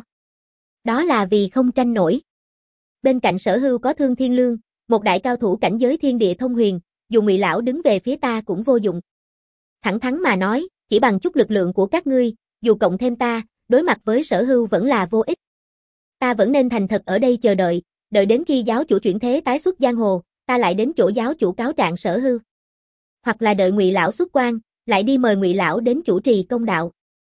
Đó là vì không tranh nổi. Bên cạnh Sở Hưu có Thương Thiên Lương, một đại cao thủ cảnh giới thiên địa thông huyền, dù Ngụy lão đứng về phía ta cũng vô dụng. Thẳng thắn mà nói, chỉ bằng chút lực lượng của các ngươi, dù cộng thêm ta, đối mặt với Sở Hưu vẫn là vô ích. Ta vẫn nên thành thật ở đây chờ đợi, đợi đến khi giáo chủ chuyển thế tái xuất giang hồ, ta lại đến chỗ giáo chủ cáo trạng Sở Hưu. Hoặc là đợi Ngụy lão xuất quan, lại đi mời Ngụy lão đến chủ trì công đạo.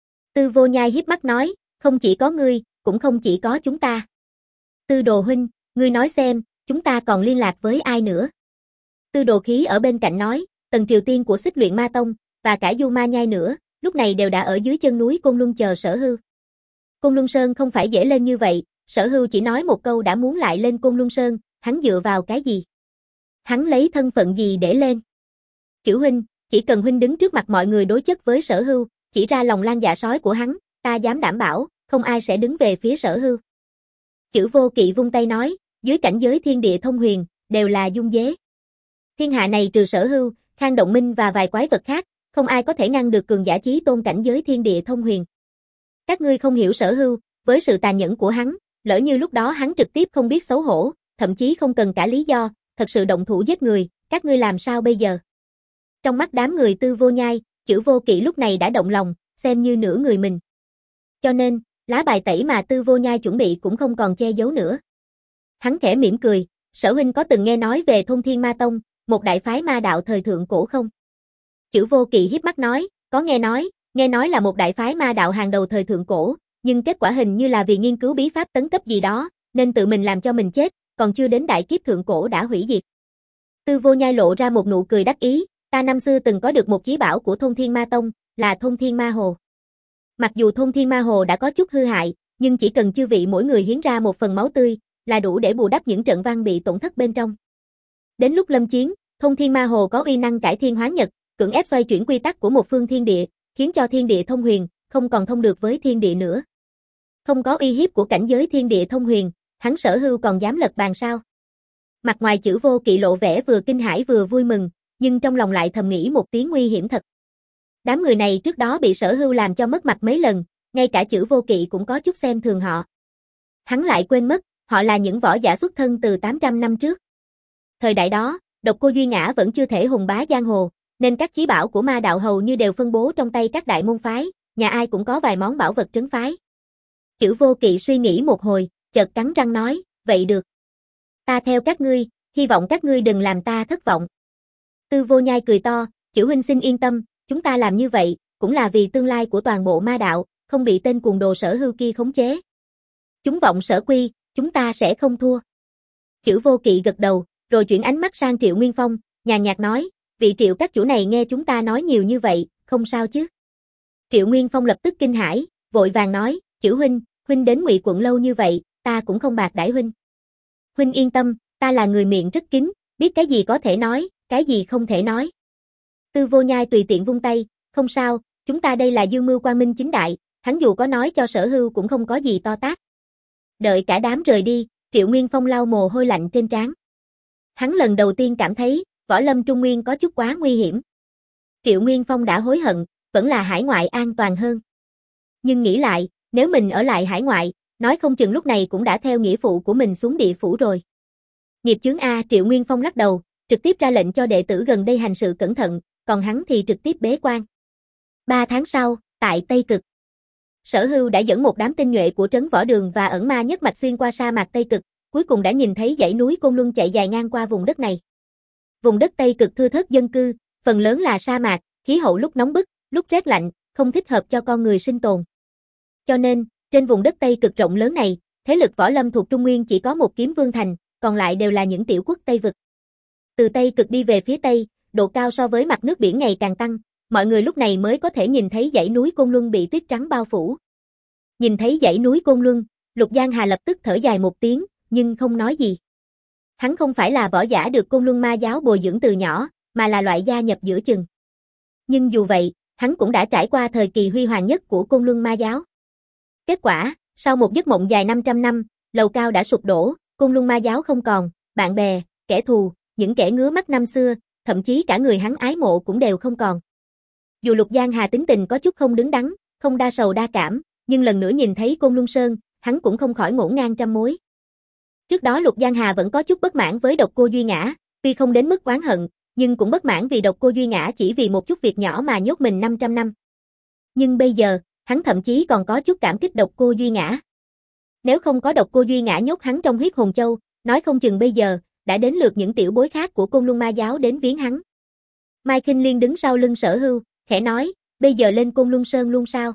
Tư Vô Nhai híp mắt nói, không chỉ có ngươi, cũng không chỉ có chúng ta. Tư Đồ huynh, ngươi nói xem, chúng ta còn liên lạc với ai nữa? Tư Đồ Khí ở bên cạnh nói, Tần Triều Tiên của Xích Luyện Ma Tông, và cả Du Ma Nhai nữa, lúc này đều đã ở dưới chân núi Côn Luân chờ Sở Hưu. Côn Luân Sơn không phải dễ lên như vậy, Sở Hưu chỉ nói một câu đã muốn lại lên Côn Luân Sơn, hắn dựa vào cái gì? Hắn lấy thân phận gì để lên? Chữ huynh, chỉ cần huynh đứng trước mặt mọi người đối chất với Sở Hưu, chỉ ra lòng lan dạ sói của hắn, ta dám đảm bảo, không ai sẽ đứng về phía Sở Hưu. Chữ Vô Kỵ vung tay nói, dưới cảnh giới thiên địa thông huyền, đều là dung dế. Thiên hạ này trừ Sở Hưu, Khang Động Minh và vài quái vật khác, không ai có thể ngăn được cường giả chí tôn cảnh giới thiên địa thông huyền. Các ngươi không hiểu Sở Hưu, với sự tàn nhẫn của hắn, lỡ như lúc đó hắn trực tiếp không biết xấu hổ, thậm chí không cần cả lý do, thật sự động thủ giết người, các ngươi làm sao bây giờ? Trong mắt đám người Tư Vô Nhai, Chữ Vô Kỵ lúc này đã động lòng, xem như nửa người mình. Cho nên, lá bài tẩy mà Tư Vô Nhai chuẩn bị cũng không còn che giấu nữa. Hắn khẽ mỉm cười, Sở huynh có từng nghe nói về Thôn Thiên Ma Tông, một đại phái ma đạo thời thượng cổ không? Chữ Vô Kỵ hiếp mắt nói, có nghe nói, nghe nói là một đại phái ma đạo hàng đầu thời thượng cổ, nhưng kết quả hình như là vì nghiên cứu bí pháp tấn cấp gì đó, nên tự mình làm cho mình chết, còn chưa đến đại kiếp thượng cổ đã hủy diệt. Tư Vô Nhai lộ ra một nụ cười đắc ý, ta năm xưa từng có được một chí bảo của Thôn Thiên Ma Tông, là Thôn Thiên Ma Hồ. Mặc dù Thôn Thiên Ma Hồ đã có chút hư hại, nhưng chỉ cần chư vị mỗi người hiến ra một phần máu tươi, là đủ để bù đắp những trận văn bị tổn thất bên trong. Đến lúc lâm chiến, Thôn Thiên Ma Hồ có uy năng cải thiên hóa nhật, cưỡng ép xoay chuyển quy tắc của một phương thiên địa, khiến cho thiên địa thông huyền, không còn thông được với thiên địa nữa. Không có uy hiếp của cảnh giới thiên địa thông huyền, hắn Sở Hưu còn dám lật bàn sao? Mặt ngoài Chữ Vô Kỵ lộ vẻ vừa kinh hãi vừa vui mừng, nhưng trong lòng lại thầm nghĩ một tiếng nguy hiểm thật. Đám người này trước đó bị Sở Hưu làm cho mất mặt mấy lần, ngay cả Chữ Vô Kỵ cũng có chút xem thường họ. Hắn lại quên mất, họ là những võ giả xuất thân từ tám trăm năm trước. Thời đại đó, Độc Cô Duy Ngã vẫn chưa thể hùng bá giang hồ, nên các chí bảo của ma đạo hầu như đều phân bố trong tay các đại môn phái, nhà ai cũng có vài món bảo vật trấn phái. Chữ Vô Kỵ suy nghĩ một hồi, chợt cắn răng nói, vậy được. Ta theo các ngươi, hy vọng các ngươi đừng làm ta thất vọng. Tư Vô Nhai cười to, Chữ huynh xin yên tâm, chúng ta làm như vậy, cũng là vì tương lai của toàn bộ ma đạo, không bị tên cuồng đồ Sở Hưu kia khống chế. Chúng vọng sở quy, chúng ta sẽ không thua. Chữ Vô Kỵ gật đầu, rồi chuyển ánh mắt sang Triệu Nguyên Phong, nhàn nhạt nói, vị Triệu các chủ này nghe chúng ta nói nhiều như vậy, không sao chứ? Triệu Nguyên Phong lập tức kinh hãi, vội vàng nói, Chữ huynh, huynh đến Ngụy quận lâu như vậy, ta cũng không bạc đãi huynh. Huynh yên tâm, ta là người miệng rất kín, biết cái gì có thể nói, cái gì không thể nói. Tư Vô Nhai tùy tiện vung tay, không sao, chúng ta đây là dương mưu quang minh chính đại, hắn dù có nói cho Sở Hưu cũng không có gì to tát. Đợi cả đám rời đi, Triệu Nguyên Phong lau mồ hôi lạnh trên trán. Hắn lần đầu tiên cảm thấy, võ lâm Trung Nguyên có chút quá nguy hiểm. Triệu Nguyên Phong đã hối hận, vẫn là hải ngoại an toàn hơn. Nhưng nghĩ lại, nếu mình ở lại hải ngoại, nói không chừng lúc này cũng đã theo nghĩa phụ của mình xuống địa phủ rồi. Nghiệp chướng A, Triệu Nguyên Phong lắc đầu, trực tiếp ra lệnh cho đệ tử gần đây hành sự cẩn thận, còn hắn thì trực tiếp bế quan. Ba tháng sau, tại Tây Cực, Sở Hưu đã dẫn một đám tinh nhuệ của trấn Võ Đường và ẩn ma nhất mạch xuyên qua sa mạc Tây Cực, cuối cùng đã nhìn thấy dãy núi Côn Luân chạy dài ngang qua vùng đất này. Vùng đất Tây Cực thưa thớt dân cư, phần lớn là sa mạc, khí hậu lúc nóng bức, lúc rét lạnh, không thích hợp cho con người sinh tồn. Cho nên, trên vùng đất Tây Cực rộng lớn này, thế lực võ lâm thuộc Trung Nguyên chỉ có một Kiếm Vương thành, còn lại đều là những tiểu quốc Tây vực. Từ Tây Cực đi về phía Tây, độ cao so với mặt nước biển ngày càng tăng, mọi người lúc này mới có thể nhìn thấy dãy núi Côn Luân bị tuyết trắng bao phủ. Nhìn thấy dãy núi Côn Luân, Lục Giang Hà lập tức thở dài một tiếng, nhưng không nói gì. Hắn không phải là võ giả được Côn Luân Ma giáo bồi dưỡng từ nhỏ, mà là loại gia nhập giữa chừng. Nhưng dù vậy, hắn cũng đã trải qua thời kỳ huy hoàng nhất của Côn Luân Ma giáo. Kết quả, sau một giấc mộng dài năm trăm năm, lầu cao đã sụp đổ, Côn Luân Ma giáo không còn, bạn bè, kẻ thù, những kẻ ngứa mắt năm xưa, thậm chí cả người hắn ái mộ cũng đều không còn. Dù Lục Giang Hà tính tình có chút không đứng đắn, không đa sầu đa cảm, nhưng lần nữa nhìn thấy Côn Luân Sơn, hắn cũng không khỏi ngổn ngang trăm mối. Trước đó Lục Giang Hà vẫn có chút bất mãn với Độc Cô Duy Ngã, tuy không đến mức oán hận, nhưng cũng bất mãn vì Độc Cô Duy Ngã chỉ vì một chút việc nhỏ mà nhốt mình năm trăm năm. Nhưng bây giờ, hắn thậm chí còn có chút cảm kích Độc Cô Duy Ngã. Nếu không có Độc Cô Duy Ngã nhốt hắn trong huyết hồn châu, nói không chừng bây giờ, đã đến lượt những tiểu bối khác của Côn Luân Ma giáo đến viếng hắn. Mai Kinh Liên đứng sau lưng Sở Hưu, khẽ nói, bây giờ lên Côn Luân Sơn luôn sao?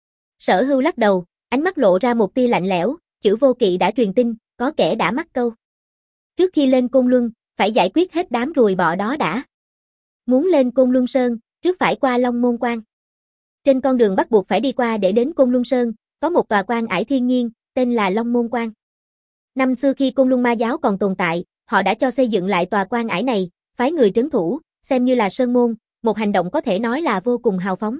Sở Hưu lắc đầu, ánh mắt lộ ra một tia lạnh lẽo, Chữ Vô Kỵ đã truyền tin, có kẻ đã mắc câu. Trước khi lên Côn Luân, phải giải quyết hết đám ruồi bọ đó đã. Muốn lên Côn Luân Sơn, trước phải qua Long Môn Quan. Trên con đường bắt buộc phải đi qua để đến Côn Luân Sơn, có một tòa quan ải thiên nhiên, tên là Long Môn Quan. Năm xưa khi Côn Luân Ma giáo còn tồn tại, họ đã cho xây dựng lại tòa quan ải này, phái người trấn thủ, xem như là sơn môn, một hành động có thể nói là vô cùng hào phóng.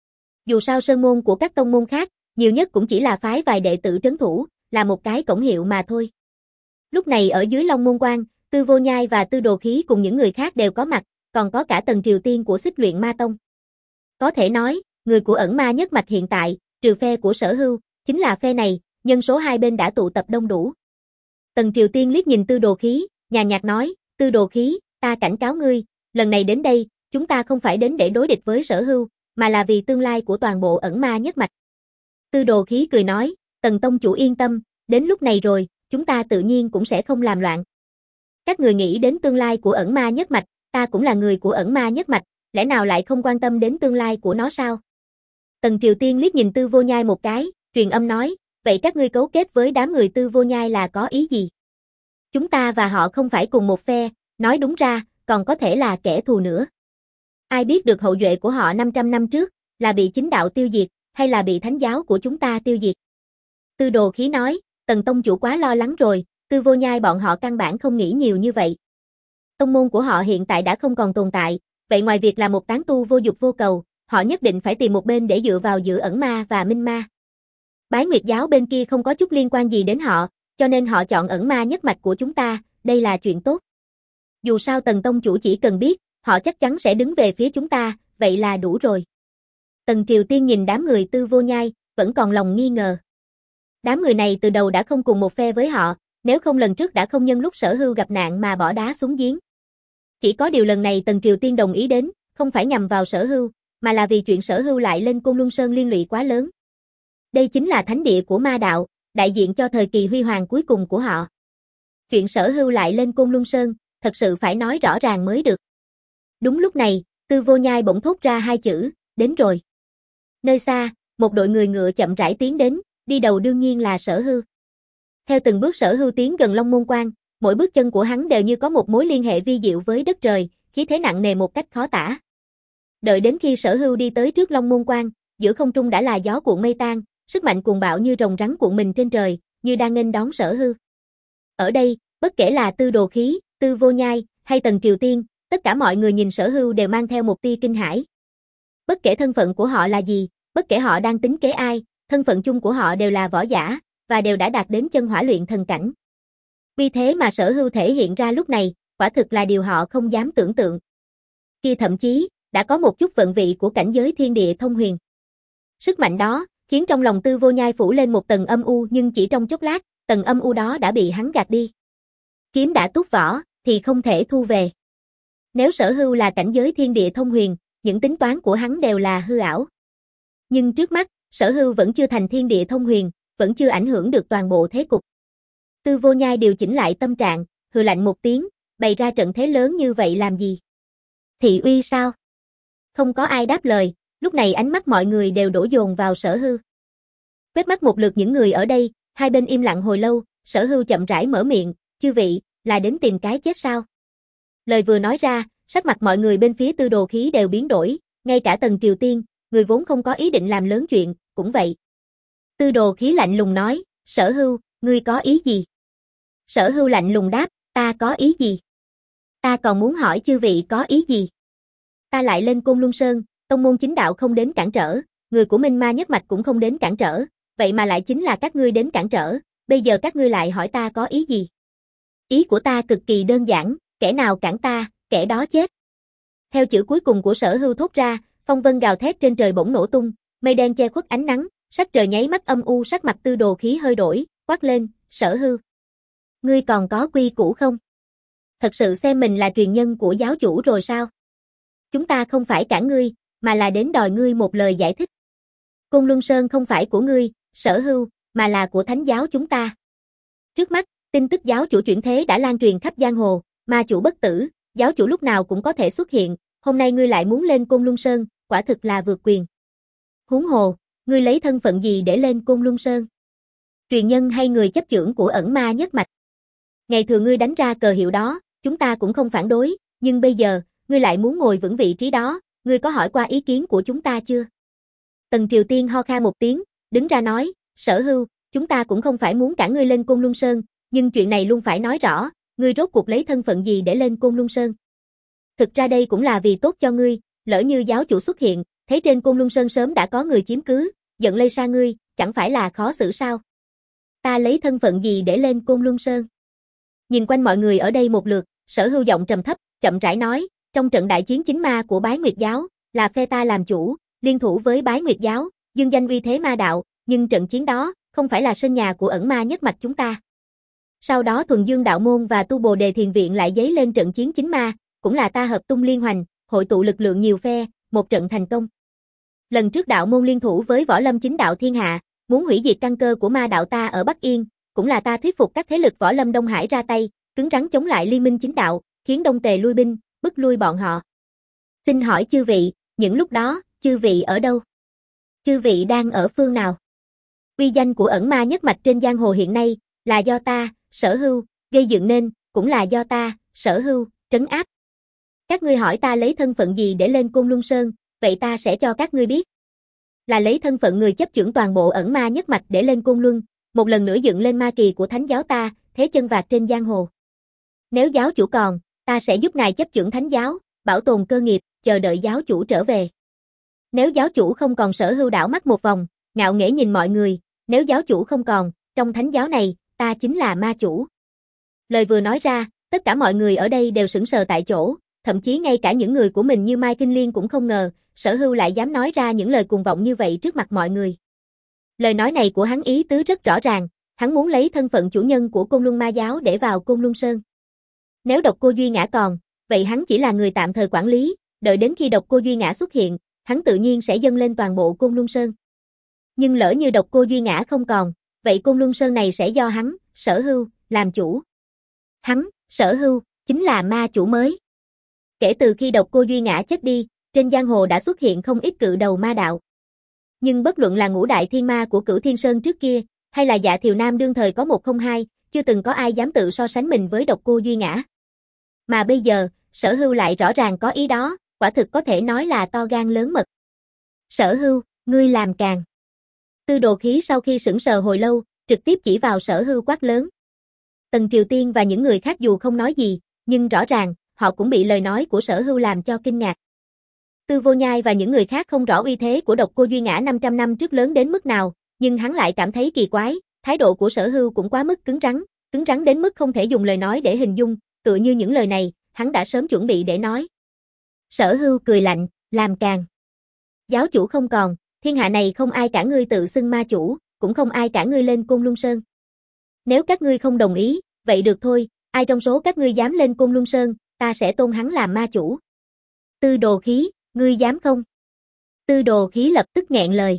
Dù sao sơn môn của các tông môn khác, nhiều nhất cũng chỉ là phái vài đệ tử trấn thủ, là một cái cổng hiệu mà thôi. Lúc này ở dưới Long Môn Quan, Tư Vô Nhai và Tư Đồ Khí cùng những người khác đều có mặt, còn có cả Tần Triều Tiên của Xích Luyện Ma Tông. Có thể nói, người của ẩn ma nhất mạch hiện tại, trừ phe của Sở Hưu, chính là phe này, nhân số hai bên đã tụ tập đông đủ. Tần Triều Tiên liếc nhìn Tư Đồ Khí, nhàn nhạt nói, Tư Đồ Khí, ta cảnh cáo ngươi, lần này đến đây, chúng ta không phải đến để đối địch với Sở Hưu, mà là vì tương lai của toàn bộ ẩn ma nhất mạch. Tư Đồ Khí cười nói, Tần Tông chủ yên tâm, đến lúc này rồi, chúng ta tự nhiên cũng sẽ không làm loạn. Các người nghĩ đến tương lai của ẩn ma nhất mạch, ta cũng là người của ẩn ma nhất mạch, lẽ nào lại không quan tâm đến tương lai của nó sao? Tần Triều Tiên liếc nhìn Tư Vô Nhai một cái, truyền âm nói, vậy các ngươi cấu kết với đám người Tư Vô Nhai là có ý gì? Chúng ta và họ không phải cùng một phe, nói đúng ra, còn có thể là kẻ thù nữa. Ai biết được hậu duệ của họ năm trăm năm trước, là bị chính đạo tiêu diệt, hay là bị thánh giáo của chúng ta tiêu diệt? Tư Đồ Khí nói, Tần Tông chủ quá lo lắng rồi, Tư Vô Nhai bọn họ căn bản không nghĩ nhiều như vậy. Tông môn của họ hiện tại đã không còn tồn tại, vậy ngoài việc là một tán tu vô dục vô cầu, họ nhất định phải tìm một bên để dựa vào giữa ẩn ma và minh ma. Bái Nguyệt giáo bên kia không có chút liên quan gì đến họ, cho nên họ chọn ẩn ma nhất mạch của chúng ta, đây là chuyện tốt. Dù sao Tần Tông chủ chỉ cần biết, họ chắc chắn sẽ đứng về phía chúng ta, vậy là đủ rồi. Tần Triều Tiên nhìn đám người Tư Vô Nhai, vẫn còn lòng nghi ngờ. Đám người này từ đầu đã không cùng một phe với họ, nếu không lần trước đã không nhân lúc Sở Hưu gặp nạn mà bỏ đá xuống giếng. Chỉ có điều lần này Tần Triều Tiên đồng ý đến, không phải nhằm vào Sở Hưu, mà là vì chuyện Sở Hưu lại lên Côn Luân Sơn liên lụy quá lớn. Đây chính là thánh địa của ma đạo, đại diện cho thời kỳ huy hoàng cuối cùng của họ. Chuyện Sở Hưu lại lên Côn Luân Sơn, thật sự phải nói rõ ràng mới được. Đúng lúc này, Tư Vô Nhai bỗng thốt ra hai chữ, đến rồi. Nơi xa, một đội người ngựa chậm rãi tiến đến, đi đầu đương nhiên là Sở Hưu. Theo từng bước Sở Hưu tiến gần Long Môn Quan, mỗi bước chân của hắn đều như có một mối liên hệ vi diệu với đất trời, khí thế nặng nề một cách khó tả. Đợi đến khi Sở Hưu đi tới trước Long Môn Quan, giữa không trung đã là gió cuộn mây tan, sức mạnh cuồng bạo như rồng rắn cuộn mình trên trời, như đang nghênh đón Sở Hưu. Ở đây, bất kể là Tư Đồ Khí, Tư Vô Nhai hay Tần Triều Tiên, tất cả mọi người nhìn Sở Hưu đều mang theo một tia kinh hãi. Bất kể thân phận của họ là gì, bất kể họ đang tính kế ai, thân phận chung của họ đều là võ giả, và đều đã đạt đến chân hỏa luyện thần cảnh. Vì thế mà Sở Hưu thể hiện ra lúc này, quả thực là điều họ không dám tưởng tượng. Kia thậm chí, đã có một chút vận vị của cảnh giới thiên địa thông huyền. Sức mạnh đó, khiến trong lòng Tư Vô Nhai phủ lên một tầng âm u, nhưng chỉ trong chốc lát, tầng âm u đó đã bị hắn gạt đi. Kiếm đã túc vỏ, thì không thể thu về. Nếu Sở Hưu là cảnh giới thiên địa thông huyền, những tính toán của hắn đều là hư ảo. Nhưng trước mắt, Sở Hưu vẫn chưa thành thiên địa thông huyền, vẫn chưa ảnh hưởng được toàn bộ thế cục. Tư Vô Nhai điều chỉnh lại tâm trạng, hừ lạnh một tiếng, bày ra trận thế lớn như vậy làm gì? Thị uy sao? Không có ai đáp lời, lúc này ánh mắt mọi người đều đổ dồn vào Sở Hưu. Quét mắt một lượt những người ở đây, hai bên im lặng hồi lâu, Sở Hưu chậm rãi mở miệng, chư vị, là đến tìm cái chết sao? Lời vừa nói ra, sắc mặt mọi người bên phía Tư Đồ Khí đều biến đổi, ngay cả Tần Triều Tiên, người vốn không có ý định làm lớn chuyện, cũng vậy. Tư Đồ Khí lạnh lùng nói, Sở Hưu, ngươi có ý gì? Sở Hưu lạnh lùng đáp, ta có ý gì? Ta còn muốn hỏi chư vị có ý gì? Ta lại lên Côn Luân Sơn, tông môn chính đạo không đến cản trở, người của Minh Ma nhất mạch cũng không đến cản trở, vậy mà lại chính là các ngươi đến cản trở, bây giờ các ngươi lại hỏi ta có ý gì? Ý của ta cực kỳ đơn giản, kẻ nào cản ta, kẻ đó chết. Theo chữ cuối cùng của Sở Hưu thốt ra, phong vân gào thét trên trời bỗng nổ tung, mây đen che khuất ánh nắng, sắc trời nháy mắt âm u, sắc mặt Tư Đồ Khí hơi đổi, quát lên, Sở Hưu. Ngươi còn có quy củ không? Thật sự xem mình là truyền nhân của giáo chủ rồi sao? Chúng ta không phải cản ngươi, mà là đến đòi ngươi một lời giải thích. Côn Luân Sơn không phải của ngươi, Sở Hưu, mà là của thánh giáo chúng ta. Trước mắt, tin tức giáo chủ chuyển thế đã lan truyền khắp giang hồ, ma chủ bất tử, giáo chủ lúc nào cũng có thể xuất hiện, hôm nay ngươi lại muốn lên Côn Luân Sơn, quả thực là vượt quyền. Huống hồ, ngươi lấy thân phận gì để lên Côn Luân Sơn? Truyền nhân hay người chấp chưởng của ẩn ma nhất mạch? Ngày thường ngươi đánh ra cờ hiệu đó, chúng ta cũng không phản đối, nhưng bây giờ, ngươi lại muốn ngồi vững vị trí đó, ngươi có hỏi qua ý kiến của chúng ta chưa? Tần Triều Tiên ho kha một tiếng, đứng ra nói, Sở Hưu, chúng ta cũng không phải muốn cản ngươi lên Côn Luân Sơn, nhưng chuyện này luôn phải nói rõ, ngươi rốt cuộc lấy thân phận gì để lên Côn Luân Sơn. Thực ra đây cũng là vì tốt cho ngươi, lỡ như giáo chủ xuất hiện, thấy trên Côn Luân Sơn sớm đã có người chiếm cứ, giận lây xa ngươi, chẳng phải là khó xử sao? Ta lấy thân phận gì để lên Côn Luân Sơn? Nhìn quanh mọi người ở đây một lượt, Sở Hưu giọng trầm thấp, chậm rãi nói, trong trận đại chiến chính ma của Bái Nguyệt giáo, là phe ta làm chủ, liên thủ với Bái Nguyệt giáo, dương danh uy thế ma đạo, nhưng trận chiến đó, không phải là sân nhà của ẩn ma nhất mạch chúng ta. Sau đó Thuần Dương đạo môn và Tu Bồ Đề Thiền viện lại giấy lên trận chiến chính ma, cũng là ta hợp tung liên hoành, hội tụ lực lượng nhiều phe, một trận thành công. Lần trước đạo môn liên thủ với Võ Lâm chính đạo thiên hạ, muốn hủy diệt căn cơ của ma đạo ta ở Bắc Yên, cũng là ta thuyết phục các thế lực Võ Lâm Đông Hải ra tay, cứng rắn chống lại liên minh chính đạo, khiến Đông Tề lui binh, bức lui bọn họ. Xin hỏi chư vị, những lúc đó, chư vị ở đâu? Chư vị đang ở phương nào? Uy danh của ẩn ma nhất mạch trên giang hồ hiện nay, là do ta, Sở Hưu, gây dựng nên, cũng là do ta, Sở Hưu, trấn áp. Các ngươi hỏi ta lấy thân phận gì để lên Côn Luân Sơn, vậy ta sẽ cho các ngươi biết. Là lấy thân phận người chấp chưởng toàn bộ ẩn ma nhất mạch để lên Côn Luân, một lần nữa dựng lên ma kỳ của thánh giáo ta, thế chân vạc trên giang hồ. Nếu giáo chủ còn, ta sẽ giúp ngài chấp chưởng thánh giáo, bảo tồn cơ nghiệp, chờ đợi giáo chủ trở về. Nếu giáo chủ không còn, Sở Hưu đảo mắt một vòng, ngạo nghễ nhìn mọi người, nếu giáo chủ không còn, trong thánh giáo này, ta chính là ma chủ. Lời vừa nói ra, tất cả mọi người ở đây đều sững sờ tại chỗ, thậm chí ngay cả những người của mình như Mai Kinh Liên cũng không ngờ, Sở Hưu lại dám nói ra những lời cuồng vọng như vậy trước mặt mọi người. Lời nói này của hắn ý tứ rất rõ ràng, hắn muốn lấy thân phận chủ nhân của Côn Luân Ma giáo để vào Côn Luân Sơn. Nếu Độc Cô Duy Ngã còn, vậy hắn chỉ là người tạm thời quản lý, đợi đến khi Độc Cô Duy Ngã xuất hiện, hắn tự nhiên sẽ dâng lên toàn bộ Côn Luân Sơn. Nhưng lỡ như Độc Cô Duy Ngã không còn, vậy Côn Luân Sơn này sẽ do hắn, Sở Hưu, làm chủ. Hắn, Sở Hưu, chính là ma chủ mới. Kể từ khi Độc Cô Duy Ngã chết đi, trên giang hồ đã xuất hiện không ít cự đầu ma đạo. Nhưng bất luận là ngũ đại thiên ma của Cửu Thiên Sơn trước kia, hay là Dạ Thiều Nam đương thời có một không hai, chưa từng có ai dám tự so sánh mình với Độc Cô Duy Ngã. Mà bây giờ, Sở Hưu lại rõ ràng có ý đó, quả thực có thể nói là to gan lớn mật. Sở Hưu, ngươi làm càng. Tư Đồ Khí sau khi sững sờ hồi lâu, trực tiếp chỉ vào Sở Hưu quát lớn. Tần Triều Tiên và những người khác dù không nói gì, nhưng rõ ràng, họ cũng bị lời nói của Sở Hưu làm cho kinh ngạc. Tư Vô Nhai và những người khác không rõ uy thế của Độc Cô Duy Ngã năm trăm năm trước lớn đến mức nào, nhưng hắn lại cảm thấy kỳ quái, thái độ của Sở Hưu cũng quá mức cứng rắn, cứng rắn đến mức không thể dùng lời nói để hình dung, tựa như những lời này, hắn đã sớm chuẩn bị để nói. Sở Hưu cười lạnh, làm càng. Giáo chủ không còn, thiên hạ này không ai cả ngươi tự xưng ma chủ, cũng không ai cả ngươi lên Côn Luân Sơn. Nếu các ngươi không đồng ý, vậy được thôi, ai trong số các ngươi dám lên Côn Luân Sơn, ta sẽ tôn hắn làm ma chủ. Tư Đồ Khí, ngươi dám không? Tư Đồ Khí lập tức nghẹn lời.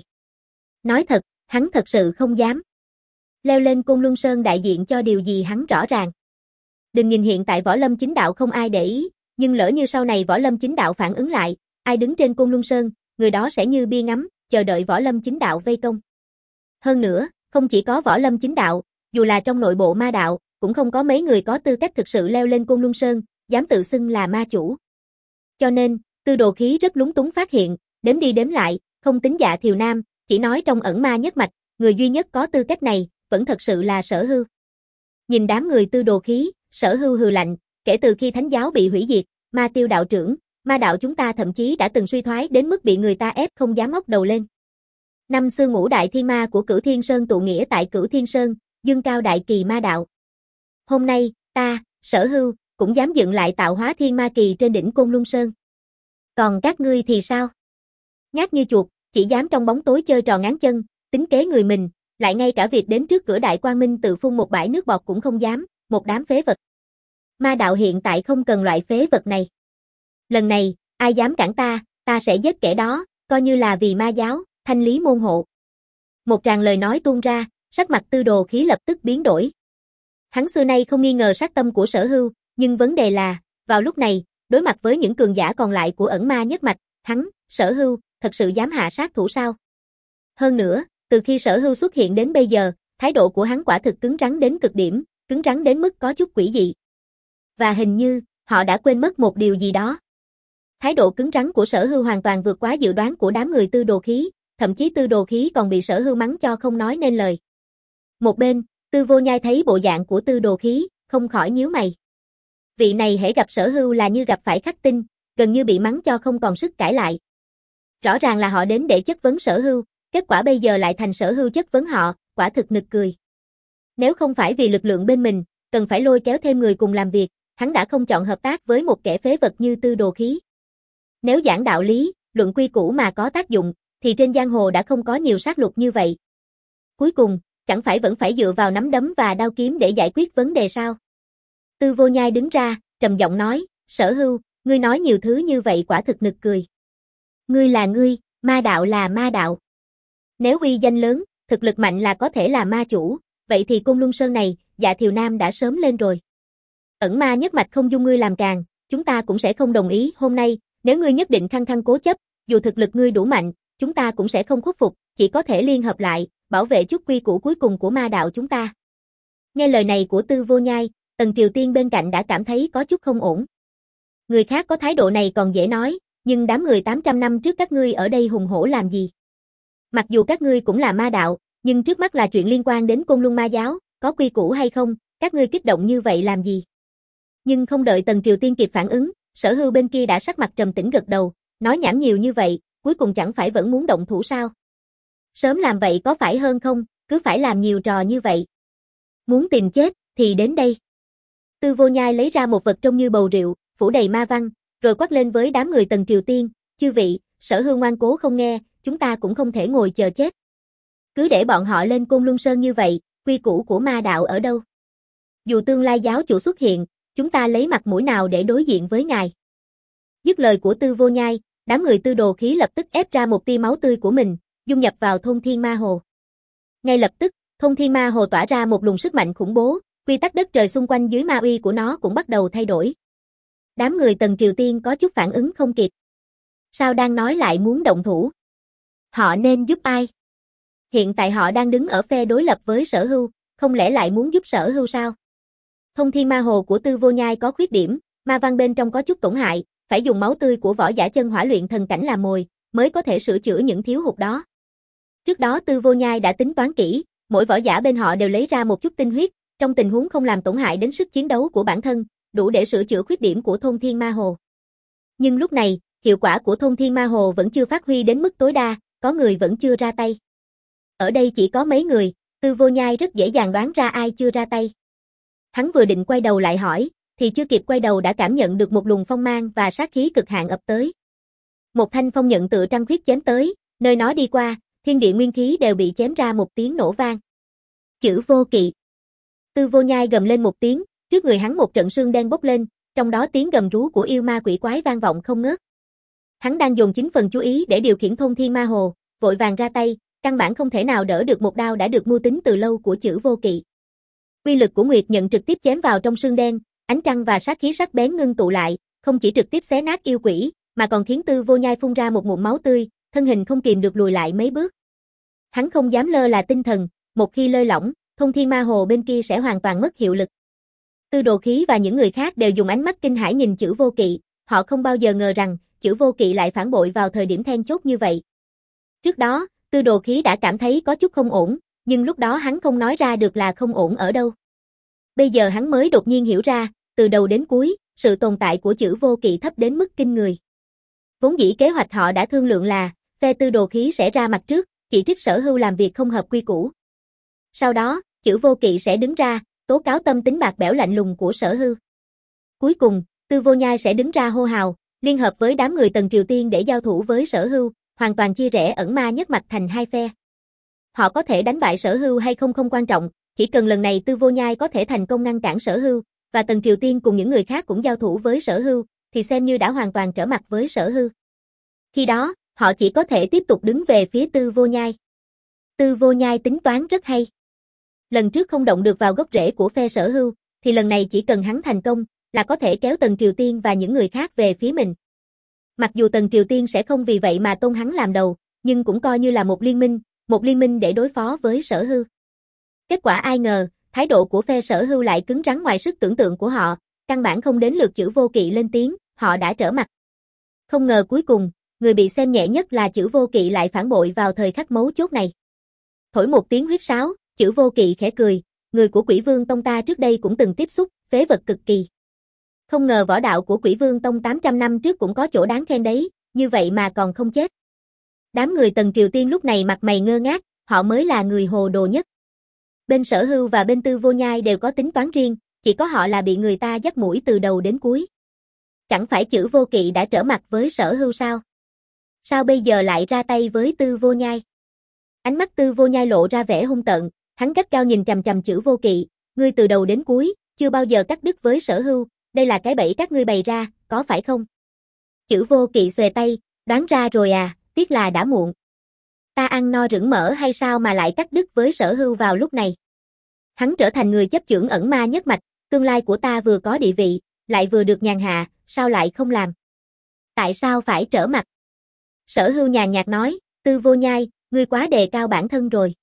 Nói thật, hắn thật sự không dám. Leo lên Côn Luân Sơn đại diện cho điều gì hắn rõ ràng. Đừng nhìn hiện tại Võ Lâm chính đạo không ai để ý, nhưng lỡ như sau này Võ Lâm chính đạo phản ứng lại, ai đứng trên Côn Luân Sơn, người đó sẽ như bia ngắm, chờ đợi Võ Lâm chính đạo vây công. Hơn nữa, không chỉ có Võ Lâm chính đạo, dù là trong nội bộ ma đạo, cũng không có mấy người có tư cách thực sự leo lên Côn Luân Sơn, dám tự xưng là ma chủ. Cho nên, Tư Đồ Khí rất lúng túng phát hiện, đếm đi đếm lại, không tính Dạ Thiều Nam, chỉ nói trong ẩn ma nhất mạch, người duy nhất có tư cách này, vẫn thật sự là Sở Hưu. Nhìn đám người Tư Đồ Khí, Sở Hưu hừ lạnh, kể từ khi thánh giáo bị hủy diệt, Ma Tiêu đạo trưởng, ma đạo chúng ta thậm chí đã từng suy thoái đến mức bị người ta ép không dám ngóc đầu lên. Năm xưa ngũ đại thiên ma của Cửu Thiên Sơn tụ nghĩa tại Cửu Thiên Sơn, dương cao đại kỳ ma đạo. Hôm nay, ta, Sở Hưu, cũng dám dựng lại tạo hóa thiên ma kỳ trên đỉnh Côn Luân Sơn. Còn các ngươi thì sao? Nhát như chuột, chỉ dám trong bóng tối chơi trò ngáng chân, tính kế người mình, lại ngay cả việc đến trước cửa Đại Quang Minh tự phun một bãi nước bọt cũng không dám, một đám phế vật. Ma đạo hiện tại không cần loại phế vật này. Lần này, ai dám cản ta, ta sẽ giết kẻ đó, coi như là vì ma giáo, thanh lý môn hộ. Một tràng lời nói tuôn ra, sắc mặt Tư Đồ Khí lập tức biến đổi. Hắn xưa nay không nghi ngờ sát tâm của Sở Hưu, nhưng vấn đề là, vào lúc này, đối mặt với những cường giả còn lại của ẩn ma nhất mạch, hắn, Sở Hưu, thật sự dám hạ sát thủ sao? Hơn nữa, từ khi Sở Hưu xuất hiện đến bây giờ, thái độ của hắn quả thực cứng rắn đến cực điểm, cứng rắn đến mức có chút quỷ dị. Và hình như, họ đã quên mất một điều gì đó. Thái độ cứng rắn của Sở Hưu hoàn toàn vượt quá dự đoán của đám người Tư Đồ Khí, thậm chí Tư Đồ Khí còn bị Sở Hưu mắng cho không nói nên lời. Một bên, Tư Vô Nhai thấy bộ dạng của Tư Đồ Khí, không khỏi nhíu mày. Vị này hễ gặp Sở Hưu là như gặp phải khắc tinh, gần như bị mắng cho không còn sức cãi lại. Rõ ràng là họ đến để chất vấn Sở Hưu, kết quả bây giờ lại thành Sở Hưu chất vấn họ, quả thực nực cười. Nếu không phải vì lực lượng bên mình, cần phải lôi kéo thêm người cùng làm việc, hắn đã không chọn hợp tác với một kẻ phế vật như Tư Đồ Khí. Nếu giảng đạo lý, luận quy củ mà có tác dụng, thì trên giang hồ đã không có nhiều sát lục như vậy. Cuối cùng, chẳng phải vẫn phải dựa vào nắm đấm và đao kiếm để giải quyết vấn đề sao? Tư Vô Nhai đứng ra, trầm giọng nói, Sở Hưu, ngươi nói nhiều thứ như vậy quả thực nực cười. Ngươi là ngươi, ma đạo là ma đạo. Nếu uy danh lớn, thực lực mạnh là có thể là ma chủ, vậy thì Côn Luân Sơn này, Dạ Thiều Nam đã sớm lên rồi. Ẩn ma nhất mạch không dung ngươi làm càng, chúng ta cũng sẽ không đồng ý. Hôm nay, nếu ngươi nhất định khăng khăng cố chấp, dù thực lực ngươi đủ mạnh, chúng ta cũng sẽ không khuất phục, chỉ có thể liên hợp lại, bảo vệ chút quy củ cuối cùng của ma đạo chúng ta. Nghe lời này của Tư Vô Nhai, Tần Triều Tiên bên cạnh đã cảm thấy có chút không ổn. Người khác có thái độ này còn dễ nói, nhưng đám người tám trăm năm trước các ngươi ở đây hùng hổ làm gì? Mặc dù các ngươi cũng là ma đạo, nhưng trước mắt là chuyện liên quan đến Côn Luân Ma giáo, có quy củ hay không, các ngươi kích động như vậy làm gì? Nhưng không đợi Tần Triều Tiên kịp phản ứng, Sở Hưu bên kia đã sắc mặt trầm tĩnh gật đầu, nói nhảm nhiều như vậy, cuối cùng chẳng phải vẫn muốn động thủ sao? Sớm làm vậy có phải hơn không, cứ phải làm nhiều trò như vậy. Muốn tìm chết, thì đến đây. Tư Vô Nhai lấy ra một vật trông như bầu rượu, phủ đầy ma văn, rồi quát lên với đám người Tần Triều Tiên, chư vị, Sở Hưu ngoan cố không nghe, chúng ta cũng không thể ngồi chờ chết. Cứ để bọn họ lên Côn Luân Sơn như vậy, quy củ của ma đạo ở đâu? Dù tương lai giáo chủ xuất hiện, chúng ta lấy mặt mũi nào để đối diện với ngài? Dứt lời của Tư Vô Nhai, đám người Tư Đồ Khí lập tức ép ra một tia máu tươi của mình, dung nhập vào thôn Thiên Ma Hồ. Ngay lập tức, thôn Thiên Ma Hồ tỏa ra một luồng sức mạnh khủng bố, quy tắc đất trời xung quanh dưới ma uy của nó cũng bắt đầu thay đổi. Đám người Tần Triều Tiên có chút phản ứng không kịp. Sao đang nói lại muốn động thủ? Họ nên giúp ai? Hiện tại họ đang đứng ở phe đối lập với Sở Hưu, không lẽ lại muốn giúp Sở Hưu sao? Thông Thiên Ma Hồ của Tư Vô Nhai có khuyết điểm, ma văn bên trong có chút tổn hại, phải dùng máu tươi của võ giả chân hỏa luyện thần cảnh làm mồi, mới có thể sửa chữa những thiếu hụt đó. Trước đó Tư Vô Nhai đã tính toán kỹ, mỗi võ giả bên họ đều lấy ra một chút tinh huyết, trong tình huống không làm tổn hại đến sức chiến đấu của bản thân, đủ để sửa chữa khuyết điểm của Thôn Thiên Ma Hồ. Nhưng lúc này, hiệu quả của Thôn Thiên Ma Hồ vẫn chưa phát huy đến mức tối đa, có người vẫn chưa ra tay. Ở đây chỉ có mấy người, Tư Vô Nhai rất dễ dàng đoán ra ai chưa ra tay. Hắn vừa định quay đầu lại hỏi, thì chưa kịp quay đầu đã cảm nhận được một luồng phong mang và sát khí cực hạn ập tới. Một thanh phong nhận tự trăng khuyết chém tới, nơi nó đi qua, thiên địa nguyên khí đều bị chém ra một tiếng nổ vang. Chữ Vô Kỵ. Tư Vô Nhai gầm lên một tiếng, trước người hắn một trận sương đen bốc lên, trong đó tiếng gầm rú của yêu ma quỷ quái vang vọng không ngớt. Hắn đang dồn chính phần chú ý để điều khiển Thôn Thiên Ma Hồ, vội vàng ra tay, căn bản không thể nào đỡ được một đao đã được mưu tính từ lâu của Chữ Vô Kỵ. Uy lực của Nguyệt nhận trực tiếp chém vào trong sương đen, ánh trăng và sát khí sắc bén ngưng tụ lại, không chỉ trực tiếp xé nát yêu quỷ, mà còn khiến Tư Vô Nhai phun ra một ngụm máu tươi, thân hình không kìm được lùi lại mấy bước. Hắn không dám lơ là tinh thần, một khi lơi lỏng, Thôn Thiên Ma Hồ bên kia sẽ hoàn toàn mất hiệu lực. Tư Đồ Khí và những người khác đều dùng ánh mắt kinh hãi nhìn Chữ Vô Kỵ, họ không bao giờ ngờ rằng Chữ Vô Kỵ lại phản bội vào thời điểm then chốt như vậy. Trước đó, Tư Đồ Khí đã cảm thấy có chút không ổn, nhưng lúc đó hắn không nói ra được là không ổn ở đâu. Bây giờ hắn mới đột nhiên hiểu ra, từ đầu đến cuối, sự tồn tại của Chữ Vô Kỵ thấp đến mức kinh người. Vốn dĩ kế hoạch họ đã thương lượng là, phe Tư Đồ Khí sẽ ra mặt trước, chỉ trích Sở Hưu làm việc không hợp quy củ. Sau đó, Chữ Vô Kỵ sẽ đứng ra, tố cáo tâm tính bạc bẽo lạnh lùng của Sở Hưu. Cuối cùng, Tư Vô Nhai sẽ đứng ra hô hào, liên hợp với đám người Tần Triều Tiên để giao thủ với Sở Hưu, hoàn toàn chia rẽ ẩn ma nhất mạch thành hai phe. Họ có thể đánh bại Sở Hưu hay không không quan trọng, chỉ cần lần này Tư Vô Nhai có thể thành công ngăn cản Sở Hưu, và Tần Triều Tiên cùng những người khác cũng giao thủ với Sở Hưu, thì xem như đã hoàn toàn trở mặt với Sở Hưu. Khi đó, họ chỉ có thể tiếp tục đứng về phía Tư Vô Nhai. Tư Vô Nhai tính toán rất hay. Lần trước không động được vào gốc rễ của phe Sở Hưu, thì lần này chỉ cần hắn thành công, là có thể kéo Tần Triều Tiên và những người khác về phía mình. Mặc dù Tần Triều Tiên sẽ không vì vậy mà tôn hắn làm đầu, nhưng cũng coi như là một liên minh, một liên minh để đối phó với Sở Hưu. Kết quả ai ngờ, thái độ của phe Sở Hưu lại cứng rắn ngoài sức tưởng tượng của họ, căn bản không đến lượt Chữ Vô Kỵ lên tiếng, họ đã trở mặt. Không ngờ cuối cùng, người bị xem nhẹ nhất là Chữ Vô Kỵ lại phản bội vào thời khắc mấu chốt này. Thổi một tiếng huýt sáo, Chữ Vô Kỵ khẽ cười, người của Quỷ Vương Tông ta trước đây cũng từng tiếp xúc, phế vật cực kỳ. Không ngờ võ đạo của Quỷ Vương Tông tám trăm năm trước cũng có chỗ đáng khen đấy, như vậy mà còn không chết. Đám người Tần Triều Tiên lúc này mặt mày ngơ ngác, họ mới là người hồ đồ nhất. Bên Sở Hưu và bên Tư Vô Nhai đều có tính toán riêng, chỉ có họ là bị người ta dắt mũi từ đầu đến cuối. Chẳng phải Chử Vô Kỵ đã trở mặt với Sở Hưu sao? Sao bây giờ lại ra tay với Tư Vô Nhai? Ánh mắt Tư Vô Nhai lộ ra vẻ hung tợn, hắn gắt cao nhìn chằm chằm Chử Vô Kỵ, ngươi từ đầu đến cuối, chưa bao giờ cắt đứt với Sở Hưu, đây là cái bẫy các ngươi bày ra, có phải không? Chử Vô Kỵ xuề tay, đoán ra rồi à, tiếc là đã muộn. Ta ăn no rửng mỡ hay sao mà lại cắt đứt với Sở Hưu vào lúc này? Hắn trở thành người chấp chưởng ẩn ma nhất mạch, tương lai của ta vừa có địa vị, lại vừa được nhàn hạ, sao lại không làm? Tại sao phải trở mặt? Sở Hưu nhàn nhạt nói, Tư Vô Nhai, ngươi quá đề cao bản thân rồi.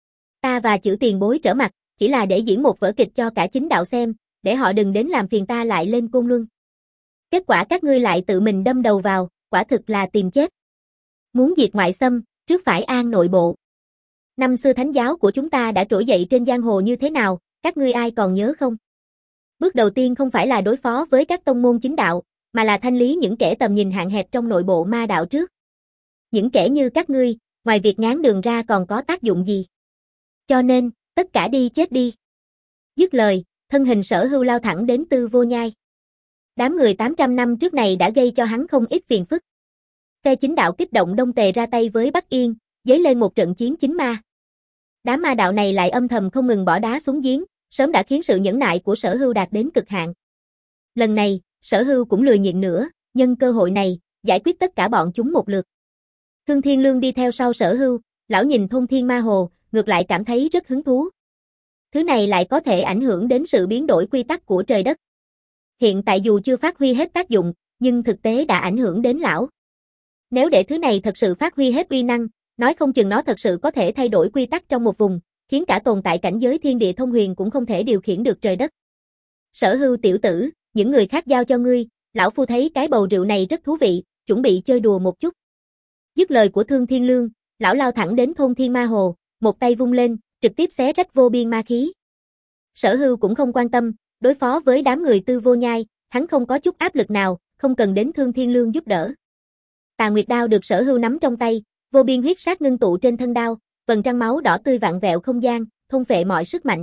Ta và Chử tiền bối trở mặt, chỉ là để diễn một vở kịch cho cả chính đạo xem, để họ đừng đến làm phiền ta lại lên Côn Luân. Kết quả các ngươi lại tự mình đâm đầu vào, quả thực là tìm chết. Muốn diệt ngoại xâm, trước phải an nội bộ. Năm xưa thánh giáo của chúng ta đã trỗi dậy trên giang hồ như thế nào, các ngươi ai còn nhớ không? Bước đầu tiên không phải là đối phó với các tông môn chính đạo, mà là thanh lý những kẻ tầm nhìn hạn hẹp trong nội bộ ma đạo trước. Những kẻ như các ngươi, ngoài việc ngáng đường ra còn có tác dụng gì? Cho nên, tất cả đi chết đi. Dứt lời, thân hình Sở Hưu lao thẳng đến Tư Vô Nhai. Đám người tám trăm năm trước này đã gây cho hắn không ít phiền phức. Phe chính đạo kích động đông tề ra tay với Bắc Yên, dấy lên một trận chiến chính ma. Đám ma đạo này lại âm thầm không ngừng bỏ đá xuống giếng, sớm đã khiến sự nhẫn nại của Sở Hưu đạt đến cực hạn. Lần này, Sở Hưu cũng lười nhịn nữa, nhân cơ hội này, giải quyết tất cả bọn chúng một lượt. Thương Thiên Lương đi theo sau Sở Hưu, lão nhìn thôn Thiên Ma Hồ, ngược lại cảm thấy rất hứng thú. Thứ này lại có thể ảnh hưởng đến sự biến đổi quy tắc của trời đất. Hiện tại dù chưa phát huy hết tác dụng, nhưng thực tế đã ảnh hưởng đến lão. Nếu để thứ này thật sự phát huy hết uy năng, nói không chừng nó thật sự có thể thay đổi quy tắc trong một vùng, khiến cả tồn tại cảnh giới thiên địa thông huyền cũng không thể điều khiển được trời đất. Sở Hưu tiểu tử, những người khác giao cho ngươi, lão phu thấy cái bầu rượu này rất thú vị, chuẩn bị chơi đùa một chút. Dứt lời của Thương Thiên Lương, lão lao thẳng đến thôn Thiên Ma Hồ, một tay vung lên, trực tiếp xé rách vô biên ma khí. Sở Hưu cũng không quan tâm, đối phó với đám người Tư Vô Nhai, hắn không có chút áp lực nào, không cần đến Thương Thiên Lương giúp đỡ. Tà Nguyệt đao được Sở Hưu nắm trong tay, vô biên huyết sát ngưng tụ trên thân đao, vầng trăng máu đỏ tươi vặn vẹo không gian, thôn phệ mọi sức mạnh.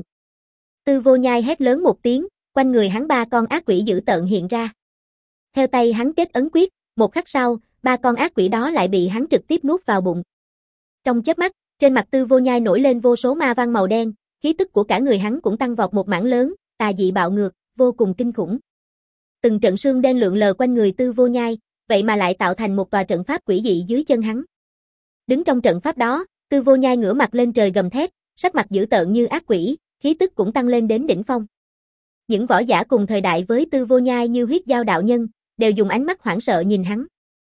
Tư Vô Nhai hét lớn một tiếng, quanh người hắn ba con ác quỷ dữ tợn hiện ra. Theo tay hắn kết ấn quyết, một khắc sau, ba con ác quỷ đó lại bị hắn trực tiếp nuốt vào bụng. Trong chớp mắt, trên mặt Tư Vô Nhai nổi lên vô số ma văn màu đen, khí tức của cả người hắn cũng tăng vọt một mảng lớn, tà dị bạo ngược, vô cùng kinh khủng. Từng trận sương đen lượn lờ quanh người Tư Vô Nhai, vậy mà lại tạo thành một tòa trận pháp quỷ dị dưới chân hắn. Đứng trong trận pháp đó, Tư Vô Nhai ngửa mặt lên trời gầm thét, sắc mặt dữ tợn như ác quỷ, khí tức cũng tăng lên đến đỉnh phong. Những võ giả cùng thời đại với Tư Vô Nhai như Huyết Giao đạo nhân, đều dùng ánh mắt hoảng sợ nhìn hắn.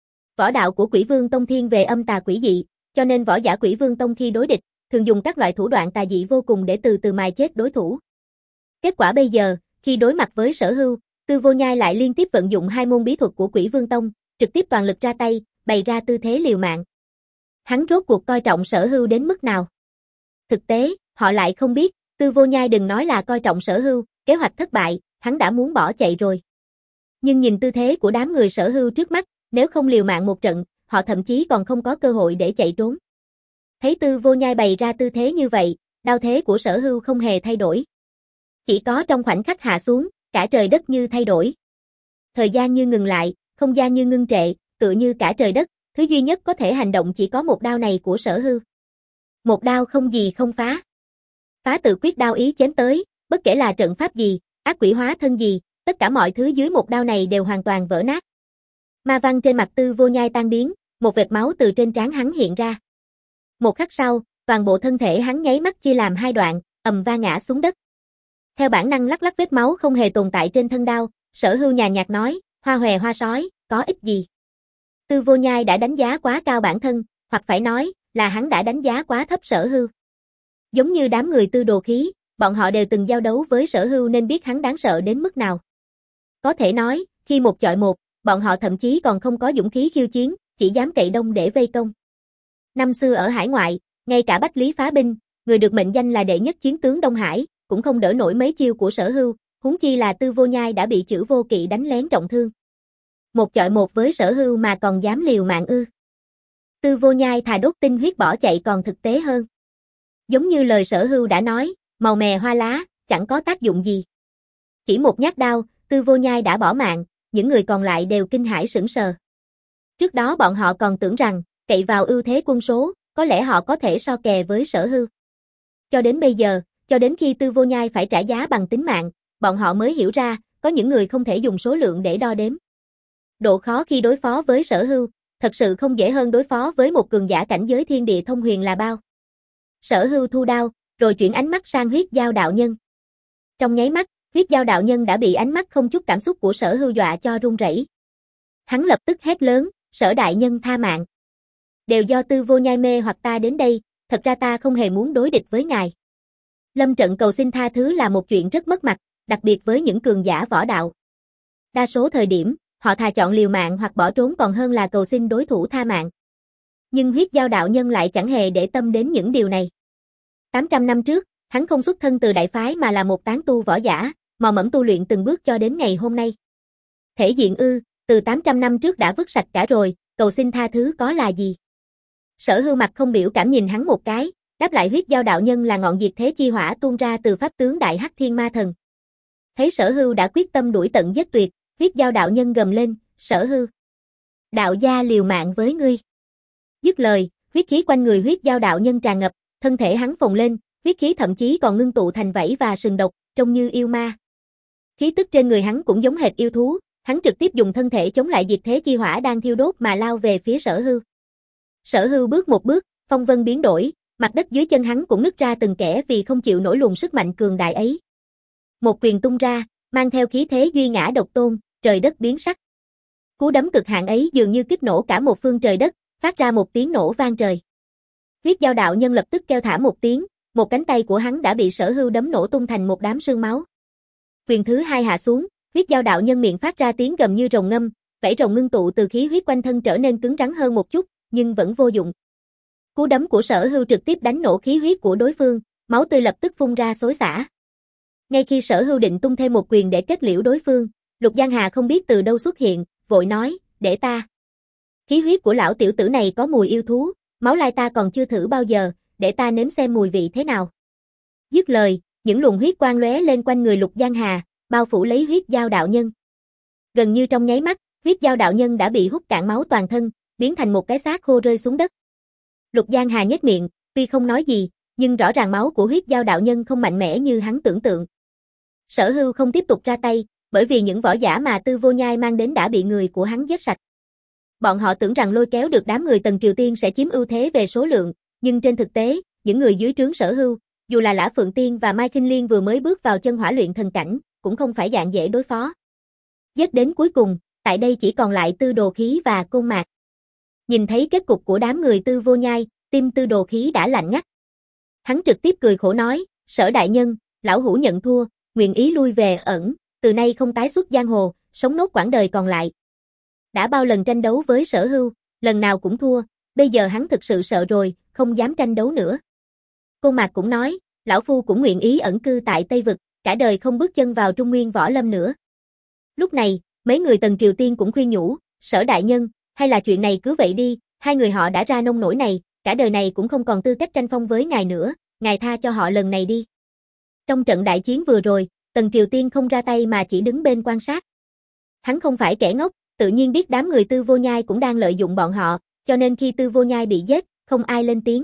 Võ đạo của Quỷ Vương Tông thiên về âm tà quỷ dị, cho nên võ giả Quỷ Vương Tông khi đối địch, thường dùng các loại thủ đoạn tà dị vô cùng để từ từ mài chết đối thủ. Kết quả bây giờ, khi đối mặt với Sở Hưu, Tư Vô Nhai lại liên tiếp vận dụng hai môn bí thuật của Quỷ Vương Tông, trực tiếp toàn lực ra tay, bày ra tư thế liều mạng. Hắn rốt cuộc coi trọng Sở Hưu đến mức nào? Thực tế, họ lại không biết, Tư Vô Nhai đừng nói là coi trọng Sở Hưu, kế hoạch thất bại, hắn đã muốn bỏ chạy rồi. Nhưng nhìn tư thế của đám người Sở Hưu trước mắt, nếu không liều mạng một trận, họ thậm chí còn không có cơ hội để chạy trốn. Thấy Tư Vô Nhai bày ra tư thế như vậy, đao thế của Sở Hưu không hề thay đổi. Chỉ có trong khoảnh khắc hạ xuống, cả trời đất như thay đổi. Thời gian như ngừng lại, không gian như ngưng trệ, tựa như cả trời đất, thứ duy nhất có thể hành động chỉ có một đao này của Sở Hưu. Một đao không gì không phá. Phá tự quyết đao ý chém tới, bất kể là trận pháp gì, ác quỷ hóa thân gì, tất cả mọi thứ dưới một đao này đều hoàn toàn vỡ nát. Ma văn trên mặt Tư Vô Nhai tan biến, một vệt máu từ trên trán hắn hiện ra. Một khắc sau, toàn bộ thân thể hắn nháy mắt chia làm hai đoạn, ầm va ngã xuống đất. Theo bản năng lắc lắc vết máu không hề tồn tại trên thân đao, Sở Hưu nhàn nhạt nói, hoa hòe hoa sói, có ích gì. Tư Vô Nhai đã đánh giá quá cao bản thân, hoặc phải nói, là hắn đã đánh giá quá thấp Sở Hưu. Giống như đám người Tư Đồ Khí, bọn họ đều từng giao đấu với Sở Hưu nên biết hắn đáng sợ đến mức nào. Có thể nói, khi một chọi một, bọn họ thậm chí còn không có dũng khí khiêu chiến, chỉ dám cậy đông để vây công. Năm xưa ở hải ngoại, ngay cả Bách Lý Phá Binh, người được mệnh danh là đệ nhất chiến tướng Đông Hải, cũng không đỡ nổi mấy chiêu của Sở Hưu, huống chi là Tư Vô Nhai đã bị Chử Vô Kỵ đánh lén trọng thương. Một chọi một với Sở Hưu mà còn dám liều mạng ư? Tư Vô Nhai thà đốt tinh huyết bỏ chạy còn thực tế hơn. Giống như lời Sở Hưu đã nói, màu mè hoa lá, chẳng có tác dụng gì. Chỉ một nhát đao, Tư Vô Nhai đã bỏ mạng, những người còn lại đều kinh hãi sững sờ. Trước đó bọn họ còn tưởng rằng, cậy vào ưu thế quân số, có lẽ họ có thể so kè với Sở Hưu. Cho đến bây giờ, cho đến khi Tư Vô Nhai phải trả giá bằng tính mạng, bọn họ mới hiểu ra, có những người không thể dùng số lượng để đo đếm. Độ khó khi đối phó với Sở Hưu, thật sự không dễ hơn đối phó với một cường giả cảnh giới thiên địa thông huyền là bao. Sở Hưu thu đao, rồi chuyển ánh mắt sang Huyết Giao đạo nhân. Trong nháy mắt, Huyết Giao đạo nhân đã bị ánh mắt không chút cảm xúc của Sở Hưu dọa cho run rẩy. Hắn lập tức hét lớn, Sở đại nhân tha mạng. Đều do Tư Vô Nhai mê hoặc ta đến đây, thật ra ta không hề muốn đối địch với ngài. Lâm trận cầu xin tha thứ là một chuyện rất mất mặt, đặc biệt với những cường giả võ đạo. Đa số thời điểm, họ thà chọn liều mạng hoặc bỏ trốn còn hơn là cầu xin đối thủ tha mạng. Nhưng Huyết Giao đạo nhân lại chẳng hề để tâm đến những điều này. tám trăm năm trước, hắn không xuất thân từ đại phái mà là một tán tu võ giả, mò mẫm tu luyện từng bước cho đến ngày hôm nay. Thể diện ư, từ tám trăm năm trước đã vứt sạch cả rồi, cầu xin tha thứ có là gì? Sở Hưu mặt không biểu cảm nhìn hắn một cái, đáp lại Huyết Giao đạo nhân là ngọn diệt thế chi hỏa tuôn ra từ pháp tướng Đại Hắc Thiên Ma Thần. Thấy Sở Hưu đã quyết tâm đuổi tận giết tuyệt, Huyết Giao đạo nhân gầm lên, Sở Hưu, đạo gia liều mạng với ngươi. Dứt lời, huyết khí quanh người Huyết Giao đạo nhân tràn ngập, thân thể hắn phồng lên, huyết khí thậm chí còn ngưng tụ thành vảy và sừng độc, trông như yêu ma. Khí tức trên người hắn cũng giống hệt yêu thú, hắn trực tiếp dùng thân thể chống lại diệt thế chi hỏa đang thiêu đốt mà lao về phía Sở Hưu. Sở Hưu bước một bước, phong vân biến đổi, mặt đất dưới chân hắn cũng nứt ra từng kẽ vì không chịu nổi luồng sức mạnh cường đại ấy. Một quyền tung ra, mang theo khí thế duy ngã độc tôn, trời đất biến sắc. Cú đấm cực hạn ấy dường như kích nổ cả một phương trời đất, phát ra một tiếng nổ vang trời. Huyết Giao đạo nhân lập tức kêu thả một tiếng, một cánh tay của hắn đã bị Sở Hưu đấm nổ tung thành một đám sương máu. Quyền thứ hai hạ xuống, Huyết Giao đạo nhân miệng phát ra tiếng gầm như rồng ngâm, vảy rồng ngưng tụ từ khí huyết quanh thân trở nên cứng rắn hơn một chút, nhưng vẫn vô dụng. Cú đấm của Sở Hưu trực tiếp đánh nổ khí huyết của đối phương, máu tươi lập tức phun ra xối xả. Ngay khi Sở Hưu định tung thêm một quyền để kết liễu đối phương, Lục Giang Hà không biết từ đâu xuất hiện, vội nói, để ta. Khí huyết của lão tiểu tử này có mùi yêu thú, máu lai ta còn chưa thử bao giờ, để ta nếm xem mùi vị thế nào. Dứt lời, những luồng huyết quang lóe lên quanh người Lục Giang Hà, bao phủ lấy Huyết Giao đạo nhân. Gần như trong nháy mắt, Huyết Giao đạo nhân đã bị hút cạn máu toàn thân, biến thành một cái xác khô rơi xuống đất. Lục Giang Hà nhếch miệng, tuy không nói gì, nhưng rõ ràng máu của Huyết Giao đạo nhân không mạnh mẽ như hắn tưởng tượng. Sở Hưu không tiếp tục ra tay, bởi vì những võ giả mà Tư Vô Nhai mang đến đã bị người của hắn giết sạch. Bọn họ tưởng rằng lôi kéo được đám người Tần Triều Tiên sẽ chiếm ưu thế về số lượng, nhưng trên thực tế, những người dưới trướng Sở Hưu, dù là Lã Phượng Tiên và Mai Kinh Liên vừa mới bước vào chân hỏa luyện thần cảnh, cũng không phải dạng dễ đối phó. Giết đến cuối cùng, tại đây chỉ còn lại Tư Đồ Khí và Côn Mạc. Nhìn thấy kết cục của đám người Tư Vô Nhai, tim Tư Đồ Khí đã lạnh ngắt. Hắn trực tiếp cười khổ nói, Sở đại nhân, lão hủ nhận thua, nguyện ý lui về ẩn, từ nay không tái xuất giang hồ, sống nốt quãng đời còn lại. Đã bao lần tranh đấu với Sở Hưu, lần nào cũng thua, bây giờ hắn thực sự sợ rồi, không dám tranh đấu nữa. Côn Mạc cũng nói, lão phu cũng nguyện ý ẩn cư tại Tây Vực, cả đời không bước chân vào Trung Nguyên võ lâm nữa. Lúc này, mấy người Tần Triều Tiên cũng khuyên nhủ, Sở đại nhân, hay là chuyện này cứ vậy đi, hai người họ đã ra nông nổi này, cả đời này cũng không còn tư cách tranh phong với ngài nữa, ngài tha cho họ lần này đi. Trong trận đại chiến vừa rồi, Tần Triều Tiên không ra tay mà chỉ đứng bên quan sát. Hắn không phải kẻ ngốc, tự nhiên biết đám người Tư Vô Nhai cũng đang lợi dụng bọn họ, cho nên khi Tư Vô Nhai bị giết, không ai lên tiếng.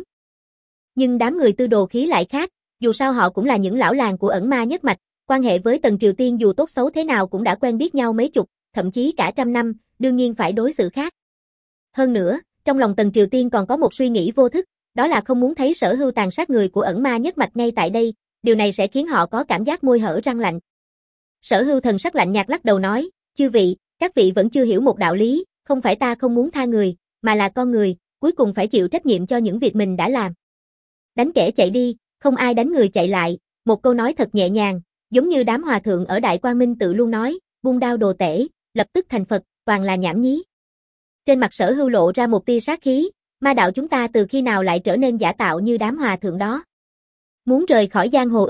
Nhưng đám người Tư Đồ Khí lại khác, dù sao họ cũng là những lão làng của ẩn ma nhất mạch, quan hệ với Tần Triều Tiên dù tốt xấu thế nào cũng đã quen biết nhau mấy chục, thậm chí cả trăm năm, đương nhiên phải đối xử khác. Hơn nữa, trong lòng Tần Triều Tiên còn có một suy nghĩ vô thức, đó là không muốn thấy Sở Hưu tàn sát người của ẩn ma nhất mạch ngay tại đây, điều này sẽ khiến họ có cảm giác môi hở răng lạnh. Sở Hưu thần sắc lạnh nhạt lắc đầu nói, chư vị, các vị vẫn chưa hiểu một đạo lý, không phải ta không muốn tha người, mà là con người, cuối cùng phải chịu trách nhiệm cho những việc mình đã làm. Đánh kẻ chạy đi, không ai đánh người chạy lại, một câu nói thật nhẹ nhàng, giống như đám hòa thượng ở Đại Quang Minh tự luôn nói, buông đao đồ tể, lập tức thành Phật, toàn là nhảm nhí. Trên mặt Sở Hưu lộ ra một tia sát khí, ma đạo chúng ta từ khi nào lại trở nên giả tạo như đám hòa thượng đó. Muốn rời khỏi giang hồ ư,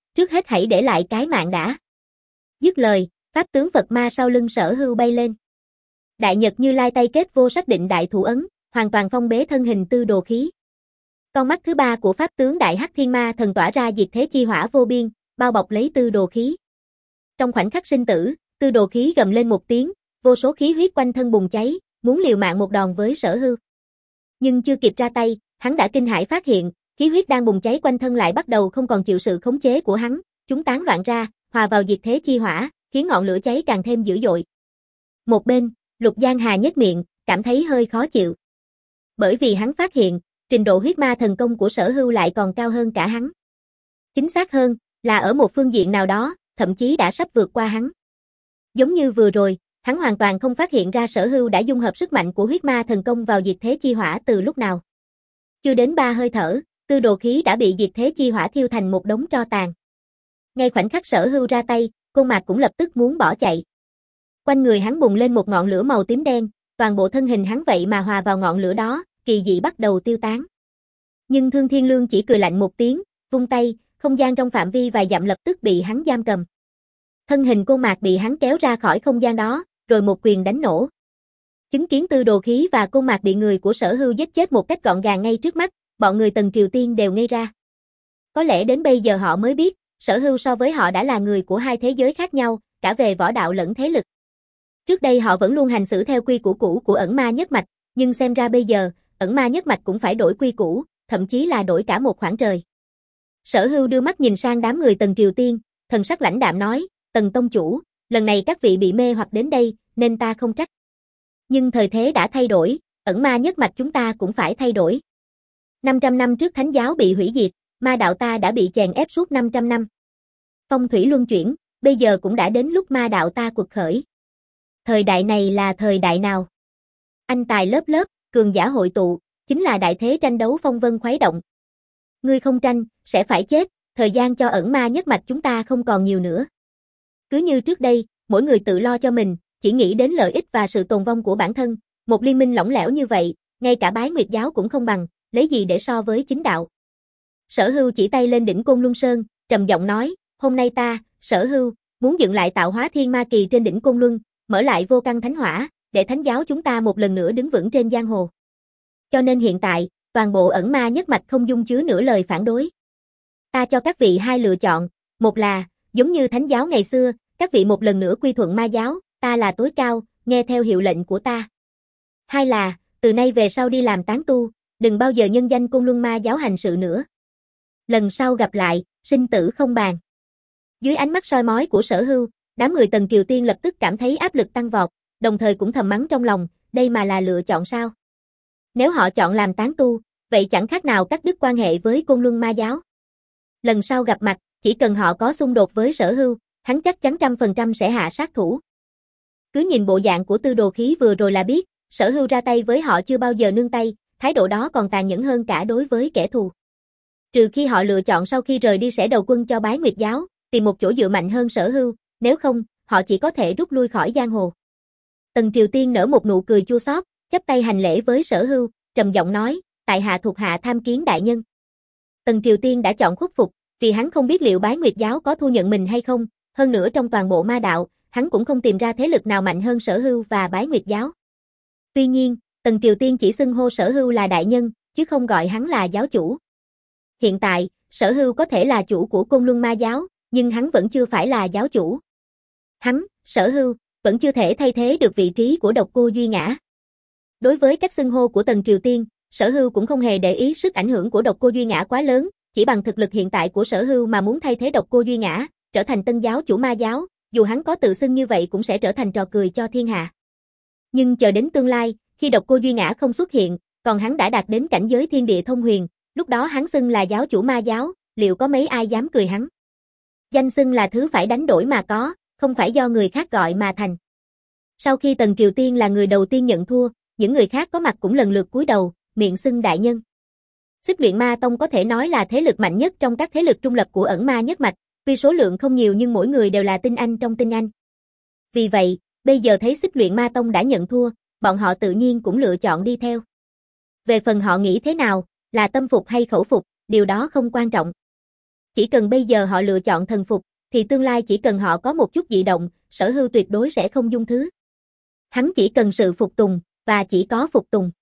trước hết hãy để lại cái mạng đã. Dứt lời, pháp tướng Phật ma sau lưng Sở Hưu bay lên. Đại Nhật Như Lai tay kết vô sắc định đại thủ ấn, hoàn toàn phong bế thân hình tư đồ khí. Con mắt thứ ba của pháp tướng Đại Hắc Thiên Ma Thần tỏa ra diệt thế chi hỏa vô biên, bao bọc lấy tư đồ khí. Trong khoảnh khắc sinh tử, tư đồ khí gầm lên một tiếng, vô số khí huyết quanh thân bùng cháy, muốn liều mạng một đòn với Sở Hưu. Nhưng chưa kịp ra tay, hắn đã kinh hãi phát hiện, khí huyết đang bùng cháy quanh thân lại bắt đầu không còn chịu sự khống chế của hắn, chúng tán loạn ra, hòa vào diệt thế chi hỏa, khiến ngọn lửa cháy càng thêm dữ dội. Một bên, Lục Giang Hà nhếch miệng, cảm thấy hơi khó chịu. Bởi vì hắn phát hiện, trình độ huyết ma thần công của Sở Hưu lại còn cao hơn cả hắn. Chính xác hơn, là ở một phương diện nào đó, thậm chí đã sắp vượt qua hắn. Giống như vừa rồi, hắn hoàn toàn không phát hiện ra Sở Hưu đã dung hợp sức mạnh của huyết ma thần công vào diệt thế chi hỏa từ lúc nào. Chưa đến ba hơi thở, tư đồ khí đã bị diệt thế chi hỏa thiêu thành một đống tro tàn. Ngay khoảnh khắc Sở Hưu ra tay, Côn Mạc cũng lập tức muốn bỏ chạy. Quanh người hắn bùng lên một ngọn lửa màu tím đen, toàn bộ thân hình hắn vậy mà hòa vào ngọn lửa đó, kỳ dị bắt đầu tiêu tán. Nhưng Thương Thiên Lương chỉ cười lạnh một tiếng, vung tay, không gian trong phạm vi vài dặm lập tức bị hắn giam cầm. Thân hình Côn Mạc bị hắn kéo ra khỏi không gian đó, rồi một quyền đánh nổ. Chứng kiến tư đồ khí và Côn Mạc bị người của Sở Hưu giết chết một cách gọn gàng ngay trước mắt, bọn người Tần Triều Tiên đều ngây ra. Có lẽ đến bây giờ họ mới biết, Sở Hưu so với họ đã là người của hai thế giới khác nhau, cả về võ đạo lẫn thế lực. Trước đây họ vẫn luôn hành xử theo quy củ cũ của ẩn ma nhất mạch, nhưng xem ra bây giờ, ẩn ma nhất mạch cũng phải đổi quy củ, thậm chí là đổi cả một khoảng trời. Sở Hưu đưa mắt nhìn sang đám người Tần Triều Tiên, thần sắc lãnh đạm nói, Tần tông chủ, lần này các vị bị mê hoặc đến đây, nên ta không trách. Nhưng thời thế đã thay đổi, ẩn ma nhất mạch chúng ta cũng phải thay đổi. năm trăm năm trước thánh giáo bị hủy diệt, ma đạo ta đã bị chèn ép suốt năm trăm năm. Phong thủy luân chuyển, bây giờ cũng đã đến lúc ma đạo ta quật khởi. Thời đại này là thời đại nào? Anh tài lớp lớp, cường giả hội tụ, chính là đại thế tranh đấu phong vân khuấy động. Ngươi không tranh, sẽ phải chết, thời gian cho ẩn ma nhất mạch chúng ta không còn nhiều nữa. Cứ như trước đây, mỗi người tự lo cho mình, chỉ nghĩ đến lợi ích và sự tồn vong của bản thân, một liên minh lỏng lẻo như vậy, ngay cả Bái Nguyệt giáo cũng không bằng, lấy gì để so với chính đạo. Sở Hưu chỉ tay lên đỉnh Côn Luân Sơn, trầm giọng nói, hôm nay ta, Sở Hưu, muốn dựng lại tạo hóa thiên ma kỳ trên đỉnh Côn Luân, mở lại vô căn thánh hỏa, để thánh giáo chúng ta một lần nữa đứng vững trên giang hồ. Cho nên hiện tại, toàn bộ ẩn ma nhất mạch không dung chứa nửa lời phản đối. Ta cho các vị hai lựa chọn, một là, giống như thánh giáo ngày xưa, các vị một lần nữa quy thuận ma giáo, ta là tối cao, nghe theo hiệu lệnh của ta. Hai là, từ nay về sau đi làm tán tu, đừng bao giờ nhân danh Côn Luân ma giáo hành sự nữa. Lần sau gặp lại, sinh tử không bàn. Dưới ánh mắt soi mói của Sở Hưu, đám người Tần Triều Tiên lập tức cảm thấy áp lực tăng vọt, đồng thời cũng thầm mắng trong lòng, đây mà là lựa chọn sao? Nếu họ chọn làm tán tu, vậy chẳng khác nào cắt đứt quan hệ với Côn Luân ma giáo. Lần sau gặp mặt, chỉ cần họ có xung đột với Sở Hưu, hắn chắc chắn trăm phần trăm sẽ hạ sát thủ. Cứ nhìn bộ dạng của tư đồ khí vừa rồi là biết, Sở Hưu ra tay với họ chưa bao giờ nương tay, thái độ đó còn tàn nhẫn hơn cả đối với kẻ thù. Trừ khi họ lựa chọn sau khi rời đi sẽ đầu quân cho Bái Nguyệt giáo, tìm một chỗ dựa mạnh hơn Sở Hưu, nếu không, họ chỉ có thể rút lui khỏi giang hồ. Tần Triều Tiên nở một nụ cười chua xót, chắp tay hành lễ với Sở Hưu, trầm giọng nói, tại hạ thuộc hạ tham kiến đại nhân. Tần Triều Tiên đã chọn khuất phục, vì hắn không biết liệu Bái Nguyệt giáo có thu nhận mình hay không, hơn nữa trong toàn bộ ma đạo, hắn cũng không tìm ra thế lực nào mạnh hơn Sở Hưu và Bái Nguyệt giáo. Tuy nhiên, Tần Triều Tiên chỉ xưng hô Sở Hưu là đại nhân, chứ không gọi hắn là giáo chủ. Hiện tại, Sở Hưu có thể là chủ của Côn Luân ma giáo, nhưng hắn vẫn chưa phải là giáo chủ. Hắn, Sở Hưu, vẫn chưa thể thay thế được vị trí của Độc Cô Duy Ngã. Đối với cách xưng hô của Tần Triều Tiên, Sở Hưu cũng không hề để ý sức ảnh hưởng của Độc Cô Duy Ngã quá lớn, chỉ bằng thực lực hiện tại của Sở Hưu mà muốn thay thế Độc Cô Duy Ngã, trở thành tân giáo chủ ma giáo, dù hắn có tự xưng như vậy cũng sẽ trở thành trò cười cho thiên hạ. Nhưng chờ đến tương lai, khi Độc Cô Duy Ngã không xuất hiện, còn hắn đã đạt đến cảnh giới thiên địa thông huyền, lúc đó hắn xưng là giáo chủ ma giáo, liệu có mấy ai dám cười hắn? Danh xưng là thứ phải đánh đổi mà có, không phải do người khác gọi mà thành. Sau khi Tần Triều Tiên là người đầu tiên nhận thua, những người khác có mặt cũng lần lượt cúi đầu, miệng xưng đại nhân. Xích Luyện Ma Tông có thể nói là thế lực mạnh nhất trong các thế lực trung lập của ẩn ma nhất mạch, tuy số lượng không nhiều nhưng mỗi người đều là tinh anh trong tinh anh. Vì vậy, bây giờ thấy Xích Luyện Ma Tông đã nhận thua, bọn họ tự nhiên cũng lựa chọn đi theo. Về phần họ nghĩ thế nào, là tâm phục hay khẩu phục, điều đó không quan trọng. Chỉ cần bây giờ họ lựa chọn thần phục, thì tương lai chỉ cần họ có một chút dị động, Sở Hưu tuyệt đối sẽ không dung thứ. Hắn chỉ cần sự phục tùng, và chỉ có phục tùng.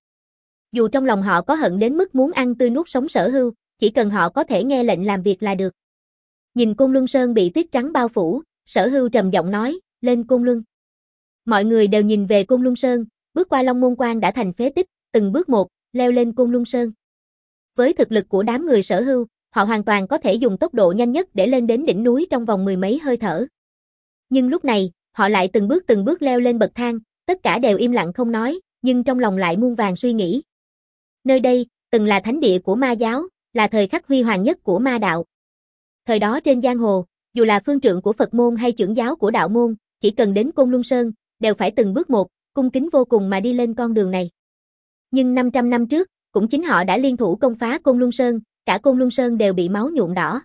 Dù trong lòng họ có hận đến mức muốn ăn tươi nuốt sống Sở Hưu, chỉ cần họ có thể nghe lệnh làm việc là được. Nhìn Côn Luân Sơn bị tuyết trắng bao phủ, Sở Hưu trầm giọng nói, lên Côn Luân. Mọi người đều nhìn về Côn Luân Sơn, bước qua Long Môn Quan đã thành phế tích, từng bước một, leo lên Côn Luân Sơn. Với thực lực của đám người Sở Hưu, họ hoàn toàn có thể dùng tốc độ nhanh nhất để lên đến đỉnh núi trong vòng mười mấy hơi thở. Nhưng lúc này, họ lại từng bước từng bước leo lên bậc thang, tất cả đều im lặng không nói, nhưng trong lòng lại muôn vàn suy nghĩ. Nơi đây, từng là thánh địa của ma giáo, là thời khắc huy hoàng nhất của ma đạo. Thời đó trên giang hồ, dù là phương trượng của Phật môn hay trưởng giáo của đạo môn, chỉ cần đến Côn Luân Sơn, đều phải từng bước một, cung kính vô cùng mà đi lên con đường này. Nhưng năm trăm năm trước, cũng chính họ đã liên thủ công phá Côn Luân Sơn, cả Côn Luân Sơn đều bị máu nhuộm đỏ.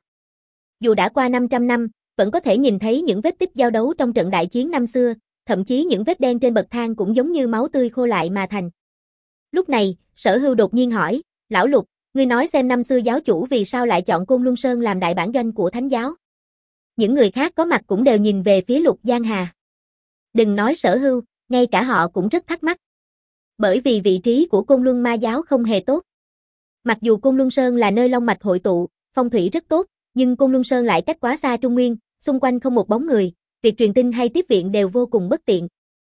Dù đã qua năm trăm năm, vẫn có thể nhìn thấy những vết tích giao đấu trong trận đại chiến năm xưa, thậm chí những vết đen trên bậc thang cũng giống như máu tươi khô lại mà thành. Lúc này, Sở Hưu đột nhiên hỏi, Lão Lục, ngươi nói xem năm xưa giáo chủ vì sao lại chọn Côn Luân Sơn làm đại bản doanh của thánh giáo. Những người khác có mặt cũng đều nhìn về phía Lục Giang Hà. Đừng nói Sở Hưu, ngay cả họ cũng rất thắc mắc. Bởi vì vị trí của Côn Luân ma giáo không hề tốt. Mặc dù Côn Luân Sơn là nơi long mạch hội tụ, phong thủy rất tốt, nhưng Côn Luân Sơn lại cách quá xa Trung Nguyên, xung quanh không một bóng người, việc truyền tin hay tiếp viện đều vô cùng bất tiện.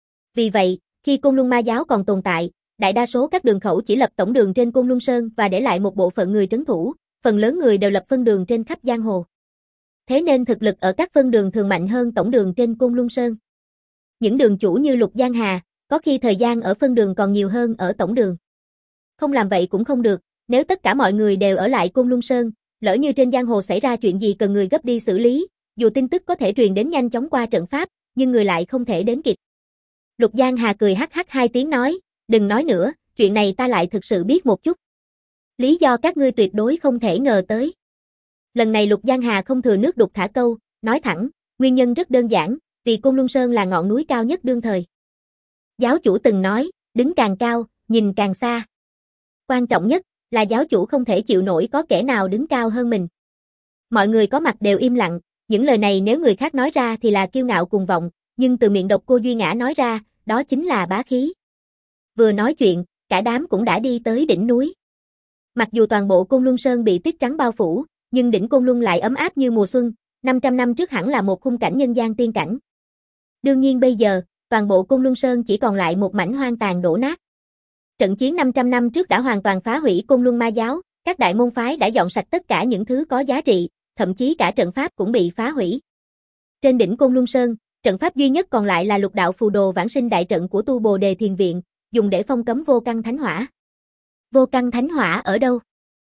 Vì vậy, khi Côn Luân ma giáo còn tồn tại, đại đa số các đường khẩu chỉ lập tổng đường trên Côn Luân Sơn và để lại một bộ phận người trấn thủ, phần lớn người đều lập phân đường trên khắp giang hồ. Thế nên thực lực ở các phân đường thường mạnh hơn tổng đường trên Côn Luân Sơn. Những đường chủ như Lục Giang Hà, có khi thời gian ở phân đường còn nhiều hơn ở tổng đường. Không làm vậy cũng không được, nếu tất cả mọi người đều ở lại Côn Luân Sơn, lỡ như trên giang hồ xảy ra chuyện gì cần người gấp đi xử lý, dù tin tức có thể truyền đến nhanh chóng qua trận pháp, nhưng người lại không thể đến kịp. Lục Giang Hà cười hắc hắc hai tiếng nói, đừng nói nữa, chuyện này ta lại thực sự biết một chút. Lý do các ngươi tuyệt đối không thể ngờ tới. Lần này Lục Giang Hà không thừa nước đục thả câu, nói thẳng, nguyên nhân rất đơn giản, vì Côn Luân Sơn là ngọn núi cao nhất đương thời. Giáo chủ từng nói, đứng càng cao, nhìn càng xa. Quan trọng nhất là giáo chủ không thể chịu nổi có kẻ nào đứng cao hơn mình. Mọi người có mặt đều im lặng, những lời này nếu người khác nói ra thì là kiêu ngạo cuồng vọng, nhưng từ miệng độc cô Duy Ngã nói ra, đó chính là bá khí. Vừa nói chuyện, cả đám cũng đã đi tới đỉnh núi. Mặc dù toàn bộ Côn Luân Sơn bị tuyết trắng bao phủ, nhưng đỉnh Côn Luân lại ấm áp như mùa xuân, năm trăm năm trước hẳn là một khung cảnh nhân gian tiên cảnh. Đương nhiên bây giờ, toàn bộ Côn Luân Sơn chỉ còn lại một mảnh hoang tàn đổ nát. Trận chiến năm trăm năm trước đã hoàn toàn phá hủy Côn Luân ma giáo, các đại môn phái đã dọn sạch tất cả những thứ có giá trị, thậm chí cả trận pháp cũng bị phá hủy. Trên đỉnh Côn Luân Sơn, trận pháp duy nhất còn lại là Lục đạo phù đồ vãng sinh đại trận của Tu Bồ Đề Thiền Viện, dùng để phong cấm vô căn thánh hỏa. Vô căn thánh hỏa ở đâu?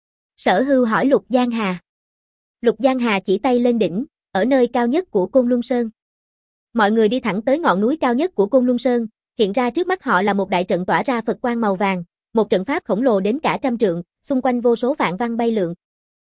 Sở Hưu hỏi Lục Giang Hà. Lục Giang Hà chỉ tay lên đỉnh, ở nơi cao nhất của Côn Luân Sơn. Mọi người đi thẳng tới ngọn núi cao nhất của Côn Luân Sơn, hiện ra trước mắt họ là một đại trận tỏa ra Phật quang màu vàng, một trận pháp khổng lồ đến cả trăm trượng, xung quanh vô số vạn văn bay lượn.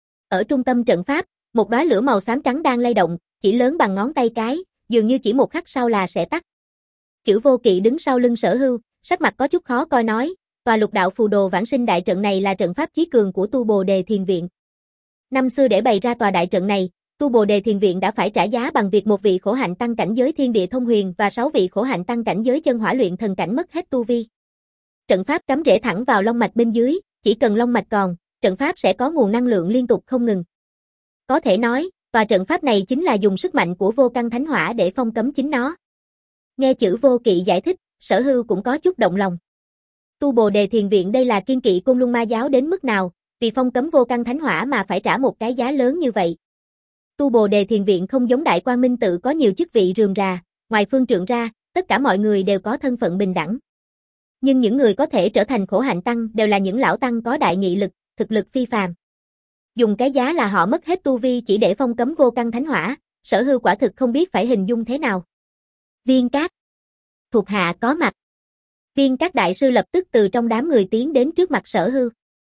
Ở trung tâm trận pháp, một đóa lửa màu xám trắng đang lay động, chỉ lớn bằng ngón tay cái, dường như chỉ một khắc sau là sẽ tắt. Chữ Vô Kỵ đứng sau lưng Sở Hưu, sắc mặt có chút khó coi nói, tòa Lục đạo phù đồ vãng sinh đại trận này là trận pháp chí cường của Tu Bồ Đề Thiền Viện. Năm xưa để bày ra tòa đại trận này, Tu Bồ Đề Thiền Viện đã phải trả giá bằng việc một vị khổ hạnh tăng cảnh giới thiên địa thông huyền và sáu vị khổ hạnh tăng cảnh giới chân hỏa luyện thần cảnh mất hết tu vi. Trận pháp cắm rễ thẳng vào long mạch bên dưới, chỉ cần long mạch còn, trận pháp sẽ có nguồn năng lượng liên tục không ngừng. Có thể nói, tòa trận pháp này chính là dùng sức mạnh của vô căn thánh hỏa để phong cấm chính nó. Nghe chữ Vô Kỵ giải thích, Sở Hưu cũng có chút động lòng. Tu Bồ Đề Thiền Viện đây là kiên kỵ Côn Luân ma giáo đến mức nào, vì phong cấm vô căn thánh hỏa mà phải trả một cái giá lớn như vậy. Tu Bồ Đề Thiền Viện không giống Đại Quang Minh Tự có nhiều chức vị rườm rà, ngoài phương trượng ra, tất cả mọi người đều có thân phận bình đẳng. Nhưng những người có thể trở thành khổ hạnh tăng đều là những lão tăng có đại nghị lực, thực lực phi phàm. Dùng cái giá là họ mất hết tu vi chỉ để phong cấm vô căn thánh hỏa, Sở Hưu quả thực không biết phải hình dung thế nào. Viên Cát, thuộc hạ có mặt. Viên Cát đại sư lập tức từ trong đám người tiến đến trước mặt Sở Hưu.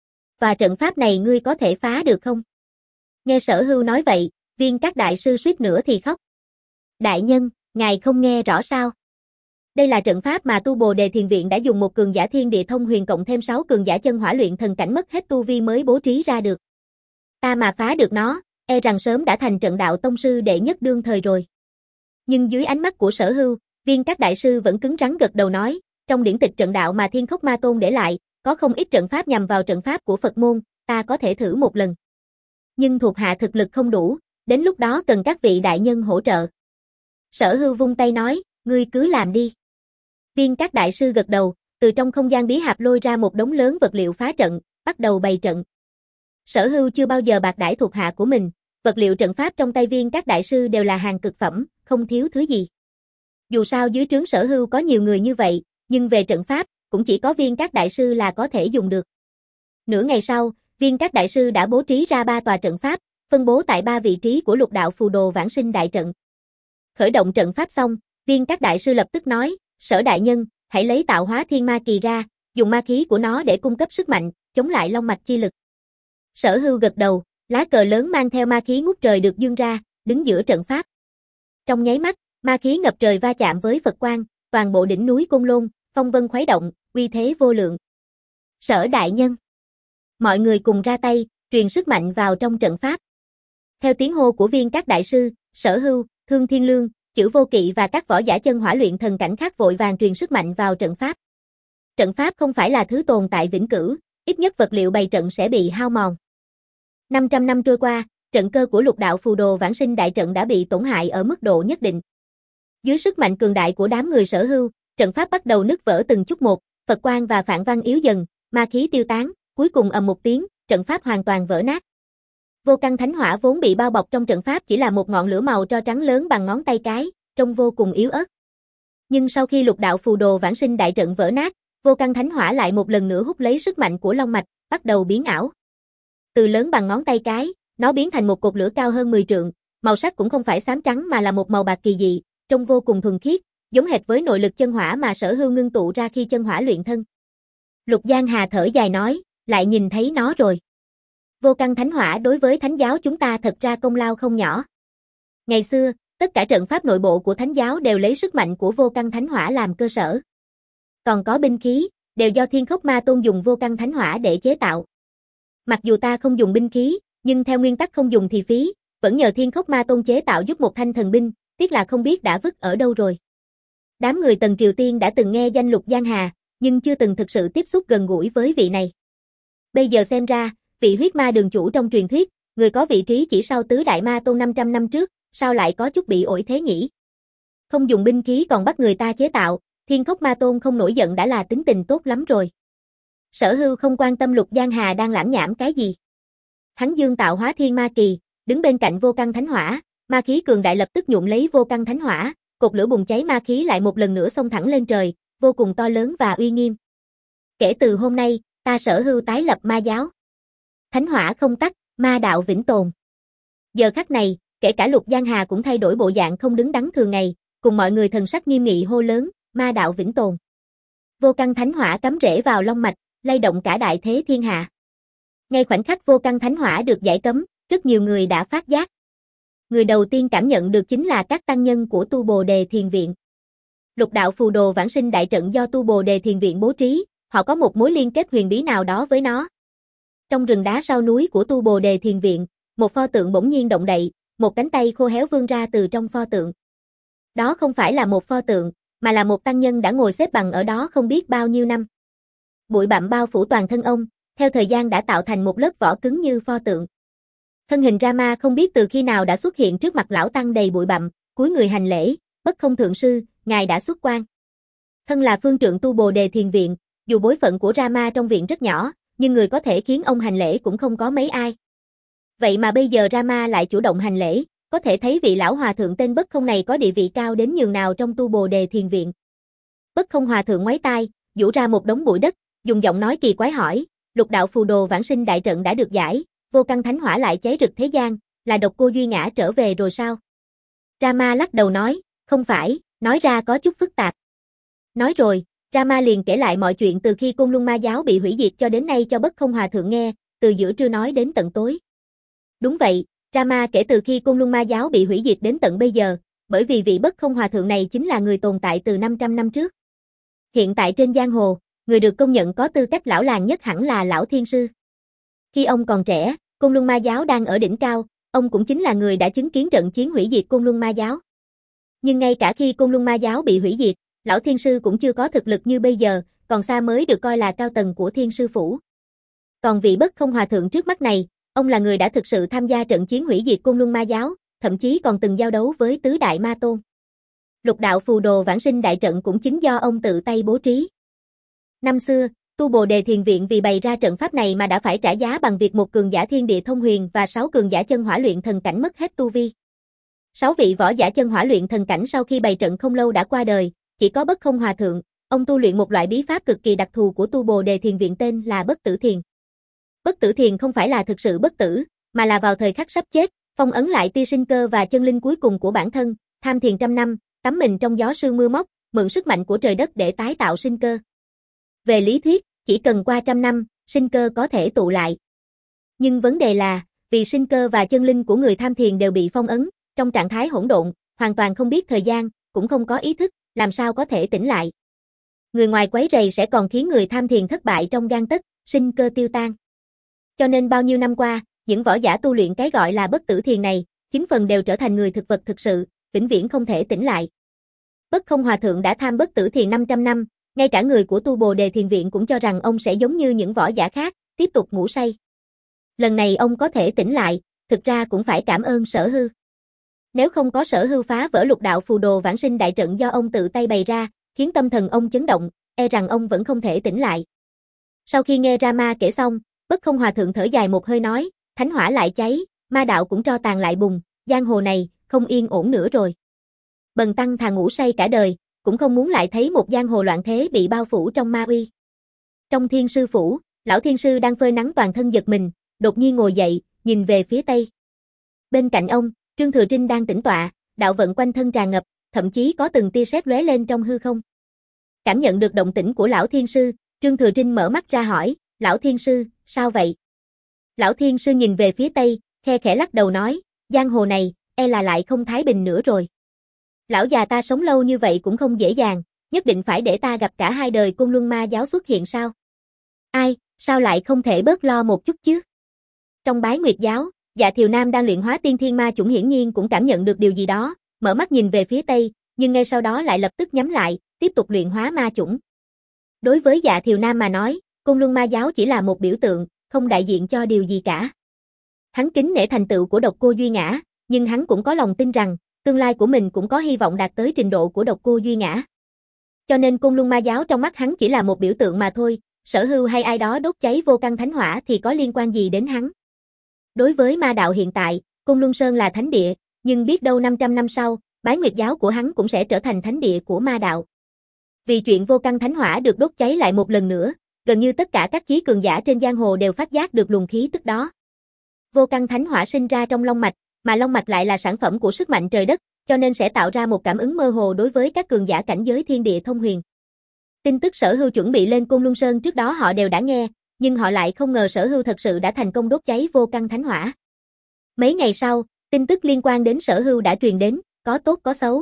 Và trận pháp này ngươi có thể phá được không? Nghe Sở Hưu nói vậy, Viên Cát đại sư suýt nữa thì khóc. Đại nhân, ngài không nghe rõ sao? Đây là trận pháp mà Tu Bồ Đề Thiền Viện đã dùng một cường giả thiên địa thông huyền cộng thêm sáu cường giả chân hỏa luyện thần cảnh mất hết tu vi mới bố trí ra được. Ta mà phá được nó, e rằng sớm đã thành trận đạo tông sư đệ nhất đương thời rồi. Nhưng dưới ánh mắt của Sở Hưu, Viên Các đại sư vẫn cứng rắn gật đầu nói, trong điển tịch trận đạo mà Thiên Khốc Ma Tôn để lại, có không ít trận pháp nhằm vào trận pháp của Phật môn, ta có thể thử một lần. Nhưng thuộc hạ thực lực không đủ, đến lúc đó cần các vị đại nhân hỗ trợ. Sở Hưu vung tay nói, ngươi cứ làm đi. Viên Các đại sư gật đầu, từ trong không gian bí hạp lôi ra một đống lớn vật liệu phá trận, bắt đầu bày trận. Sở Hưu chưa bao giờ bạc đãi thuộc hạ của mình, vật liệu trận pháp trong tay Viên Các đại sư đều là hàng cực phẩm, không thiếu thứ gì. Dù sao dưới trướng Sở Hưu có nhiều người như vậy, nhưng về trận pháp, cũng chỉ có Viên Các đại sư là có thể dùng được. Nửa ngày sau, Viên Các đại sư đã bố trí ra ba tòa trận pháp, phân bố tại ba vị trí của Lục đạo phù đồ vãng sinh đại trận. Khởi động trận pháp xong, Viên Các đại sư lập tức nói, Sở đại nhân, hãy lấy tạo hóa thiên ma kỳ ra, dùng ma khí của nó để cung cấp sức mạnh, chống lại long mạch chi lực. Sở Hưu gật đầu, lá cờ lớn mang theo ma khí ngút trời được dương ra, đứng giữa trận pháp. Trong nháy mắt, ma khí ngập trời va chạm với Phật quang, toàn bộ đỉnh núi Côn Lôn, phong vân khuấy động, uy thế vô lượng. Sở đại nhân. Mọi người cùng ra tay, truyền sức mạnh vào trong trận pháp. Theo tiếng hô của Viên Các đại sư, Sở Hưu, Thương Thiên Lương, Chữ Vô Kỵ và các võ giả chân hỏa luyện thần cảnh khác vội vàng truyền sức mạnh vào trận pháp. Trận pháp không phải là thứ tồn tại vĩnh cửu, ít nhất vật liệu bày trận sẽ bị hao mòn. năm trăm năm trôi qua, trận cơ của Lục đạo phù đồ vãng sinh đại trận đã bị tổn hại ở mức độ nhất định. Dưới sức mạnh cường đại của đám người Sở Hưu, trận pháp bắt đầu nứt vỡ từng chút một, Phật quang và phạn văn yếu dần, ma khí tiêu tán, cuối cùng ầm một tiếng, trận pháp hoàn toàn vỡ nát. Vô căn thánh hỏa vốn bị bao bọc trong trận pháp chỉ là một ngọn lửa màu tro trắng lớn bằng ngón tay cái, trông vô cùng yếu ớt. Nhưng sau khi Lục đạo phù đồ vãng sinh đại trận vỡ nát, vô căn thánh hỏa lại một lần nữa hút lấy sức mạnh của long mạch, bắt đầu biến ảo. Từ lớn bằng ngón tay cái, nó biến thành một cột lửa cao hơn mười trượng, màu sắc cũng không phải xám trắng mà là một màu bạc kỳ dị, trông vô cùng thuần khiết, giống hệt với nội lực chân hỏa mà Sở Hưu ngưng tụ ra khi chân hỏa luyện thân. Lục Giang Hà thở dài nói, lại nhìn thấy nó rồi. Vô căn thánh hỏa đối với thánh giáo chúng ta thật ra công lao không nhỏ. Ngày xưa, tất cả trận pháp nội bộ của thánh giáo đều lấy sức mạnh của vô căn thánh hỏa làm cơ sở. Còn có binh khí, đều do Thiên Khốc Ma Tôn dùng vô căn thánh hỏa để chế tạo. Mặc dù ta không dùng binh khí, nhưng theo nguyên tắc không dùng thì phí, vẫn nhờ Thiên Khốc Ma Tôn chế tạo giúp một thanh thần binh, tiếc là không biết đã vứt ở đâu rồi. Đám người Tần Triều Tiên đã từng nghe danh Lục Giang Hà, nhưng chưa từng thực sự tiếp xúc gần gũi với vị này. Bây giờ xem ra, vị huyết ma đường chủ trong truyền thuyết, người có vị trí chỉ sau tứ đại ma tôn năm trăm năm trước, sao lại có chút bị ổi thế nhỉ? Không dùng binh khí còn bắt người ta chế tạo, Thiên Khốc Ma Tôn không nổi giận đã là tính tình tốt lắm rồi. Sở Hưu không quan tâm Lục Giang Hà đang lảm nhảm cái gì. Hắn dương tạo hóa thiên ma kỳ, đứng bên cạnh vô căn thánh hỏa, ma khí cường đại lập tức nhuộm lấy vô căn thánh hỏa, cột lửa bùng cháy ma khí lại một lần nữa xông thẳng lên trời, vô cùng to lớn và uy nghiêm. Kể từ hôm nay, ta Sở Hưu tái lập ma giáo. Thánh hỏa không tắt, ma đạo vĩnh tồn. Giờ khắc này, kể cả Lục Giang Hà cũng thay đổi bộ dạng không đứng đắn thường ngày, cùng mọi người thần sắc nghiêm nghị hô lớn, ma đạo vĩnh tồn. Vô căn thánh hỏa cắm rễ vào long mạch, lay động cả đại thế thiên hạ. Ngay khoảnh khắc vô căn thánh hỏa được giải cấm, rất nhiều người đã phát giác. Người đầu tiên cảm nhận được chính là các tăng nhân của Tu Bồ Đề Thiền Viện. Lục đạo phù đồ vãng sinh đại trận do Tu Bồ Đề Thiền Viện bố trí, họ có một mối liên kết huyền bí nào đó với nó. Trong rừng đá sau núi của Tu Bồ Đề Thiền Viện, một pho tượng bỗng nhiên động đậy, một cánh tay khô héo vươn ra từ trong pho tượng. Đó không phải là một pho tượng, mà là một tăng nhân đã ngồi xếp bằng ở đó không biết bao nhiêu năm. Bụi bặm bao phủ toàn thân ông, theo thời gian đã tạo thành một lớp vỏ cứng như pho tượng. Thân hình Rama không biết từ khi nào đã xuất hiện trước mặt lão tăng đầy bụi bặm, cúi người hành lễ, bất không thượng sư, ngài đã xuất quan. Thân là phương trượng Tu Bồ Đề Thiền Viện, dù bối phận của Rama trong viện rất nhỏ, nhưng người có thể khiến ông hành lễ cũng không có mấy ai. Vậy mà bây giờ Rama lại chủ động hành lễ, có thể thấy vị lão hòa thượng tên Bất Không này có địa vị cao đến nhường nào trong Tu Bồ Đề Thiền Viện. Bất Không hòa thượng ngoáy tai, giũ ra một đống bụi đất, dùng giọng nói kỳ quái hỏi, Lục đạo phù đồ vãng sinh đại trận đã được giải, vô căn thánh hỏa lại cháy rực thế gian, là độc cô Duy Ngã trở về rồi sao? Rama lắc đầu nói, không phải, nói ra có chút phức tạp. Nói rồi, Rama liền kể lại mọi chuyện từ khi Côn Luân Ma giáo bị hủy diệt cho đến nay cho Bất Không hòa thượng nghe, từ giữa trưa nói đến tận tối. Đúng vậy, Rama kể từ khi Côn Luân Ma giáo bị hủy diệt đến tận bây giờ, bởi vì vị Bất Không hòa thượng này chính là người tồn tại từ năm trăm năm trước. Hiện tại trên giang hồ, người được công nhận có tư cách lão làng nhất hẳn là lão thiên sư. Khi ông còn trẻ, Côn Luân Ma giáo đang ở đỉnh cao, ông cũng chính là người đã chứng kiến trận chiến hủy diệt Côn Luân Ma Giáo. Nhưng ngay cả khi Côn Luân Ma Giáo bị hủy diệt, lão thiên sư cũng chưa có thực lực như bây giờ, còn xa mới được coi là cao tầng của Thiên Sư Phủ. Còn vị Bất Không Hòa Thượng trước mắt này, ông là người đã thực sự tham gia trận chiến hủy diệt Côn Luân Ma Giáo, thậm chí còn từng giao đấu với tứ đại ma tôn. Lục đạo phù đồ vãng sinh đại trận cũng chính do ông tự tay bố trí. Năm xưa, Tu Bồ Đề Thiền Viện vì bày ra trận pháp này mà đã phải trả giá bằng việc một cường giả thiên địa thông huyền và sáu cường giả chân hỏa luyện thần cảnh mất hết tu vi. Sáu vị võ giả chân hỏa luyện thần cảnh sau khi bày trận không lâu đã qua đời, chỉ có Bất Không Hòa Thượng, ông tu luyện một loại bí pháp cực kỳ đặc thù của Tu Bồ Đề Thiền Viện tên là Bất Tử Thiền. Bất tử thiền không phải là thực sự bất tử, mà là vào thời khắc sắp chết, phong ấn lại tia sinh cơ và chân linh cuối cùng của bản thân, tham thiền trăm năm, tắm mình trong gió sương mưa móc, mượn sức mạnh của trời đất để tái tạo sinh cơ. Về lý thuyết, chỉ cần qua trăm năm, sinh cơ có thể tụ lại. Nhưng vấn đề là, vì sinh cơ và chân linh của người tham thiền đều bị phong ấn, trong trạng thái hỗn độn, hoàn toàn không biết thời gian, cũng không có ý thức, làm sao có thể tỉnh lại. Người ngoài quấy rầy sẽ còn khiến người tham thiền thất bại trong gang tấc, sinh cơ tiêu tan. Cho nên bao nhiêu năm qua, những võ giả tu luyện cái gọi là bất tử thiền này, chín phần đều trở thành người thực vật thực sự, vĩnh viễn không thể tỉnh lại. Bất Không Hòa Thượng đã tham bất tử thiền năm trăm năm, ngay cả người của Tu Bồ Đề Thiền Viện cũng cho rằng ông sẽ giống như những võ giả khác, tiếp tục ngủ say. Lần này ông có thể tỉnh lại, thực ra cũng phải cảm ơn Sở Hư. Nếu không có Sở Hư phá vỡ lục đạo phù đồ vãng sinh đại trận do ông tự tay bày ra, khiến tâm thần ông chấn động, e rằng ông vẫn không thể tỉnh lại. Sau khi nghe Rama kể xong, Bất Không Hòa Thượng thở dài một hơi nói, thánh hỏa lại cháy, ma đạo cũng tro tàn lại bùng, giang hồ này, không yên ổn nữa rồi. Bần tăng thà ngủ say cả đời, cũng không muốn lại thấy một giang hồ loạn thế bị bao phủ trong ma uy. Trong Thiên Sư Phủ, lão thiên sư đang phơi nắng toàn thân giật mình, đột nhiên ngồi dậy, nhìn về phía tây. Bên cạnh ông, Trương Thừa Trinh đang tĩnh tọa, đạo vận quanh thân tràn ngập, thậm chí có từng tia sét lóe lên trong hư không. Cảm nhận được động tĩnh của lão thiên sư, Trương Thừa Trinh mở mắt ra hỏi, lão thiên sư, sao vậy? Lão thiên sư nhìn về phía tây, khe khẽ lắc đầu nói, giang hồ này, e là lại không thái bình nữa rồi. Lão già ta sống lâu như vậy cũng không dễ dàng, nhất định phải để ta gặp cả hai đời Côn Luân Ma Giáo xuất hiện sao? Ai, sao lại không thể bớt lo một chút chứ? Trong Bái Nguyệt Giáo, Dạ Thiều Nam đang luyện hóa tiên thiên ma chủng hiển nhiên cũng cảm nhận được điều gì đó, mở mắt nhìn về phía tây, nhưng ngay sau đó lại lập tức nhắm lại, tiếp tục luyện hóa ma chủng. Đối với Dạ Thiều Nam mà nói, Côn Luân Ma Giáo chỉ là một biểu tượng, không đại diện cho điều gì cả. Hắn kính nể thành tựu của Độc Cô Duy Ngã, nhưng hắn cũng có lòng tin rằng, tương lai của mình cũng có hy vọng đạt tới trình độ của Độc Cô Duy Ngã. Cho nên Côn Luân Ma Giáo trong mắt hắn chỉ là một biểu tượng mà thôi, Sở Hưu hay ai đó đốt cháy vô căn thánh hỏa thì có liên quan gì đến hắn. Đối với ma đạo hiện tại, Côn Luân Sơn là thánh địa, nhưng biết đâu năm trăm năm sau, Bái Nguyệt Giáo của hắn cũng sẽ trở thành thánh địa của ma đạo. Vì chuyện vô căn thánh hỏa được đốt cháy lại một lần nữa, gần như tất cả các chí cường giả trên giang hồ đều phát giác được luồng khí tức đó. Vô căn thánh hỏa sinh ra trong long mạch, mà long mạch lại là sản phẩm của sức mạnh trời đất, cho nên sẽ tạo ra một cảm ứng mơ hồ đối với các cường giả cảnh giới thiên địa thông huyền. Tin tức Sở Hưu chuẩn bị lên Côn Luân Sơn trước đó họ đều đã nghe, nhưng họ lại không ngờ Sở Hưu thật sự đã thành công đốt cháy vô căn thánh hỏa. Mấy ngày sau, tin tức liên quan đến Sở Hưu đã truyền đến, có tốt có xấu.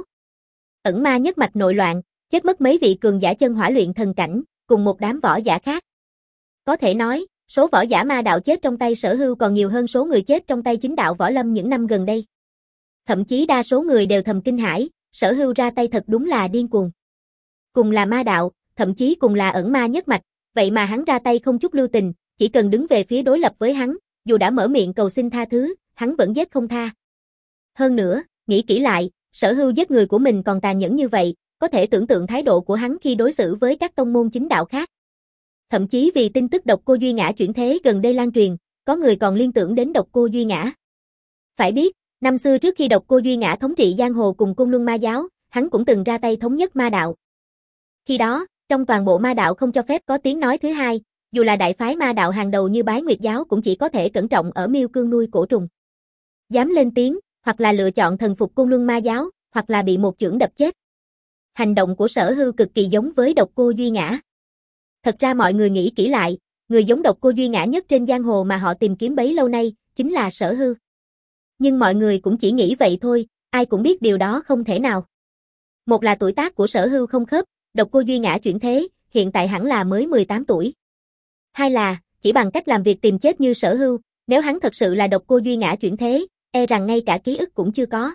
Ẩn ma nhất mạch nội loạn, chết mất mấy vị cường giả chân hỏa luyện thần cảnh, cùng một đám võ giả khác. Có thể nói, số võ giả ma đạo chết trong tay Sở Hưu còn nhiều hơn số người chết trong tay chính đạo võ lâm những năm gần đây. Thậm chí đa số người đều thầm kinh hãi, Sở Hưu ra tay thật đúng là điên cuồng. Cùng là ma đạo, thậm chí cùng là ẩn ma nhất mạch, vậy mà hắn ra tay không chút lưu tình, chỉ cần đứng về phía đối lập với hắn, dù đã mở miệng cầu xin tha thứ, hắn vẫn giết không tha. Hơn nữa, nghĩ kỹ lại, Sở Hưu giết người của mình còn tàn nhẫn như vậy, có thể tưởng tượng thái độ của hắn khi đối xử với các tông môn chính đạo khác. Thậm chí vì tin tức Độc Cô Duy Ngã chuyển thế gần đây lan truyền, có người còn liên tưởng đến Độc Cô Duy Ngã. Phải biết, năm xưa trước khi Độc Cô Duy Ngã thống trị giang hồ cùng Côn Luân Ma Giáo, hắn cũng từng ra tay thống nhất ma đạo. Khi đó, trong toàn bộ ma đạo không cho phép có tiếng nói thứ hai, dù là đại phái ma đạo hàng đầu như Bái Nguyệt Giáo cũng chỉ có thể cẩn trọng ở miêu cương nuôi cổ trùng. Dám lên tiếng, hoặc là lựa chọn thần phục Côn Luân Ma Giáo, hoặc là bị một chưởng đập chết. Hành động của Sở Hưu cực kỳ giống với Độc Cô Duy Ngã. Thật ra mọi người nghĩ kỹ lại, người giống Độc Cô Duy Ngã nhất trên giang hồ mà họ tìm kiếm bấy lâu nay, chính là Sở Hưu. Nhưng mọi người cũng chỉ nghĩ vậy thôi, ai cũng biết điều đó không thể nào. Một là tuổi tác của Sở Hưu không khớp, Độc Cô Duy Ngã chuyển thế, hiện tại hẳn là mới mười tám tuổi. Hai là, chỉ bằng cách làm việc tìm chết như Sở Hưu, nếu hắn thật sự là Độc Cô Duy Ngã chuyển thế, e rằng ngay cả ký ức cũng chưa có.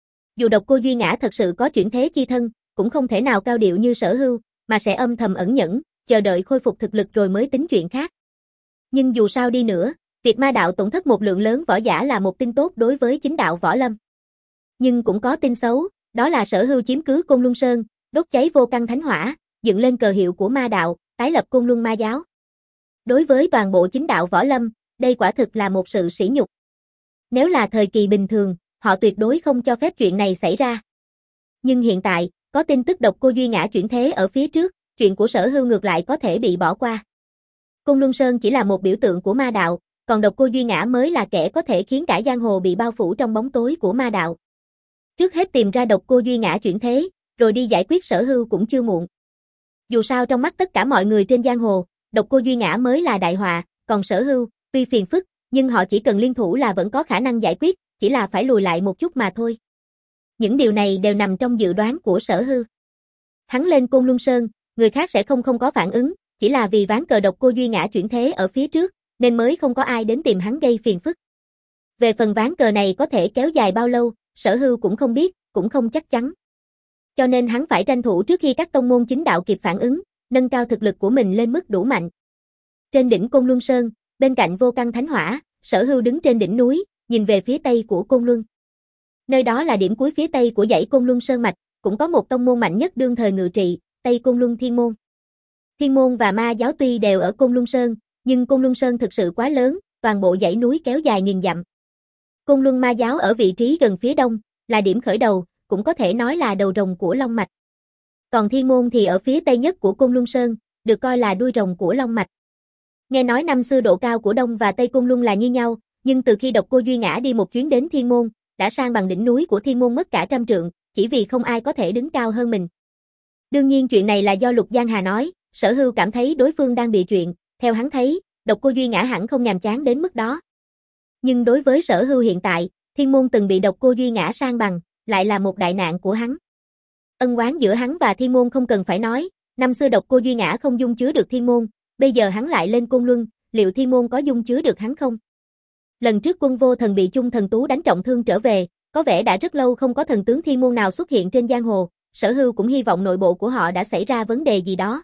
Dù độc cô Duy Ngã thật sự có chuyển thế chi thân, cũng không thể nào cao điệu như Sở Hưu, mà sẽ âm thầm ẩn nhẫn, chờ đợi khôi phục thực lực rồi mới tính chuyện khác. Nhưng dù sao đi nữa, việc ma đạo tổn thất một lượng lớn võ giả là một tin tốt đối với chính đạo võ lâm. Nhưng cũng có tin xấu, đó là Sở Hưu chiếm cứ Côn Luân Sơn, đốt cháy vô căn thánh hỏa, dựng lên cờ hiệu của ma đạo, tái lập Côn Luân ma giáo. Đối với toàn bộ chính đạo võ lâm, đây quả thực là một sự sỉ nhục. Nếu là thời kỳ bình thường, họ tuyệt đối không cho phép chuyện này xảy ra. Nhưng hiện tại, có tin tức độc cô Duy Ngã chuyển thế ở phía trước, chuyện của Sở Hưu ngược lại có thể bị bỏ qua. Côn Luân Sơn chỉ là một biểu tượng của ma đạo, còn độc cô Duy Ngã mới là kẻ có thể khiến cả giang hồ bị bao phủ trong bóng tối của ma đạo. Trước hết tìm ra độc cô Duy Ngã chuyển thế, rồi đi giải quyết Sở Hưu cũng chưa muộn. Dù sao trong mắt tất cả mọi người trên giang hồ, độc cô Duy Ngã mới là đại họa, còn Sở Hưu, tuy phiền phức, nhưng họ chỉ cần liên thủ là vẫn có khả năng giải quyết, chỉ là phải lùi lại một chút mà thôi. Những điều này đều nằm trong dự đoán của Sở Hưu. Hắn lên Côn Luân Sơn, người khác sẽ không không có phản ứng, chỉ là vì ván cờ độc cô Duy Ngã chuyển thế ở phía trước, nên mới không có ai đến tìm hắn gây phiền phức. Về phần ván cờ này có thể kéo dài bao lâu, Sở Hưu cũng không biết, cũng không chắc chắn. Cho nên hắn phải tranh thủ trước khi các tông môn chính đạo kịp phản ứng, nâng cao thực lực của mình lên mức đủ mạnh. Trên đỉnh Côn Luân Sơn, bên cạnh vô căn thánh hỏa, Sở Hưu đứng trên đỉnh núi, nhìn về phía tây của Côn Luân. Nơi đó là điểm cuối phía tây của dãy Côn Luân Sơn mạch, cũng có một tông môn mạnh nhất đương thời ngự trị, Tây Côn Luân Thiên Môn. Thiên Môn và Ma giáo tuy đều ở Côn Luân Sơn, nhưng Côn Luân Sơn thực sự quá lớn, toàn bộ dãy núi kéo dài nghìn dặm. Côn Luân Ma giáo ở vị trí gần phía đông, là điểm khởi đầu, cũng có thể nói là đầu rồng của Long mạch. Còn Thiên Môn thì ở phía tây nhất của Côn Luân Sơn, được coi là đuôi rồng của Long mạch. Nghe nói năm xưa độ cao của Đông và Tây Côn Luân là như nhau, nhưng từ khi độc cô Duy Ngã đi một chuyến đến Thiên Môn, đã sang bằng đỉnh núi của Thiên Môn mất cả trăm trượng, chỉ vì không ai có thể đứng cao hơn mình. Đương nhiên chuyện này là do Lục Giang Hà nói, Sở Hưu cảm thấy đối phương đang bị chuyện, theo hắn thấy, độc cô Duy Ngã hẳn không nhàm chán đến mức đó. Nhưng đối với Sở Hưu hiện tại, Thiên Môn từng bị độc cô Duy Ngã sang bằng, lại là một đại nạn của hắn. Ân oán giữa hắn và Thiên Môn không cần phải nói, năm xưa độc cô Duy Ngã không dung chứa được Thiên Môn, bây giờ hắn lại lên Côn Luân, liệu Thiên Môn có dung chứa được hắn không? Lần trước Quân Vô Thần bị Chung Thần Tú đánh trọng thương trở về, có vẻ đã rất lâu không có thần tướng Thiên Môn nào xuất hiện trên giang hồ, Sở Hưu cũng hy vọng nội bộ của họ đã xảy ra vấn đề gì đó.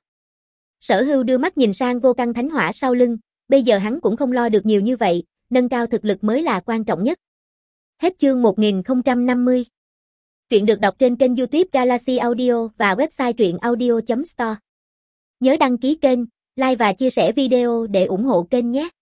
Sở Hưu đưa mắt nhìn sang vô căn thánh hỏa sau lưng, bây giờ hắn cũng không lo được nhiều như vậy, nâng cao thực lực mới là quan trọng nhất. Hết chương một nghìn không trăm năm mươi. Truyện được đọc trên kênh YouTube Galaxy Audio và website truyện audio chấm store. Nhớ đăng ký kênh, like và chia sẻ video để ủng hộ kênh nhé.